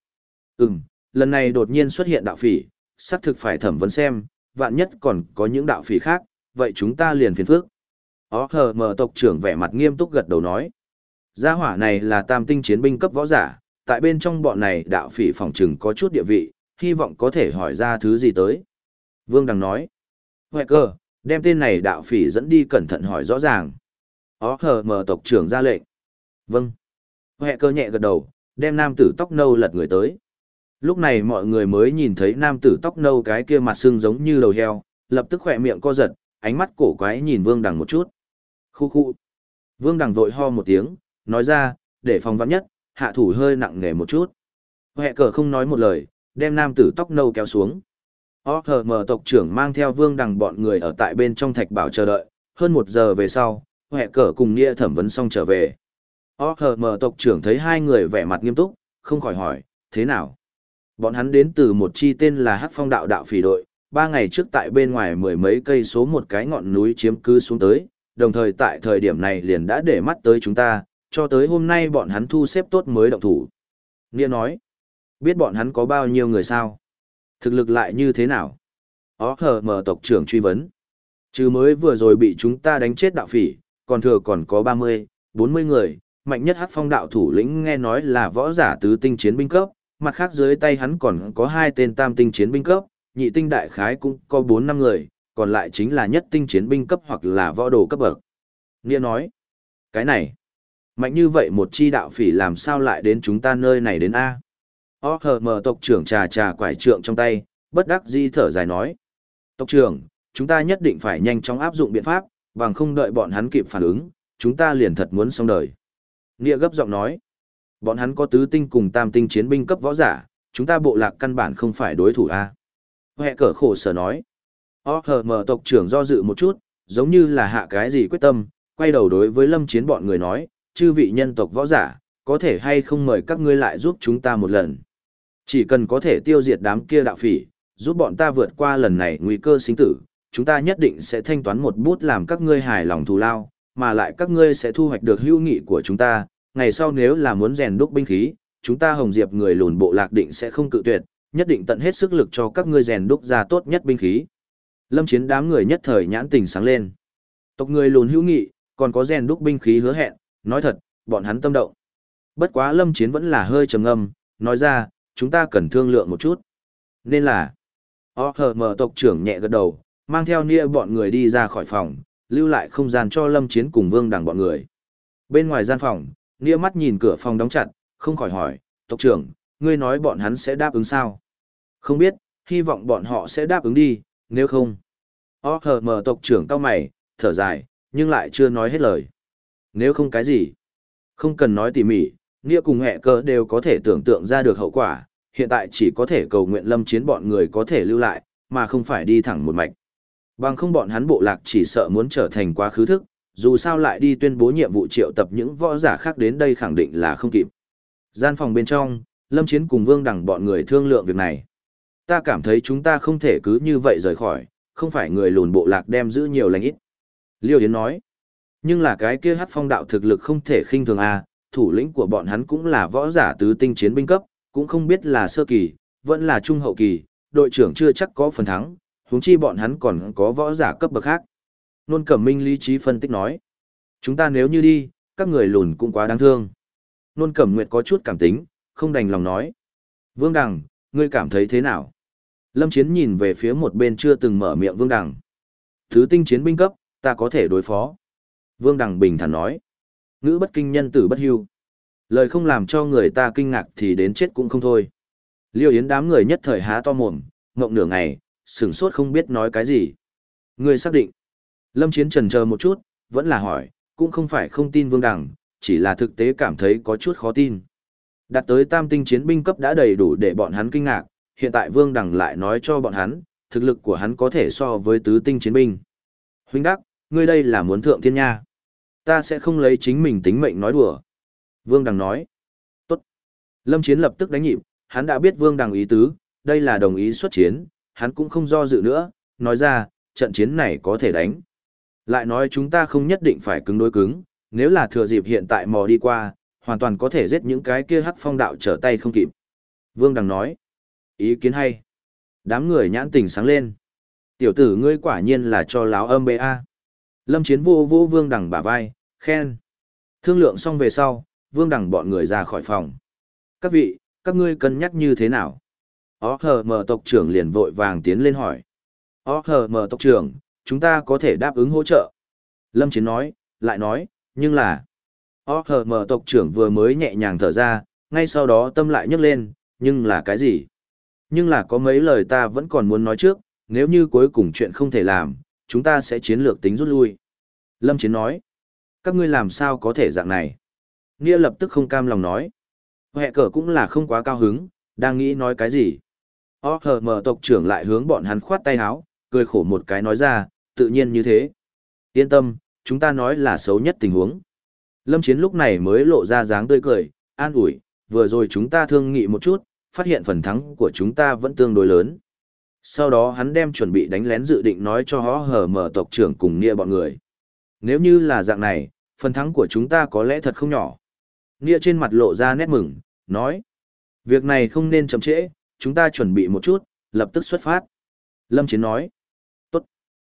lần này đột nhiên xuất hiện đạo phỉ, xác thực phải thẩm vấn xem, vạn nhất còn có những đạo phỉ khác, vậy chúng ta liền phiền phức. OHM tộc trưởng vẻ mặt nghiêm túc gật đầu nói, gia hỏa này là tam tinh chiến binh cấp võ giả, tại bên trong bọn này đạo phỉ phòng trừng có chút địa vị, hy vọng có thể hỏi ra thứ gì tới. Vương Đằng nói, Huệ cơ, đem tên này đạo phỉ dẫn đi cẩn thận hỏi rõ ràng. OHM tộc trưởng ra lệnh. Vâng. Huệ cơ nhẹ gật đầu, đem nam tử tóc nâu lật người tới. Lúc này mọi người mới nhìn thấy nam tử tóc nâu cái kia mặt sưng giống như đầu heo, lập tức khỏe miệng co giật, ánh mắt cổ quái nhìn Vương Đằng một chút. Khu khu. Vương Đằng vội ho một tiếng, nói ra, để phòng vắn nhất, hạ thủ hơi nặng nề một chút. Huệ cờ không nói một lời, đem nam tử tóc nâu kéo xuống. OHM tộc trưởng mang theo Vương Đằng bọn người ở tại bên trong thạch bảo chờ đợi, hơn 1 giờ về sau, Huệ cờ cùng Nia thẩm vấn xong trở về. OHM tộc trưởng thấy hai người vẻ mặt nghiêm túc, không khỏi hỏi, thế nào? Bọn hắn đến từ một chi tên là Hắc Phong đạo đạo phỉ đội, 3 ngày trước tại bên ngoài 10 mấy cây số một cái ngọn núi chiếm cứ xuống tới, đồng thời tại thời điểm này liền đã để mắt tới chúng ta, cho tới hôm nay bọn hắn thu xếp tốt mới động thủ. Nghĩa nói, biết bọn hắn có bao nhiêu người sao? Thực lực lại như thế nào? OHM tộc trưởng truy vấn. Chứ mới vừa rồi bị chúng ta đánh chết đạo phỉ, còn thừa còn có 30, 40 người, mạnh nhất Hắc Phong đạo thủ lĩnh nghe nói là võ giả tứ tinh chiến binh cấp, mặt khác dưới tay hắn còn có 2 tên tam tinh chiến binh cấp, nhị tinh đại khái cũng có 4-5 người, còn lại chính là nhất tinh chiến binh cấp hoặc là võ đồ cấp bậc. Nghĩa nói, cái này, mạnh như vậy một chi đạo phỉ làm sao lại đến chúng ta nơi này đến A. OHM tộc trưởng trà quải trượng trong tay, bất đắc dĩ thở dài nói. Tộc trưởng, chúng ta nhất định phải nhanh chóng áp dụng biện pháp, bằng không đợi bọn hắn kịp phản ứng, chúng ta liền thật muốn xong đời. Nghĩa gấp giọng nói, bọn hắn có tứ tinh cùng tam tinh chiến binh cấp võ giả, chúng ta bộ lạc căn bản không phải đối thủ A. Huệ cờ khổ sở nói. OHM tộc trưởng do dự một chút, giống như là hạ cái gì quyết tâm, quay đầu đối với Lâm Chiến bọn người nói, chư vị nhân tộc võ giả, có thể hay không mời các ngươi lại giúp chúng ta một lần. Chỉ cần có thể tiêu diệt đám kia đạo phỉ, giúp bọn ta vượt qua lần này nguy cơ sinh tử, chúng ta nhất định sẽ thanh toán một bút làm các ngươi hài lòng thù lao, mà lại các ngươi sẽ thu hoạch được hữu nghị của chúng ta, ngày sau nếu là muốn rèn đúc binh khí, chúng ta Hồng Diệp người lùn bộ lạc định sẽ không cự tuyệt, nhất định tận hết sức lực cho các ngươi rèn đúc ra tốt nhất binh khí. Lâm Chiến đám người nhất thời nhãn tình sáng lên. Tộc người lùn hữu nghị, còn có rèn đúc binh khí hứa hẹn, nói thật, bọn hắn tâm động. Bất quá Lâm Chiến vẫn là hơi trầm ngâm, nói ra, chúng ta cần thương lượng một chút. Nên là, OHM tộc trưởng nhẹ gật đầu, mang theo Nia bọn người đi ra khỏi phòng, lưu lại không gian cho Lâm Chiến cùng Vương Đằng bọn người. Bên ngoài gian phòng, Nia mắt nhìn cửa phòng đóng chặt, không khỏi hỏi, tộc trưởng, ngươi nói bọn hắn sẽ đáp ứng sao? Không biết, hy vọng bọn họ sẽ đáp ứng đi, nếu không. OHM tộc trưởng cau mày, thở dài, nhưng lại chưa nói hết lời. Nếu không cái gì? Không cần nói tỉ mỉ, Nghĩa cùng Hẹ Cơ đều có thể tưởng tượng ra được hậu quả, hiện tại chỉ có thể cầu nguyện Lâm Chiến bọn người có thể lưu lại, mà không phải đi thẳng một mạch. Bằng không bọn hắn bộ lạc chỉ sợ muốn trở thành quá khứ thức, dù sao lại đi tuyên bố nhiệm vụ triệu tập những võ giả khác đến đây khẳng định là không kịp. Gian phòng bên trong, Lâm Chiến cùng Vương Đằng bọn người thương lượng việc này. Ta cảm thấy chúng ta không thể cứ như vậy rời khỏi, không phải người lùn bộ lạc đem giữ nhiều lành ít. Liêu Yến nói, nhưng là cái kia Hắc Phong đạo thực lực không thể khinh thường a, thủ lĩnh của bọn hắn cũng là võ giả tứ tinh chiến binh cấp, cũng không biết là sơ kỳ, vẫn là trung hậu kỳ, đội trưởng chưa chắc có phần thắng, huống chi bọn hắn còn có võ giả cấp bậc khác. Nôn Cẩm Minh lý trí phân tích nói, chúng ta nếu như đi, các người lùn cũng quá đáng thương. Nôn Cẩm Nguyệt có chút cảm tính, không đành lòng nói. Vương Đằng, ngươi cảm thấy thế nào? Lâm Chiến nhìn về phía một bên chưa từng mở miệng Vương Đằng. Thứ tinh chiến binh cấp, ta có thể đối phó. Vương Đằng bình thản nói. Ngữ bất kinh nhân tử bất hưu. Lời không làm cho người ta kinh ngạc thì đến chết cũng không thôi. Liêu Yến đám người nhất thời há to mồm, ngộng nửa ngày, sửng sốt không biết nói cái gì. Ngươi xác định. Lâm Chiến chần chờ một chút, vẫn là hỏi, cũng không phải không tin Vương Đằng, chỉ là thực tế cảm thấy có chút khó tin. Đạt tới tam tinh chiến binh cấp đã đầy đủ để bọn hắn kinh ngạc, hiện tại Vương Đằng lại nói cho bọn hắn, thực lực của hắn có thể so với tứ tinh chiến binh. Huynh đắc, ngươi đây là muốn thượng thiên nha. Ta sẽ không lấy chính mình tính mệnh nói đùa. Vương Đằng nói. Tốt. Lâm Chiến lập tức đánh nhịp, hắn đã biết Vương Đằng ý tứ, đây là đồng ý xuất chiến, hắn cũng không do dự nữa, nói ra, trận chiến này có thể đánh. Lại nói chúng ta không nhất định phải cứng đối cứng, nếu là thừa dịp hiện tại mò đi qua, hoàn toàn có thể giết những cái kia hắc phong đạo trở tay không kịp. Vương Đằng nói. Ý kiến hay. Đám người nhãn tình sáng lên. Tiểu tử ngươi quả nhiên là cho láo âm bê a. Lâm Chiến vô vô Vương Đằng bả vai, khen. Thương lượng xong về sau, Vương Đằng bọn người ra khỏi phòng. Các vị, các ngươi cân nhắc như thế nào? Mở tộc trưởng liền vội vàng tiến lên hỏi. Mở tộc trưởng, chúng ta có thể đáp ứng hỗ trợ. Lâm Chiến nói, lại nói, nhưng là... Mở tộc trưởng vừa mới nhẹ nhàng thở ra, ngay sau đó tâm lại nhấc lên, nhưng là cái gì? Nhưng là có mấy lời ta vẫn còn muốn nói trước, nếu như cuối cùng chuyện không thể làm, chúng ta sẽ chiến lược tính rút lui. Lâm Chiến nói, các ngươi làm sao có thể dạng này? Nghĩa lập tức không cam lòng nói. Hệ cờ cũng là không quá cao hứng, đang nghĩ nói cái gì. Mở tộc trưởng lại hướng bọn hắn khoát tay áo, cười khổ một cái nói ra, tự nhiên như thế. Yên tâm, chúng ta nói là xấu nhất tình huống. Lâm Chiến lúc này mới lộ ra dáng tươi cười, an ủi, vừa rồi chúng ta thương nghị một chút, phát hiện phần thắng của chúng ta vẫn tương đối lớn. Sau đó hắn đem chuẩn bị đánh lén dự định nói cho Mở tộc trưởng cùng Nia bọn người. Nếu như là dạng này, phần thắng của chúng ta có lẽ thật không nhỏ. Nia trên mặt lộ ra nét mừng, nói. Việc này không nên chậm trễ, chúng ta chuẩn bị một chút, lập tức xuất phát. Lâm Chiến nói. Tốt.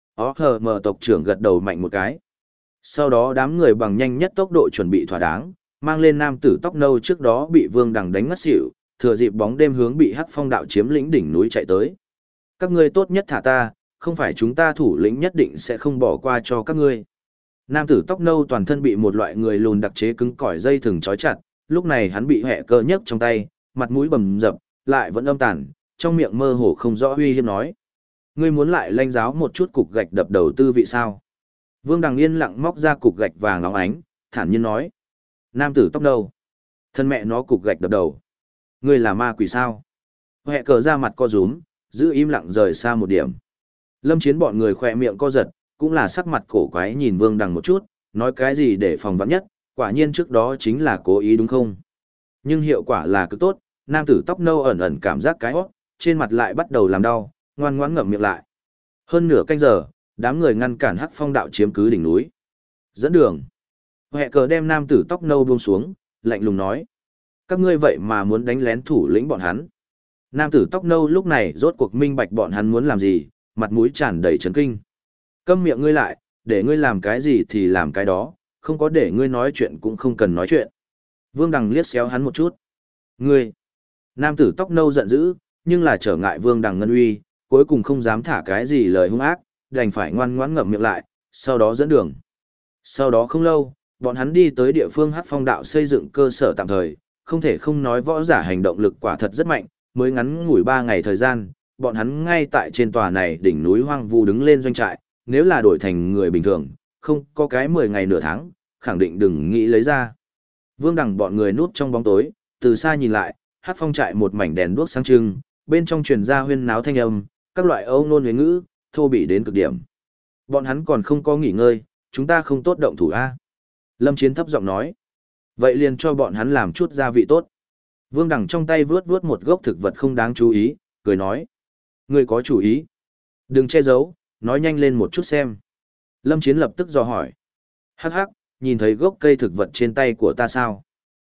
Mở tộc trưởng gật đầu mạnh một cái. Sau đó đám người bằng nhanh nhất tốc độ chuẩn bị thỏa đáng, mang lên nam tử tóc nâu trước đó bị Vương Đằng đánh ngất xỉu, thừa dịp bóng đêm hướng bị Hắc Phong đạo chiếm lĩnh đỉnh núi chạy tới. Các ngươi tốt nhất thả ta, không phải chúng ta thủ lĩnh nhất định sẽ không bỏ qua cho các ngươi. Nam tử tóc nâu toàn thân bị một loại người lùn đặc chế cứng cỏi dây thừng trói chặt, lúc này hắn bị hẹ cơ nhấc trong tay, mặt mũi bầm dập, lại vẫn âm tàn, trong miệng mơ hồ không rõ uy hiếp nói. Ngươi muốn lại lanh giáo một chút cục gạch đập đầu tư vị sao? Vương Đằng yên lặng móc ra cục gạch vàng óng ánh, thản nhiên nói. Nam tử tóc nâu. Thân mẹ nó cục gạch đập đầu. Ngươi là ma quỷ sao? Hẹ cờ ra mặt co rúm, giữ im lặng rời xa một điểm. Lâm Chiến bọn người khỏe miệng co giật, cũng là sắc mặt cổ quái nhìn Vương Đằng một chút, nói cái gì để phòng vắn nhất, quả nhiên trước đó chính là cố ý đúng không? Nhưng hiệu quả là cực tốt, nam tử tóc nâu ẩn ẩn cảm giác cái hót, trên mặt lại bắt đầu làm đau, ngoan ngoãn ngậm miệng lại. Hơn nửa canh giờ, đám người ngăn cản Hắc Phong đạo chiếm cứ đỉnh núi. Dẫn đường. Hẹ cờ đem nam tử tóc nâu buông xuống, lạnh lùng nói. Các ngươi vậy mà muốn đánh lén thủ lĩnh bọn hắn. Nam tử tóc nâu lúc này rốt cuộc minh bạch bọn hắn muốn làm gì, mặt mũi tràn đầy chấn kinh. Câm miệng ngươi lại, để ngươi làm cái gì thì làm cái đó, không có để ngươi nói chuyện cũng không cần nói chuyện. Vương Đằng liếc xéo hắn một chút. Ngươi! Nam tử tóc nâu giận dữ, nhưng là trở ngại Vương Đằng ngân uy, cuối cùng không dám thả cái gì lời hung ác, đành phải ngoan ngoãn ngậm miệng lại, sau đó dẫn đường. Sau đó không lâu, bọn hắn đi tới địa phương Hắc Phong đạo xây dựng cơ sở tạm thời, không thể không nói võ giả hành động lực quả thật rất mạnh, mới ngắn ngủi 3 ngày thời gian, bọn hắn ngay tại trên tòa này đỉnh núi hoang vu đứng lên doanh trại, nếu là đổi thành người bình thường, không có cái 10 ngày nửa tháng, khẳng định đừng nghĩ lấy ra. Vương Đằng bọn người núp trong bóng tối, từ xa nhìn lại, Hắc Phong trại một mảnh đèn đuốc sáng trưng, bên trong truyền ra huyên náo thanh âm, các loại âu nôn huế ngữ, thô bỉ đến cực điểm. Bọn hắn còn không có nghỉ ngơi, chúng ta không tốt động thủ a. Lâm Chiến thấp giọng nói. Vậy liền cho bọn hắn làm chút gia vị tốt. Vương Đằng trong tay vướt vướt một gốc thực vật không đáng chú ý, cười nói. Ngươi có chủ ý. Đừng che giấu, nói nhanh lên một chút xem. Lâm Chiến lập tức dò hỏi. Hắc hắc, nhìn thấy gốc cây thực vật trên tay của ta sao?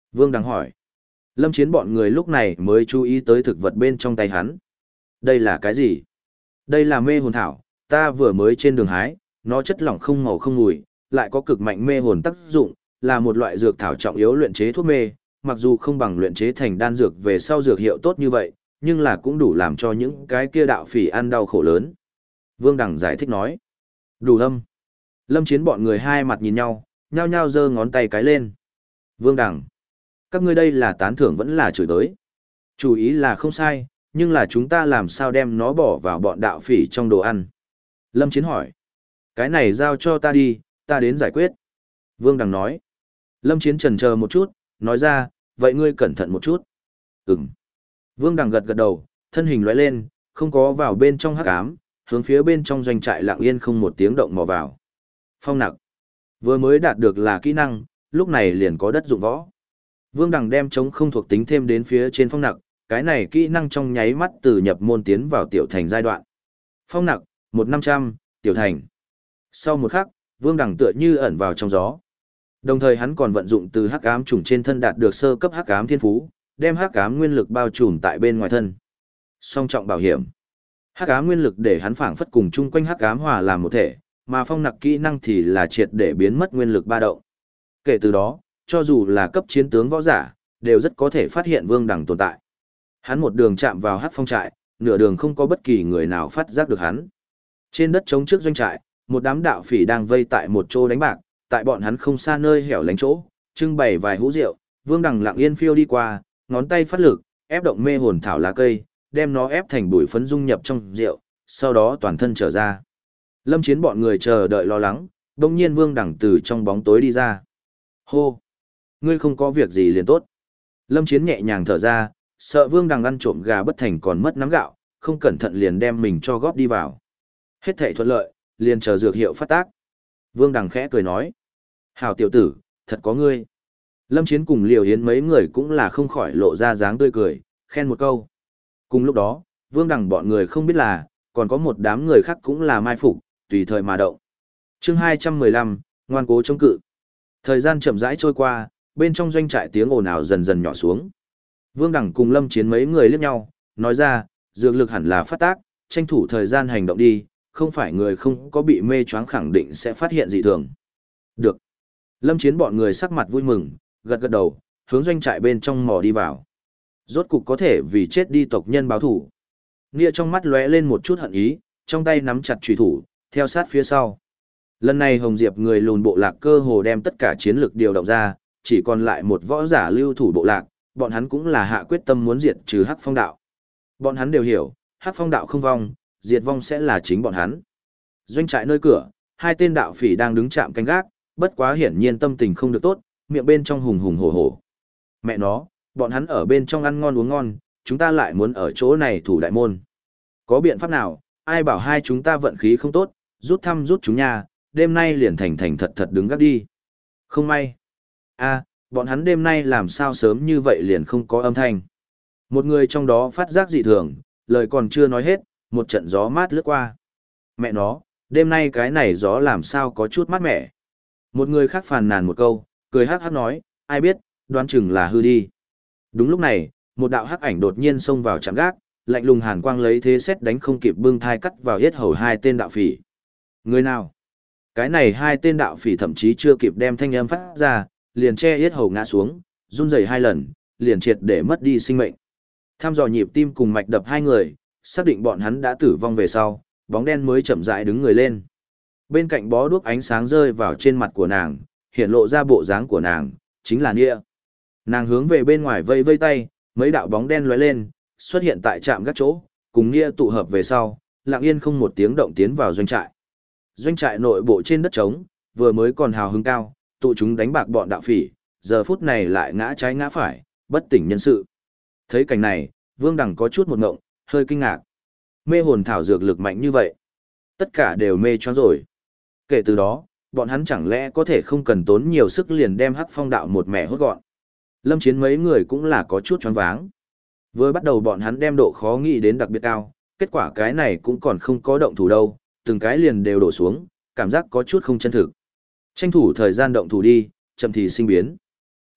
Vương Đằng hỏi. Lâm Chiến bọn người lúc này mới chú ý tới thực vật bên trong tay hắn. Đây là cái gì? Đây là mê hồn thảo, ta vừa mới trên đường hái, nó chất lỏng không màu không mùi, lại có cực mạnh mê hồn tác dụng, là một loại dược thảo trọng yếu luyện chế thuốc mê, mặc dù không bằng luyện chế thành đan dược về sau dược hiệu tốt như vậy, nhưng là cũng đủ làm cho những cái kia đạo phỉ ăn đau khổ lớn. Vương Đằng giải thích nói. Đủ âm. Lâm Chiến bọn người hai mặt nhìn nhau, nhao nhao giơ ngón tay cái lên. Vương Đằng, các ngươi đây là tán thưởng vẫn là chửi đới? Chủ ý là không sai, nhưng là chúng ta làm sao đem nó bỏ vào bọn đạo phỉ trong đồ ăn? Lâm Chiến hỏi. Cái này giao cho ta đi, ta đến giải quyết. Vương Đằng nói. Lâm Chiến chần chờ một chút, nói ra, vậy ngươi cẩn thận một chút. Ừm. Vương Đằng gật gật đầu, thân hình lóe lên, không có vào bên trong hắc ám, hướng phía bên trong doanh trại lặng yên không một tiếng động mò vào. Phong nặc. Vừa mới đạt được là kỹ năng, lúc này liền có đất dụng võ. Vương Đằng đem chống không thuộc tính thêm đến phía trên phong nặc, cái này kỹ năng trong nháy mắt từ nhập môn tiến vào tiểu thành giai đoạn. Phong nặc, 1/500, tiểu thành. Sau một khắc, Vương Đằng tựa như ẩn vào trong gió. Đồng thời hắn còn vận dụng từ hắc ám trùng trên thân đạt được sơ cấp hắc ám thiên phú, đem hắc ám nguyên lực bao trùm tại bên ngoài thân. Song trọng bảo hiểm. Hắc ám nguyên lực để hắn phảng phất cùng chung quanh hắc ám hòa làm một thể, mà phong nặc kỹ năng thì là triệt để biến mất nguyên lực ba động. Kể từ đó, cho dù là cấp chiến tướng võ giả, đều rất có thể phát hiện Vương Đằng tồn tại. Hắn một đường chạm vào hắc phong trại, nửa đường không có bất kỳ người nào phát giác được hắn. Trên đất trống trước doanh trại, một đám đạo phỉ đang vây tại một chỗ đánh bạc, tại bọn hắn không xa nơi hẻo lánh chỗ, trưng bày vài hũ rượu, Vương Đằng lặng yên phiêu đi qua, ngón tay phát lực, ép động mê hồn thảo lá cây, đem nó ép thành bụi phấn dung nhập trong rượu, sau đó toàn thân trở ra. Lâm Chiến bọn người chờ đợi lo lắng, đột nhiên Vương Đằng từ trong bóng tối đi ra. Hô! Ngươi không có việc gì liền tốt. Lâm Chiến nhẹ nhàng thở ra, sợ Vương Đằng ăn trộm gà bất thành còn mất nắm gạo, không cẩn thận liền đem mình cho góp đi vào. Hết thảy thuận lợi, liền chờ dược hiệu phát tác. Vương Đằng khẽ cười nói. Hảo tiểu tử, thật có ngươi. Lâm Chiến cùng Liều Yến mấy người cũng là không khỏi lộ ra dáng tươi cười, khen một câu. Cùng lúc đó, Vương Đằng bọn người không biết là, còn có một đám người khác cũng là mai phục, tùy thời mà động. Chương 215, ngoan cố chống cự. Thời gian chậm rãi trôi qua, bên trong doanh trại tiếng ồn ào dần dần nhỏ xuống. Vương Đằng cùng Lâm Chiến mấy người liếc nhau, nói ra, dược lực hẳn là phát tác, tranh thủ thời gian hành động đi, không phải người không có bị mê choáng khẳng định sẽ phát hiện dị thường. Được. Lâm Chiến bọn người sắc mặt vui mừng, gật gật đầu, hướng doanh trại bên trong mò đi vào. Rốt cục có thể vì chết đi tộc nhân báo thủ. Nia trong mắt lóe lên một chút hận ý, trong tay nắm chặt chùy thủ, theo sát phía sau. Lần này Hồng Diệp người lùn bộ lạc cơ hồ đem tất cả chiến lực điều động ra, chỉ còn lại một võ giả lưu thủ bộ lạc, bọn hắn cũng là hạ quyết tâm muốn diệt trừ Hắc Phong đạo. Bọn hắn đều hiểu, Hắc Phong đạo không vong, diệt vong sẽ là chính bọn hắn. Doanh trại nơi cửa, hai tên đạo phỉ đang đứng chạm canh gác, bất quá hiển nhiên tâm tình không được tốt, miệng bên trong hùng hùng hổ hổ. Mẹ nó, bọn hắn ở bên trong ăn ngon uống ngon, chúng ta lại muốn ở chỗ này thủ đại môn. Có biện pháp nào, ai bảo hai chúng ta vận khí không tốt, rút thăm rút chúng nha, đêm nay liền thành thành thật thật đứng gác đi. Không may. Bọn hắn đêm nay làm sao sớm như vậy liền không có âm thanh. Một người trong đó phát giác dị thường, lời còn chưa nói hết, một trận gió mát lướt qua. Mẹ nó, đêm nay cái này gió làm sao có chút mát mẻ. Một người khác phàn nàn một câu, cười hắc hắc nói, ai biết, đoán chừng là hư đi. Đúng lúc này, một đạo hắc ảnh đột nhiên xông vào trạm gác, lạnh lùng hàn quang lấy thế xét đánh không kịp bưng thai cắt vào yết hầu hai tên đạo phỉ. Người nào? Cái này hai tên đạo phỉ thậm chí chưa kịp đem thanh âm phát ra, liền che yết hầu ngã xuống, run rẩy hai lần, liền triệt để mất đi sinh mệnh. Tham dò nhịp tim cùng mạch đập hai người, xác định bọn hắn đã tử vong về sau, bóng đen mới chậm rãi đứng người lên. Bên cạnh bó đuốc ánh sáng rơi vào trên mặt của nàng, hiện lộ ra bộ dáng của nàng, chính là Nia. Nàng hướng về bên ngoài vây vây tay, mấy đạo bóng đen lóe lên, xuất hiện tại trạm gác chỗ, cùng Nia tụ hợp về sau, lặng yên không một tiếng động tiến vào doanh trại. Doanh trại nội bộ trên đất trống, vừa mới còn hào hứng cao, tụ chúng đánh bạc bọn đạo phỉ, giờ phút này lại ngã trái ngã phải, bất tỉnh nhân sự. Thấy cảnh này, Vương Đằng có chút một ngộng, hơi kinh ngạc. Mê hồn thảo dược lực mạnh như vậy. Tất cả đều mê choáng rồi. Kể từ đó, bọn hắn chẳng lẽ có thể không cần tốn nhiều sức liền đem Hắc Phong đạo một mẻ hốt gọn. Lâm Chiến mấy người cũng là có chút choáng váng. Vừa bắt đầu bọn hắn đem độ khó nghĩ đến đặc biệt cao, kết quả cái này cũng còn không có động thủ đâu, từng cái liền đều đổ xuống, cảm giác có chút không chân thực. Tranh thủ thời gian động thủ đi, chậm thì sinh biến.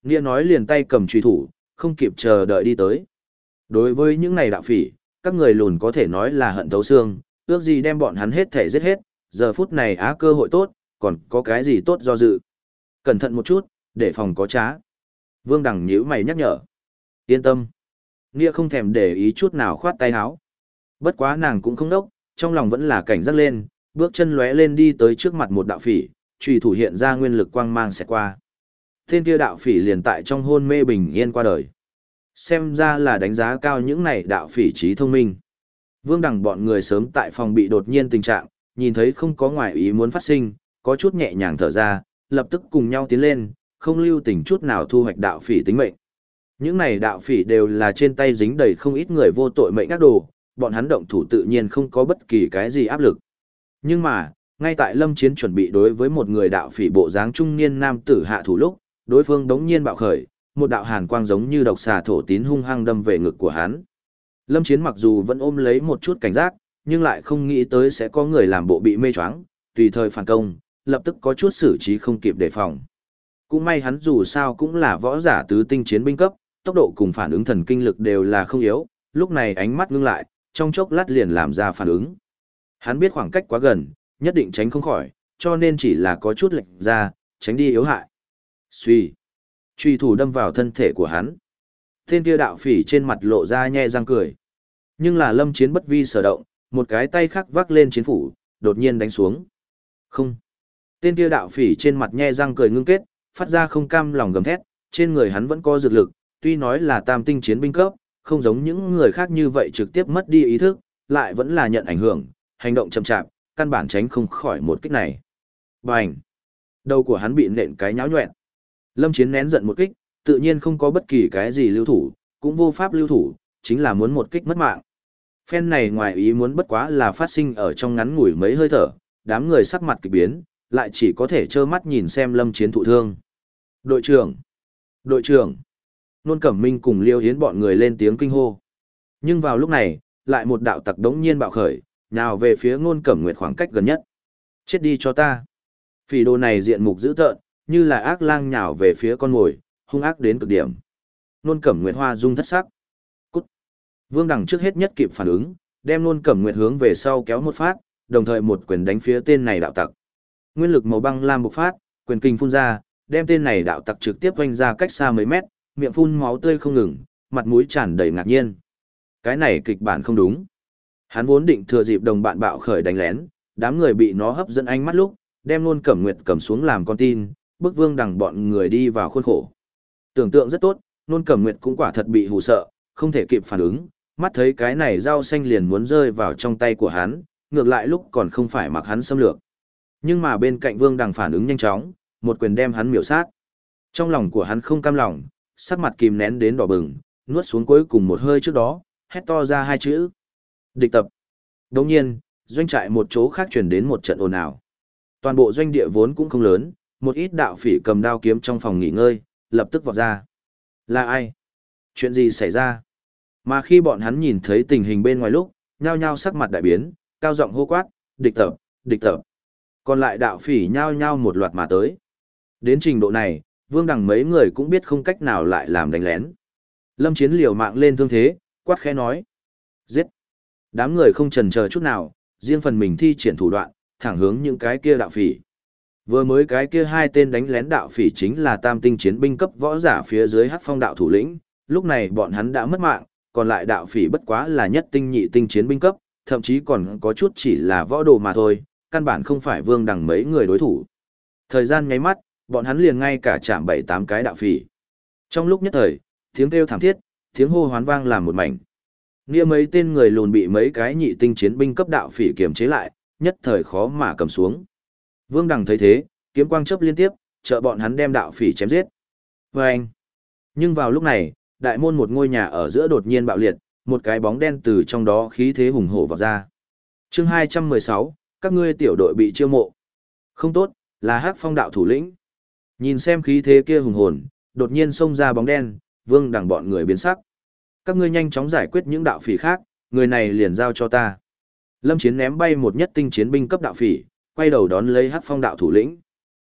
Nghĩa nói liền tay cầm truy thủ, không kịp chờ đợi đi tới. Đối với những này đạo phỉ, các người lùn có thể nói là hận thấu xương, ước gì đem bọn hắn hết thể giết hết, giờ phút này á cơ hội tốt, còn có cái gì tốt do dự. Cẩn thận một chút, để phòng có trá. Vương Đằng nhíu mày nhắc nhở. Yên tâm. Nghĩa không thèm để ý chút nào khoát tay áo. Bất quá nàng cũng không đốc, trong lòng vẫn là cảnh giác lên, bước chân lóe lên đi tới trước mặt một đạo phỉ, chùy thủ hiện ra nguyên lực quang mang sẽ qua. Tên kia đạo phỉ liền tại trong hôn mê bình yên qua đời. Xem ra là đánh giá cao những này đạo phỉ trí thông minh. Vương Đằng bọn người sớm tại phòng bị đột nhiên tình trạng, nhìn thấy không có ngoại ý muốn phát sinh, có chút nhẹ nhàng thở ra, lập tức cùng nhau tiến lên, không lưu tình chút nào thu hoạch đạo phỉ tính mệnh. Những này đạo phỉ đều là trên tay dính đầy không ít người vô tội mệnh ác đồ, bọn hắn động thủ tự nhiên không có bất kỳ cái gì áp lực. Nhưng mà, ngay tại Lâm Chiến chuẩn bị đối với một người đạo phỉ bộ dáng trung niên nam tử hạ thủ lúc, đối phương đống nhiên bạo khởi, một đạo hàn quang giống như độc xà thổ tín hung hăng đâm về ngực của hắn. Lâm Chiến mặc dù vẫn ôm lấy một chút cảnh giác, nhưng lại không nghĩ tới sẽ có người làm bộ bị mê choáng, tùy thời phản công, lập tức có chút xử trí không kịp đề phòng. Cũng may hắn dù sao cũng là võ giả tứ tinh chiến binh cấp, tốc độ cùng phản ứng thần kinh lực đều là không yếu, lúc này ánh mắt ngưng lại, trong chốc lát liền làm ra phản ứng. Hắn biết khoảng cách quá gần, nhất định tránh không khỏi, cho nên chỉ là có chút lệch ra, tránh đi yếu hại. Suy, truy thủ đâm vào thân thể của hắn. Tên kia đạo phỉ trên mặt lộ ra nhe răng cười. Nhưng là Lâm Chiến bất vi sở động, một cái tay khác vác lên chiến phủ, đột nhiên đánh xuống. Không. Tên kia đạo phỉ trên mặt nhe răng cười ngưng kết, phát ra không cam lòng gầm thét, trên người hắn vẫn có dược lực, tuy nói là tam tinh chiến binh cấp, không giống những người khác như vậy trực tiếp mất đi ý thức, lại vẫn là nhận ảnh hưởng, hành động chậm chạp, căn bản tránh không khỏi một kích này. Bành! Đầu của hắn bị nện cái nháo nhoẹn. Lâm Chiến nén giận một kích, tự nhiên không có bất kỳ cái gì lưu thủ, cũng vô pháp lưu thủ, chính là muốn một kích mất mạng. Phen này ngoài ý muốn bất quá là phát sinh ở trong ngắn ngủi mấy hơi thở, đám người sắc mặt kỳ biến, lại chỉ có thể trơ mắt nhìn xem Lâm Chiến thụ thương. Đội trưởng! Đội trưởng! Nôn Cẩm Minh cùng Liêu Hiến bọn người lên tiếng kinh hô. Nhưng vào lúc này, lại một đạo tặc đống nhiên bạo khởi, nào về phía Nôn Cẩm Nguyệt khoảng cách gần nhất. Chết đi cho ta! Phỉ đồ này diện mục dữ tợn, như là ác lang nhào về phía con mồi, hung ác đến cực điểm. Nôn Cẩm Nguyệt hoa dung thất sắc. Cút! Vương Đằng trước hết nhất kịp phản ứng, đem Nôn Cẩm Nguyệt hướng về sau kéo một phát, đồng thời một quyền đánh phía tên này đạo tặc. Nguyên lực màu băng lam bộc phát, quyền kinh phun ra, đem tên này đạo tặc trực tiếp vênh ra cách xa mấy mét, miệng phun máu tươi không ngừng, mặt mũi tràn đầy ngạc nhiên. Cái này kịch bản không đúng. Hắn vốn định thừa dịp đồng bạn bạo khởi đánh lén, đám người bị nó hấp dẫn ánh mắt lúc, đem Nôn Cẩm Nguyệt cầm xuống làm con tin, bức Vương Đằng bọn người đi vào khuôn khổ. Tưởng tượng rất tốt, Nôn Cẩm Nguyệt cũng quả thật bị hù sợ, không thể kịp phản ứng, mắt thấy cái này rau xanh liền muốn rơi vào trong tay của hắn, ngược lại lúc còn không phải mặc hắn xâm lược. Nhưng mà bên cạnh Vương Đằng phản ứng nhanh chóng, một quyền đem hắn miểu sát. Trong lòng của hắn không cam lòng, sắc mặt kìm nén đến đỏ bừng, nuốt xuống cuối cùng một hơi trước đó, hét to ra hai chữ. Địch tập. Đồng nhiên, doanh trại một chỗ khác chuyển đến một trận ồn ào. Toàn bộ doanh địa vốn cũng không lớn, một ít đạo phỉ cầm đao kiếm trong phòng nghỉ ngơi, lập tức vọt ra. Là ai? Chuyện gì xảy ra? Mà khi bọn hắn nhìn thấy tình hình bên ngoài lúc, nhao nhao sắc mặt đại biến, cao giọng hô quát, địch tập, địch tập. Còn lại đạo phỉ nhao nhao một loạt mà tới. Đến trình độ này, Vương Đằng mấy người cũng biết không cách nào lại làm đánh lén. Lâm Chiến liều mạng lên thương thế, quát khẽ nói. Giết! Đám người không chần chờ chút nào, riêng phần mình thi triển thủ đoạn, thẳng hướng những cái kia đạo phỉ. Vừa mới cái kia hai tên đánh lén đạo phỉ chính là tam tinh chiến binh cấp võ giả phía dưới Hắc Phong đạo thủ lĩnh, lúc này bọn hắn đã mất mạng, còn lại đạo phỉ bất quá là nhất tinh nhị tinh chiến binh cấp, thậm chí còn có chút chỉ là võ đồ mà thôi, căn bản không phải Vương Đằng mấy người đối thủ. Thời gian nháy mắt, bọn hắn liền ngay cả chạm 7-8 cái đạo phỉ. Trong lúc nhất thời, tiếng kêu thảm thiết, tiếng hô hoán vang làm một mảnh. Nghĩa mấy tên người lùn bị mấy cái nhị tinh chiến binh cấp đạo phỉ kiềm chế lại, nhất thời khó mà cầm xuống. Vương Đằng thấy thế, kiếm quang chớp liên tiếp, trợ bọn hắn đem đạo phỉ chém giết. Vâng! Nhưng vào lúc này, đại môn một ngôi nhà ở giữa đột nhiên bạo liệt, một cái bóng đen từ trong đó khí thế hùng hổ vọt ra. Chương 216, các ngươi tiểu đội bị chiêu mộ. Không tốt, là Hắc Phong đạo thủ lĩnh. Nhìn xem khí thế kia hùng hồn, đột nhiên xông ra bóng đen, Vương Đằng bọn người biến sắc. Các ngươi nhanh chóng giải quyết những đạo phỉ khác, người này liền giao cho ta. Lâm Chiến ném bay một nhất tinh chiến binh cấp đạo phỉ, quay đầu đón lấy Hắc Phong đạo thủ lĩnh.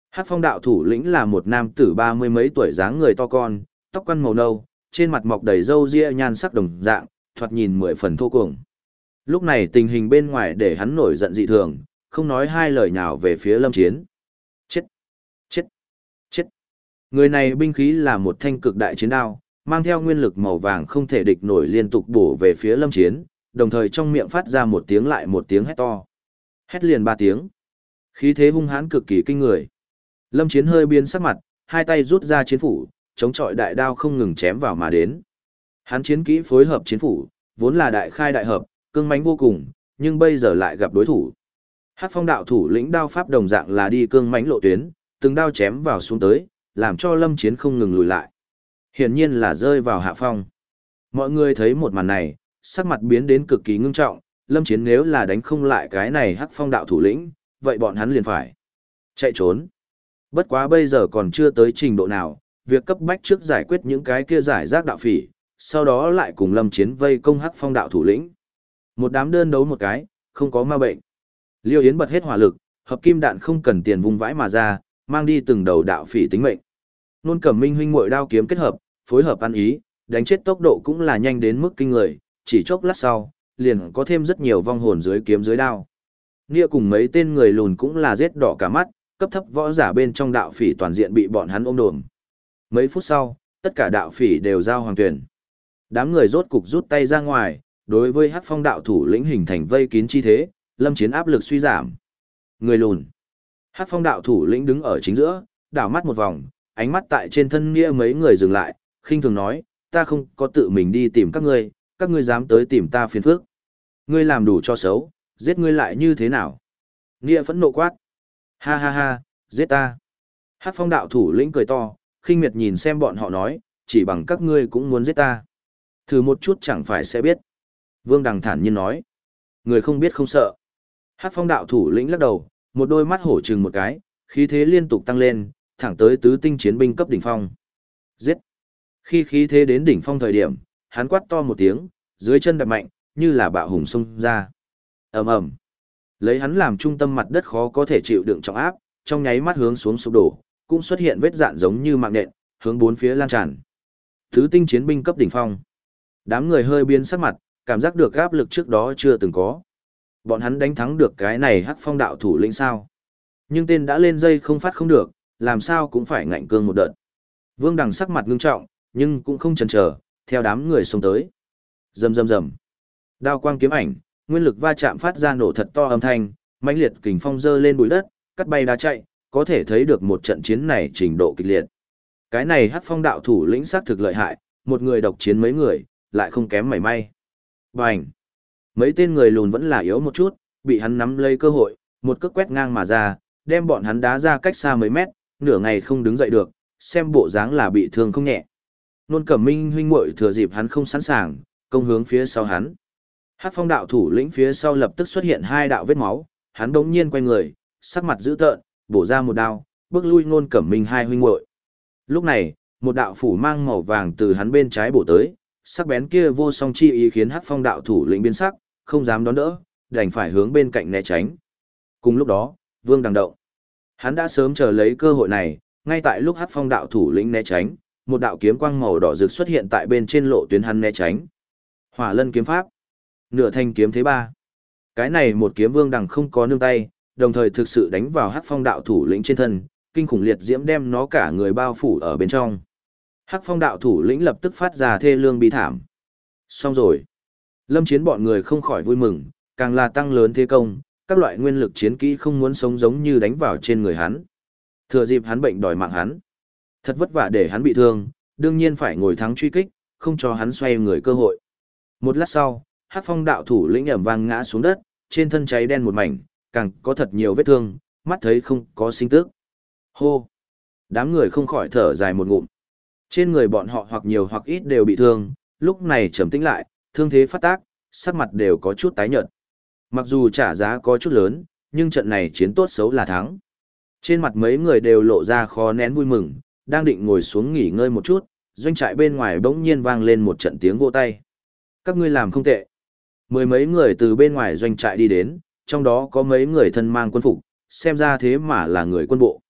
Hắc phong đạo thủ lĩnh là một nam tử 30 mấy tuổi dáng người to con, tóc quăn màu nâu, trên mặt mọc đầy râu ria nhan sắc đồng dạng, thoạt nhìn 10 phần thô cuồng. Lúc này tình hình bên ngoài để hắn nổi giận dị thường, không nói hai lời nào về phía Lâm Chiến. Chết! Chết! Chết! Người này binh khí là một thanh cực đại chiến đao, mang theo nguyên lực màu vàng không thể địch nổi liên tục bổ về phía Lâm Chiến, đồng thời trong miệng phát ra một tiếng lại một tiếng hét to. Hét liền 3 tiếng. Khí thế hung hãn cực kỳ kinh người. Lâm Chiến hơi biến sắc mặt, hai tay rút ra chiến phủ, chống chọi đại đao không ngừng chém vào mà đến. Hắn chiến kỹ phối hợp chiến phủ, vốn là đại khai đại hợp, cương mãnh vô cùng, nhưng bây giờ lại gặp đối thủ. Hắc phong đạo thủ lĩnh đao pháp đồng dạng là đi cương mãnh lộ tuyến, từng đao chém vào xuống tới, làm cho Lâm Chiến không ngừng lùi lại. Hiển nhiên là rơi vào hạ phong. Mọi người thấy một màn này, sắc mặt biến đến cực kỳ ngưng trọng, Lâm Chiến nếu là đánh không lại cái này Hắc phong đạo thủ lĩnh, vậy bọn hắn liền phải chạy trốn. Bất quá bây giờ còn chưa tới trình độ nào, việc cấp bách trước giải quyết những cái kia giải rác đạo phỉ, sau đó lại cùng Lâm Chiến vây công Hắc phong đạo thủ lĩnh. Một đám đơn đấu một cái, không có ma bệnh. Liêu Yến bật hết hỏa lực, hợp kim đạn không cần tiền vung vãi mà ra, mang đi từng đầu đạo phỉ tính mệnh. Nôn Cẩm Minh huynh muội đao kiếm kết hợp, phối hợp ăn ý, đánh chết tốc độ cũng là nhanh đến mức kinh người, chỉ chốc lát sau, liền có thêm rất nhiều vong hồn dưới kiếm dưới đao. Nghĩa cùng mấy tên người lùn cũng là giết đỏ cả mắt, cấp thấp võ giả bên trong đạo phỉ toàn diện bị bọn hắn ôm đồm. Mấy phút sau, tất cả đạo phỉ đều giao hoàng tuyển. Đám người rốt cục rút tay ra ngoài, đối với Hắc phong đạo thủ lĩnh hình thành vây kín chi thế, Lâm Chiến áp lực suy giảm. Người lùn. Hắc phong đạo thủ lĩnh đứng ở chính giữa, đảo mắt một vòng, ánh mắt tại trên thân Nghĩa mấy người dừng lại, khinh thường nói, ta không có tự mình đi tìm các ngươi dám tới tìm ta phiền phức. Ngươi làm đủ cho xấu, giết ngươi lại như thế nào? Nghĩa phẫn nộ quát. Ha ha ha, giết ta. Hắc phong đạo thủ lĩnh cười to, khinh miệt nhìn xem bọn họ nói, chỉ bằng các ngươi cũng muốn giết ta. Thử một chút chẳng phải sẽ biết. Vương Đằng thản nhiên nói. Người không biết không sợ. Hắc phong đạo thủ lĩnh lắc đầu, một đôi mắt hổ trừng một cái, khí thế liên tục tăng lên, thẳng tới tứ tinh chiến binh cấp đỉnh phong. Giết! Khi khí thế đến đỉnh phong thời điểm, hắn quát to một tiếng, dưới chân đạp mạnh, như là bạo hùng xông ra. Ầm ầm! Lấy hắn làm trung tâm mặt đất khó có thể chịu đựng trọng áp, trong nháy mắt hướng xuống sụp đổ, cũng xuất hiện vết dạn giống như mạng nện, hướng bốn phía lan tràn. Tứ tinh chiến binh cấp đỉnh phong. Đám người hơi biến sắc mặt, cảm giác được áp lực trước đó chưa từng có. Bọn hắn đánh thắng được cái này Hắc phong đạo thủ lĩnh sao? Nhưng tên đã lên dây không phát không được, làm sao cũng phải ngạnh cương một đợt. Vương Đằng sắc mặt ngưng trọng, nhưng cũng không chần chờ, theo đám người xông tới. Rầm rầm rầm. Đao quang kiếm ảnh, nguyên lực va chạm phát ra nổ thật to âm thanh, mãnh liệt kình phong dơ lên bụi đất, cắt bay đá chạy, có thể thấy được một trận chiến này trình độ kịch liệt. Cái này Hắc phong đạo thủ lĩnh xác thực lợi hại, một người độc chiến mấy người, lại không kém mảy may. Bành! Mấy tên người lùn vẫn là yếu một chút, bị hắn nắm lấy cơ hội, một cước quét ngang mà ra, đem bọn hắn đá ra cách xa mấy mét, nửa ngày không đứng dậy được, xem bộ dáng là bị thương không nhẹ. Nôn Cẩm Minh huynh muội thừa dịp hắn không sẵn sàng, công hướng phía sau hắn. Hắc phong đạo thủ lĩnh phía sau lập tức xuất hiện hai đạo vết máu, hắn bỗng nhiên quay người, sắc mặt dữ tợn, bổ ra một đao, bước lui Nôn Cẩm Minh hai huynh muội. Lúc này, một đạo phủ mang màu vàng từ hắn bên trái bổ tới, sắc bén kia vô song chi ý khiến Hắc phong đạo thủ lĩnh biến sắc, không dám đón đỡ, đành phải hướng bên cạnh né tránh. Cùng lúc đó, Vương Đằng động. Hắn đã sớm chờ lấy cơ hội này, ngay tại lúc Hắc phong đạo thủ lĩnh né tránh, một đạo kiếm quang màu đỏ rực xuất hiện tại bên trên lộ tuyến hắn né tránh. Hỏa Lân kiếm pháp, nửa thanh kiếm thế ba. Cái này một kiếm Vương Đằng không có nương tay, đồng thời thực sự đánh vào Hắc phong đạo thủ lĩnh trên thân, kinh khủng liệt diễm đem nó cả người bao phủ ở bên trong. Hắc phong đạo thủ lĩnh lập tức phát ra thê lương bi thảm. Xong rồi. Lâm Chiến bọn người không khỏi vui mừng, càng là tăng lớn thế công, các loại nguyên lực chiến kỹ không muốn sống giống như đánh vào trên người hắn. Thừa dịp hắn bệnh đòi mạng hắn. Thật vất vả để hắn bị thương, đương nhiên phải ngồi thắng truy kích, không cho hắn xoay người cơ hội. Một lát sau, Hắc phong đạo thủ lĩnh ầm vang ngã xuống đất, trên thân cháy đen một mảnh, càng có thật nhiều vết thương, mắt thấy không có sinh tức. Hô! Đám người không khỏi thở dài một ngụm. Trên người bọn họ hoặc nhiều hoặc ít đều bị thương, lúc này trầm tĩnh lại, thương thế phát tác, sắc mặt đều có chút tái nhợt. Mặc dù trả giá có chút lớn, nhưng trận này chiến tốt xấu là thắng. Trên mặt mấy người đều lộ ra khó nén vui mừng, đang định ngồi xuống nghỉ ngơi một chút, doanh trại bên ngoài bỗng nhiên vang lên một trận tiếng vỗ tay. Các ngươi làm không tệ. Mười mấy người từ bên ngoài doanh trại đi đến, trong đó có mấy người thân mang quân phục, xem ra thế mà là người quân bộ.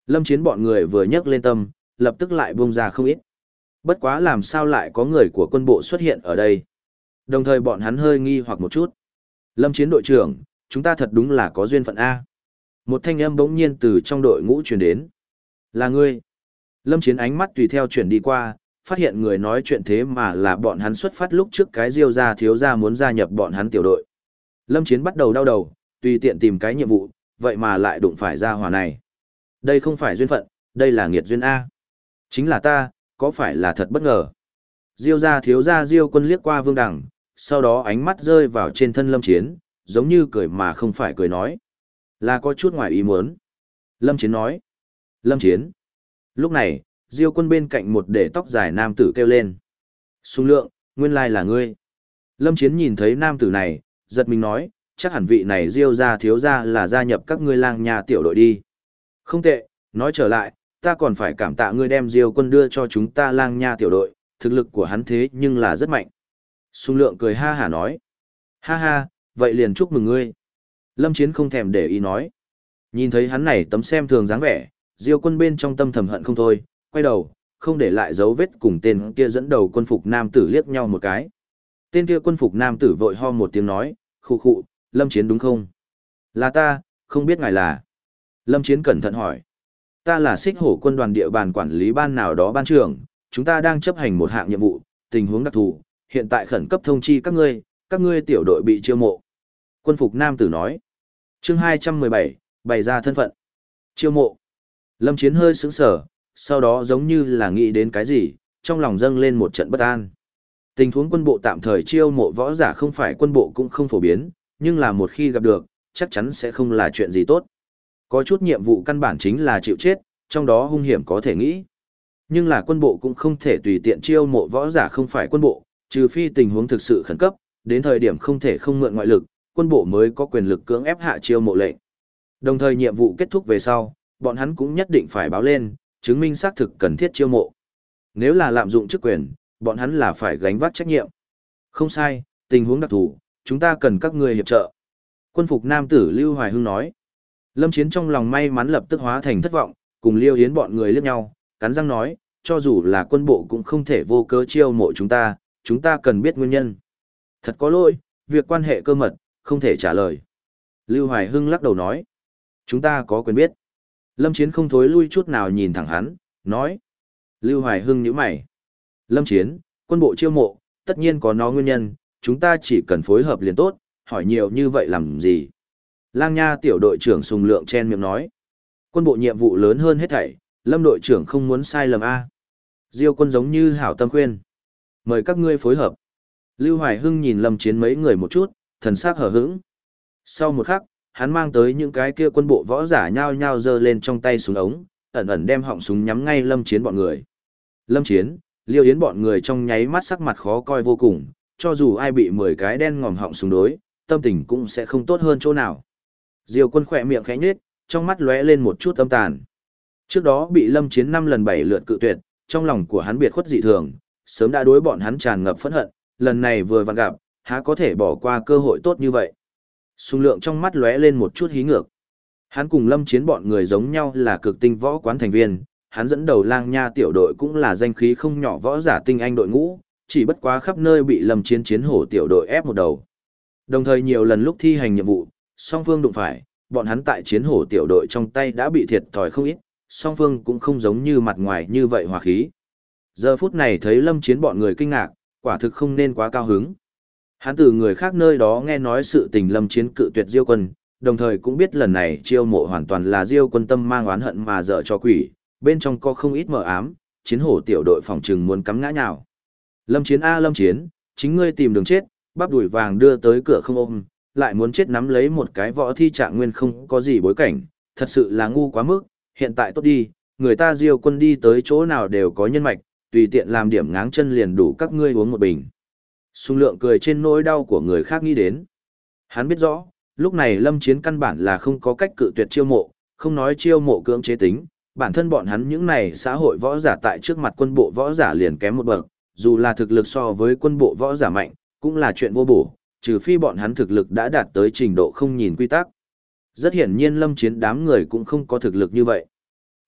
Lâm Chiến bọn người vừa nhấc lên tâm, lập tức lại buông ra không ít. Bất quá làm sao lại có người của quân bộ xuất hiện ở đây. Đồng thời bọn hắn hơi nghi hoặc một chút. Lâm Chiến đội trưởng, chúng ta thật đúng là có duyên phận A. Một thanh âm bỗng nhiên từ trong đội ngũ truyền đến. Là ngươi. Lâm Chiến ánh mắt tùy theo chuyển đi qua, phát hiện người nói chuyện thế mà là bọn hắn xuất phát lúc trước cái Diêu gia thiếu gia muốn gia nhập bọn hắn tiểu đội. Lâm Chiến bắt đầu đau đầu, tùy tiện tìm cái nhiệm vụ, vậy mà lại đụng phải gia hỏa này. Đây không phải duyên phận, đây là nghiệt duyên A. Chính là ta, có phải là thật bất ngờ. Diêu gia thiếu gia Diêu Quân liếc qua Vương Đằng, sau đó ánh mắt rơi vào trên thân Lâm Chiến, giống như cười mà không phải cười nói. Là có chút ngoài ý muốn. Lâm Chiến nói. Lâm Chiến. Lúc này, Diêu Quân bên cạnh một để tóc dài nam tử kêu lên. Sung Lượng, nguyên lai là ngươi. Lâm Chiến nhìn thấy nam tử này, giật mình nói, chắc hẳn vị này Diêu gia thiếu gia là gia nhập các ngươi Lang Nha tiểu đội đi. Không tệ, nói trở lại, ta còn phải cảm tạ ngươi đem Diêu Quân đưa cho chúng ta Lang Nha tiểu đội, thực lực của hắn thế nhưng là rất mạnh. Sung Lượng cười ha hả nói. Ha ha, vậy liền chúc mừng ngươi. Lâm Chiến không thèm để ý nói. Nhìn thấy hắn này tấm xem thường dáng vẻ, Diêu Quân bên trong tâm thầm hận không thôi, quay đầu, không để lại dấu vết cùng tên kia dẫn đầu quân phục nam tử liếc nhau một cái. Tên kia quân phục nam tử vội ho một tiếng nói, khụ khụ, Lâm Chiến đúng không? Là ta, không biết ngài là. Lâm Chiến cẩn thận hỏi. Ta là Xích Hổ quân đoàn địa bàn quản lý ban nào đó ban trưởng, chúng ta đang chấp hành một hạng nhiệm vụ, tình huống đặc thù, hiện tại khẩn cấp thông chi các ngươi tiểu đội bị chiêu mộ. Quân phục nam tử nói. Chương 217, bày ra thân phận. Chiêu mộ. Lâm Chiến hơi sững sờ, sau đó giống như là nghĩ đến cái gì, trong lòng dâng lên một trận bất an. Tình huống quân bộ tạm thời chiêu mộ võ giả không phải quân bộ cũng không phổ biến, nhưng là một khi gặp được, chắc chắn sẽ không là chuyện gì tốt. Có chút nhiệm vụ căn bản chính là chịu chết, trong đó hung hiểm có thể nghĩ. Nhưng là quân bộ cũng không thể tùy tiện chiêu mộ võ giả không phải quân bộ, trừ phi tình huống thực sự khẩn cấp, đến thời điểm không thể không mượn ngoại lực, quân bộ mới có quyền lực cưỡng ép hạ chiêu mộ lệnh. Đồng thời nhiệm vụ kết thúc về sau, bọn hắn cũng nhất định phải báo lên, chứng minh xác thực cần thiết chiêu mộ. Nếu là lạm dụng chức quyền, bọn hắn là phải gánh vác trách nhiệm. Không sai, tình huống đặc thù, chúng ta cần các ngươi hiệp trợ. Quân phục nam tử Lưu Hoài Hưng nói. Lâm Chiến trong lòng may mắn lập tức hóa thành thất vọng, cùng Liêu Yến bọn người liếc nhau, cắn răng nói, cho dù là quân bộ cũng không thể vô cớ chiêu mộ chúng ta cần biết nguyên nhân. Thật có lỗi, việc quan hệ cơ mật, không thể trả lời. Lưu Hoài Hưng lắc đầu nói, chúng ta có quyền biết. Lâm Chiến không thối lui chút nào nhìn thẳng hắn, nói. Lưu Hoài Hưng nhíu mày. Lâm Chiến, quân bộ chiêu mộ, tất nhiên có nó nguyên nhân, chúng ta chỉ cần phối hợp liền tốt, hỏi nhiều như vậy làm gì. Lang Nha tiểu đội trưởng Sùng Lượng chen miệng nói. Quân bộ nhiệm vụ lớn hơn hết thảy, Lâm đội trưởng không muốn sai lầm A. Diêu Quân giống như hảo tâm khuyên. Mời các ngươi phối hợp. Lưu Hoài Hưng nhìn Lâm Chiến mấy người một chút, thần sắc hờ hững. Sau một khắc, hắn mang tới những cái kia quân bộ võ giả nhao nhao giơ lên trong tay súng ống, ẩn ẩn đem họng súng nhắm ngay Lâm Chiến bọn người. Lâm Chiến, Liêu Yến bọn người trong nháy mắt sắc mặt khó coi vô cùng, cho dù ai bị 10 cái đen ngòm họng súng đối, tâm tình cũng sẽ không tốt hơn chỗ nào. Diêu Quân khỏe miệng khẽ nhếch, trong mắt lóe lên một chút âm tàn. Trước đó bị Lâm Chiến 5 lần 7 lượt cự tuyệt, trong lòng của hắn biệt khuất dị thường, sớm đã đối bọn hắn tràn ngập phẫn hận, lần này vừa vặn gặp, há có thể bỏ qua cơ hội tốt như vậy. Sùng Lượng trong mắt lóe lên một chút hí ngược. Hắn cùng Lâm Chiến bọn người giống nhau là cực tinh võ quán thành viên, hắn dẫn đầu Lang Nha tiểu đội cũng là danh khí không nhỏ võ giả tinh anh đội ngũ, chỉ bất quá khắp nơi bị Lâm Chiến chiến hổ tiểu đội ép một đầu. Đồng thời nhiều lần lúc thi hành nhiệm vụ, song phương đụng phải, bọn hắn tại chiến hổ tiểu đội trong tay đã bị thiệt thòi không ít, song phương cũng không giống như mặt ngoài như vậy hòa khí. Giờ phút này thấy Lâm Chiến bọn người kinh ngạc, quả thực không nên quá cao hứng. Hắn từ người khác nơi đó nghe nói sự tình Lâm Chiến cự tuyệt Diêu Quân, đồng thời cũng biết lần này chiêu mộ hoàn toàn là Diêu Quân tâm mang oán hận mà dở cho quỷ, bên trong có không ít mờ ám, chiến hổ tiểu đội phòng trừng muốn cắm ngã nhào. Lâm Chiến a Lâm Chiến, chính ngươi tìm đường chết, bắp đùi vàng đưa tới cửa không ôm, lại muốn chết nắm lấy một cái võ thi trạng nguyên không có gì bối cảnh, thật sự là ngu quá mức, hiện tại tốt đi, người ta Diêu Quân đi tới chỗ nào đều có nhân mạch, tùy tiện làm điểm ngáng chân liền đủ các ngươi uống một bình. Sùng Lượng cười trên nỗi đau của người khác nghĩ đến. Hắn biết rõ, lúc này Lâm Chiến căn bản là không có cách cự tuyệt chiêu mộ, không nói chiêu mộ cưỡng chế tính, bản thân bọn hắn những này xã hội võ giả tại trước mặt quân bộ võ giả liền kém một bậc, dù là thực lực so với quân bộ võ giả mạnh, cũng là chuyện vô bổ, trừ phi bọn hắn thực lực đã đạt tới trình độ không nhìn quy tắc. Rất hiển nhiên Lâm Chiến đám người cũng không có thực lực như vậy.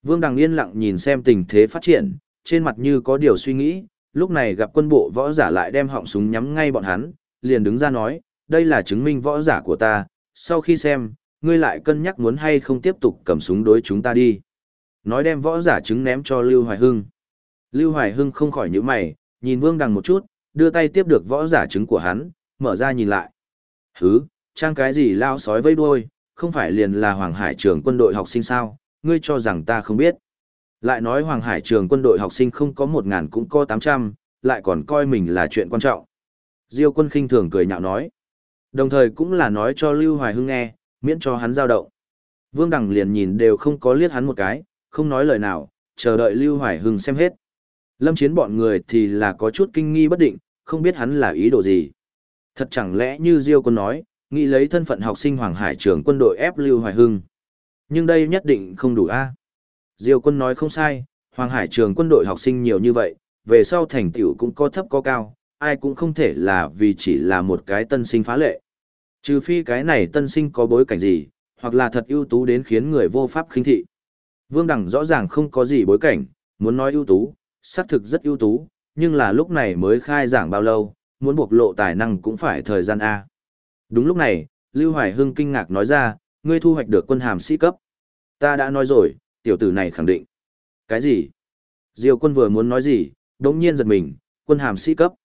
Vương Đằng yên lặng nhìn xem tình thế phát triển, trên mặt như có điều suy nghĩ, lúc này gặp quân bộ võ giả lại đem họng súng nhắm ngay bọn hắn, liền đứng ra nói, đây là chứng minh võ giả của ta, sau khi xem, ngươi lại cân nhắc muốn hay không tiếp tục cầm súng đối chúng ta đi. Nói đem võ giả chứng ném cho Lưu Hoài Hưng. Lưu Hoài Hưng không khỏi nhíu mày, nhìn Vương Đằng một chút, đưa tay tiếp được võ giả chứng của hắn, mở ra nhìn lại. Hứ, trang cái gì lao sói vây đuôi, không phải liền là Hoàng Hải trường quân đội học sinh sao, ngươi cho rằng ta không biết. Lại nói Hoàng Hải trường quân đội học sinh không có 1.000 cũng có 800, lại còn coi mình là chuyện quan trọng. Diêu Quân khinh thường cười nhạo nói. Đồng thời cũng là nói cho Lưu Hoài Hưng nghe, miễn cho hắn dao động. Vương Đằng liền nhìn đều không có liếc hắn một cái, không nói lời nào, chờ đợi Lưu Hoài Hưng xem hết. Lâm Chiến bọn người thì là có chút kinh nghi bất định, không biết hắn là ý đồ gì. Thật chẳng lẽ như Diêu Quân nói, nghĩ lấy thân phận học sinh Hoàng Hải trường quân đội ép Lưu Hoài Hưng. Nhưng đây nhất định không đủ a. Diêu Quân nói không sai, Hoàng Hải trường quân đội học sinh nhiều như vậy, về sau thành tựu cũng có thấp có cao, ai cũng không thể là vì chỉ là một cái tân sinh phá lệ. Trừ phi cái này tân sinh có bối cảnh gì, hoặc là thật ưu tú đến khiến người vô pháp khinh thị. Vương Đằng rõ ràng không có gì bối cảnh, muốn nói ưu tú, xác thực rất ưu tú, nhưng là lúc này mới khai giảng bao lâu, muốn bộc lộ tài năng cũng phải thời gian A. Đúng lúc này, Lưu Hoài Hưng kinh ngạc nói ra, ngươi thu hoạch được quân hàm sĩ cấp. Ta đã nói rồi, tiểu tử này khẳng định. Cái gì? Diêu Quân vừa muốn nói gì, đống nhiên giật mình, quân hàm sĩ cấp.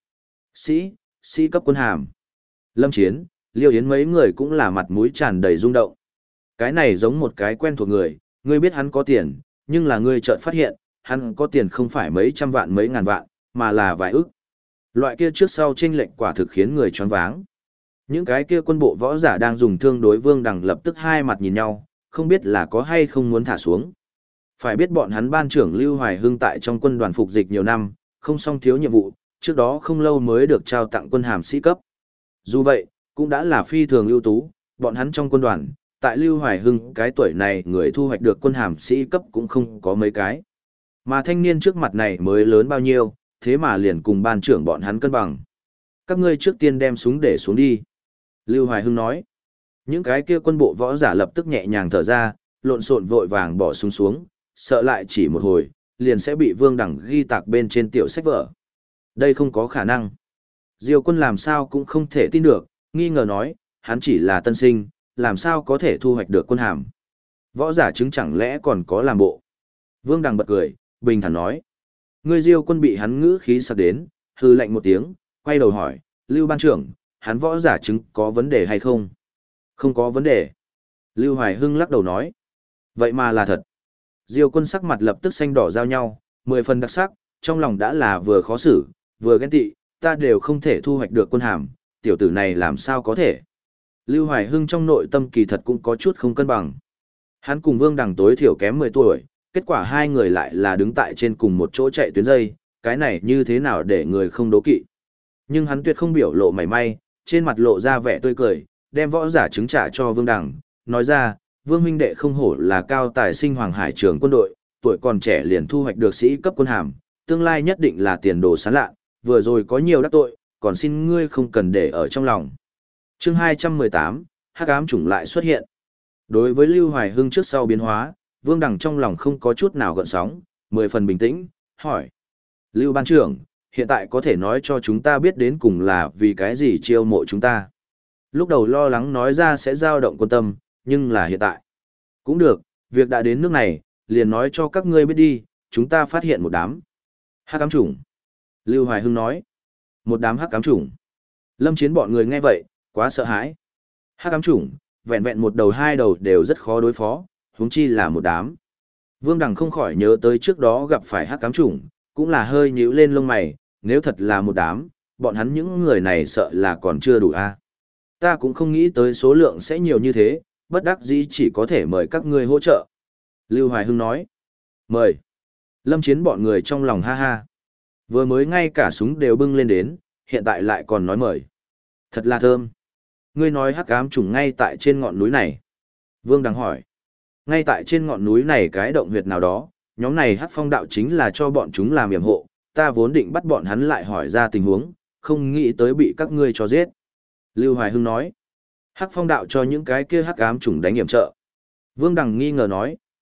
Sĩ cấp quân hàm. Lâm Chiến, Liêu Yến mấy người cũng là mặt mũi tràn đầy rung động. Cái này giống một cái quen thuộc người, ngươi biết hắn có tiền, nhưng là ngươi chợt phát hiện, hắn có tiền không phải mấy trăm vạn mấy ngàn vạn, mà là vài ức. Loại kia trước sau chênh lệch quả thực khiến người choáng váng. Những cái kia quân bộ võ giả đang dùng thương đối Vương Đằng lập tức hai mặt nhìn nhau, không biết là có hay không muốn thả xuống. Phải biết bọn hắn ban trưởng Lưu Hoài Hưng tại trong quân đoàn phục dịch nhiều năm, không xong thiếu nhiệm vụ, trước đó không lâu mới được trao tặng quân hàm sĩ cấp. Dù vậy, cũng đã là phi thường ưu tú, bọn hắn trong quân đoàn, tại Lưu Hoài Hưng cái tuổi này người thu hoạch được quân hàm sĩ cấp cũng không có mấy cái. Mà thanh niên trước mặt này mới lớn bao nhiêu, thế mà liền cùng ban trưởng bọn hắn cân bằng. Các ngươi trước tiên đem súng để xuống đi. Lưu Hoài Hưng nói. Những cái kia quân bộ võ giả lập tức nhẹ nhàng thở ra, lộn xộn vội vàng bỏ súng xuống, sợ lại chỉ một hồi, liền sẽ bị Vương Đằng ghi tạc bên trên tiểu sách vở. Đây không có khả năng. Diêu Quân làm sao cũng không thể tin được, nghi ngờ nói, hắn chỉ là tân sinh, làm sao có thể thu hoạch được quân hàm. Võ giả chứng chẳng lẽ còn có làm bộ. Vương Đằng bật cười, bình thản nói. Ngươi Diêu Quân bị hắn ngữ khí sặc đến, hư lạnh một tiếng, quay đầu hỏi, Lưu ban trưởng, hắn võ giả chứng có vấn đề hay không? Không có vấn đề. Lưu Hoài Hưng lắc đầu nói. Vậy mà là thật. Diêu Quân sắc mặt lập tức xanh đỏ giao nhau, 10 phần đặc sắc, trong lòng đã là vừa khó xử, vừa ghen tị, ta đều không thể thu hoạch được quân hàm, tiểu tử này làm sao có thể. Lưu Hoài Hưng trong nội tâm kỳ thật cũng có chút không cân bằng. Hắn cùng Vương Đằng tối thiểu kém 10 tuổi, kết quả hai người lại là đứng tại trên cùng một chỗ chạy tuyến dây, cái này như thế nào để người không đố kỵ. Nhưng hắn tuyệt không biểu lộ mảy may, trên mặt lộ ra vẻ tươi cười, đem võ giả chứng trả cho Vương Đằng, nói ra, Vương huynh đệ không hổ là cao tài sinh Hoàng Hải trường quân đội, tuổi còn trẻ liền thu hoạch được sĩ cấp quân hàm, tương lai nhất định là tiền đồ sáng lạ, vừa rồi có nhiều đắc tội, còn xin ngươi không cần để ở trong lòng. Chương 218, hắc ám chủng lại xuất hiện. Đối với Lưu Hoài Hưng trước sau biến hóa, Vương Đằng trong lòng không có chút nào gợn sóng, 10 phần bình tĩnh, hỏi. Lưu ban trưởng, hiện tại có thể nói cho chúng ta biết đến cùng là vì cái gì chiêu mộ chúng ta. Lúc đầu lo lắng nói ra sẽ dao động quân tâm, nhưng là hiện tại. Cũng được, việc đã đến nước này, liền nói cho các ngươi biết đi, chúng ta phát hiện một đám hắc ám chủng. Lưu Hoài Hưng nói. Một đám hắc ám chủng. Lâm Chiến bọn người nghe vậy, quá sợ hãi. Hắc ám chủng, vẹn vẹn một đầu hai đầu đều rất khó đối phó, huống chi là một đám. Vương Đằng không khỏi nhớ tới trước đó gặp phải hắc ám chủng, cũng là hơi nhíu lên lông mày, nếu thật là một đám, bọn hắn những người này sợ là còn chưa đủ a. Ta cũng không nghĩ tới số lượng sẽ nhiều như thế, bất đắc dĩ chỉ có thể mời các ngươi hỗ trợ. Lưu Hoài Hưng nói. Mời. Lâm Chiến bọn người trong lòng ha ha. Vừa mới ngay cả súng đều bưng lên đến, hiện tại lại còn nói mời. Thật là thơm. Ngươi nói hắc ám trùng ngay tại trên ngọn núi này. Vương Đằng hỏi. Ngay tại trên ngọn núi này cái động huyệt nào đó, nhóm này hắc phong đạo chính là cho bọn chúng làm yểm hộ, ta vốn định bắt bọn hắn lại hỏi ra tình huống, không nghĩ tới bị các ngươi cho giết. Lưu Hoài Hưng nói. Hắc phong đạo cho những cái kia hắc ám trùng đánh yểm trợ. Vương Đằng nghi ngờ nói,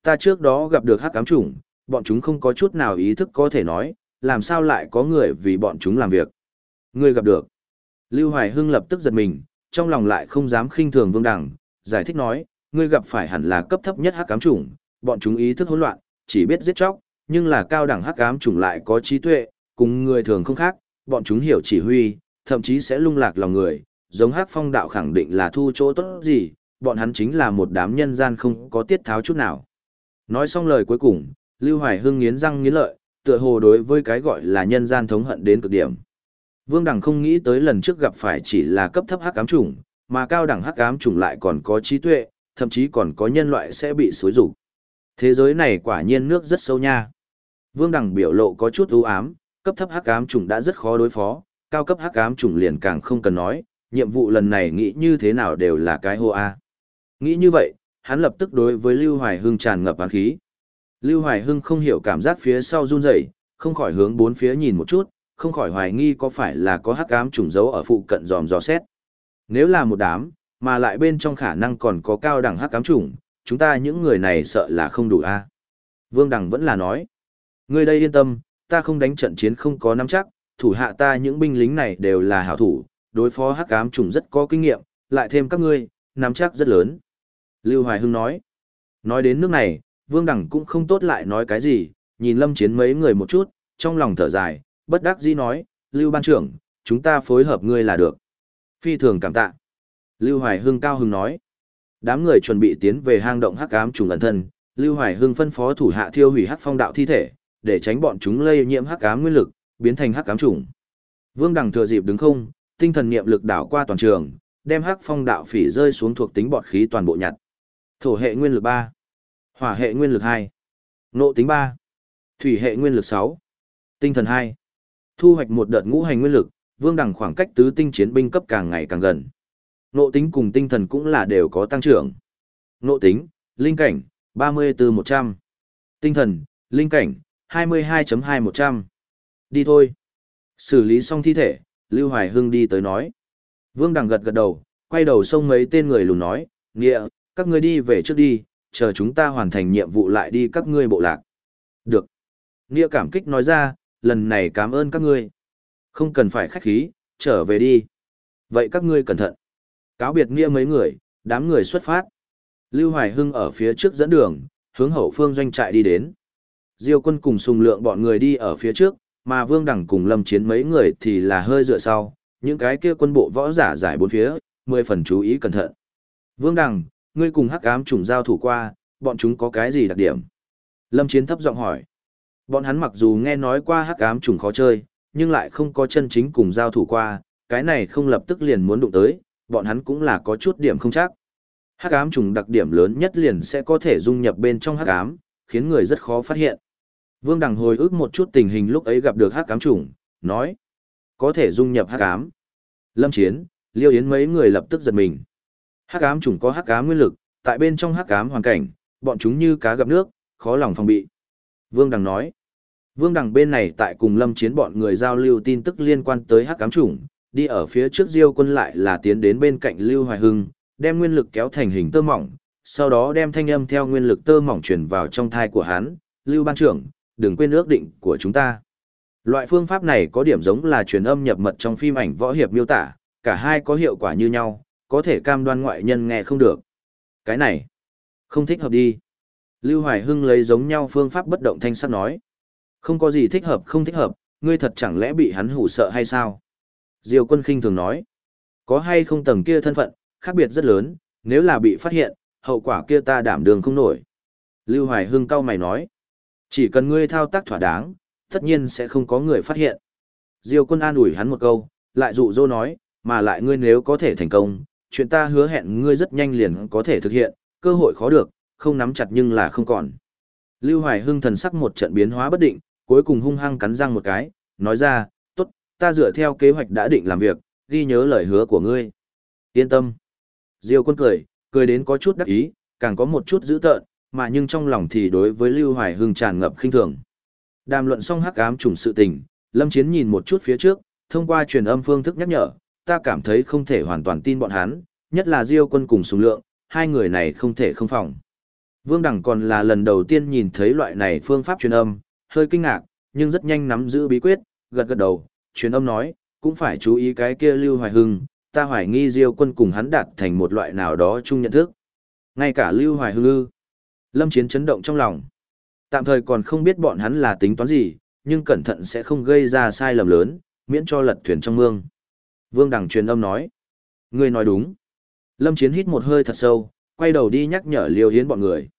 Ta trước đó gặp được hắc ám chủng, bọn chúng không có chút nào ý thức có thể nói, làm sao lại có người vì bọn chúng làm việc. Ngươi gặp được. Lưu Hoài Hưng lập tức giật mình, trong lòng lại không dám khinh thường Vương Đằng, giải thích nói, ngươi gặp phải hẳn là cấp thấp nhất hắc ám chủng, bọn chúng ý thức hỗn loạn, chỉ biết giết chóc, nhưng là cao đẳng hắc ám chủng lại có trí tuệ, cùng người thường không khác, bọn chúng hiểu chỉ huy, thậm chí sẽ lung lạc lòng người, giống hắc phong đạo khẳng định là thu chỗ tốt gì, bọn hắn chính là một đám nhân gian không có tiết tháo chút nào. Nói xong lời cuối cùng, Lưu Hoài Hưng nghiến răng nghiến lợi, tựa hồ đối với cái gọi là nhân gian thống hận đến cực điểm. Vương Đằng không nghĩ tới lần trước gặp phải chỉ là cấp thấp hắc ám chủng, mà cao đẳng hắc ám chủng lại còn có trí tuệ, thậm chí còn có nhân loại sẽ bị xối rụng. Thế giới này quả nhiên nước rất sâu nha. Vương Đằng biểu lộ có chút u ám, cấp thấp hắc ám chủng đã rất khó đối phó, cao cấp hắc ám chủng liền càng không cần nói, nhiệm vụ lần này nghĩ như thế nào đều là cái hô a. Nghĩ như vậy, hắn lập tức đối với Lưu Hoài Hưng tràn ngập oán khí. Lưu Hoài Hưng không hiểu cảm giác phía sau run rẩy, không khỏi hướng bốn phía nhìn một chút, không khỏi hoài nghi có phải là có hắc ám trùng giấu ở phụ cận dòm dò xét. Nếu là một đám, mà lại bên trong khả năng còn có cao đẳng hắc ám trùng, chúng ta những người này sợ là không đủ a. Vương Đằng vẫn là nói, ngươi đây yên tâm, ta không đánh trận chiến không có nắm chắc, thủ hạ ta những binh lính này đều là hảo thủ, đối phó hắc ám trùng rất có kinh nghiệm, lại thêm các ngươi, nắm chắc rất lớn. Lưu Hoài Hưng nói đến nước này, Vương Đằng cũng không tốt lại nói cái gì, nhìn Lâm Chiến mấy người một chút, trong lòng thở dài, bất đắc dĩ nói, Lưu ban trưởng, chúng ta phối hợp ngươi là được. Phi thường cảm tạ. Lưu Hoài Hưng cao hứng nói. Đám người chuẩn bị tiến về hang động hắc ám trùng ẩn thân, Lưu Hoài Hưng phân phó thủ hạ thiêu hủy hắc phong đạo thi thể, để tránh bọn chúng lây nhiễm hắc ám nguyên lực, biến thành hắc ám trùng. Vương Đằng thừa dịp đứng không, tinh thần niệm lực đảo qua toàn trường, đem hắc phong đạo phỉ rơi xuống thuộc tính bọt khí toàn bộ nhặt. Thổ hệ nguyên lực 3, hỏa hệ nguyên lực 2, nộ tính 3, thủy hệ nguyên lực 6, tinh thần 2. Thu hoạch một đợt ngũ hành nguyên lực, Vương Đằng khoảng cách tứ tinh chiến binh cấp càng ngày càng gần. Nộ tính cùng tinh thần cũng là đều có tăng trưởng. Nộ tính, linh cảnh, 34-100. Tinh thần, linh cảnh, 22.2-100. Đi thôi. Xử lý xong thi thể, Lưu Hoài Hưng đi tới nói. Vương Đằng gật gật đầu, quay đầu xông mấy tên người lùn nói, nghĩa, các ngươi đi về trước đi, chờ chúng ta hoàn thành nhiệm vụ lại đi các ngươi bộ lạc. Được. Nghĩa cảm kích nói ra, lần này cảm ơn các ngươi. Không cần phải khách khí, trở về đi. Vậy các ngươi cẩn thận. Cáo biệt Nghĩa mấy người, đám người xuất phát. Lưu Hoài Hưng ở phía trước dẫn đường, hướng hậu phương doanh trại đi đến. Diêu Quân cùng Sùng Lượng bọn người đi ở phía trước, mà Vương Đằng cùng Lâm Chiến mấy người thì là hơi dựa sau, những cái kia quân bộ võ giả giải bốn phía, 10 phần chú ý cẩn thận. Vương Đằng, ngươi cùng hắc ám trùng giao thủ qua, bọn chúng có cái gì đặc điểm? Lâm Chiến thấp giọng hỏi. Bọn hắn mặc dù nghe nói qua hắc ám trùng khó chơi, nhưng lại không có chân chính cùng giao thủ qua, cái này không lập tức liền muốn đụng tới, bọn hắn cũng là có chút điểm không chắc. Hắc ám trùng đặc điểm lớn nhất liền sẽ có thể dung nhập bên trong hắc ám, khiến người rất khó phát hiện. Vương Đằng hồi ức một chút tình hình lúc ấy gặp được hắc ám trùng, nói, có thể dung nhập hắc ám. Lâm Chiến, Liêu Yến mấy người lập tức giật mình. Hắc ám trùng có hắc ám nguyên lực, tại bên trong hắc ám hoàn cảnh, bọn chúng như cá gặp nước, khó lòng phòng bị. Vương Đằng nói, Vương Đằng bên này tại cùng Lâm Chiến bọn người giao lưu tin tức liên quan tới hắc ám trùng, đi ở phía trước Diêu Quân lại là tiến đến bên cạnh Lưu Hoài Hưng, đem nguyên lực kéo thành hình tơ mỏng, sau đó đem thanh âm theo nguyên lực tơ mỏng truyền vào trong thai của hắn, Lưu ban trưởng, đừng quên ước định của chúng ta. Loại phương pháp này có điểm giống là truyền âm nhập mật trong phim ảnh võ hiệp miêu tả, cả hai có hiệu quả như nhau, có thể cam đoan ngoại nhân nghe không được. Cái này, không thích hợp đi. Lưu Hoài Hưng lấy giống nhau phương pháp bất động thanh sắc nói. Không có gì thích hợp không thích hợp, ngươi thật chẳng lẽ bị hắn hù sợ hay sao? Diêu Quân khinh thường nói. Có hay không tầng kia thân phận, khác biệt rất lớn, nếu là bị phát hiện, hậu quả kia ta đảm đường không nổi. Lưu Hoài Hưng cau mày nói. Chỉ cần ngươi thao tác thỏa đáng, tất nhiên sẽ không có người phát hiện. Diêu Quân an ủi hắn một câu, lại dụ dỗ nói, mà lại ngươi nếu có thể thành công, chuyện ta hứa hẹn ngươi rất nhanh liền có thể thực hiện, cơ hội khó được, không nắm chặt nhưng là không còn. Lưu Hoài Hưng thần sắc một trận biến hóa bất định, cuối cùng hung hăng cắn răng một cái, nói ra, tốt, ta dựa theo kế hoạch đã định làm việc, ghi nhớ lời hứa của ngươi. Yên tâm. Diêu Quân cười đến có chút đắc ý, càng có một chút dữ tợn, mà nhưng trong lòng thì đối với Lưu Hoài Hưng tràn ngập khinh thường. Đàm luận xong hắc ám trùng sự tình, Lâm Chiến nhìn một chút phía trước, thông qua truyền âm phương thức nhắc nhở, ta cảm thấy không thể hoàn toàn tin bọn hắn, nhất là Diêu Quân cùng Sùng Lượng, hai người này không thể không phòng. Vương Đằng còn là lần đầu tiên nhìn thấy loại này phương pháp truyền âm, hơi kinh ngạc, nhưng rất nhanh nắm giữ bí quyết, gật gật đầu, truyền âm nói, cũng phải chú ý cái kia Lưu Hoài Hưng, ta hoài nghi Diêu Quân cùng hắn đạt thành một loại nào đó chung nhận thức. Ngay cả Lưu Hoài Hưng ư? Lâm Chiến chấn động trong lòng. Tạm thời còn không biết bọn hắn là tính toán gì, nhưng cẩn thận sẽ không gây ra sai lầm lớn, miễn cho lật thuyền trong mương. Vương Đằng truyền âm nói. Ngươi nói đúng. Lâm Chiến hít một hơi thật sâu, quay đầu đi nhắc nhở Liêu Hiến bọn người.